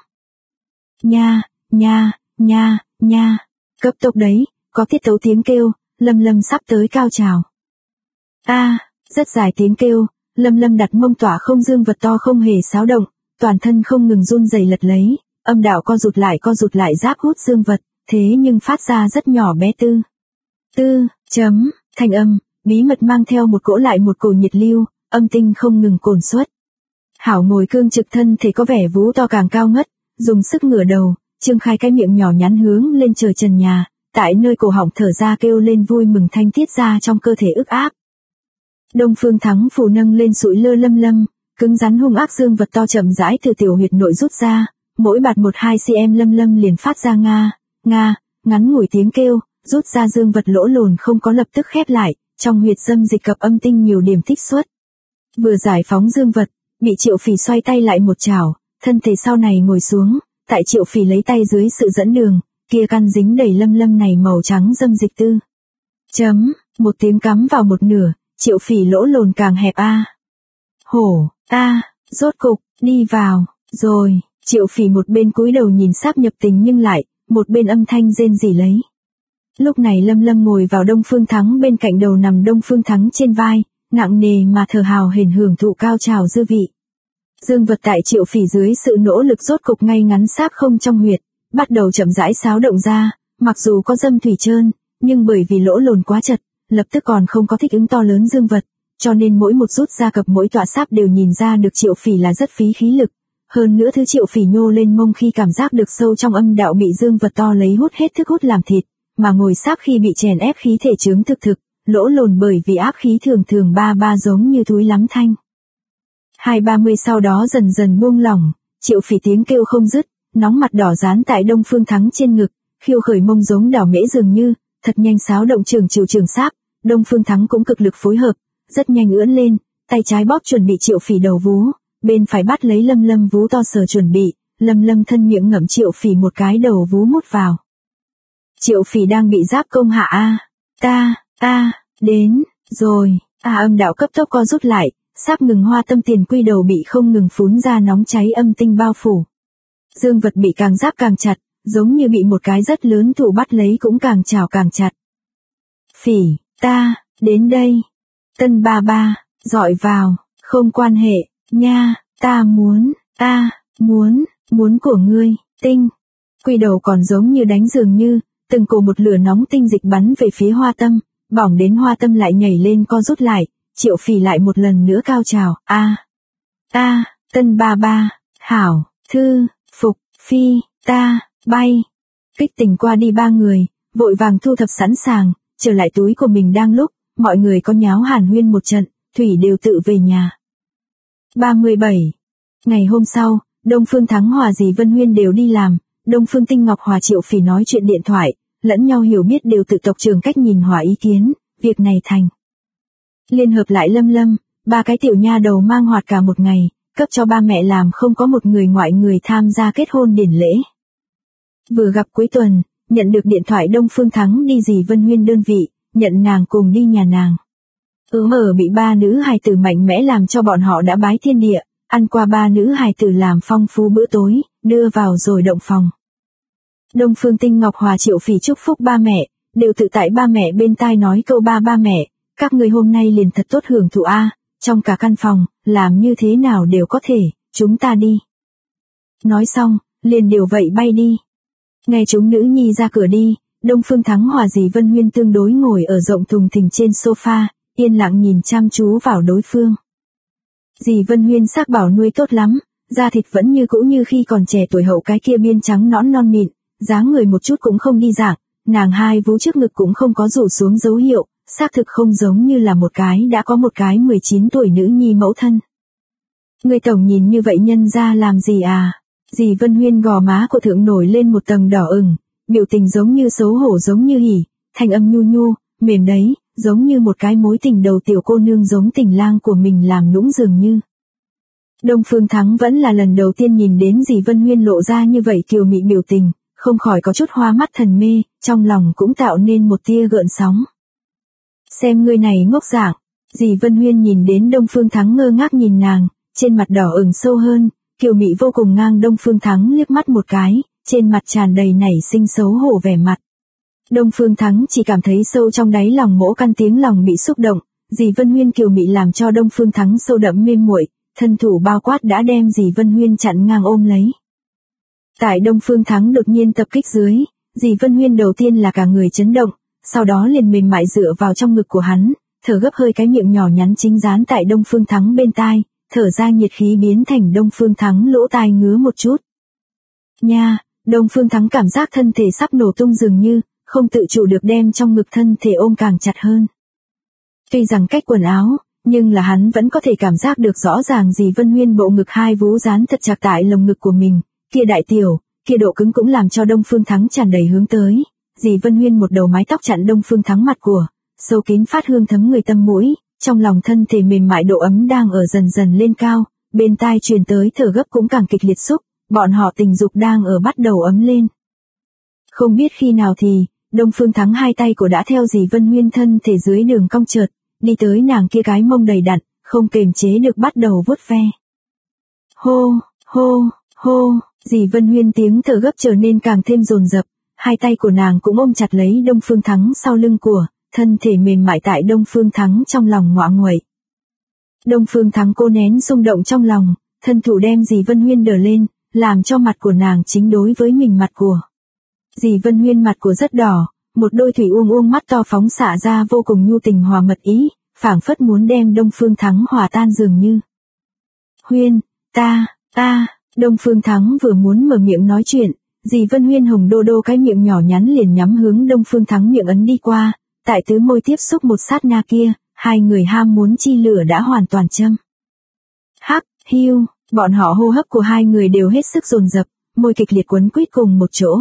Nha, cấp tốc đấy, có tiết tấu tiếng kêu, Lâm Lâm sắp tới cao trào. Rất dài tiếng kêu, Lâm Lâm đặt mông tỏa không dương vật to không hề xáo động, toàn thân không ngừng run rẩy lật lấy, âm đạo co rụt lại giáp hút dương vật, thế nhưng phát ra rất nhỏ bé thanh âm, bí mật mang theo một cỗ lại một cổ nhiệt lưu, âm tinh không ngừng cồn xuất. Hảo ngồi cương trực thân thể có vẻ vú to càng cao ngất, dùng sức ngửa đầu, trương khai cái miệng nhỏ nhắn hướng lên trời trần nhà, tại nơi cổ họng thở ra kêu lên vui mừng thanh tiết ra trong cơ thể ức áp. Đông Phương Thắng phủ nâng lên sụi lơ Lâm Lâm, cứng rắn hung ác dương vật to chậm rãi từ tiểu huyệt nội rút ra, mỗi bạt 1-2 cm Lâm Lâm liền phát ra nga, ngắn ngủi tiếng kêu, rút ra dương vật lỗ lồn không có lập tức khép lại, trong huyệt dâm dịch cập âm tinh nhiều điểm thích xuất. Vừa giải phóng dương vật, bị Triệu Phỉ xoay tay lại một chảo, thân thể sau này ngồi xuống, tại Triệu Phỉ lấy tay dưới sự dẫn đường, kia căn dính đầy Lâm này màu trắng dâm dịch tư. Một tiếng cắm vào một nửa, Triệu Phỉ lỗ lồn càng hẹp a. Hổ, rốt cục, đi vào, rồi, Triệu Phỉ một bên cúi đầu nhìn sáp nhập tình nhưng lại, một bên âm thanh rên rỉ lấy. Lúc này Lâm ngồi vào Đông Phương Thắng bên cạnh đầu nằm Đông Phương Thắng trên vai, nặng nề mà thở hào hển hưởng thụ cao trào dư vị. Dương vật tại Triệu Phỉ dưới sự nỗ lực rốt cục ngay ngắn sáp không trong huyệt, bắt đầu chậm rãi xáo động ra, mặc dù có dâm thủy trơn, nhưng bởi vì lỗ lồn quá chật, lập tức còn không có thích ứng to lớn dương vật, cho nên mỗi một rút ra cập mỗi tọa sáp đều nhìn ra được Triệu Phỉ là rất phí khí lực. Hơn nữa thứ Triệu Phỉ nhô lên mông khi cảm giác được sâu trong âm đạo bị dương vật to lấy hút hết thức hút làm thịt, mà ngồi sáp khi bị chèn ép khí thể trướng thực, lỗ lồn bởi vì áp khí thường ba giống như túi lắm thanh. 2:30 sau đó dần dần buông lỏng, Triệu Phỉ tiếng kêu không dứt, nóng mặt đỏ dán tại Đông Phương Thắng trên ngực, khiêu khởi mông giống đảo mễ dường như, thật nhanh xáo động trường sáp, Đông Phương Thắng cũng cực lực phối hợp, rất nhanh ưỡn lên, tay trái bóp chuẩn bị Triệu Phỉ đầu vú, bên phải bắt lấy Lâm vú to sờ chuẩn bị, Lâm thân miệng ngậm Triệu Phỉ một cái đầu vú mút vào. Triệu Phỉ đang bị giáp công hạ đến, rồi, âm đạo cấp tốc co rút lại, sắp ngừng hoa tâm tiền quy đầu bị không ngừng phún ra nóng cháy âm tinh bao phủ. Dương vật bị càng giáp càng chặt, giống như bị một cái rất lớn thủ bắt lấy cũng càng chảo càng chặt. Phỉ, đến đây. Tân ba, dọi vào, không quan hệ, nha, ta muốn của ngươi, tinh. Quy đầu còn giống như đánh dường như, từng cổ một lửa nóng tinh dịch bắn về phía hoa tâm, bỏng đến hoa tâm lại nhảy lên co rút lại, Triệu Phỉ lại một lần nữa cao trào, tân ba, hảo, thư, phục, phi, bay. Kích tình qua đi ba người, vội vàng thu thập sẵn sàng, trở lại túi của mình đang lúc, mọi người có nháo hàn huyên một trận, Thủy đều tự về nhà. 37. Ngày hôm sau, Đông Phương Thắng hòa dì Vân Huyên đều đi làm, Đông Phương Tinh Ngọc hòa Triệu Phỉ nói chuyện điện thoại, lẫn nhau hiểu biết đều tự tộc trưởng cách nhìn hòa ý kiến, việc này thành. Liên hợp lại Lâm, ba cái tiểu nha đầu mang hoạt cả một ngày, cấp cho ba mẹ làm không có một người ngoại người tham gia kết hôn điển lễ. Vừa gặp cuối tuần, nhận được điện thoại Đông Phương Thắng đi dì Vân Huyên đơn vị, nhận nàng cùng đi nhà nàng. Bị ba nữ hài tử mạnh mẽ làm cho bọn họ đã bái thiên địa, ăn qua ba nữ hài tử làm phong phú bữa tối, đưa vào rồi động phòng. Đông Phương Tinh Ngọc hòa Triệu Phỉ chúc phúc ba mẹ, đều tự tại ba mẹ bên tai nói câu ba mẹ, các người hôm nay liền thật tốt hưởng thụ trong cả căn phòng, làm như thế nào đều có thể, chúng ta đi. Nói xong, liền đều vậy bay đi. Nghe chúng nữ nhi ra cửa đi, Đông Phương Thắng hòa dì Vân Huyên tương đối ngồi ở rộng thùng thình trên sofa, yên lặng nhìn chăm chú vào đối phương. Dì Vân Huyên xác bảo nuôi tốt lắm, da thịt vẫn như cũ như khi còn trẻ tuổi hậu cái kia biên trắng nõn non mịn, dáng người một chút cũng không đi dạng, nàng hai vú trước ngực cũng không có rủ xuống dấu hiệu, xác thực không giống như là một cái đã có một cái 19 tuổi nữ nhi mẫu thân. Người tổng nhìn như vậy nhân ra làm gì à? Dì Vân Huyên gò má của thượng nổi lên một tầng đỏ ửng, biểu tình giống như xấu hổ giống như hỉ, thanh âm nhu, mềm đấy, giống như một cái mối tình đầu tiểu cô nương giống tình lang của mình làm nũng dường như. Đông Phương Thắng vẫn là lần đầu tiên nhìn đến dì Vân Huyên lộ ra như vậy kiều mị biểu tình, không khỏi có chút hoa mắt thần mê, trong lòng cũng tạo nên một tia gợn sóng. Xem người này ngốc dạng, dì Vân Huyên nhìn đến Đông Phương Thắng ngơ ngác nhìn nàng, trên mặt đỏ ửng sâu hơn, kiều mị vô cùng ngang Đông Phương Thắng liếc mắt một cái, trên mặt tràn đầy nảy sinh xấu hổ vẻ mặt. Đông Phương Thắng chỉ cảm thấy sâu trong đáy lòng mỗ căn tiếng lòng bị xúc động, dì Vân Huyên kiều mị làm cho Đông Phương Thắng sâu đậm mê muội, thân thủ bao quát đã đem dì Vân Huyên chặn ngang ôm lấy. Tại Đông Phương Thắng đột nhiên tập kích dưới, dì Vân Huyên đầu tiên là cả người chấn động, sau đó liền mềm mại dựa vào trong ngực của hắn, thở gấp hơi cái miệng nhỏ nhắn chính dán tại Đông Phương Thắng bên tai, thở ra nhiệt khí biến thành Đông Phương Thắng lỗ tai ngứa một chút. Nha, Đông Phương Thắng cảm giác thân thể sắp nổ tung dường như, không tự chủ được đem trong ngực thân thể ôm càng chặt hơn. Tuy rằng cách quần áo, nhưng là hắn vẫn có thể cảm giác được rõ ràng dì Vân Huyên bộ ngực hai vú dán thật chặt tại lồng ngực của mình, kia đại tiểu, kia độ cứng cũng làm cho Đông Phương Thắng tràn đầy hướng tới. Dì Vân Huyên một đầu mái tóc chặn Đông Phương Thắng mặt của, sâu kín phát hương thấm người tâm mũi, trong lòng thân thể mềm mại độ ấm đang ở dần dần lên cao, bên tai truyền tới thở gấp cũng càng kịch liệt xúc, bọn họ tình dục đang ở bắt đầu ấm lên. Không biết khi nào thì, Đông Phương Thắng hai tay của đã theo dì Vân Huyên thân thể dưới đường cong trượt, đi tới nàng kia cái mông đầy đặn, không kềm chế được bắt đầu vuốt ve. Hô, hô, hô, dì Vân Huyên tiếng thở gấp trở nên càng thêm dồn dập, hai tay của nàng cũng ôm chặt lấy Đông Phương Thắng sau lưng của, thân thể mềm mại tại Đông Phương Thắng trong lòng ngoạ nguậy. Đông Phương Thắng cố nén xung động trong lòng, thân thủ đem dì Vân Huyên đỡ lên, làm cho mặt của nàng chính đối với mình mặt của. Dì Vân Huyên mặt của rất đỏ, một đôi thủy uông mắt to phóng xạ ra vô cùng nhu tình hòa mật ý, phảng phất muốn đem Đông Phương Thắng hòa tan dường như. Huyên, ta, Đông Phương Thắng vừa muốn mở miệng nói chuyện, dì Vân Huyên hồng đô đô cái miệng nhỏ nhắn liền nhắm hướng Đông Phương Thắng miệng ấn đi qua, tại tứ môi tiếp xúc một sát na kia, hai người ham muốn chi lửa đã hoàn toàn châm. Hắc, hiu, bọn họ hô hấp của hai người đều hết sức dồn dập, môi kịch liệt quấn quýt cùng một chỗ.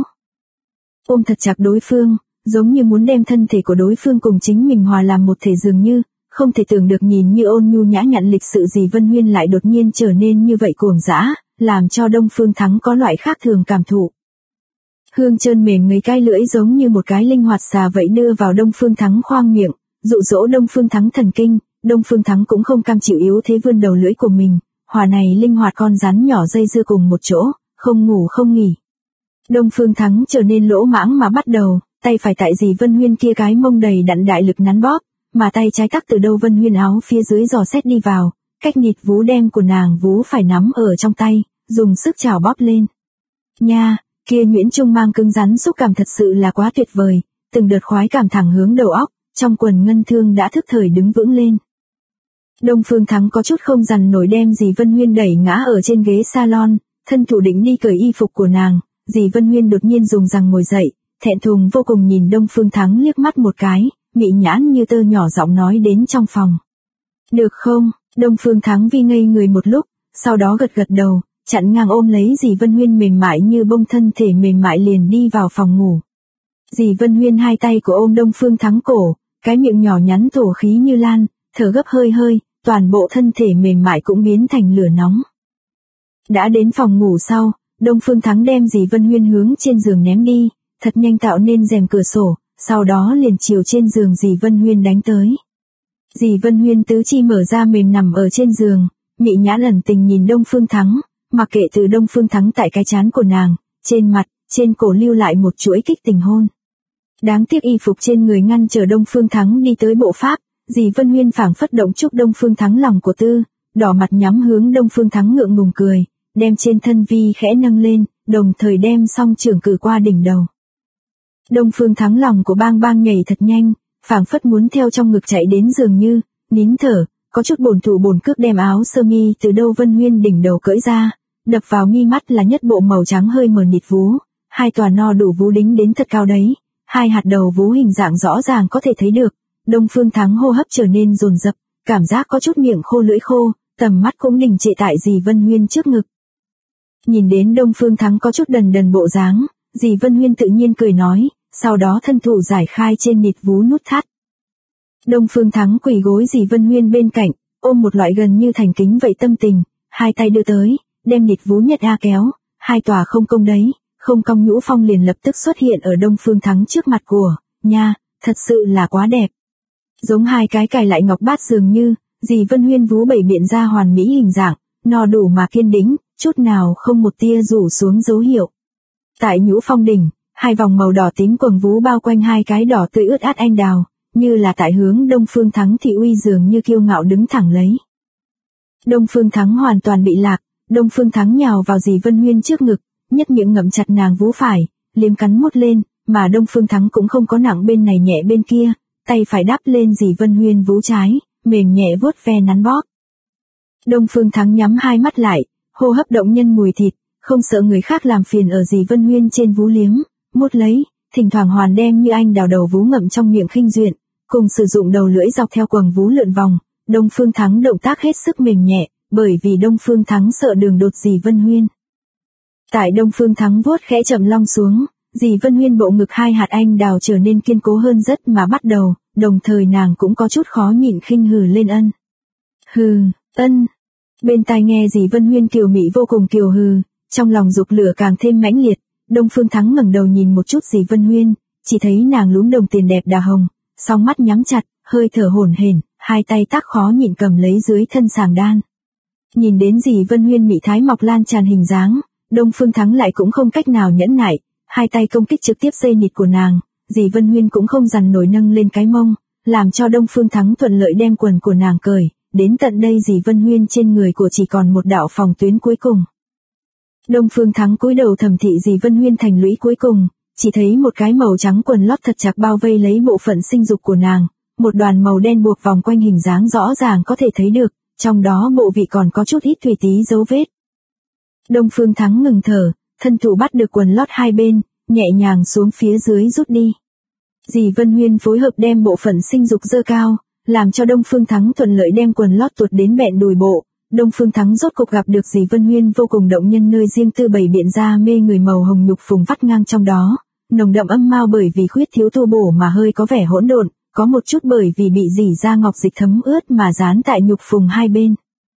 Ôm thật chặt đối phương, giống như muốn đem thân thể của đối phương cùng chính mình hòa làm một thể dường như, không thể tưởng được nhìn như ôn nhu nhã nhặn lịch sự dì Vân Huyên lại đột nhiên trở nên như vậy cuồng dã, làm cho Đông Phương Thắng có loại khác thường cảm thụ. Hương trơn mềm ngấy cái lưỡi giống như một cái linh hoạt xà vậy đưa vào Đông Phương Thắng khoang miệng, dụ dỗ Đông Phương Thắng thần kinh, Đông Phương Thắng cũng không cam chịu yếu thế vươn đầu lưỡi của mình, hòa này linh hoạt con rắn nhỏ dây dưa cùng một chỗ, không ngủ không nghỉ. Đông Phương Thắng trở nên lỗ mãng mà bắt đầu, tay phải tại dì Vân Huyên kia cái mông đầy đặn đại lực nắn bóp, mà tay trái tắc từ đâu Vân Huyên áo phía dưới dò xét đi vào, cách nịt vú đem của nàng vú phải nắm ở trong tay, dùng sức chảo bóp lên. Nha, kia nhuyễn trung mang cứng rắn xúc cảm thật sự là quá tuyệt vời, từng đợt khoái cảm thẳng hướng đầu óc, trong quần ngân thương đã thức thời đứng vững lên. Đông Phương Thắng có chút không dằn nổi đem dì Vân Huyên đẩy ngã ở trên ghế salon, thân thủ định đi cởi y phục của nàng, dì Vân Huyên đột nhiên dùng rằng ngồi dậy, thẹn thùng vô cùng nhìn Đông Phương Thắng liếc mắt một cái, mị nhãn như tơ nhỏ giọng nói đến trong phòng. Được không? Đông Phương Thắng vi ngây người một lúc, sau đó gật gật đầu, chặn ngang ôm lấy dì Vân Huyên mềm mại như bông thân thể mềm mại liền đi vào phòng ngủ. Dì Vân Huyên hai tay của ôm Đông Phương Thắng cổ, cái miệng nhỏ nhắn thổ khí như lan, thở gấp hơi hơi, toàn bộ thân thể mềm mại cũng biến thành lửa nóng. Đã đến phòng ngủ sau, Đông Phương Thắng đem dì Vân Huyên hướng trên giường ném đi, thật nhanh tạo nên rèm cửa sổ, sau đó liền chiều trên giường dì Vân Huyên đánh tới. Dì Vân Huyên tứ chi mở ra mềm nằm ở trên giường, mị nhãn ẩn tình nhìn Đông Phương Thắng, mặc kệ từ Đông Phương Thắng tại cái trán của nàng, trên mặt, trên cổ lưu lại một chuỗi kích tình hôn. Đáng tiếc y phục trên người ngăn chờ Đông Phương Thắng đi tới bộ pháp, dì Vân Huyên phảng phất động chúc Đông Phương Thắng lòng của tư, đỏ mặt nhắm hướng Đông Phương Thắng ngượng ngùng cười, đem trên thân vi khẽ nâng lên, đồng thời đem song trưởng cử qua đỉnh đầu. Đông Phương Thắng lòng của bang bang nhảy thật nhanh, phảng phất muốn theo trong ngực chạy đến dường như, nín thở, có chút bồn thủ bồn cước đem áo sơ mi từ đâu Vân Huyên đỉnh đầu cởi ra, đập vào mi mắt là nhất bộ màu trắng hơi mờ nịt vú, hai tòa no đủ vú đính đến thật cao đấy, hai hạt đầu vú hình dạng rõ ràng có thể thấy được. Đông Phương Thắng hô hấp trở nên dồn dập, cảm giác có chút miệng khô lưỡi khô, tầm mắt cũng đình trệ tại dì Vân Huyên trước ngực. Nhìn đến Đông Phương Thắng có chút đần đần bộ dáng, dì Vân Huyên tự nhiên cười nói, sau đó thân thủ giải khai trên nịt vú nút thắt. Đông Phương Thắng quỳ gối dì Vân Huyên bên cạnh, ôm một loại gần như thành kính vậy tâm tình, hai tay đưa tới, đem nịt vú nhật a kéo, hai tòa không công đấy, không cong nhũ phong liền lập tức xuất hiện ở Đông Phương Thắng trước mặt của, nha, thật sự là quá đẹp. Giống hai cái cài lại ngọc bát dường như, dì Vân Huyên vú bảy biện ra hoàn mỹ hình dạng, no đủ mà kiên đĩnh, chút nào không một tia rủ xuống dấu hiệu. Tại nhũ phong đỉnh, hai vòng màu đỏ tím quầng vú bao quanh hai cái đỏ tươi ướt át anh đào, như là tại hướng Đông Phương Thắng thị uy dường như kiêu ngạo đứng thẳng lấy. Đông Phương Thắng hoàn toàn bị lạc, Đông Phương Thắng nhào vào dì Vân Huyên trước ngực, nhất miệng ngậm chặt nàng vú phải, liếm cắn mút lên, mà Đông Phương Thắng cũng không có nặng bên này nhẹ bên kia, tay phải đắp lên dì Vân Huyên vú trái, mềm nhẹ vuốt ve nắn bóp. Đông Phương Thắng nhắm hai mắt lại, hô hấp động nhân mùi thịt, không sợ người khác làm phiền ở dì Vân Huyên trên vú liếm, mút lấy, thỉnh thoảng hoàn đem như anh đào đầu vú ngậm trong miệng khinh duyện, cùng sử dụng đầu lưỡi dọc theo quầng vú lượn vòng. Đông Phương Thắng động tác hết sức mềm nhẹ, bởi vì Đông Phương Thắng sợ đường đột dì Vân Huyên. Tại Đông Phương Thắng vuốt khẽ chậm long xuống, dì Vân Huyên bộ ngực hai hạt anh đào trở nên kiên cố hơn rất mà bắt đầu, đồng thời nàng cũng có chút khó nhịn khinh hừ lên ân. Hừ, ân. Bên tai nghe dì Vân Huyên kiều mị vô cùng kiều hừ, Trong lòng dục lửa càng thêm mãnh liệt, Đông Phương Thắng ngẩng đầu nhìn một chút dì Vân Huyên, chỉ thấy nàng lúm đồng tiền đẹp đà hồng, song mắt nhắm chặt, hơi thở hổn hển, hai tay tác khó nhịn cầm lấy dưới thân sàng đan. Nhìn đến dì Vân Huyên mị thái mọc lan tràn hình dáng, Đông Phương Thắng lại cũng không cách nào nhẫn nại, hai tay công kích trực tiếp dây nịt của nàng, dì Vân Huyên cũng không dằn nổi nâng lên cái mông, làm cho Đông Phương Thắng thuận lợi đem quần của nàng cởi, đến tận đây dì Vân Huyên trên người của chỉ còn một đạo phòng tuyến cuối cùng. Đông Phương Thắng cúi đầu thẩm thị dì Vân Huyên thành lũy cuối cùng, chỉ thấy một cái màu trắng quần lót thật chặt bao vây lấy bộ phận sinh dục của nàng, một đoàn màu đen buộc vòng quanh hình dáng rõ ràng có thể thấy được, trong đó bộ vị còn có chút ít thủy tí dấu vết. Đông Phương Thắng ngừng thở, thân thủ bắt được quần lót hai bên, nhẹ nhàng xuống phía dưới rút đi. Dì Vân Huyên phối hợp đem bộ phận sinh dục dơ cao, làm cho Đông Phương Thắng thuận lợi đem quần lót tuột đến bẹn đùi bộ. Đông Phương Thắng rốt cục gặp được dì Vân Huyên vô cùng động nhân nơi riêng tư bày biện ra mê người màu hồng nhục phùng vắt ngang trong đó, nồng đậm âm mao bởi vì khuyết thiếu tu bổ mà hơi có vẻ hỗn độn, có một chút bởi vì bị dỉ ra ngọc dịch thấm ướt mà dán tại nhục phùng hai bên.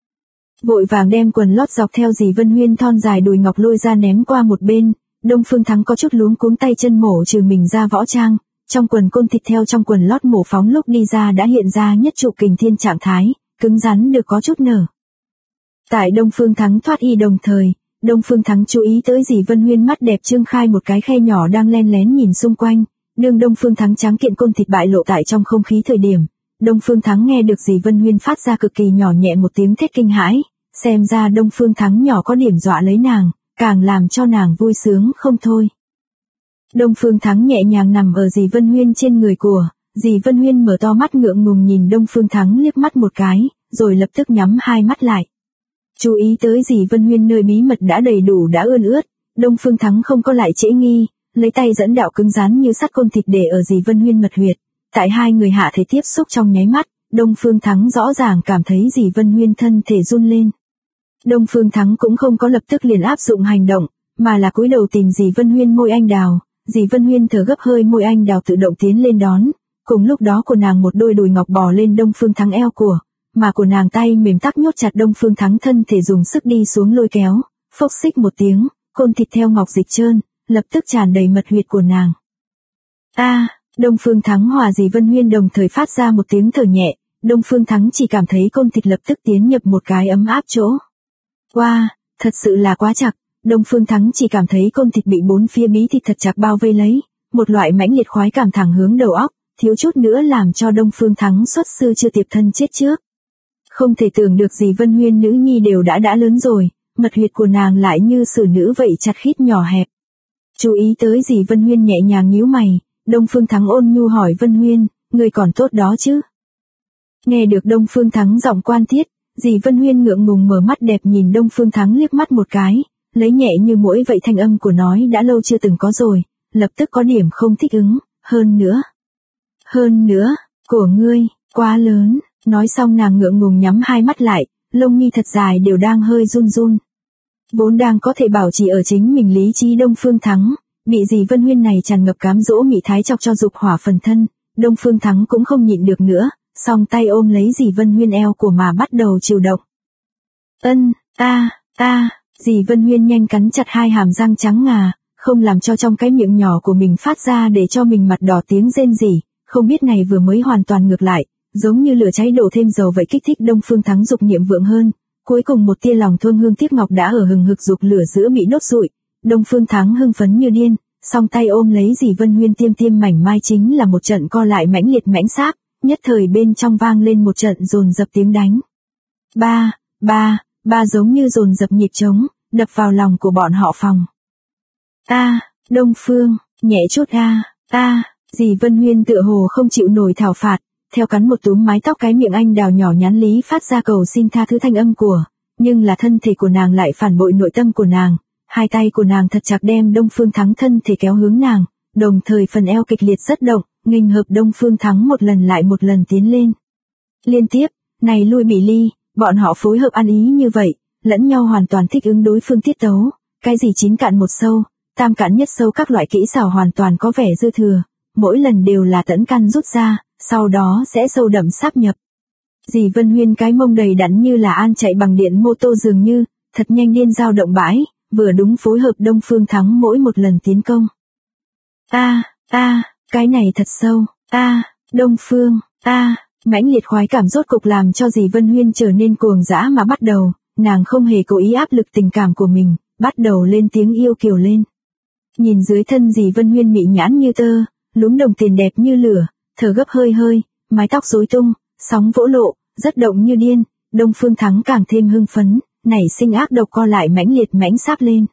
Vội vàng đem quần lót dọc theo dì Vân Huyên thon dài đùi ngọc lôi ra ném qua một bên, Đông Phương Thắng có chút luống cuống tay chân mổ trừ mình ra võ trang, trong quần côn thịt theo trong quần lót mổ phóng lúc đi ra đã hiện ra nhất trụ kình thiên trạng thái, cứng rắn được có chút nở. Tại Đông Phương Thắng thoát y đồng thời, Đông Phương Thắng chú ý tới dì Vân Huyên mắt đẹp trương khai một cái khe nhỏ đang len lén nhìn xung quanh, đương Đông Phương Thắng tráng kiện côn thịt bại lộ tại trong không khí thời điểm, Đông Phương Thắng nghe được dì Vân Huyên phát ra cực kỳ nhỏ nhẹ một tiếng thét kinh hãi, xem ra Đông Phương Thắng nhỏ có điểm dọa lấy nàng, càng làm cho nàng vui sướng không thôi. Đông Phương Thắng nhẹ nhàng nằm ở dì Vân Huyên trên người của, dì Vân Huyên mở to mắt ngượng ngùng nhìn Đông Phương Thắng liếc mắt một cái, rồi lập tức nhắm hai mắt lại. Chú ý tới dì Vân Huyên nơi bí mật đã đầy đủ đã ươn ướt, Đông Phương Thắng không có lại trễ nghi, lấy tay dẫn đạo cứng rắn như sắt côn thịt để ở dì Vân Huyên mật huyệt. Tại hai người hạ thể tiếp xúc trong nháy mắt, Đông Phương Thắng rõ ràng cảm thấy dì Vân Huyên thân thể run lên. Đông Phương Thắng cũng không có lập tức liền áp dụng hành động, mà là cúi đầu tìm dì Vân Huyên môi anh đào, dì Vân Huyên thở gấp hơi môi anh đào tự động tiến lên đón, cùng lúc đó của nàng một đôi đùi ngọc bò lên Đông Phương Thắng eo của, mà của nàng tay mềm tắc nhốt chặt Đông Phương Thắng thân thể dùng sức đi xuống lôi kéo, phốc xích một tiếng, côn thịt theo ngọc dịch trơn, lập tức tràn đầy mật huyệt của nàng. Đông Phương Thắng hòa dì Vân Huyên đồng thời phát ra một tiếng thở nhẹ, Đông Phương Thắng chỉ cảm thấy côn thịt lập tức tiến nhập một cái ấm áp chỗ. Wow, thật sự là quá chặt, Đông Phương Thắng chỉ cảm thấy côn thịt bị bốn phía bí thịt thật chặt bao vây lấy, một loại mãnh liệt khoái cảm thẳng hướng đầu óc, thiếu chút nữa làm cho Đông Phương Thắng xuất sư chưa tiệp thân chết trước. Không thể tưởng được dì Vân Huyên nữ nhi đều đã lớn rồi, mật huyệt của nàng lại như xử nữ vậy chặt khít nhỏ hẹp. Chú ý tới dì Vân Huyên nhẹ nhàng nhíu mày, Đông Phương Thắng ôn nhu hỏi Vân Huyên, người còn tốt đó chứ? Nghe được Đông Phương Thắng giọng quan thiết, dì Vân Huyên ngượng ngùng mở mắt đẹp nhìn Đông Phương Thắng liếc mắt một cái, lấy nhẹ như muỗi vậy thanh âm của nói đã lâu chưa từng có rồi, lập tức có điểm không thích ứng, hơn nữa, của ngươi, quá lớn, nói xong nàng ngượng ngùng nhắm hai mắt lại, lông mi thật dài đều đang hơi run run. Vốn đang có thể bảo trì ở chính mình lý trí Đông Phương Thắng, bị dì Vân Huyên này tràn ngập cám dỗ mị thái chọc cho dục hỏa phần thân, Đông Phương Thắng cũng không nhịn được nữa, song tay ôm lấy dì Vân Huyên eo của mà bắt đầu chiều động. Dì Vân Huyên nhanh cắn chặt hai hàm răng trắng ngà, không làm cho trong cái miệng nhỏ của mình phát ra để cho mình mặt đỏ tiếng rên rỉ, không biết này vừa mới hoàn toàn ngược lại, giống như lửa cháy đổ thêm dầu vậy kích thích Đông Phương Thắng dục niệm vượng hơn, cuối cùng một tia lòng thương hương tiếc ngọc đã ở hừng hực dục lửa giữa bị đốt rụi, Đông Phương Thắng hưng phấn như điên, song tay ôm lấy dì Vân Huyên tiêm tiêm mảnh mai chính là một trận co lại mãnh liệt mãnh sáp, nhất thời bên trong vang lên một trận dồn dập tiếng đánh. Ba giống như dồn dập nhịp trống, đập vào lòng của bọn họ phòng. Đông Phương, nhẹ chút dì Vân Huyên tựa hồ không chịu nổi thảo phạt, theo cắn một túm mái tóc cái miệng anh đào nhỏ nhắn lý phát ra cầu xin tha thứ thanh âm của, nhưng là thân thể của nàng lại phản bội nội tâm của nàng, hai tay của nàng thật chặt đem Đông Phương Thắng thân thể kéo hướng nàng, đồng thời phần eo kịch liệt rất động, nghênh hợp Đông Phương Thắng một lần lại một lần tiến lên. Liên tiếp, này lui bị ly, bọn họ phối hợp ăn ý như vậy, lẫn nhau hoàn toàn thích ứng đối phương tiết tấu, cái gì 9 cạn một sâu, tam cạn nhất sâu các loại kỹ xảo hoàn toàn có vẻ dư thừa, mỗi lần đều là tẫn căn rút ra, sau đó sẽ sâu đậm sáp nhập. Dì Vân Huyên cái mông đầy đặn như là an chạy bằng điện mô tô dường như, thật nhanh điên dao động bãi, vừa đúng phối hợp Đông Phương Thắng mỗi một lần tiến công. Cái này thật sâu, Đông Phương, mãnh liệt khoái cảm rốt cục làm cho dì Vân Huyên trở nên cuồng dã mà bắt đầu, nàng không hề cố ý áp lực tình cảm của mình, bắt đầu lên tiếng yêu kiều lên. Nhìn dưới thân dì Vân Huyên mị nhãn như tơ, lúm đồng tiền đẹp như lửa, thở gấp hơi hơi, mái tóc rối tung, sóng vỗ lộ, rất động như điên, Đông Phương Thắng càng thêm hưng phấn, nảy sinh ác độc co lại mãnh liệt mãnh sáp lên.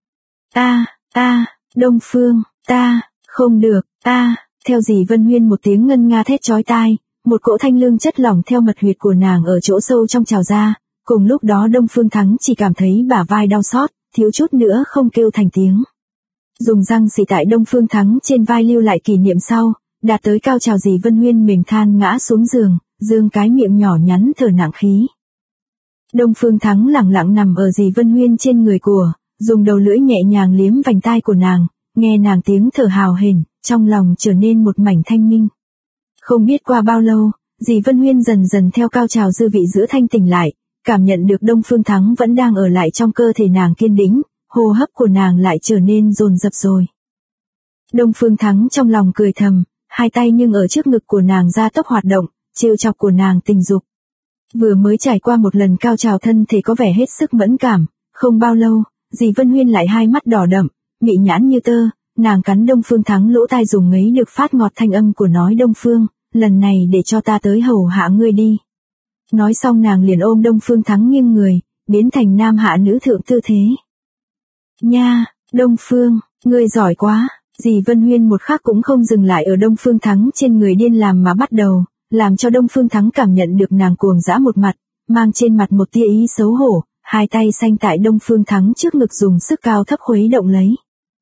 Đông Phương, không được, theo dì Vân Huyên một tiếng ngân nga thét chói tai, một cỗ thanh lương chất lỏng theo mật huyệt của nàng ở chỗ sâu trong trào ra, cùng lúc đó Đông Phương Thắng chỉ cảm thấy bả vai đau xót, thiếu chút nữa không kêu thành tiếng. Dùng răng xỉ tại Đông Phương Thắng trên vai lưu lại kỷ niệm sau, đạt tới cao trào dì Vân Huyên mềm than ngã xuống giường, dương cái miệng nhỏ nhắn thở nặng khí. Đông Phương Thắng lặng lặng nằm ở dì Vân Huyên trên người của, dùng đầu lưỡi nhẹ nhàng liếm vành tai của nàng, nghe nàng tiếng thở hào hển, trong lòng trở nên một mảnh thanh minh. Không biết qua bao lâu, dì Vân Huyên dần dần theo cao trào dư vị giữa thanh tỉnh lại, cảm nhận được Đông Phương Thắng vẫn đang ở lại trong cơ thể nàng kiên định, hô hấp của nàng lại trở nên dồn dập rồi. Đông Phương Thắng trong lòng cười thầm, hai tay nhưng ở trước ngực của nàng gia tốc hoạt động, trêu chọc của nàng tình dục. Vừa mới trải qua một lần cao trào thân thể có vẻ hết sức mẫn cảm, không bao lâu, dì Vân Huyên lại hai mắt đỏ đậm, mị nhãn như tơ, nàng cắn Đông Phương Thắng lỗ tai dùng ngấy được phát ngọt thanh âm của nói Đông Phương, lần này để cho ta tới hầu hạ ngươi đi. Nói xong nàng liền ôm Đông Phương Thắng nghiêng người, biến thành nam hạ nữ thượng tư thế. Nha, Đông Phương, ngươi giỏi quá, dì Vân Huyên một khắc cũng không dừng lại ở Đông Phương Thắng trên người điên làm mà bắt đầu, làm cho Đông Phương Thắng cảm nhận được nàng cuồng dã một mặt, mang trên mặt một tia ý xấu hổ, hai tay xanh tại Đông Phương Thắng trước ngực dùng sức cao thấp khuấy động lấy.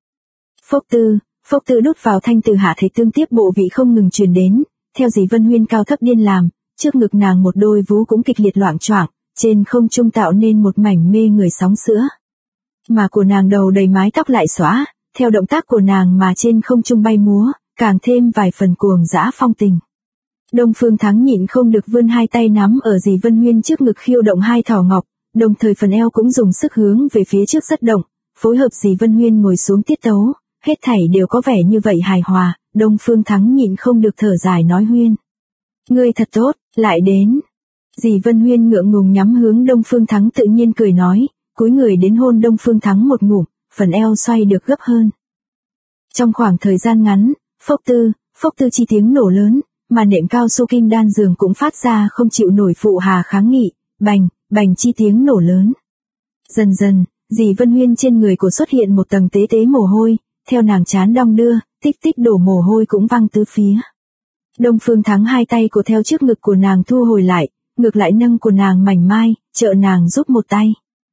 Phốc tư đút vào thanh từ hạ thể tương tiếp bộ vị không ngừng truyền đến, theo dì Vân Huyên cao thấp điên làm, trước ngực nàng một đôi vú cũng kịch liệt loạng choạng, trên không trung tạo nên một mảnh mê người sóng sữa. Mà của nàng đầu đầy mái tóc lại xõa, theo động tác của nàng mà trên không trung bay múa, càng thêm vài phần cuồng dã phong tình. Đông Phương Thắng nhịn không được vươn hai tay nắm ở dì Vân Huyên trước ngực khiêu động hai thỏ ngọc, đồng thời phần eo cũng dùng sức hướng về phía trước rất động, phối hợp dì Vân Huyên ngồi xuống tiết tấu, hết thảy đều có vẻ như vậy hài hòa, Đông Phương Thắng nhịn không được thở dài nói Huyên. Ngươi thật tốt, lại đến. Dì Vân Huyên ngượng ngùng nhắm hướng Đông Phương Thắng tự nhiên cười nói, cúi người đến hôn Đông Phương Thắng một ngụm, phần eo xoay được gấp hơn. Trong khoảng thời gian ngắn, phốc tư chi tiếng nổ lớn, mà nệm cao su kim đan giường cũng phát ra không chịu nổi phụ hà kháng nghị, bành chi tiếng nổ lớn. Dần dần, dì Vân Huyên trên người của xuất hiện một tầng tế tế mồ hôi, theo nàng chán đong đưa, tích tích đổ mồ hôi cũng văng tứ phía. Đông Phương Thắng hai tay của theo trước ngực của nàng thu hồi lại, ngược lại nâng của nàng mảnh mai, trợ nàng giúp một tay.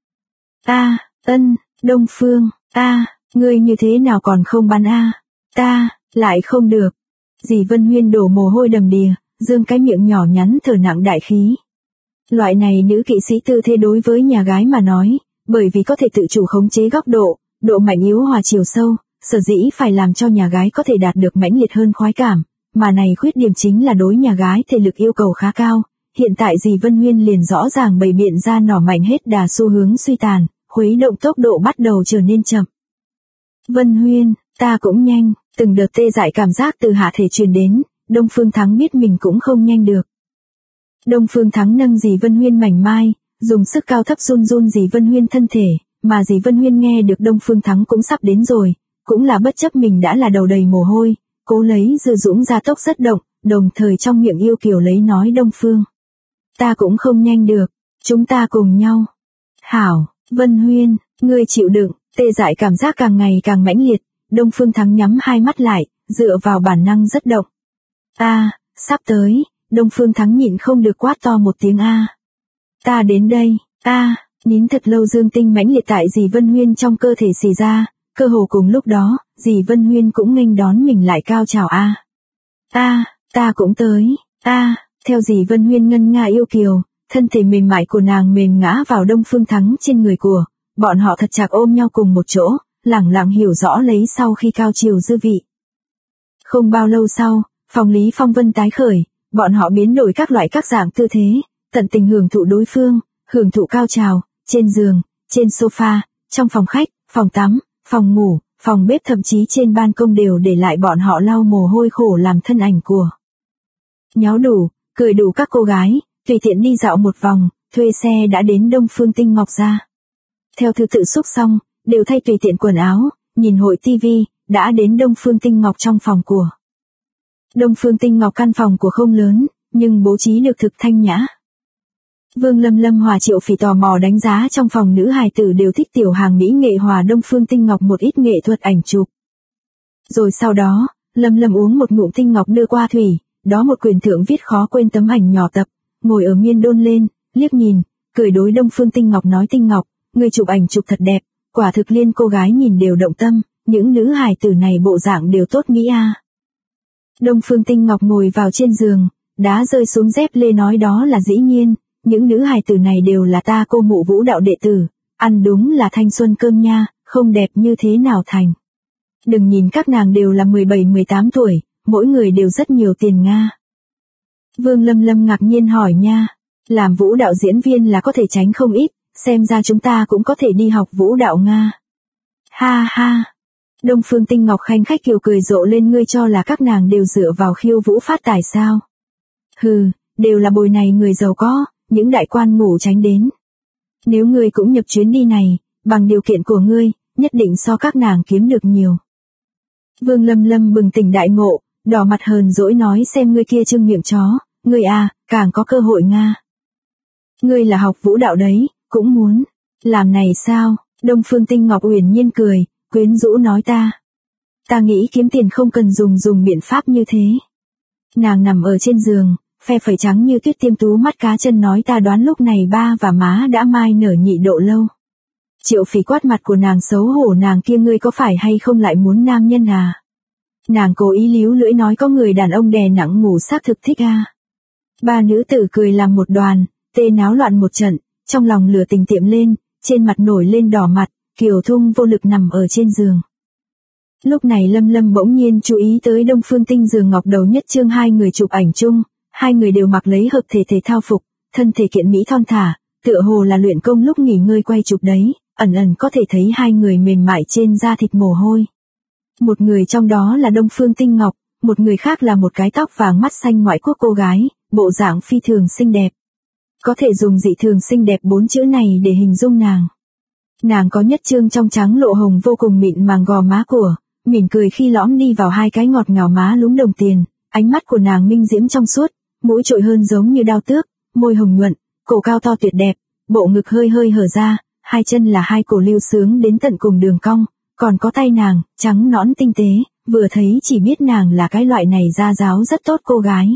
Đông Phương, ngươi như thế nào còn không bắn ta, lại không được. Dì Vân Huyên đổ mồ hôi đầm đìa, dương cái miệng nhỏ nhắn thở nặng đại khí. Loại này nữ kỵ sĩ tư thế đối với nhà gái mà nói, bởi vì có thể tự chủ khống chế góc độ, độ mạnh yếu hòa chiều sâu, sở dĩ phải làm cho nhà gái có thể đạt được mãnh liệt hơn khoái cảm, mà này khuyết điểm chính là đối nhà gái thể lực yêu cầu khá cao. Hiện tại dì Vân Huyên liền rõ ràng bày biện ra nỏ mạnh hết đà xu hướng suy tàn, khuấy động tốc độ bắt đầu trở nên chậm. Vân Huyên, ta cũng nhanh, từng đợt tê dại cảm giác từ hạ thể truyền đến, Đông Phương Thắng biết mình cũng không nhanh được. Đông Phương Thắng nâng dì Vân Huyên mảnh mai, dùng sức cao thấp run dì Vân Huyên thân thể, mà dì Vân Huyên nghe được Đông Phương Thắng cũng sắp đến rồi, cũng là bất chấp mình đã là đầu đầy mồ hôi, cố lấy dư dũng ra tốc rất động, đồng thời trong miệng yêu kiều lấy nói Đông Phương. Ta cũng không nhanh được, chúng ta cùng nhau. Hảo, Vân Huyên, ngươi chịu đựng, tê dại cảm giác càng ngày càng mãnh liệt, Đông Phương Thắng nhắm hai mắt lại, dựa vào bản năng rất động. Sắp tới, Đông Phương Thắng nhịn không được quát to một tiếng ta đến đây, nín thật lâu dương tinh mãnh liệt tại dì Vân Huyên trong cơ thể xì ra, cơ hồ cùng lúc đó, dì Vân Huyên cũng nghênh đón mình lại cao trào ta cũng tới, theo dì Vân Huyên ngân nga yêu kiều, thân thể mềm mại của nàng mềm ngã vào Đông Phương Thắng trên người của, bọn họ thật chặt ôm nhau cùng một chỗ, lẳng lặng hiểu rõ lấy sau khi cao chiều dư vị. Không bao lâu sau, phòng Lý Phong Vân tái khởi, bọn họ biến đổi các loại các dạng tư thế, tận tình hưởng thụ đối phương, hưởng thụ cao trào, trên giường, trên sofa, trong phòng khách, phòng tắm, phòng ngủ, phòng bếp thậm chí trên ban công đều để lại bọn họ lau mồ hôi khổ làm thân ảnh của. Nháo đủ, cười đủ các cô gái, tùy tiện đi dạo một vòng, thuê xe đã đến Đông Phương Tinh Ngọc ra. Theo thứ tự xúc xong, đều thay tùy tiện quần áo, nhìn hội tivi, đã đến Đông Phương Tinh Ngọc trong phòng của. Đông Phương Tinh Ngọc căn phòng của không lớn, nhưng bố trí được thực thanh nhã. Vương Lâm Lâm hòa Triệu Phỉ tò mò đánh giá trong phòng nữ hài tử đều thích tiểu hàng mỹ nghệ hòa Đông Phương Tinh Ngọc một ít nghệ thuật ảnh chụp. Rồi sau đó, Lâm Lâm uống một ngụm tinh ngọc đưa qua thủy, đó một quyển thượng viết khó quên tấm ảnh nhỏ tập, ngồi ở miên đôn lên, liếc nhìn, cười đối Đông Phương Tinh Ngọc nói Tinh Ngọc, người chụp ảnh chụp thật đẹp, quả thực liên cô gái nhìn đều động tâm, những nữ hài tử này bộ dạng đều tốt mỹ a. Đông Phương Tinh Ngọc ngồi vào trên giường, đá rơi xuống dép lê nói đó là dĩ nhiên, những nữ hài tử này đều là ta cô mụ vũ đạo đệ tử, ăn đúng là thanh xuân cơm nha, không đẹp như thế nào thành. Đừng nhìn các nàng đều là 17-18 tuổi, mỗi người đều rất nhiều tiền Nga. Vương Lâm Lâm ngạc nhiên hỏi nha, làm vũ đạo diễn viên là có thể tránh không ít, xem ra chúng ta cũng có thể đi học vũ đạo Nga. Ha ha. Đông Phương Tinh Ngọc khanh khách kiều cười rộ lên, ngươi cho là các nàng đều dựa vào khiêu vũ phát tài sao? Hừ, đều là bồi này người giàu có, những đại quan ngủ tránh đến. Nếu ngươi cũng nhập chuyến đi này, bằng điều kiện của ngươi, nhất định so các nàng kiếm được nhiều. Vương Lâm Lâm bừng tỉnh đại ngộ, đỏ mặt hờn dỗi nói xem ngươi kia trưng miệng chó, ngươi à, càng có cơ hội Nga. Ngươi là học vũ đạo đấy, cũng muốn. Làm này sao? Đông Phương Tinh Ngọc uyển nhiên cười, quyến rũ nói ta nghĩ kiếm tiền không cần dùng biện pháp như thế. Nàng nằm ở trên giường, phe phẩy trắng như tuyết tiêm tú mắt cá chân nói ta đoán lúc này ba và má đã mai nở nhị độ lâu. Triệu Phỉ quát mặt của nàng xấu hổ, nàng kia ngươi có phải hay không lại muốn nam nhân à? Nàng cố ý líu lưỡi nói có người đàn ông đè nặng ngủ xác thực thích à. Ba nữ tử cười làm một đoàn, tê náo loạn một trận, trong lòng lửa tình tiệm lên, trên mặt nổi lên đỏ mặt, Kiều Thung vô lực nằm ở trên giường. Lúc này Lâm Lâm bỗng nhiên chú ý tới Đông Phương Tinh giường ngọc đầu nhất chương hai người chụp ảnh chung, hai người đều mặc lấy hợp thể thể thao phục, thân thể kiện mỹ thon thả, tựa hồ là luyện công lúc nghỉ ngơi quay chụp đấy, ẩn ẩn có thể thấy hai người mềm mại trên da thịt mồ hôi. Một người trong đó là Đông Phương Tinh Ngọc, một người khác là một cái tóc vàng mắt xanh ngoại quốc cô gái, bộ dạng phi thường xinh đẹp. Có thể dùng dị thường xinh đẹp 4 chữ này để hình dung nàng. Nàng có nhất trương trong trắng lộ hồng vô cùng mịn màng gò má của, mỉm cười khi lõm đi vào hai cái ngọt ngào má lúm đồng tiền, ánh mắt của nàng minh diễm trong suốt, mũi trội hơn giống như đao tước, môi hồng nhuận, cổ cao to tuyệt đẹp, bộ ngực hơi hơi hở ra, hai chân là hai cổ lưu sướng đến tận cùng đường cong, còn có tay nàng, trắng nõn tinh tế, vừa thấy chỉ biết nàng là cái loại này da giáo rất tốt cô gái.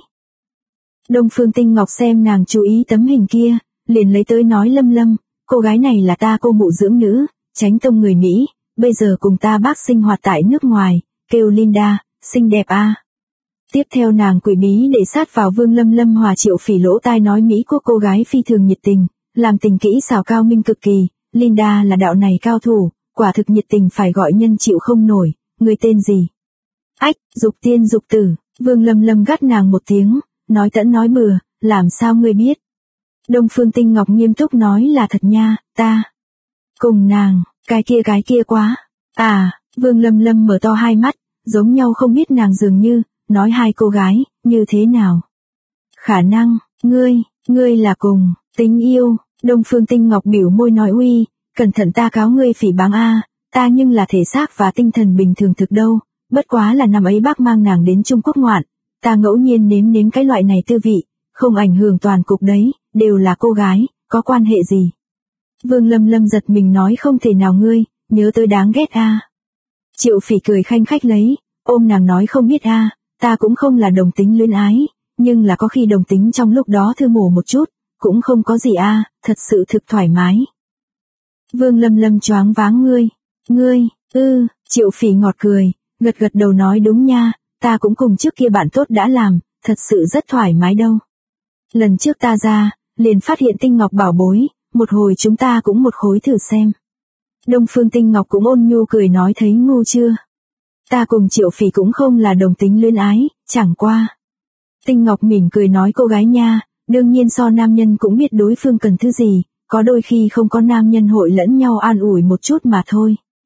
Đông Phương Tinh Ngọc xem nàng chú ý tấm hình kia, liền lấy tới nói Lâm Lâm, cô gái này là ta cô mụ dưỡng nữ, Chánh Tông người Mỹ, bây giờ cùng ta bác sinh hoạt tại nước ngoài, kêu Linda, xinh đẹp a. Tiếp theo nàng quỷ bí để sát vào Vương Lâm Lâm hòa Triệu Phỉ lỗ tai nói Mỹ quốc cô gái phi thường nhiệt tình, làm tình kỹ xảo cao minh cực kỳ, Linda là đạo này cao thủ, quả thực nhiệt tình phải gọi nhân chịu không nổi, người tên gì? Ách, dục tiên dục tử, Vương Lâm Lâm gắt nàng một tiếng, nói tẫn nói bừa, làm sao ngươi biết? Đông Phương Tinh Ngọc nghiêm túc nói là thật nha, ta. Cùng nàng, cái kia quá. À, Vương Lâm Lâm mở to hai mắt, giống nhau không biết nàng dường như, nói hai cô gái, như thế nào? Khả năng, ngươi là cùng, tình yêu, Đông Phương Tinh Ngọc biểu môi nói uy, cẩn thận ta cáo ngươi phỉ báng a, ta nhưng là thể xác và tinh thần bình thường thực đâu, bất quá là năm ấy bác mang nàng đến Trung Quốc ngoạn, ta ngẫu nhiên nếm cái loại này tư vị, không ảnh hưởng toàn cục đấy, đều là cô gái, có quan hệ gì? Vương Lâm Lâm giật mình nói không thể nào ngươi, nhớ tới đáng ghét a. Triệu Phỉ cười khanh khách lấy, ôm nàng nói không biết a, ta cũng không là đồng tính luyến ái, nhưng là có khi đồng tính trong lúc đó thư mổ một chút, cũng không có gì a, thật sự thực thoải mái. Vương Lâm Lâm choáng váng ngươi, Triệu Phỉ ngọt cười, gật đầu nói đúng nha, ta cũng cùng trước kia bạn tốt đã làm, thật sự rất thoải mái đâu. Lần trước ta ra, liền phát hiện Tinh Ngọc bảo bối, một hồi chúng ta cũng một khối thử xem. Đông Phương Tinh Ngọc cũng ôn nhu cười nói thấy ngu chưa? Ta cùng Triệu Phỉ cũng không là đồng tính luyến ái, chẳng qua. Tinh Ngọc mỉm cười nói cô gái nha, đương nhiên so nam nhân cũng biết đối phương cần thứ gì, có đôi khi không có nam nhân hội lẫn nhau an ủi một chút mà thôi.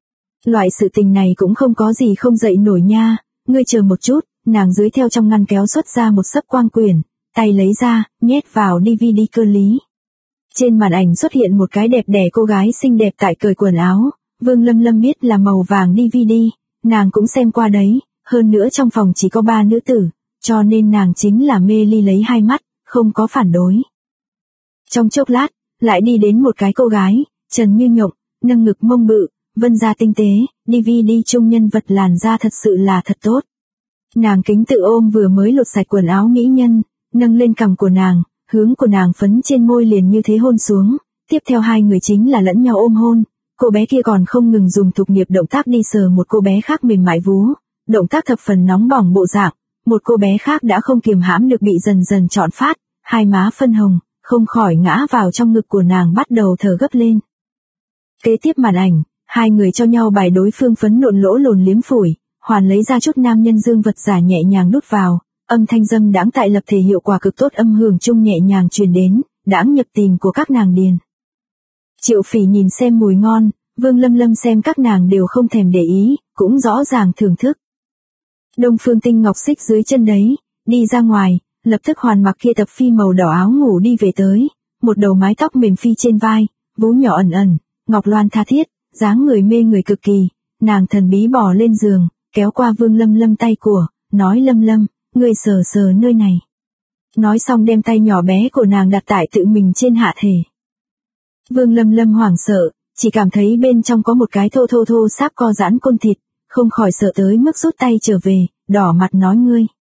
Loại sự tình này cũng không có gì không dậy nổi nha, ngươi chờ một chút, nàng dưới theo trong ngăn kéo xuất ra một xấp quang quyển, tay lấy ra, nhét vào DVD cơ lý. Trên màn ảnh xuất hiện một cái đẹp đẽ cô gái xinh đẹp tại cởi quần áo, Vương Lâm Lâm biết là màu vàng DVD, nàng cũng xem qua đấy, hơn nữa trong phòng chỉ có 3 nữ tử, cho nên nàng chính là mê ly lấy hai mắt, không có phản đối. Trong chốc lát, lại đi đến một cái cô gái, trần như nhộng, nâng ngực mông bự, vân da tinh tế, DVD chung nhân vật làn da thật sự là thật tốt. Nàng kính tự ôm vừa mới lột sạch quần áo mỹ nhân, nâng lên cằm của nàng, hướng của nàng phấn trên môi liền như thế hôn xuống, tiếp theo hai người chính là lẫn nhau ôm hôn, cô bé kia còn không ngừng dùng thục nghiệp động tác đi sờ một cô bé khác mềm mại vú, động tác thập phần nóng bỏng bộ dạng, một cô bé khác đã không kiềm hãm được bị dần dần trọn phát, hai má phân hồng, không khỏi ngã vào trong ngực của nàng bắt đầu thở gấp lên. Kế tiếp màn ảnh, hai người cho nhau bài đối phương phấn nộn lỗ lồn liếm phủi, hoàn lấy ra chút nam nhân dương vật giả nhẹ nhàng đút vào, âm thanh dâm đãng tại lập thể hiệu quả cực tốt âm hưởng chung nhẹ nhàng truyền đến, đãng nhập tìm của các nàng điền. Triệu Phỉ nhìn xem mùi ngon, Vương Lâm Lâm xem các nàng đều không thèm để ý, cũng rõ ràng thưởng thức. Đông Phương Tinh Ngọc xích dưới chân đấy, đi ra ngoài, lập tức hoàn mặc kia tập phi màu đỏ áo ngủ đi về tới, một đầu mái tóc mềm phi trên vai, vú nhỏ ẩn ẩn, ngọc loan tha thiết, dáng người mê người cực kỳ, nàng thần bí bò lên giường, kéo qua Vương Lâm Lâm tay của, nói Lâm Lâm, ngươi sờ sờ nơi này. Nói xong đem tay nhỏ bé của nàng đặt tại tự mình trên hạ thể. Vương Lâm Lâm hoảng sợ, chỉ cảm thấy bên trong có một cái thô sáp co giãn côn thịt, không khỏi sợ tới mức rút tay trở về, đỏ mặt nói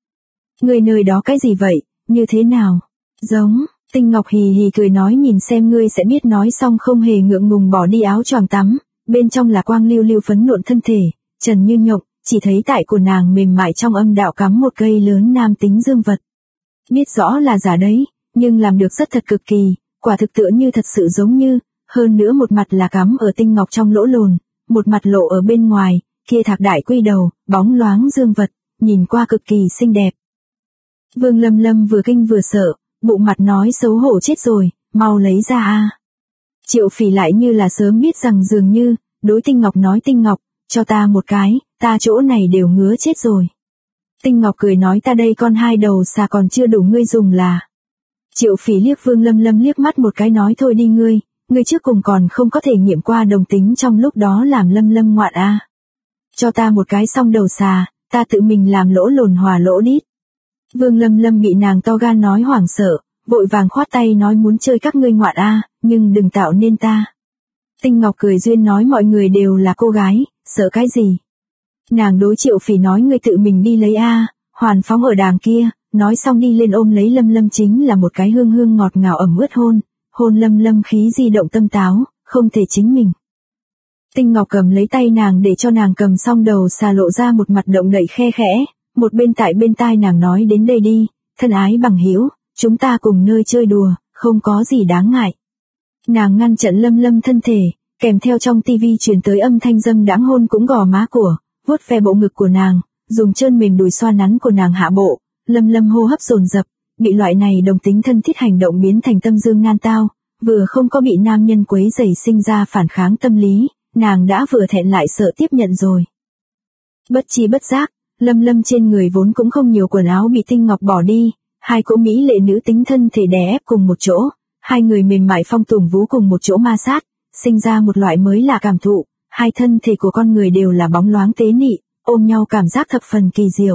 ngươi nơi đó cái gì vậy, như thế nào? Giống, Tinh Ngọc hì hì cười nói nhìn xem ngươi sẽ biết, nói xong không hề ngượng ngùng bỏ đi áo choàng tắm, bên trong là quang lưu lưu phấn nộn thân thể, trần như nhộng, chỉ thấy tại của nàng mềm mại trong âm đạo cắm một cây lớn nam tính dương vật. Biết rõ là giả đấy, nhưng làm được rất thật cực kỳ, quả thực tựa như thật sự giống như, hơn nữa một mặt là cắm ở Tinh Ngọc trong lỗ lồn, một mặt lộ ở bên ngoài, kia thạc đại quy đầu, bóng loáng dương vật, nhìn qua cực kỳ xinh đẹp. Vương Lâm Lâm vừa kinh vừa sợ, bụng mặt nói xấu hổ chết rồi, mau lấy ra a. Triệu Phỉ lại như là sớm biết rằng dường như, đối Tinh Ngọc nói Tinh Ngọc, cho ta một cái, ta chỗ này đều ngứa chết rồi. Tinh Ngọc cười nói ta đây con hai đầu xà còn chưa đủ ngươi dùng là. Triệu Phỉ liếc Vương Lâm Lâm liếc mắt một cái nói thôi đi ngươi trước cùng còn không có thể nghiệm qua đồng tính trong lúc đó làm Lâm Lâm ngoạn a. Cho ta một cái xong đầu xà, ta tự mình làm lỗ lồn hòa lỗ đít. Vương Lâm Lâm bị nàng to gan nói hoảng sợ, vội vàng khoát tay nói muốn chơi các ngươi ngoạn a, nhưng đừng tạo nên ta. Tinh Ngọc cười duyên nói mọi người đều là cô gái, sợ cái gì. Nàng đối Triệu Phỉ nói ngươi tự mình đi lấy a, hoàn phóng ở đàng kia, nói xong đi lên ôm lấy Lâm Lâm chính là một cái hương ngọt ngào ẩm ướt hôn Lâm Lâm khí di động tâm táo, không thể chính mình. Tinh Ngọc cầm lấy tay nàng để cho nàng cầm xong đầu xà lộ ra một mặt động đậy khe khẽ, một bên tại bên tai nàng nói đến đây đi, thân ái bằng hữu, chúng ta cùng nơi chơi đùa, không có gì đáng ngại. Nàng ngăn chặn Lâm Lâm thân thể, kèm theo trong tivi truyền tới âm thanh dâm đãng hôn cũng gò má của, vuốt ve bộ ngực của nàng, dùng chân mềm đùi xoa nắn của nàng hạ bộ, Lâm Lâm hô hấp dồn dập, bị loại này đồng tính thân thiết hành động biến thành tâm dương nan tao, vừa không có bị nam nhân quấy rầy sinh ra phản kháng tâm lý, nàng đã vừa thẹn lại sợ tiếp nhận rồi. Bất chi bất giác, Lâm Lâm trên người vốn cũng không nhiều quần áo bị Tinh Ngọc bỏ đi, hai cỗ mỹ lệ nữ tính thân thể đè ép cùng một chỗ, hai người mềm mại phong tùng vú cùng một chỗ ma sát, sinh ra một loại mới lạ cảm thụ, hai thân thể của con người đều là bóng loáng tế nị, ôm nhau cảm giác thập phần kỳ diệu.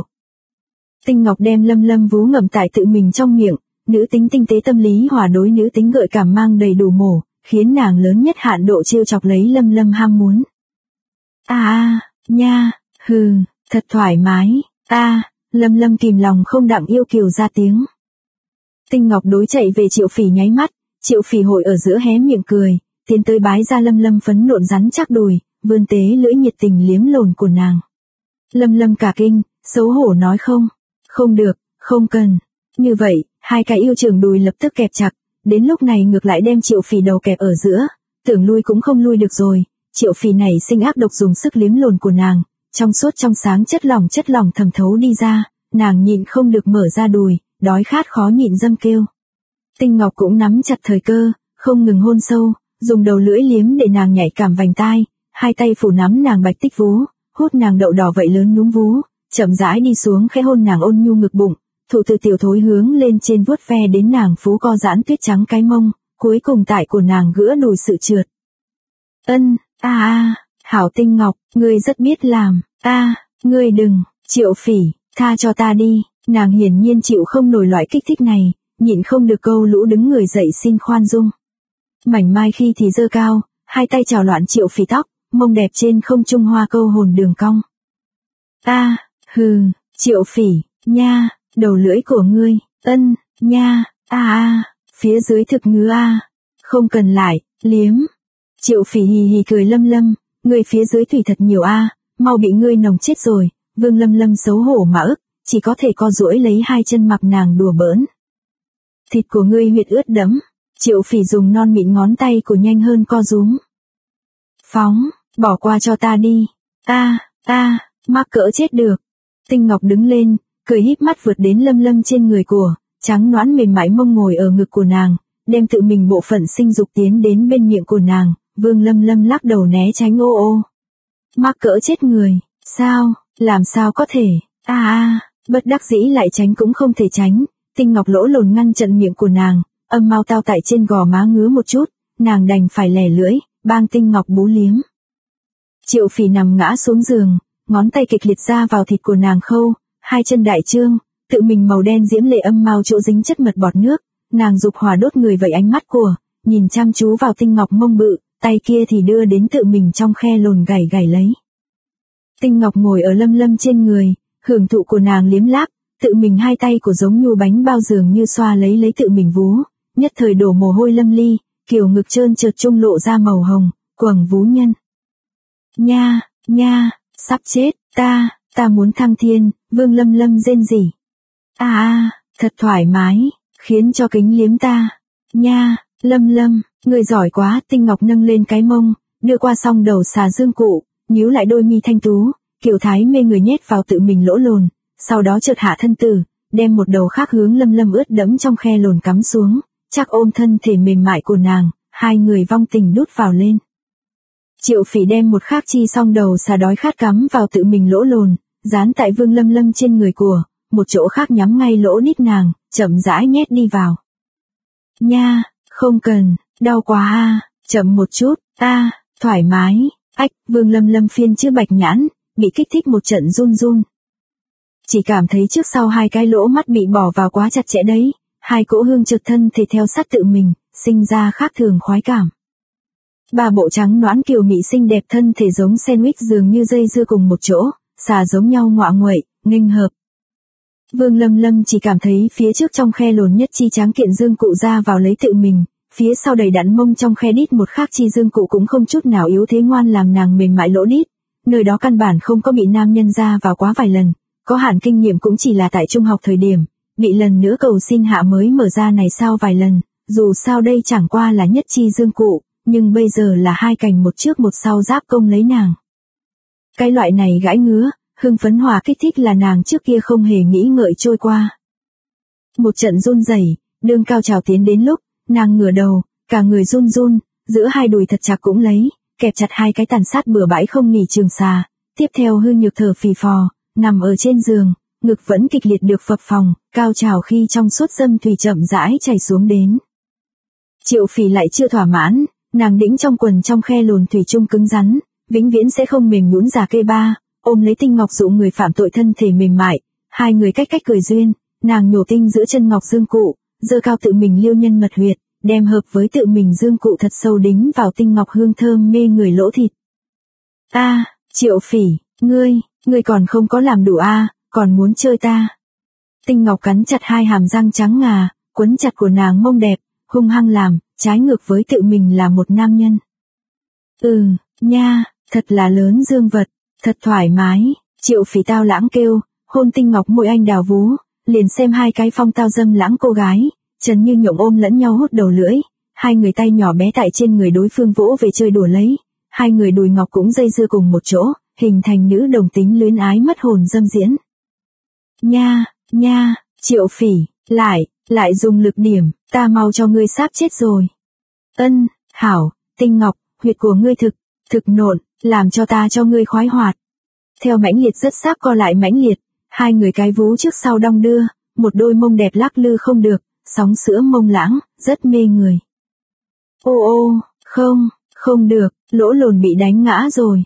Tinh Ngọc đem Lâm Lâm vú ngậm tại tự mình trong miệng, nữ tính tinh tế tâm lý hòa đối nữ tính gợi cảm mang đầy đủ mổ, khiến nàng lớn nhất hạn độ trêu chọc lấy Lâm Lâm ham muốn. Nha, hừ, thật thoải mái, Lâm Lâm kìm lòng không đặng yêu kiều ra tiếng. Tinh Ngọc đối chạy về Triệu Phỉ nháy mắt, Triệu Phỉ hội ở giữa hé miệng cười, tiến tới bái ra Lâm Lâm phấn nộn rắn chắc đùi, vươn tế lưỡi nhiệt tình liếm lồn của nàng. Lâm Lâm cả kinh, xấu hổ nói không được, không cần. Như vậy, hai cái yêu trường đùi lập tức kẹp chặt, đến lúc này ngược lại đem Triệu Phỉ đầu kẹp ở giữa, tưởng lui cũng không lui được rồi, Triệu Phỉ này sinh ác độc dùng sức liếm lồn của nàng, trong suốt trong sáng chất lỏng thẩm thấu đi ra, nàng nhịn không được mở ra đùi, đói khát khó nhịn dâm kêu. Tinh Ngọc cũng nắm chặt thời cơ, không ngừng hôn sâu, dùng đầu lưỡi liếm để nàng nhạy cảm vành tai, hai tay phủ nắm nàng bạch tích vú, hút nàng đậu đỏ vậy lớn núm vú, chậm rãi đi xuống khẽ hôn nàng ôn nhu ngực bụng, thụ từ tiểu thối hướng lên trên vuốt ve đến nàng phú co giãn tuyết trắng cái mông, cuối cùng tại của nàng gữa đùi sự trượt. Hảo Tinh Ngọc, ngươi rất biết làm, ngươi đừng, Triệu Phỉ, tha cho ta đi, nàng hiển nhiên chịu không nổi loại kích thích này, nhịn không được câu lũ đứng người dậy xin khoan dung. Mảnh mai khi thì giơ cao, hai tay chào loạn Triệu Phỉ tóc, mông đẹp trên không trung hoa câu hồn đường cong. Triệu Phỉ, nha, đầu lưỡi của ngươi, nha, phía dưới thực ngứa không cần lại, liếm. Triệu Phỉ hì hì cười lâm lâm, ngươi phía dưới thủy thật nhiều mau bị ngươi nồng chết rồi, Vương Lâm Lâm xấu hổ mà ức, chỉ có thể co duỗi lấy hai chân mặc nàng đùa bỡn. Thịt của ngươi huyệt ướt đẫm, Triệu Phỉ dùng non mịn ngón tay của nhanh hơn co rúm. Phóng, bỏ qua cho ta đi, mắc cỡ chết được. Tinh Ngọc đứng lên, cười híp mắt vượt đến Lâm Lâm trên người của, trắng nõn mềm mại mông ngồi ở ngực của nàng, đem tự mình bộ phận sinh dục tiến đến bên miệng của nàng. Vương Lâm Lâm lắc đầu né tránh ô. Mắc cỡ chết người, sao, làm sao có thể, bất đắc dĩ lại tránh cũng không thể tránh. Tinh Ngọc lỗ lồn ngăn chặn miệng của nàng, âm mau tao tại trên gò má ngứa một chút, nàng đành phải lẻ lưỡi, bang Tinh Ngọc bú liếm. Triệu Phỉ nằm ngã xuống giường, ngón tay kịch liệt ra vào thịt của nàng khâu, hai chân đại trương, tự mình màu đen diễm lệ âm mau chỗ dính chất mật bọt nước, nàng dục hỏa đốt người vậy ánh mắt của, nhìn chăm chú vào Tinh Ngọc mông bự, tay kia thì đưa đến tự mình trong khe lồn gảy lấy. Tinh Ngọc ngồi ở Lâm Lâm trên người, hưởng thụ của nàng liếm láp, tự mình hai tay của giống như bánh bao dường như xoa lấy tự mình vú, nhất thời đổ mồ hôi lâm ly, kiều ngực trơn trượt trung lộ ra màu hồng, quầng vú nhân. Nha, sắp chết, ta muốn thăng thiên, Vương Lâm Lâm rên rỉ. Thật thoải mái, khiến cho kính liếm ta. Nha, Lâm Lâm, người giỏi quá. Tinh Ngọc nâng lên cái mông, đưa qua song đầu xà dương cụ, nhíu lại đôi mi thanh tú, kiểu thái mê người nhét vào tự mình lỗ lồn, sau đó chợt hạ thân tử, đem một đầu khác hướng Lâm Lâm ướt đẫm trong khe lồn cắm xuống, chắc ôm thân thể mềm mại của nàng, hai người vong tình đút vào lên. Triệu Phỉ đem một khác chi song đầu xà đói khát cắm vào tự mình lỗ lồn, dán tại Vương Lâm Lâm trên người của, một chỗ khác nhắm ngay lỗ nít nàng, chậm rãi nhét đi vào. Nha, không cần, đau quá chậm một chút, thoải mái, Vương Lâm Lâm phiên chữ bạch nhãn, bị kích thích một trận run. Chỉ cảm thấy trước sau hai cái lỗ mắt bị bỏ vào quá chặt chẽ đấy, hai cỗ hương trượt thân thể theo sát tự mình, sinh ra khác thường khoái cảm. Ba bộ trắng nõn kiều mị xinh đẹp thân thể giống sandwich dường như dây dưa cùng một chỗ, xà giống nhau ngoạ nguậy, nghênh hợp. Vương Lâm Lâm chỉ cảm thấy phía trước trong khe lồn nhất chi tráng kiện dương cụ ra vào lấy tự mình, phía sau đầy đặn mông trong khe đít một khác chi dương cụ cũng không chút nào yếu thế ngoan làm nàng mềm mại lỗ đít, nơi đó căn bản không có bị nam nhân ra vào quá vài lần, có hạn kinh nghiệm cũng chỉ là tại trung học thời điểm, bị lần nữa cầu xin hạ mới mở ra này sau vài lần, dù sao đây chẳng qua là nhất chi dương cụ, nhưng bây giờ là hai cành một trước một sau giáp công lấy nàng. Cái loại này gãi ngứa, hưng phấn hòa kích thích là nàng trước kia không hề nghĩ ngợi trôi qua. Một trận run rẩy, đương cao trào tiến đến lúc, nàng ngửa đầu, cả người run, giữa hai đùi thật chặt cũng lấy, kẹp chặt hai cái tàn sát bừa bãi không nghỉ trường xà, tiếp theo hư nhược thở phì phò, nằm ở trên giường, ngực vẫn kịch liệt được phập phồng, cao trào khi trong suốt dâm thủy chậm rãi chảy xuống đến. Triệu Phỉ lại chưa thỏa mãn, nàng đĩnh trong quần trong khe lồn thủy chung cứng rắn, vĩnh viễn sẽ không mềm nhũn già kê ba, ôm lấy Tinh Ngọc dụ người phạm tội thân thể mềm mại, hai người cách cười duyên, nàng nhổ tinh giữa chân ngọc dương cụ, giơ cao tự mình liêu nhân mật huyệt, đem hợp với tự mình dương cụ thật sâu đính vào Tinh Ngọc hương thơm mê người lỗ thịt. Triệu Phỉ, ngươi còn không có làm đủ còn muốn chơi ta. Tinh Ngọc cắn chặt hai hàm răng trắng ngà, quấn chặt của nàng mông đẹp, hung hăng làm, trái ngược với tự mình là một nam nhân. Nha, thật là lớn dương vật, thật thoải mái, Triệu Phỉ tao lãng kêu, hôn Tinh Ngọc môi anh đào vú, liền xem hai cái phong tao dâm lãng cô gái, Trần Như Nhộng ôm lẫn nhau hút đầu lưỡi, hai người tay nhỏ bé tại trên người đối phương vỗ về chơi đùa lấy, hai người đùi ngọc cũng dây dưa cùng một chỗ, hình thành nữ đồng tính luyến ái mất hồn dâm diễn. Nha, Triệu Phỉ, lại dùng lực điểm, ta mau cho ngươi sáp chết rồi. Hảo, Tinh Ngọc, huyệt của ngươi thực, Thực nộn, làm cho ta cho ngươi khoái hoạt. Theo mãnh liệt rất sáp co lại mãnh liệt, hai người cái vú trước sau đong đưa, một đôi mông đẹp lắc lư không được, sóng sữa mông lãng, rất mê người. Ô ô, không được, lỗ lồn bị đánh ngã rồi.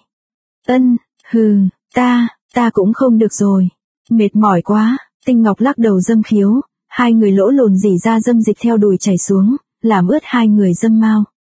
Ta cũng không được rồi. Mệt mỏi quá, Tinh Ngọc lắc đầu dâm khiếu, hai người lỗ lồn rỉ ra dâm dịch theo đùi chảy xuống, làm ướt hai người dâm mau.